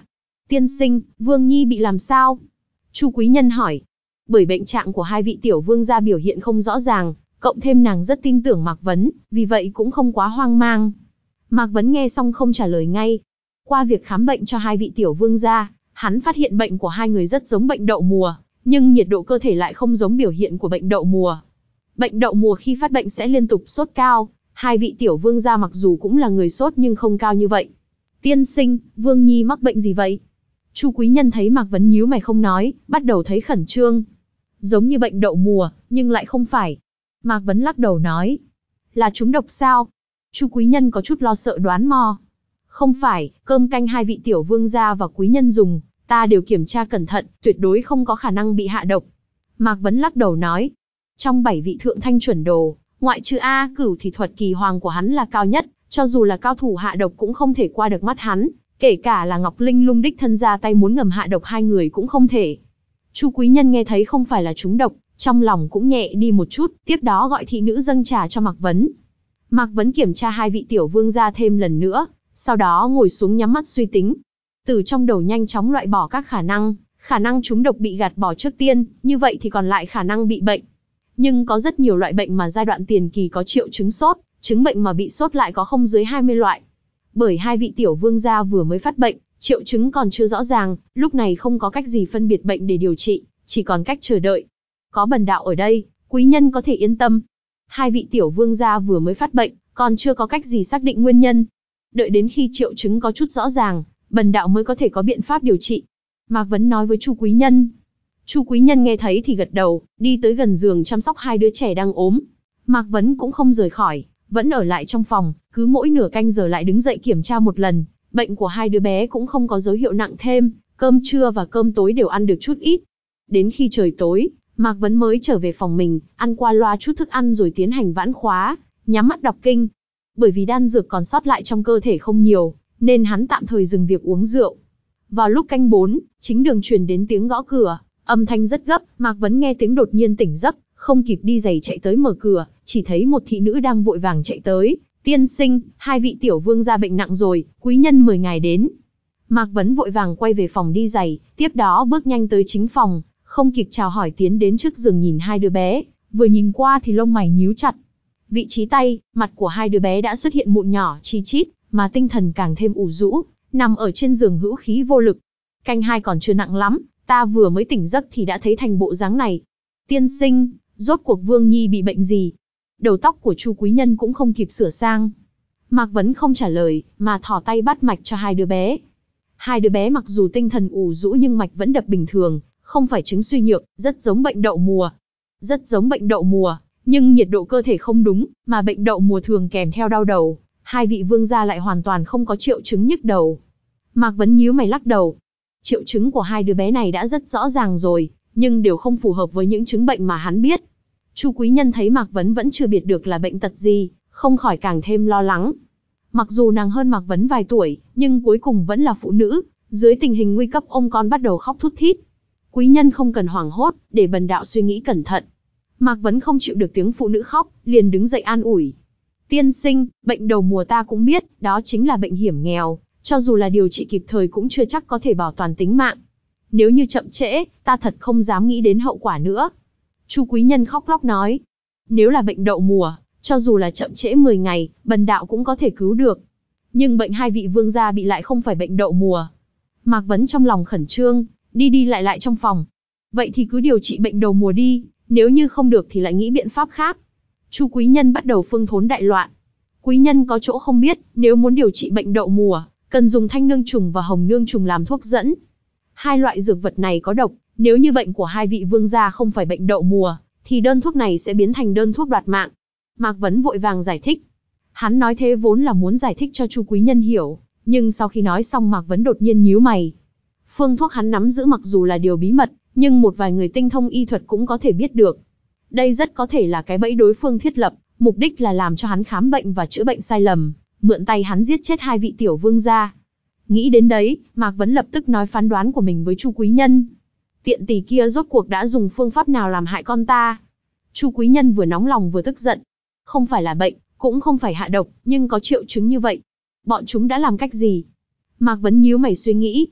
Tiên sinh, Vương Nhi bị làm sao? Chu Quý Nhân hỏi. Bởi bệnh trạng của hai vị tiểu vương gia biểu hiện không rõ ràng, cộng thêm nàng rất tin tưởng Mạc Vấn, vì vậy cũng không quá hoang mang. Mạc Vấn nghe xong không trả lời ngay. Qua việc khám bệnh cho hai vị tiểu vương gia, hắn phát hiện bệnh của hai người rất giống bệnh đậu mùa, nhưng nhiệt độ cơ thể lại không giống biểu hiện của bệnh đậu mùa. Bệnh đậu mùa khi phát bệnh sẽ liên tục sốt cao, hai vị tiểu vương gia mặc dù cũng là người sốt nhưng không cao như vậy. Tiên sinh, Vương Nhi mắc bệnh gì vậy? Chu Quý Nhân thấy Mạc Vấn nhíu mày không nói, bắt đầu thấy khẩn trương. Giống như bệnh đậu mùa, nhưng lại không phải. Mạc Vấn lắc đầu nói. Là trúng độc sao? Chu Quý Nhân có chút lo sợ đoán mò. Không phải, cơm canh hai vị tiểu vương gia và quý nhân dùng, ta đều kiểm tra cẩn thận, tuyệt đối không có khả năng bị hạ độc. Mạc Vấn lắc đầu nói. Trong bảy vị thượng thanh chuẩn đồ, ngoại trừ A Cửu thì thuật kỳ hoàng của hắn là cao nhất, cho dù là cao thủ hạ độc cũng không thể qua được mắt hắn, kể cả là Ngọc Linh Lung đích thân ra tay muốn ngầm hạ độc hai người cũng không thể. Chu Quý Nhân nghe thấy không phải là trúng độc, trong lòng cũng nhẹ đi một chút, tiếp đó gọi thị nữ dâng trà cho Mạc Vấn. Mạc Vấn kiểm tra hai vị tiểu vương gia thêm lần nữa, sau đó ngồi xuống nhắm mắt suy tính. Từ trong đầu nhanh chóng loại bỏ các khả năng, khả năng trúng độc bị gạt bỏ trước tiên, như vậy thì còn lại khả năng bị bệnh. Nhưng có rất nhiều loại bệnh mà giai đoạn tiền kỳ có triệu chứng sốt, chứng bệnh mà bị sốt lại có không dưới hai mươi loại. Bởi hai vị tiểu vương gia vừa mới phát bệnh, triệu chứng còn chưa rõ ràng, lúc này không có cách gì phân biệt bệnh để điều trị, chỉ còn cách chờ đợi. Có bần đạo ở đây, quý nhân có thể yên tâm. Hai vị tiểu vương gia vừa mới phát bệnh, còn chưa có cách gì xác định nguyên nhân. Đợi đến khi triệu chứng có chút rõ ràng, bần đạo mới có thể có biện pháp điều trị. Mạc Vấn nói với Chu Quý Nhân. Chu Quý Nhân nghe thấy thì gật đầu, đi tới gần giường chăm sóc hai đứa trẻ đang ốm. Mạc Vấn cũng không rời khỏi, vẫn ở lại trong phòng, cứ mỗi nửa canh giờ lại đứng dậy kiểm tra một lần. Bệnh của hai đứa bé cũng không có dấu hiệu nặng thêm, cơm trưa và cơm tối đều ăn được chút ít. Đến khi trời tối, Mạc Vấn mới trở về phòng mình, ăn qua loa chút thức ăn rồi tiến hành vãn khóa, nhắm mắt đọc kinh. Bởi vì đan dược còn sót lại trong cơ thể không nhiều, nên hắn tạm thời dừng việc uống rượu. Vào lúc canh bốn, chính đường truyền đến tiếng gõ cửa, âm thanh rất gấp, Mạc Vấn nghe tiếng đột nhiên tỉnh giấc, không kịp đi giày chạy tới mở cửa, chỉ thấy một thị nữ đang vội vàng chạy tới. Tiên sinh, hai vị tiểu vương gia bệnh nặng rồi, quý nhân mời ngài đến. Mạc Vấn vội vàng quay về phòng đi giày, tiếp đó bước nhanh tới chính phòng, không kịp chào hỏi tiến đến trước giường nhìn hai đứa bé, vừa nhìn qua thì lông mày nhíu chặt. Vị trí tay, mặt của hai đứa bé đã xuất hiện mụn nhỏ chi chít, mà tinh thần càng thêm ủ rũ, nằm ở trên giường hữu khí vô lực. Canh hai còn chưa nặng lắm, ta vừa mới tỉnh giấc thì đã thấy thành bộ dáng này. Tiên sinh, rốt cuộc Vương Nhi bị bệnh gì? Đầu tóc của Chu Quý Nhân cũng không kịp sửa sang. Mạc Vấn không trả lời, mà thò tay bắt mạch cho hai đứa bé. Hai đứa bé mặc dù tinh thần ủ rũ nhưng mạch vẫn đập bình thường, không phải chứng suy nhược, rất giống bệnh đậu mùa. Rất giống bệnh đậu mùa, nhưng nhiệt độ cơ thể không đúng, mà bệnh đậu mùa thường kèm theo đau đầu. Hai vị vương gia lại hoàn toàn không có triệu chứng nhức đầu. Mạc Vấn nhíu mày lắc đầu. Triệu chứng của hai đứa bé này đã rất rõ ràng rồi, nhưng đều không phù hợp với những chứng bệnh mà hắn biết. Chu Quý Nhân thấy Mạc Vấn vẫn chưa biết được là bệnh tật gì, không khỏi càng thêm lo lắng. Mặc dù nàng hơn Mạc Vấn vài tuổi, nhưng cuối cùng vẫn là phụ nữ, dưới tình hình nguy cấp ôm con bắt đầu khóc thút thít. Quý nhân không cần hoảng hốt, để bần đạo suy nghĩ cẩn thận. Mạc Vấn không chịu được tiếng phụ nữ khóc, liền đứng dậy an ủi. Tiên sinh, bệnh đầu mùa ta cũng biết, đó chính là bệnh hiểm nghèo, cho dù là điều trị kịp thời cũng chưa chắc có thể bảo toàn tính mạng. Nếu như chậm trễ, ta thật không dám nghĩ đến hậu quả nữa. Chu Quý Nhân khóc lóc nói. Nếu là bệnh đậu mùa, cho dù là chậm trễ mười ngày, bần đạo cũng có thể cứu được. Nhưng bệnh hai vị vương gia bị lại không phải bệnh đậu mùa. Mạc Vấn trong lòng khẩn trương, đi đi lại lại trong phòng. Vậy thì cứ điều trị bệnh đầu mùa đi, nếu như không được thì lại nghĩ biện pháp khác. Chu Quý Nhân bắt đầu phương thốn đại loạn. Quý nhân có chỗ không biết, nếu muốn điều trị bệnh đậu mùa, cần dùng thanh nương trùng và hồng nương trùng làm thuốc dẫn. Hai loại dược vật này có độc, nếu như bệnh của hai vị vương gia không phải bệnh đậu mùa, thì đơn thuốc này sẽ biến thành đơn thuốc đoạt mạng. Mạc Vấn vội vàng giải thích. Hắn nói thế vốn là muốn giải thích cho Chu Quý Nhân hiểu, nhưng sau khi nói xong Mạc Vấn đột nhiên nhíu mày. Phương thuốc hắn nắm giữ mặc dù là điều bí mật, nhưng một vài người tinh thông y thuật cũng có thể biết được. Đây rất có thể là cái bẫy đối phương thiết lập, mục đích là làm cho hắn khám bệnh và chữa bệnh sai lầm, mượn tay hắn giết chết hai vị tiểu vương gia. Nghĩ đến đấy, Mạc Vấn lập tức nói phán đoán của mình với Chu Quý Nhân. Tiện tỷ kia rốt cuộc đã dùng phương pháp nào làm hại con ta? Chu Quý Nhân vừa nóng lòng vừa tức giận. Không phải là bệnh, cũng không phải hạ độc, nhưng có triệu chứng như vậy. Bọn chúng đã làm cách gì? Mạc Vấn nhíu mày suy nghĩ.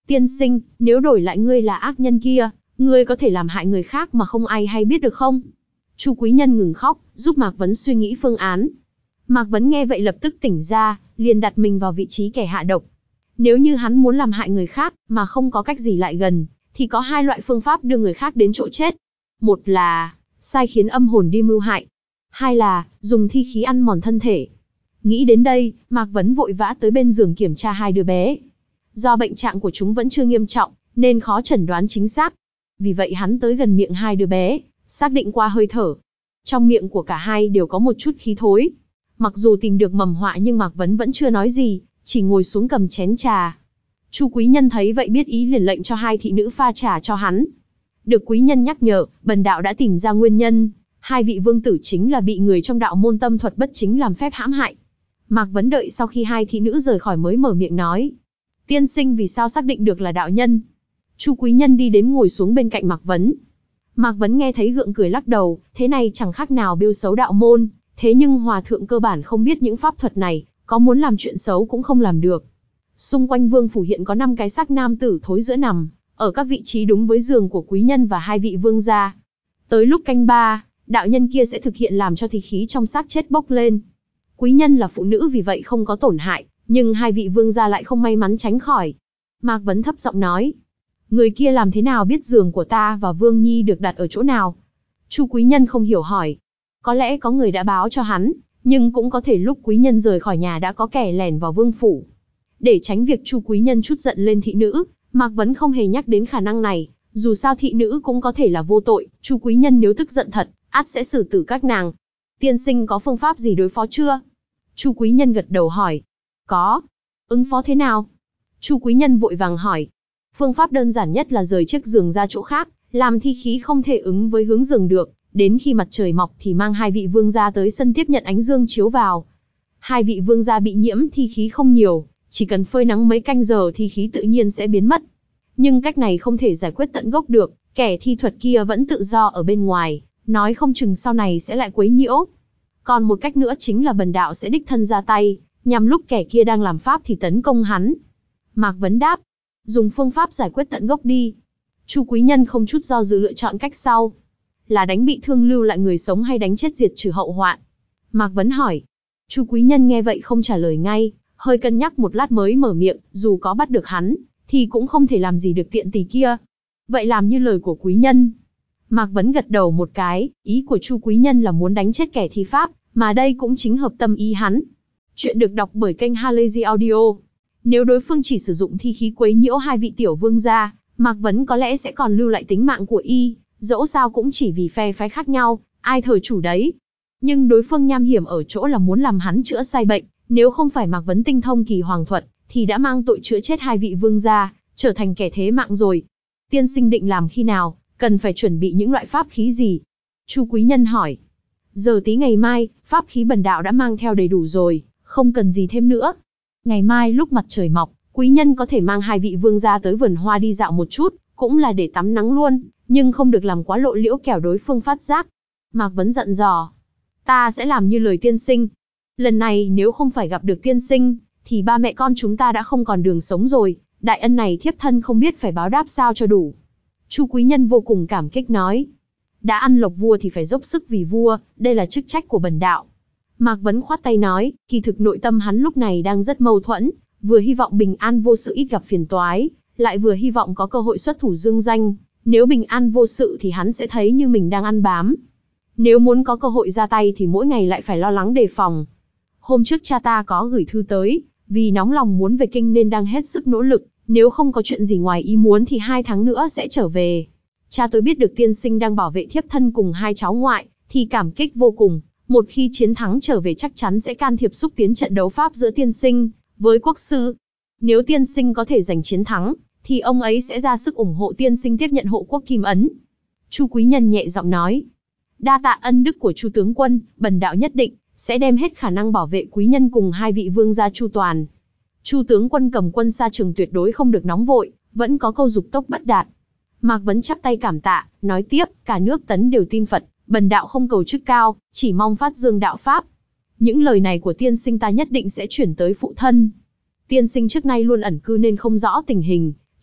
Tiên sinh, nếu đổi lại ngươi là ác nhân kia, ngươi có thể làm hại người khác mà không ai hay biết được không? Chu Quý Nhân ngừng khóc, giúp Mạc Vấn suy nghĩ phương án. Mạc Vấn nghe vậy lập tức tỉnh ra, liền đặt mình vào vị trí kẻ hạ độc. Nếu như hắn muốn làm hại người khác, mà không có cách gì lại gần, thì có hai loại phương pháp đưa người khác đến chỗ chết. Một là, sai khiến âm hồn đi mưu hại. Hai là, dùng thi khí ăn mòn thân thể. Nghĩ đến đây, Mạc Vấn vội vã tới bên giường kiểm tra hai đứa bé. Do bệnh trạng của chúng vẫn chưa nghiêm trọng, nên khó chẩn đoán chính xác. Vì vậy hắn tới gần miệng hai đứa bé, xác định qua hơi thở. Trong miệng của cả hai đều có một chút khí thối. Mặc dù tìm được mầm họa nhưng Mạc Vấn vẫn chưa nói gì, chỉ ngồi xuống cầm chén trà. Chu Quý Nhân thấy vậy biết ý liền lệnh cho hai thị nữ pha trà cho hắn. Được Quý Nhân nhắc nhở, bần đạo đã tìm ra nguyên nhân. Hai vị vương tử chính là bị người trong đạo môn tâm thuật bất chính làm phép hãm hại. Mạc Vấn đợi sau khi hai thị nữ rời khỏi mới mở miệng nói. Tiên sinh vì sao xác định được là đạo nhân? Chu Quý Nhân đi đến ngồi xuống bên cạnh Mạc Vấn. Mạc Vấn nghe thấy gượng cười lắc đầu, thế này chẳng khác nào bêu xấu đạo môn. Thế nhưng hòa thượng cơ bản không biết những pháp thuật này, có muốn làm chuyện xấu cũng không làm được. Xung quanh vương phủ hiện có năm cái xác nam tử thối giữa nằm, ở các vị trí đúng với giường của Quý Nhân và hai vị vương gia. Tới lúc canh ba, đạo nhân kia sẽ thực hiện làm cho thi khí trong xác chết bốc lên. Quý Nhân là phụ nữ vì vậy không có tổn hại, nhưng hai vị vương gia lại không may mắn tránh khỏi. Mạc Vấn thấp giọng nói, người kia làm thế nào biết giường của ta và Vương Nhi được đặt ở chỗ nào? Chu Quý Nhân không hiểu hỏi. Có lẽ có người đã báo cho hắn, nhưng cũng có thể lúc Quý Nhân rời khỏi nhà đã có kẻ lẻn vào vương phủ. Để tránh việc Chu Quý Nhân trút giận lên thị nữ, Mạc Vấn không hề nhắc đến khả năng này. Dù sao thị nữ cũng có thể là vô tội, Chu Quý Nhân nếu tức giận thật, ắt sẽ xử tử các nàng. Tiên sinh có phương pháp gì đối phó chưa? Chu Quý Nhân gật đầu hỏi. Có. Ứng phó thế nào? Chu Quý Nhân vội vàng hỏi. Phương pháp đơn giản nhất là rời chiếc giường ra chỗ khác, làm thi khí không thể ứng với hướng giường được. Đến khi mặt trời mọc thì mang hai vị vương gia tới sân tiếp nhận ánh dương chiếu vào. Hai vị vương gia bị nhiễm thi khí không nhiều, chỉ cần phơi nắng mấy canh giờ thi khí tự nhiên sẽ biến mất. Nhưng cách này không thể giải quyết tận gốc được, kẻ thi thuật kia vẫn tự do ở bên ngoài, nói không chừng sau này sẽ lại quấy nhiễu. Còn một cách nữa chính là bần đạo sẽ đích thân ra tay, nhằm lúc kẻ kia đang làm pháp thì tấn công hắn. Mạc Vấn đáp, dùng phương pháp giải quyết tận gốc đi. Chu Quý Nhân không chút do dự lựa chọn cách sau. Là đánh bị thương lưu lại người sống hay đánh chết diệt trừ hậu hoạn? Mạc Vấn hỏi. Chu Quý Nhân nghe vậy không trả lời ngay, hơi cân nhắc một lát mới mở miệng, dù có bắt được hắn, thì cũng không thể làm gì được tiện tỷ kia. Vậy làm như lời của Quý Nhân. Mạc Vấn gật đầu một cái, ý của Chu Quý Nhân là muốn đánh chết kẻ thi pháp, mà đây cũng chính hợp tâm ý hắn. Chuyện được đọc bởi kênh Halazy Audio. Nếu đối phương chỉ sử dụng thi khí quấy nhiễu hai vị tiểu vương gia, Mạc Vấn có lẽ sẽ còn lưu lại tính mạng của y, dẫu sao cũng chỉ vì phe phái khác nhau, ai thờ chủ đấy. Nhưng đối phương nham hiểm ở chỗ là muốn làm hắn chữa sai bệnh, nếu không phải Mạc Vấn tinh thông kỳ hoàng thuật, thì đã mang tội chữa chết hai vị vương gia, trở thành kẻ thế mạng rồi. Tiên sinh định làm khi nào, cần phải chuẩn bị những loại pháp khí gì? Chu Quý Nhân hỏi. Giờ tí ngày mai, pháp khí bần đạo đã mang theo đầy đủ rồi, không cần gì thêm nữa. Ngày mai lúc mặt trời mọc, Quý Nhân có thể mang hai vị vương gia tới vườn hoa đi dạo một chút, cũng là để tắm nắng luôn, nhưng không được làm quá lộ liễu kẻo đối phương phát giác. Mạc Vấn dặn dò. Ta sẽ làm như lời tiên sinh. Lần này nếu không phải gặp được tiên sinh, thì ba mẹ con chúng ta đã không còn đường sống rồi, đại ân này thiếp thân không biết phải báo đáp sao cho đủ. Chu Quý Nhân vô cùng cảm kích nói. Đã ăn lộc vua thì phải dốc sức vì vua, đây là chức trách của bần đạo. Mạc Vấn khoát tay nói, kỳ thực nội tâm hắn lúc này đang rất mâu thuẫn, vừa hy vọng bình an vô sự ít gặp phiền toái, lại vừa hy vọng có cơ hội xuất thủ dương danh. Nếu bình an vô sự thì hắn sẽ thấy như mình đang ăn bám. Nếu muốn có cơ hội ra tay thì mỗi ngày lại phải lo lắng đề phòng. Hôm trước cha ta có gửi thư tới, vì nóng lòng muốn về kinh nên đang hết sức nỗ lực, nếu không có chuyện gì ngoài ý muốn thì hai tháng nữa sẽ trở về. Cha tôi biết được tiên sinh đang bảo vệ thiếp thân cùng hai cháu ngoại, thì cảm kích vô cùng. Một khi chiến thắng trở về chắc chắn sẽ can thiệp xúc tiến trận đấu pháp giữa tiên sinh với quốc sư. Nếu tiên sinh có thể giành chiến thắng, thì ông ấy sẽ ra sức ủng hộ tiên sinh tiếp nhận hộ quốc kim ấn. Chu Quý Nhân nhẹ giọng nói. Đa tạ ân đức của Chu tướng quân, bần đạo nhất định sẽ đem hết khả năng bảo vệ Quý Nhân cùng hai vị vương gia chu toàn. Chu tướng quân cầm quân xa trường tuyệt đối không được nóng vội, vẫn có câu dục tốc bất đạt. Mạc Vấn chắp tay cảm tạ, nói tiếp, cả nước Tấn đều tin Phật, bần đạo không cầu chức cao, chỉ mong phát dương đạo pháp. Những lời này của tiên sinh ta nhất định sẽ chuyển tới phụ thân. Tiên sinh trước nay luôn ẩn cư nên không rõ tình hình,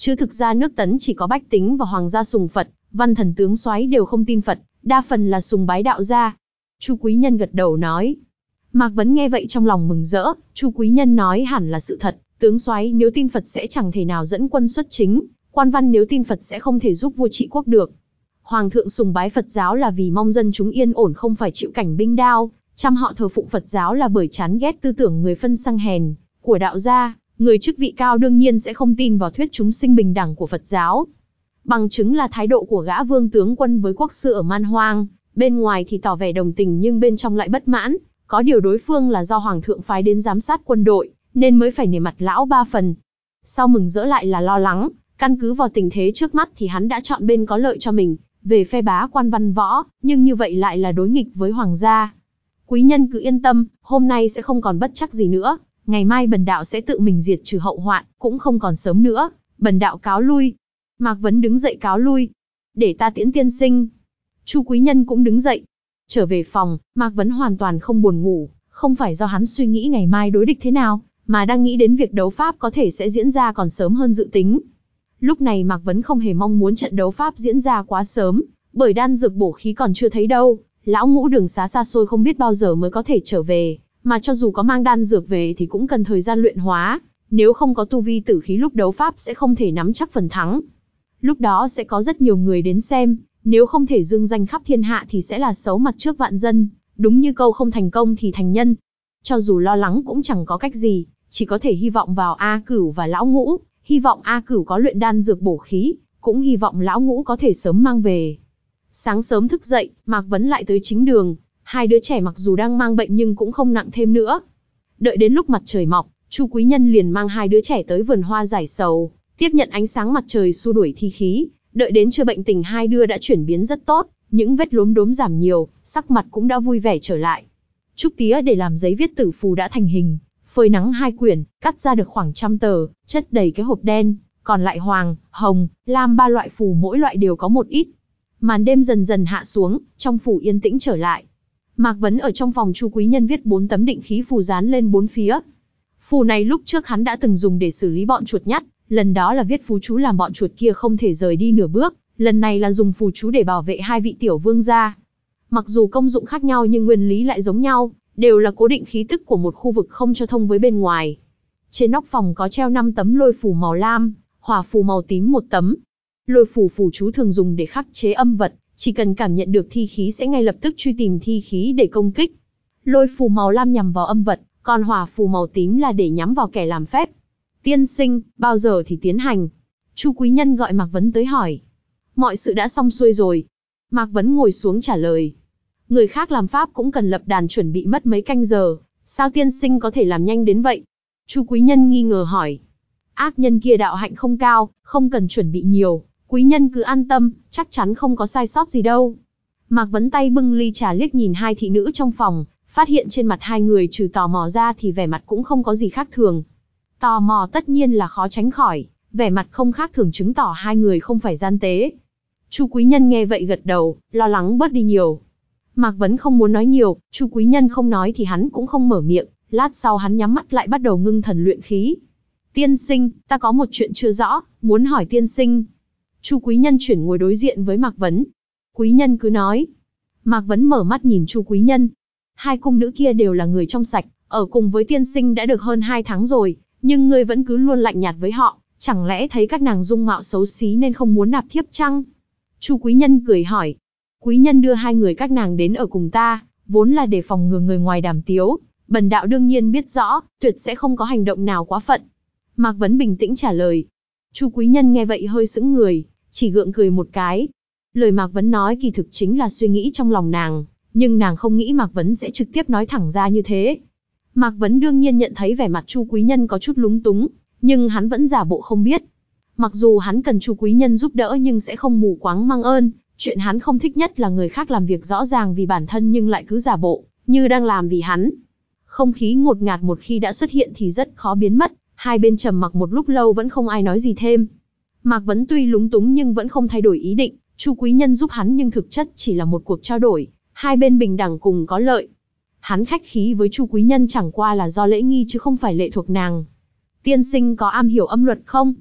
Chứ thực ra nước Tấn chỉ có bách tính và hoàng gia sùng Phật, văn thần tướng soái đều không tin Phật, đa phần là sùng bái đạo gia. Chu Quý Nhân gật đầu nói. Mạc Vấn nghe vậy trong lòng mừng rỡ, Chu Quý Nhân nói hẳn là sự thật, tướng soái nếu tin Phật sẽ chẳng thể nào dẫn quân xuất chính, quan văn nếu tin Phật sẽ không thể giúp vua trị quốc được. Hoàng thượng sùng bái Phật giáo là vì mong dân chúng yên ổn không phải chịu cảnh binh đao, chăm họ thờ phụng Phật giáo là bởi chán ghét tư tưởng người phân sang hèn của đạo gia, người chức vị cao đương nhiên sẽ không tin vào thuyết chúng sinh bình đẳng của Phật giáo. Bằng chứng là thái độ của gã vương tướng quân với quốc sư ở Man Hoang, bên ngoài thì tỏ vẻ đồng tình nhưng bên trong lại bất mãn, có điều đối phương là do hoàng thượng phái đến giám sát quân đội, nên mới phải nể mặt lão ba phần. Sau mừng rỡ lại là lo lắng, căn cứ vào tình thế trước mắt thì hắn đã chọn bên có lợi cho mình, về phe bá quan văn võ, nhưng như vậy lại là đối nghịch với hoàng gia. Quý nhân cứ yên tâm, hôm nay sẽ không còn bất trắc gì nữa, ngày mai bần đạo sẽ tự mình diệt trừ hậu hoạn, cũng không còn sớm nữa, bần đạo cáo lui. Mạc Vấn đứng dậy cáo lui. Để ta tiễn tiên sinh. Chu Quý Nhân cũng đứng dậy. Trở về phòng, Mạc Vấn hoàn toàn không buồn ngủ, không phải do hắn suy nghĩ ngày mai đối địch thế nào, mà đang nghĩ đến việc đấu pháp có thể sẽ diễn ra còn sớm hơn dự tính. Lúc này Mạc Vấn không hề mong muốn trận đấu pháp diễn ra quá sớm, bởi đan dược bổ khí còn chưa thấy đâu, lão ngũ đường xá xa xôi không biết bao giờ mới có thể trở về, mà cho dù có mang đan dược về thì cũng cần thời gian luyện hóa, nếu không có tu vi tử khí lúc đấu pháp sẽ không thể nắm chắc phần thắng. Lúc đó sẽ có rất nhiều người đến xem, nếu không thể dương danh khắp thiên hạ thì sẽ là xấu mặt trước vạn dân, đúng như câu không thành công thì thành nhân. Cho dù lo lắng cũng chẳng có cách gì, chỉ có thể hy vọng vào A Cửu và lão ngũ, hy vọng A Cửu có luyện đan dược bổ khí, cũng hy vọng lão ngũ có thể sớm mang về. Sáng sớm thức dậy, Mạc Vấn lại tới chính đường, hai đứa trẻ mặc dù đang mang bệnh nhưng cũng không nặng thêm nữa. Đợi đến lúc mặt trời mọc, Chu Quý Nhân liền mang hai đứa trẻ tới vườn hoa giải sầu, tiếp nhận ánh sáng mặt trời xua đuổi thi khí. Đợi đến trưa bệnh tình hai đứa đã chuyển biến rất tốt, những vết lốm đốm giảm nhiều, sắc mặt cũng đã vui vẻ trở lại. Trúc tía để làm giấy viết tử phù đã thành hình, phơi nắng hai quyển, cắt ra được khoảng trăm tờ, chất đầy cái hộp đen, còn lại hoàng, hồng, lam ba loại phù mỗi loại đều có một ít. Màn đêm dần dần hạ xuống, trong phủ yên tĩnh trở lại. Mạc Vấn ở trong phòng Chu Quý Nhân viết bốn tấm định khí phù dán lên bốn phía. Phù này lúc trước hắn đã từng dùng để xử lý bọn chuột nhắt, lần đó là viết phù chú làm bọn chuột kia không thể rời đi nửa bước, lần này là dùng phù chú để bảo vệ hai vị tiểu vương gia. Mặc dù công dụng khác nhau nhưng nguyên lý lại giống nhau, đều là cố định khí tức của một khu vực không cho thông với bên ngoài. Trên nóc phòng có treo năm tấm lôi phù màu lam, hỏa phù màu tím một tấm. Lôi phù phù chú thường dùng để khắc chế âm vật, chỉ cần cảm nhận được thi khí sẽ ngay lập tức truy tìm thi khí để công kích. Lôi phù màu lam nhằm vào âm vật, còn hỏa phù màu tím là để nhắm vào kẻ làm phép. Tiên sinh, bao giờ thì tiến hành? Chu Quý Nhân gọi Mạc Vấn tới hỏi. Mọi sự đã xong xuôi rồi. Mạc Vấn ngồi xuống trả lời. Người khác làm pháp cũng cần lập đàn chuẩn bị mất mấy canh giờ, sao tiên sinh có thể làm nhanh đến vậy? Chu Quý Nhân nghi ngờ hỏi. Ác nhân kia đạo hạnh không cao, không cần chuẩn bị nhiều, quý nhân cứ an tâm, chắc chắn không có sai sót gì đâu. Mạc Vấn tay bưng ly trà liếc nhìn hai thị nữ trong phòng, phát hiện trên mặt hai người trừ tò mò ra thì vẻ mặt cũng không có gì khác thường. Tò mò tất nhiên là khó tránh khỏi, vẻ mặt không khác thường chứng tỏ hai người không phải gian tế. Chu Quý Nhân nghe vậy gật đầu, lo lắng bớt đi nhiều. Mạc Vấn không muốn nói nhiều, Chu Quý Nhân không nói thì hắn cũng không mở miệng, lát sau hắn nhắm mắt lại bắt đầu ngưng thần luyện khí. Tiên sinh, ta có một chuyện chưa rõ, muốn hỏi tiên sinh. Chu Quý Nhân chuyển ngồi đối diện với Mạc Vấn. Quý Nhân cứ nói. Mạc Vấn mở mắt nhìn Chu Quý Nhân. Hai cung nữ kia đều là người trong sạch, ở cùng với tiên sinh đã được hơn hai tháng rồi, nhưng ngươi vẫn cứ luôn lạnh nhạt với họ, chẳng lẽ thấy các nàng dung mạo xấu xí nên không muốn nạp thiếp chăng? Chu Quý Nhân cười hỏi. Quý nhân đưa hai người các nàng đến ở cùng ta, vốn là để phòng ngừa người ngoài đàm tiếu, bần đạo đương nhiên biết rõ, tuyệt sẽ không có hành động nào quá phận. Mạc Vấn bình tĩnh trả lời. Chu Quý Nhân nghe vậy hơi sững người, chỉ gượng cười một cái. Lời Mạc Vấn nói kỳ thực chính là suy nghĩ trong lòng nàng, nhưng nàng không nghĩ Mạc Vấn sẽ trực tiếp nói thẳng ra như thế. Mạc Vấn đương nhiên nhận thấy vẻ mặt Chu Quý Nhân có chút lúng túng, nhưng hắn vẫn giả bộ không biết. Mặc dù hắn cần Chu Quý Nhân giúp đỡ nhưng sẽ không mù quáng mang ơn, chuyện hắn không thích nhất là người khác làm việc rõ ràng vì bản thân nhưng lại cứ giả bộ, như đang làm vì hắn. Không khí ngột ngạt một khi đã xuất hiện thì rất khó biến mất, hai bên trầm mặc một lúc lâu vẫn không ai nói gì thêm. Mạc Vấn tuy lúng túng nhưng vẫn không thay đổi ý định, Chu Quý Nhân giúp hắn nhưng thực chất chỉ là một cuộc trao đổi, hai bên bình đẳng cùng có lợi. Hắn khách khí với Chu Quý Nhân chẳng qua là do lễ nghi chứ không phải lệ thuộc nàng. Tiên sinh có am hiểu âm luật không?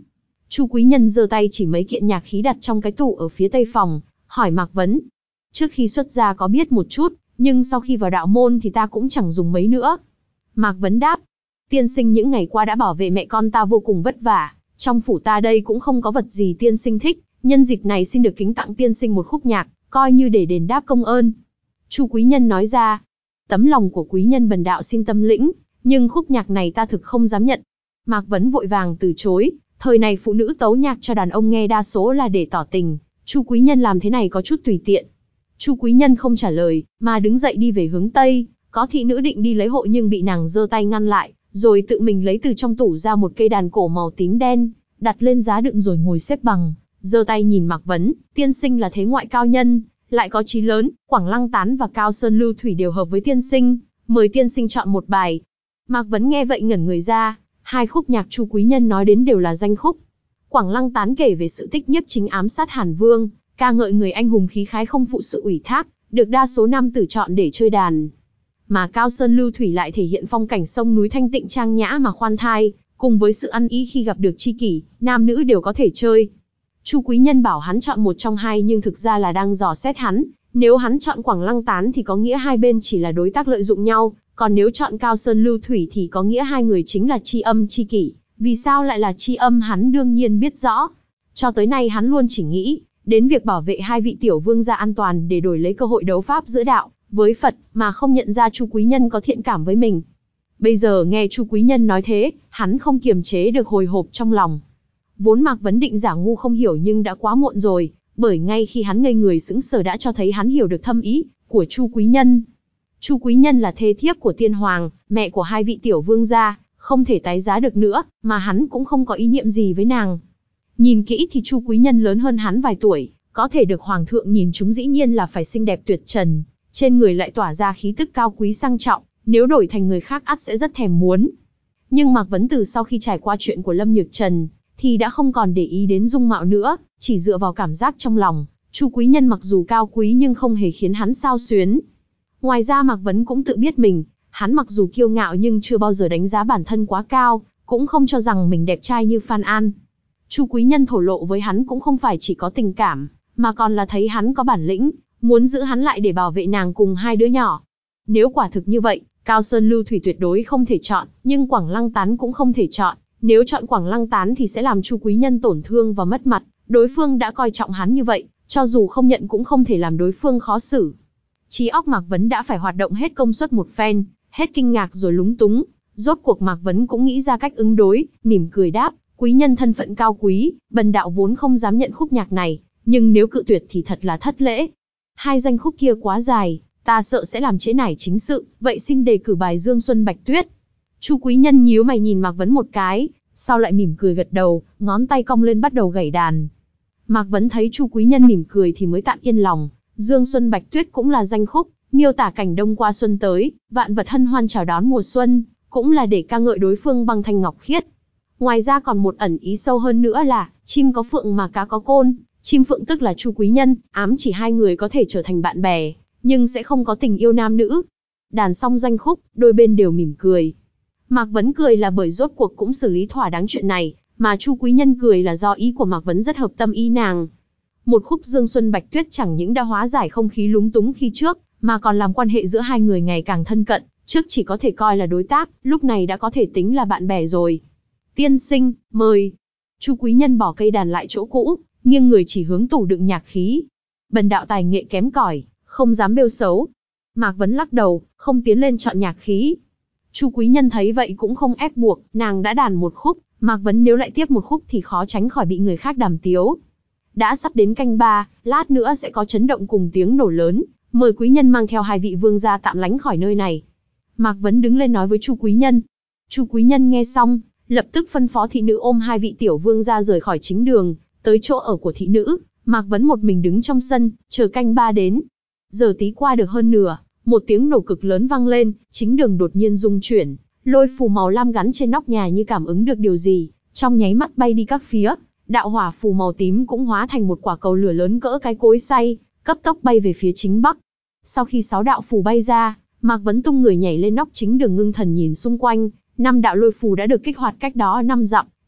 Chu Quý Nhân giơ tay chỉ mấy kiện nhạc khí đặt trong cái tủ ở phía tây phòng, hỏi Mạc Vấn. Trước khi xuất gia có biết một chút, nhưng sau khi vào đạo môn thì ta cũng chẳng dùng mấy nữa. Mạc Vấn đáp. Tiên sinh những ngày qua đã bảo vệ mẹ con ta vô cùng vất vả, trong phủ ta đây cũng không có vật gì tiên sinh thích, nhân dịp này xin được kính tặng tiên sinh một khúc nhạc, coi như để đền đáp công ơn. Chu Quý Nhân nói ra. Tấm lòng của quý nhân bần đạo xin tâm lĩnh, nhưng khúc nhạc này ta thực không dám nhận. Mạc Vấn vội vàng từ chối, thời này phụ nữ tấu nhạc cho đàn ông nghe đa số là để tỏ tình, Chu Quý Nhân làm thế này có chút tùy tiện. Chu Quý Nhân không trả lời, mà đứng dậy đi về hướng Tây, có thị nữ định đi lấy hộ nhưng bị nàng giơ tay ngăn lại, rồi tự mình lấy từ trong tủ ra một cây đàn cổ màu tím đen, đặt lên giá đựng rồi ngồi xếp bằng, giơ tay nhìn Mạc Vấn, tiên sinh là thế ngoại cao nhân, lại có chí lớn, Quảng Lăng Tán và Cao Sơn Lưu Thủy đều hợp với tiên sinh, mời tiên sinh chọn một bài. Mạc Vấn nghe vậy ngẩn người ra, hai khúc nhạc Chu Quý Nhân nói đến đều là danh khúc. Quảng Lăng Tán kể về sự tích nhiếp chính ám sát Hàn Vương, ca ngợi người anh hùng khí khái không phụ sự ủy thác, được đa số nam tử chọn để chơi đàn. Mà Cao Sơn Lưu Thủy lại thể hiện phong cảnh sông núi thanh tịnh trang nhã mà khoan thai, cùng với sự ăn ý khi gặp được tri kỷ, nam nữ đều có thể chơi. Chu Quý Nhân bảo hắn chọn một trong hai nhưng thực ra là đang dò xét hắn, nếu hắn chọn Quảng Lăng Tán thì có nghĩa hai bên chỉ là đối tác lợi dụng nhau, còn nếu chọn Cao Sơn Lưu Thủy thì có nghĩa hai người chính là tri âm tri kỷ. Vì sao lại là tri âm hắn đương nhiên biết rõ. Cho tới nay hắn luôn chỉ nghĩ đến việc bảo vệ hai vị tiểu vương gia an toàn để đổi lấy cơ hội đấu pháp giữa đạo với Phật, mà không nhận ra Chu Quý Nhân có thiện cảm với mình. Bây giờ nghe Chu Quý Nhân nói thế, hắn không kiềm chế được hồi hộp trong lòng. Vốn Mạc Vấn định giả ngu không hiểu nhưng đã quá muộn rồi, bởi ngay khi hắn ngây người sững sờ đã cho thấy hắn hiểu được thâm ý của Chu Quý Nhân. Chu Quý Nhân là thê thiếp của tiên hoàng, mẹ của hai vị tiểu vương gia, không thể tái giá được nữa, mà hắn cũng không có ý niệm gì với nàng. Nhìn kỹ thì Chu Quý Nhân lớn hơn hắn vài tuổi, có thể được hoàng thượng nhìn chúng dĩ nhiên là phải xinh đẹp tuyệt trần, trên người lại tỏa ra khí tức cao quý sang trọng, nếu đổi thành người khác ắt sẽ rất thèm muốn. Nhưng Mạc Vấn từ sau khi trải qua chuyện của Lâm Nhược Trần, thì đã không còn để ý đến dung mạo nữa, chỉ dựa vào cảm giác trong lòng, Chu Quý Nhân mặc dù cao quý nhưng không hề khiến hắn xao xuyến. Ngoài ra Mạc Vấn cũng tự biết mình, hắn mặc dù kiêu ngạo nhưng chưa bao giờ đánh giá bản thân quá cao, cũng không cho rằng mình đẹp trai như Phan An. Chu Quý Nhân thổ lộ với hắn cũng không phải chỉ có tình cảm, mà còn là thấy hắn có bản lĩnh, muốn giữ hắn lại để bảo vệ nàng cùng hai đứa nhỏ. Nếu quả thực như vậy, Cao Sơn Lưu Thủy tuyệt đối không thể chọn, nhưng Quảng Lăng Tán cũng không thể chọn. Nếu chọn Quảng Lăng Tán thì sẽ làm Chu Quý Nhân tổn thương và mất mặt, đối phương đã coi trọng hắn như vậy, cho dù không nhận cũng không thể làm đối phương khó xử. Trí óc Mạc Vấn đã phải hoạt động hết công suất một phen, hết kinh ngạc rồi lúng túng, rốt cuộc Mạc Vấn cũng nghĩ ra cách ứng đối, mỉm cười đáp, quý nhân thân phận cao quý, bần đạo vốn không dám nhận khúc nhạc này, nhưng nếu cự tuyệt thì thật là thất lễ. Hai danh khúc kia quá dài, ta sợ sẽ làm trễ nải chính sự, vậy xin đề cử bài Dương Xuân Bạch Tuyết. Chu Quý Nhân nhíu mày nhìn Mạc Vấn một cái, sau lại mỉm cười gật đầu, ngón tay cong lên bắt đầu gảy đàn. Mạc Vấn thấy Chu Quý Nhân mỉm cười thì mới tạm yên lòng. Dương Xuân Bạch Tuyết cũng là danh khúc, miêu tả cảnh đông qua xuân tới, vạn vật hân hoan chào đón mùa xuân, cũng là để ca ngợi đối phương bằng thanh ngọc khiết. Ngoài ra còn một ẩn ý sâu hơn nữa là, chim có phượng mà cá có côn, chim phượng tức là Chu Quý Nhân, ám chỉ hai người có thể trở thành bạn bè, nhưng sẽ không có tình yêu nam nữ. Đàn xong danh khúc, đôi bên đều mỉm cười. Mạc Vấn cười là bởi rốt cuộc cũng xử lý thỏa đáng chuyện này, mà Chu Quý Nhân cười là do ý của Mạc Vấn rất hợp tâm ý nàng. Một khúc Dương Xuân Bạch Tuyết chẳng những đã hóa giải không khí lúng túng khi trước, mà còn làm quan hệ giữa hai người ngày càng thân cận, trước chỉ có thể coi là đối tác, lúc này đã có thể tính là bạn bè rồi. Tiên sinh, mời. Chu Quý Nhân bỏ cây đàn lại chỗ cũ, nghiêng người chỉ hướng tủ đựng nhạc khí. Bần đạo tài nghệ kém cỏi, không dám bêu xấu. Mạc Vấn lắc đầu, không tiến lên chọn nhạc khí. Chu Quý Nhân thấy vậy cũng không ép buộc, nàng đã đàn một khúc, Mạc Vấn nếu lại tiếp một khúc thì khó tránh khỏi bị người khác đàm tiếu. Đã sắp đến canh ba, lát nữa sẽ có chấn động cùng tiếng nổ lớn, mời quý nhân mang theo hai vị vương gia tạm lánh khỏi nơi này. Mạc Vấn đứng lên nói với Chu Quý Nhân. Chu Quý Nhân nghe xong, lập tức phân phó thị nữ ôm hai vị tiểu vương gia rời khỏi chính đường, tới chỗ ở của thị nữ. Mạc Vấn một mình đứng trong sân, chờ canh ba đến. Giờ tí qua được hơn nửa, một tiếng nổ cực lớn vang lên, chính đường đột nhiên rung chuyển, lôi phù màu lam gắn trên nóc nhà như cảm ứng được điều gì, trong nháy mắt bay đi các phía. Đạo hỏa phù màu tím cũng hóa thành một quả cầu lửa lớn cỡ cái cối xay, cấp tốc bay về phía chính bắc. Sau khi sáu đạo phù bay ra, Mạc Vấn tung người nhảy lên nóc chính đường ngưng thần nhìn xung quanh, năm đạo lôi phù đã được kích hoạt cách đó năm dặm,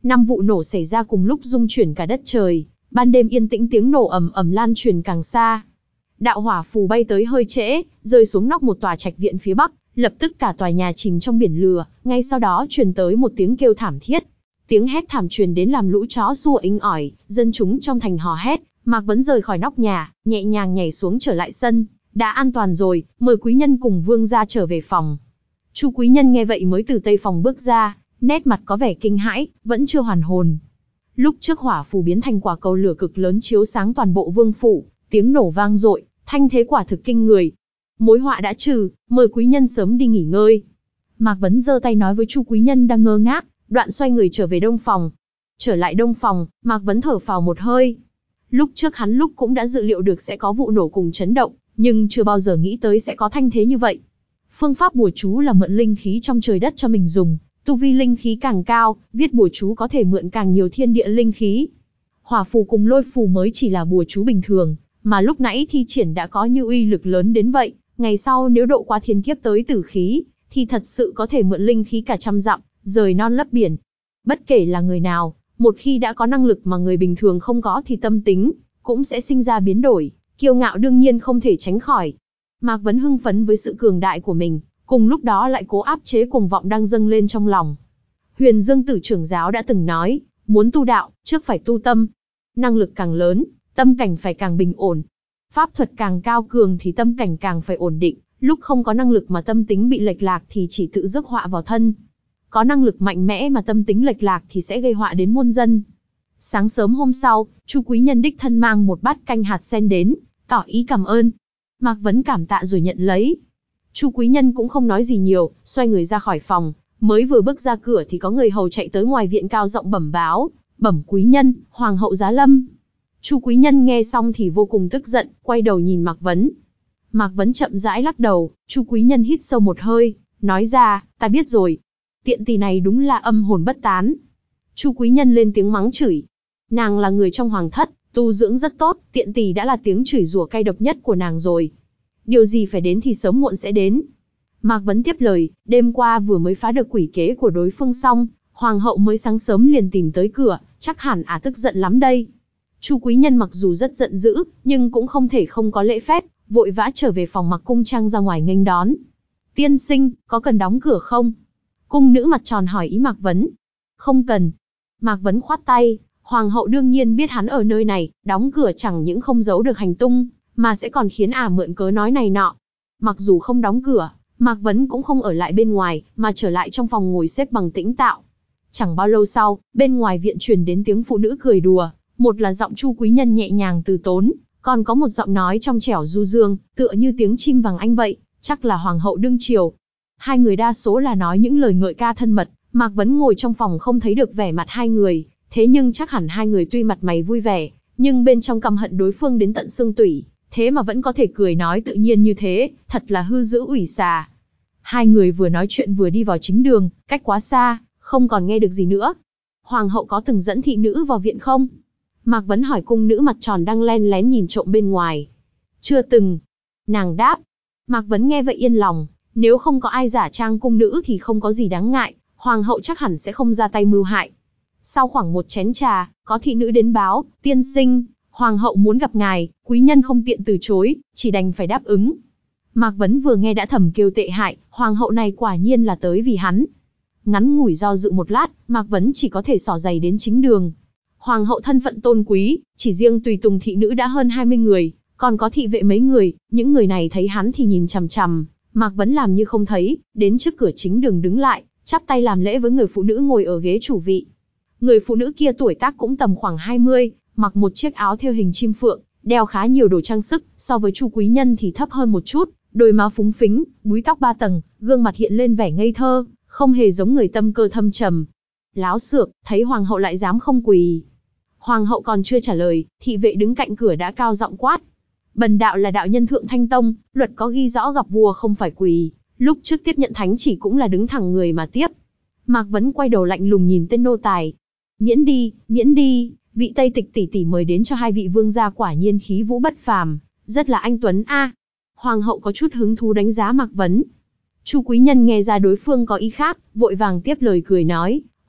Năm vụ nổ xảy ra cùng lúc rung chuyển cả đất trời, ban đêm yên tĩnh tiếng nổ ầm ầm lan truyền càng xa. Đạo hỏa phù bay tới hơi trễ, rơi xuống nóc một tòa trạch viện phía bắc, lập tức cả tòa nhà chìm trong biển lửa, ngay sau đó truyền tới một tiếng kêu thảm thiết. Tiếng hét thảm truyền đến làm lũ chó sủa inh ỏi, dân chúng trong thành hò hét. Mạc Vấn rời khỏi nóc nhà, nhẹ nhàng nhảy xuống trở lại sân. Đã an toàn rồi, mời quý nhân cùng vương gia trở về phòng. Chu quý nhân nghe vậy mới từ tây phòng bước ra, nét mặt có vẻ kinh hãi, vẫn chưa hoàn hồn. Lúc trước hỏa phù biến thành quả cầu lửa cực lớn chiếu sáng toàn bộ vương phủ, tiếng nổ vang dội, thanh thế quả thực kinh người. Mối họa đã trừ, mời quý nhân sớm đi nghỉ ngơi. Mạc Vấn giơ tay nói với Chu quý nhân đang ngơ ngác, đoạn xoay người trở về đông phòng. Trở lại đông phòng, Mạc Vấn thở phào một hơi. Lúc trước hắn lúc cũng đã dự liệu được sẽ có vụ nổ cùng chấn động, nhưng chưa bao giờ nghĩ tới sẽ có thanh thế như vậy. Phương pháp bùa chú là mượn linh khí trong trời đất cho mình dùng, tu vi linh khí càng cao, viết bùa chú có thể mượn càng nhiều thiên địa linh khí. Hỏa phù cùng lôi phù mới chỉ là bùa chú bình thường, mà lúc nãy thi triển đã có như uy lực lớn đến vậy, ngày sau nếu độ qua thiên kiếp tới tử khí, thì thật sự có thể mượn linh khí cả trăm dặm, rời non lấp biển. Bất kể là người nào, một khi đã có năng lực mà người bình thường không có thì tâm tính cũng sẽ sinh ra biến đổi, kiêu ngạo đương nhiên không thể tránh khỏi. Mạc Vấn hưng phấn với sự cường đại của mình, cùng lúc đó lại cố áp chế cuồng vọng đang dâng lên trong lòng. Huyền Dương Tử trưởng giáo đã từng nói, muốn tu đạo, trước phải tu tâm. Năng lực càng lớn, tâm cảnh phải càng bình ổn. Pháp thuật càng cao cường thì tâm cảnh càng phải ổn định, lúc không có năng lực mà tâm tính bị lệch lạc thì chỉ tự rước họa vào thân. Có năng lực mạnh mẽ mà tâm tính lệch lạc thì sẽ gây họa đến muôn dân. Sáng sớm hôm sau, Chu quý nhân đích thân mang một bát canh hạt sen đến, tỏ ý cảm ơn. Mạc Vấn cảm tạ rồi nhận lấy. Chu quý nhân cũng không nói gì nhiều, xoay người ra khỏi phòng, mới vừa bước ra cửa thì có người hầu chạy tới ngoài viện cao rộng bẩm báo, bẩm quý nhân, hoàng hậu giá lâm. Chu quý nhân nghe xong thì vô cùng tức giận, quay đầu nhìn Mạc Vấn. Mạc Vấn chậm rãi lắc đầu, Chu quý nhân hít sâu một hơi, nói ra, ta biết rồi. Tiện tỳ này đúng là âm hồn bất tán. Chu quý nhân lên tiếng mắng chửi. Nàng là người trong hoàng thất, tu dưỡng rất tốt, tiện tỳ đã là tiếng chửi rủa cay độc nhất của nàng rồi. Điều gì phải đến thì sớm muộn sẽ đến. Mạc Vấn tiếp lời, đêm qua vừa mới phá được quỷ kế của đối phương xong, hoàng hậu mới sáng sớm liền tìm tới cửa, chắc hẳn ả tức giận lắm đây. Chu quý nhân mặc dù rất giận dữ, nhưng cũng không thể không có lễ phép, vội vã trở về phòng mặc cung trang ra ngoài nghênh đón. Tiên sinh, có cần đóng cửa không? Cung nữ mặt tròn hỏi ý Mạc Vấn. Không cần. Mạc Vấn khoát tay, hoàng hậu đương nhiên biết hắn ở nơi này, đóng cửa chẳng những không giấu được hành tung, mà sẽ còn khiến ả mượn cớ nói này nọ. Mặc dù không đóng cửa, Mạc Vấn cũng không ở lại bên ngoài, mà trở lại trong phòng ngồi xếp bằng tĩnh tạo. Chẳng bao lâu sau, bên ngoài viện truyền đến tiếng phụ nữ cười đùa, một là giọng Chu quý nhân nhẹ nhàng từ tốn, còn có một giọng nói trong trẻo du dương, tựa như tiếng chim vàng anh vậy, chắc là hoàng hậu đương triều. Hai người đa số là nói những lời ngợi ca thân mật, Mạc Vấn ngồi trong phòng không thấy được vẻ mặt hai người, thế nhưng chắc hẳn hai người tuy mặt mày vui vẻ, nhưng bên trong căm hận đối phương đến tận xương tủy, thế mà vẫn có thể cười nói tự nhiên như thế, thật là hư dữ ủy xà. Hai người vừa nói chuyện vừa đi vào chính đường, cách quá xa, không còn nghe được gì nữa. Hoàng hậu có từng dẫn thị nữ vào viện không? Mạc Vấn hỏi cung nữ mặt tròn đang len lén nhìn trộm bên ngoài. Chưa từng. Nàng đáp. Mạc Vấn nghe vậy yên lòng, nếu không có ai giả trang cung nữ thì không có gì đáng ngại, hoàng hậu chắc hẳn sẽ không ra tay mưu hại. Sau khoảng một chén trà, có thị nữ đến báo, tiên sinh, hoàng hậu muốn gặp ngài, quý nhân không tiện từ chối, chỉ đành phải đáp ứng. Mạc Vấn vừa nghe đã thầm kêu tệ hại, hoàng hậu này quả nhiên là tới vì hắn. Ngắn ngủi do dự một lát, Mạc Vấn chỉ có thể xỏ giày đến chính đường. Hoàng hậu thân phận tôn quý, chỉ riêng tùy tùng thị nữ đã hơn hai mươi người, còn có thị vệ mấy người, những người này thấy hắn thì nhìn chằm chằm, Mạc Vấn làm như không thấy, đến trước cửa chính đường đứng lại, chắp tay làm lễ với người phụ nữ ngồi ở ghế chủ vị. Người phụ nữ kia tuổi tác cũng tầm khoảng hai mươi, mặc một chiếc áo thêu hình chim phượng, đeo khá nhiều đồ trang sức, so với Chu quý nhân thì thấp hơn một chút, đôi má phúng phính, búi tóc ba tầng, gương mặt hiện lên vẻ ngây thơ, không hề giống người tâm cơ thâm trầm. Láo xược, thấy hoàng hậu lại dám không quỳ. Hoàng hậu còn chưa trả lời, thị vệ đứng cạnh cửa đã cao giọng quát. Bần đạo là đạo nhân Thượng Thanh Tông, luật có ghi rõ gặp vua không phải quỳ, lúc trước tiếp nhận thánh chỉ cũng là đứng thẳng người mà tiếp. Mạc Vấn quay đầu lạnh lùng nhìn tên nô tài. Miễn đi, miễn đi, vị Tây Tịch tỷ tỷ mời đến cho hai vị vương gia quả nhiên khí vũ bất phàm, rất là anh tuấn a. À. Hoàng hậu có chút hứng thú đánh giá Mạc Vấn. Chu quý nhân nghe ra đối phương có ý khác, vội vàng tiếp lời cười nói,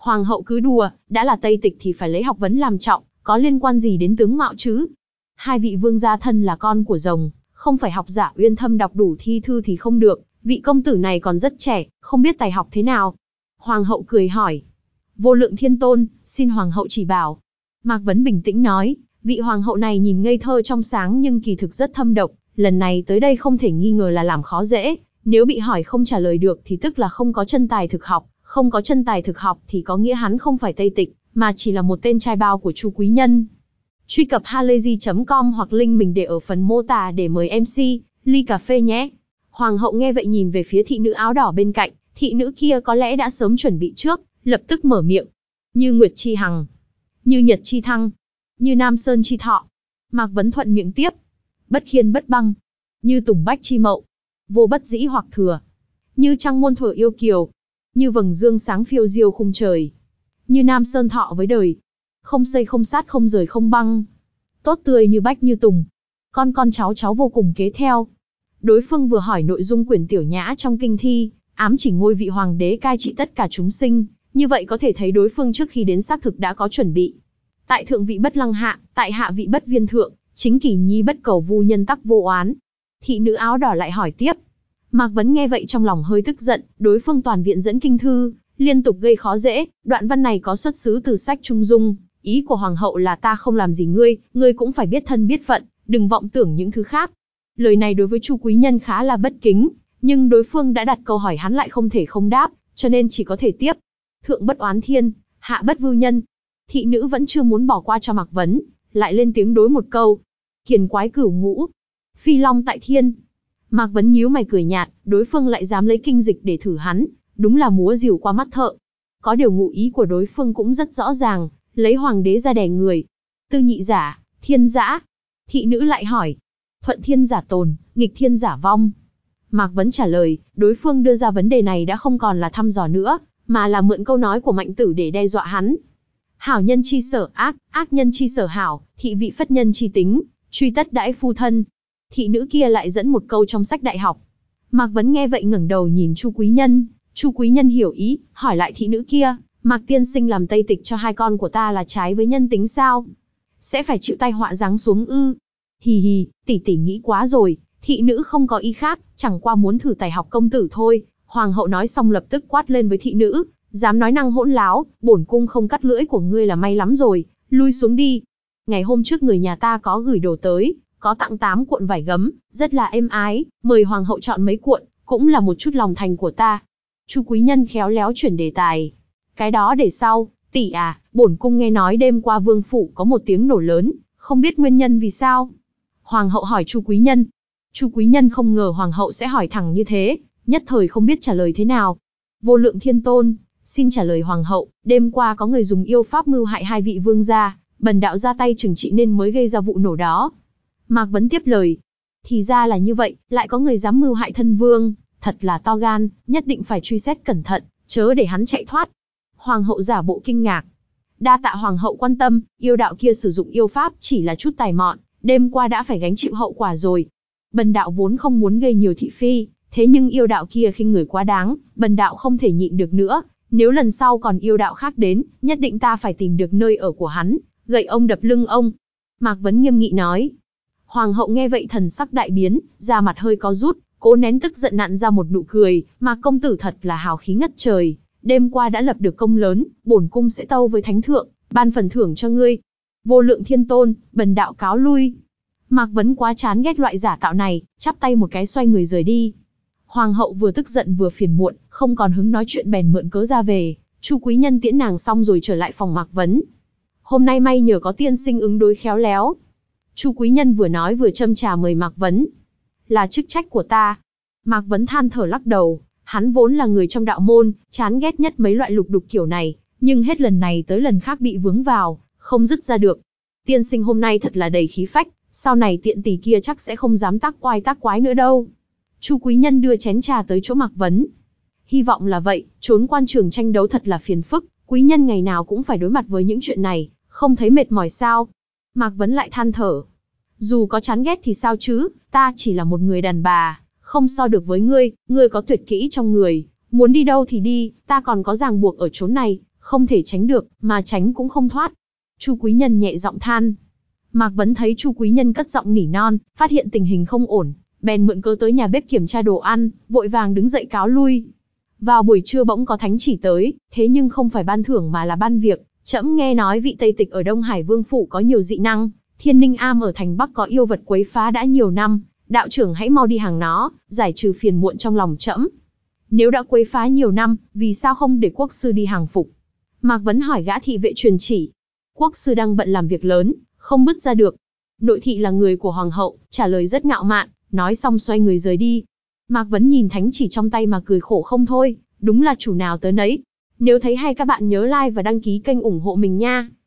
Hoàng hậu cứ đùa, đã là Tây Tịch thì phải lấy học vấn làm trọng, có liên quan gì đến tướng mạo chứ? Hai vị vương gia thân là con của rồng, không phải học giả uyên thâm đọc đủ thi thư thì không được, vị công tử này còn rất trẻ, không biết tài học thế nào. Hoàng hậu cười hỏi. Vô lượng thiên tôn, xin hoàng hậu chỉ bảo. Mạc Vấn bình tĩnh nói, vị hoàng hậu này nhìn ngây thơ trong sáng nhưng kỳ thực rất thâm độc, lần này tới đây không thể nghi ngờ là làm khó dễ, nếu bị hỏi không trả lời được thì tức là không có chân tài thực học, không có chân tài thực học thì có nghĩa hắn không phải Tây Tịch, mà chỉ là một tên trai bao của Chu Quý Nhân. Truy cập halayzi chấm com hoặc link mình để ở phần mô tả để mời em xê, ly cà phê nhé. Hoàng hậu nghe vậy nhìn về phía thị nữ áo đỏ bên cạnh, thị nữ kia có lẽ đã sớm chuẩn bị trước, lập tức mở miệng. Như Nguyệt Chi Hằng, như Nhật Chi Thăng, như Nam Sơn Chi Thọ. Mạc Vấn thuận miệng tiếp. Bất khiên bất băng, như Tùng Bách Chi Mậu, vô bất dĩ hoặc thừa, như trăng muôn thuở yêu kiều, như vầng dương sáng phiêu diêu khung trời, như Nam Sơn Thọ với đời, không xây không sát không rời không băng, tốt tươi như bách như tùng, con con cháu cháu vô cùng kế theo. Đối phương vừa hỏi nội dung quyển tiểu nhã trong kinh thi, ám chỉ ngôi vị hoàng đế cai trị tất cả chúng sinh, như vậy có thể thấy đối phương trước khi đến xác thực đã có chuẩn bị. Tại thượng vị bất lăng hạ, tại hạ vị bất viên thượng, chính kỷ nhi bất cầu vu nhân tắc vô oán. Thị nữ áo đỏ lại hỏi tiếp. Mạc Vấn nghe vậy trong lòng hơi tức giận, đối phương toàn viện dẫn kinh thư, liên tục gây khó dễ, đoạn văn này có xuất xứ từ sách Trung Dung, ý của hoàng hậu là ta không làm gì ngươi, ngươi cũng phải biết thân biết phận, đừng vọng tưởng những thứ khác. Lời này đối với Chu Quý Nhân khá là bất kính, nhưng đối phương đã đặt câu hỏi hắn lại không thể không đáp, cho nên chỉ có thể tiếp. Thượng bất oán thiên, hạ bất vưu nhân. Thị nữ vẫn chưa muốn bỏ qua cho Mạc Vấn, lại lên tiếng đối một câu. Kiền quái cửu ngũ, phi long tại thiên. Mạc Vấn nhíu mày cười nhạt, đối phương lại dám lấy kinh dịch để thử hắn, đúng là múa rìu qua mắt thợ. Có điều ngụ ý của đối phương cũng rất rõ ràng, lấy hoàng đế ra đè người. Tư nhị giả, thiên giã. Thị nữ lại hỏi. Thuận thiên giả tồn, nghịch thiên giả vong. Mạc Vấn trả lời, đối phương đưa ra vấn đề này đã không còn là thăm dò nữa, mà là mượn câu nói của Mạnh Tử để đe dọa hắn. Hảo nhân chi sở ác, ác nhân chi sở hảo, thị vị phất nhân chi tính, truy tất đãi phu thân. Thị nữ kia lại dẫn một câu trong sách đại học. Mạc Vấn nghe vậy ngẩng đầu nhìn Chu Quý Nhân, Chu Quý Nhân hiểu ý, hỏi lại thị nữ kia, Mạc tiên sinh làm Tây Tịch cho hai con của ta là trái với nhân tính sao? Sẽ phải chịu tai họa giáng xuống ư? Hì hì, tỷ tỷ nghĩ quá rồi, thị nữ không có ý khác, chẳng qua muốn thử tài học công tử thôi. Hoàng hậu nói xong lập tức quát lên với thị nữ, dám nói năng hỗn láo, bổn cung không cắt lưỡi của ngươi là may lắm rồi, lui xuống đi. Ngày hôm trước người nhà ta có gửi đồ tới, có tặng tám cuộn vải gấm, rất là êm ái, mời hoàng hậu chọn mấy cuộn, cũng là một chút lòng thành của ta. Chu Quý Nhân khéo léo chuyển đề tài. Cái đó để sau, tỷ à, bổn cung nghe nói đêm qua vương phủ có một tiếng nổ lớn, không biết nguyên nhân vì sao. Hoàng hậu hỏi Chu Quý Nhân. Chu Quý Nhân không ngờ hoàng hậu sẽ hỏi thẳng như thế, nhất thời không biết trả lời thế nào. Vô lượng thiên tôn, xin trả lời hoàng hậu, đêm qua có người dùng yêu pháp mưu hại hai vị vương gia, bần đạo ra tay trừng trị nên mới gây ra vụ nổ đó. Mạc Vấn tiếp lời. Thì ra là như vậy, lại có người dám mưu hại thân vương, thật là to gan, nhất định phải truy xét cẩn thận, chớ để hắn chạy thoát. Hoàng hậu giả bộ kinh ngạc. Đa tạ hoàng hậu quan tâm, yêu đạo kia sử dụng yêu pháp chỉ là chút tài mọn, đêm qua đã phải gánh chịu hậu quả rồi. Bần đạo vốn không muốn gây nhiều thị phi, thế nhưng yêu đạo kia khinh người quá đáng, bần đạo không thể nhịn được nữa. Nếu lần sau còn yêu đạo khác đến, nhất định ta phải tìm được nơi ở của hắn, gậy ông đập lưng ông. Mạc Vấn nghiêm nghị nói. Hoàng hậu nghe vậy thần sắc đại biến, da mặt hơi có rút, cố nén tức giận nặn ra một nụ cười, Mạc công tử thật là hào khí ngất trời. Đêm qua đã lập được công lớn, bổn cung sẽ tâu với thánh thượng, ban phần thưởng cho ngươi. Vô lượng thiên tôn, bần đạo cáo lui. Mạc Vấn quá chán ghét loại giả tạo này, chắp tay một cái xoay người rời đi. Hoàng hậu vừa tức giận vừa phiền muộn, không còn hứng nói chuyện bèn mượn cớ ra về. Chu Quý Nhân tiễn nàng xong rồi trở lại phòng Mạc Vấn. Hôm nay may nhờ có tiên sinh ứng đối khéo léo. Chu Quý Nhân vừa nói vừa châm trà mời Mạc Vấn. Là chức trách của ta. Mạc Vấn than thở lắc đầu, hắn vốn là người trong đạo môn, chán ghét nhất mấy loại lục đục kiểu này, nhưng hết lần này tới lần khác bị vướng vào, không dứt ra được. Tiên sinh hôm nay thật là đầy khí phách, sau này tiện tỷ kia chắc sẽ không dám tác oai tác quái nữa đâu. Chu Quý Nhân đưa chén trà tới chỗ Mạc Vấn. Hy vọng là vậy, trốn quan trường tranh đấu thật là phiền phức, quý nhân ngày nào cũng phải đối mặt với những chuyện này, không thấy mệt mỏi sao? Mạc Vấn lại than thở. Dù có chán ghét thì sao chứ, ta chỉ là một người đàn bà, không so được với ngươi, ngươi có tuyệt kỹ trong người, muốn đi đâu thì đi, ta còn có ràng buộc ở chốn này, không thể tránh được, mà tránh cũng không thoát. Chu Quý Nhân nhẹ giọng than. Mạc Vấn thấy Chu Quý Nhân cất giọng nỉ non, phát hiện tình hình không ổn, bèn mượn cớ tới nhà bếp kiểm tra đồ ăn, vội vàng đứng dậy cáo lui. Vào buổi trưa bỗng có thánh chỉ tới, thế nhưng không phải ban thưởng mà là ban việc. Trẫm nghe nói vị Tây Tịch ở Đông Hải Vương phủ có nhiều dị năng, Thiên Ninh Am ở thành Bắc có yêu vật quấy phá đã nhiều năm, đạo trưởng hãy mau đi hàng nó, giải trừ phiền muộn trong lòng trẫm. Nếu đã quấy phá nhiều năm, vì sao không để quốc sư đi hàng phục? Mạc Vấn hỏi gã thị vệ truyền chỉ. Quốc sư đang bận làm việc lớn, không bứt ra được. Nội thị là người của hoàng hậu, trả lời rất ngạo mạn, nói xong xoay người rời đi. Mạc Vấn nhìn thánh chỉ trong tay mà cười khổ không thôi, đúng là chủ nào tới nấy. Nếu thấy hay các bạn nhớ like và đăng ký kênh ủng hộ mình nha.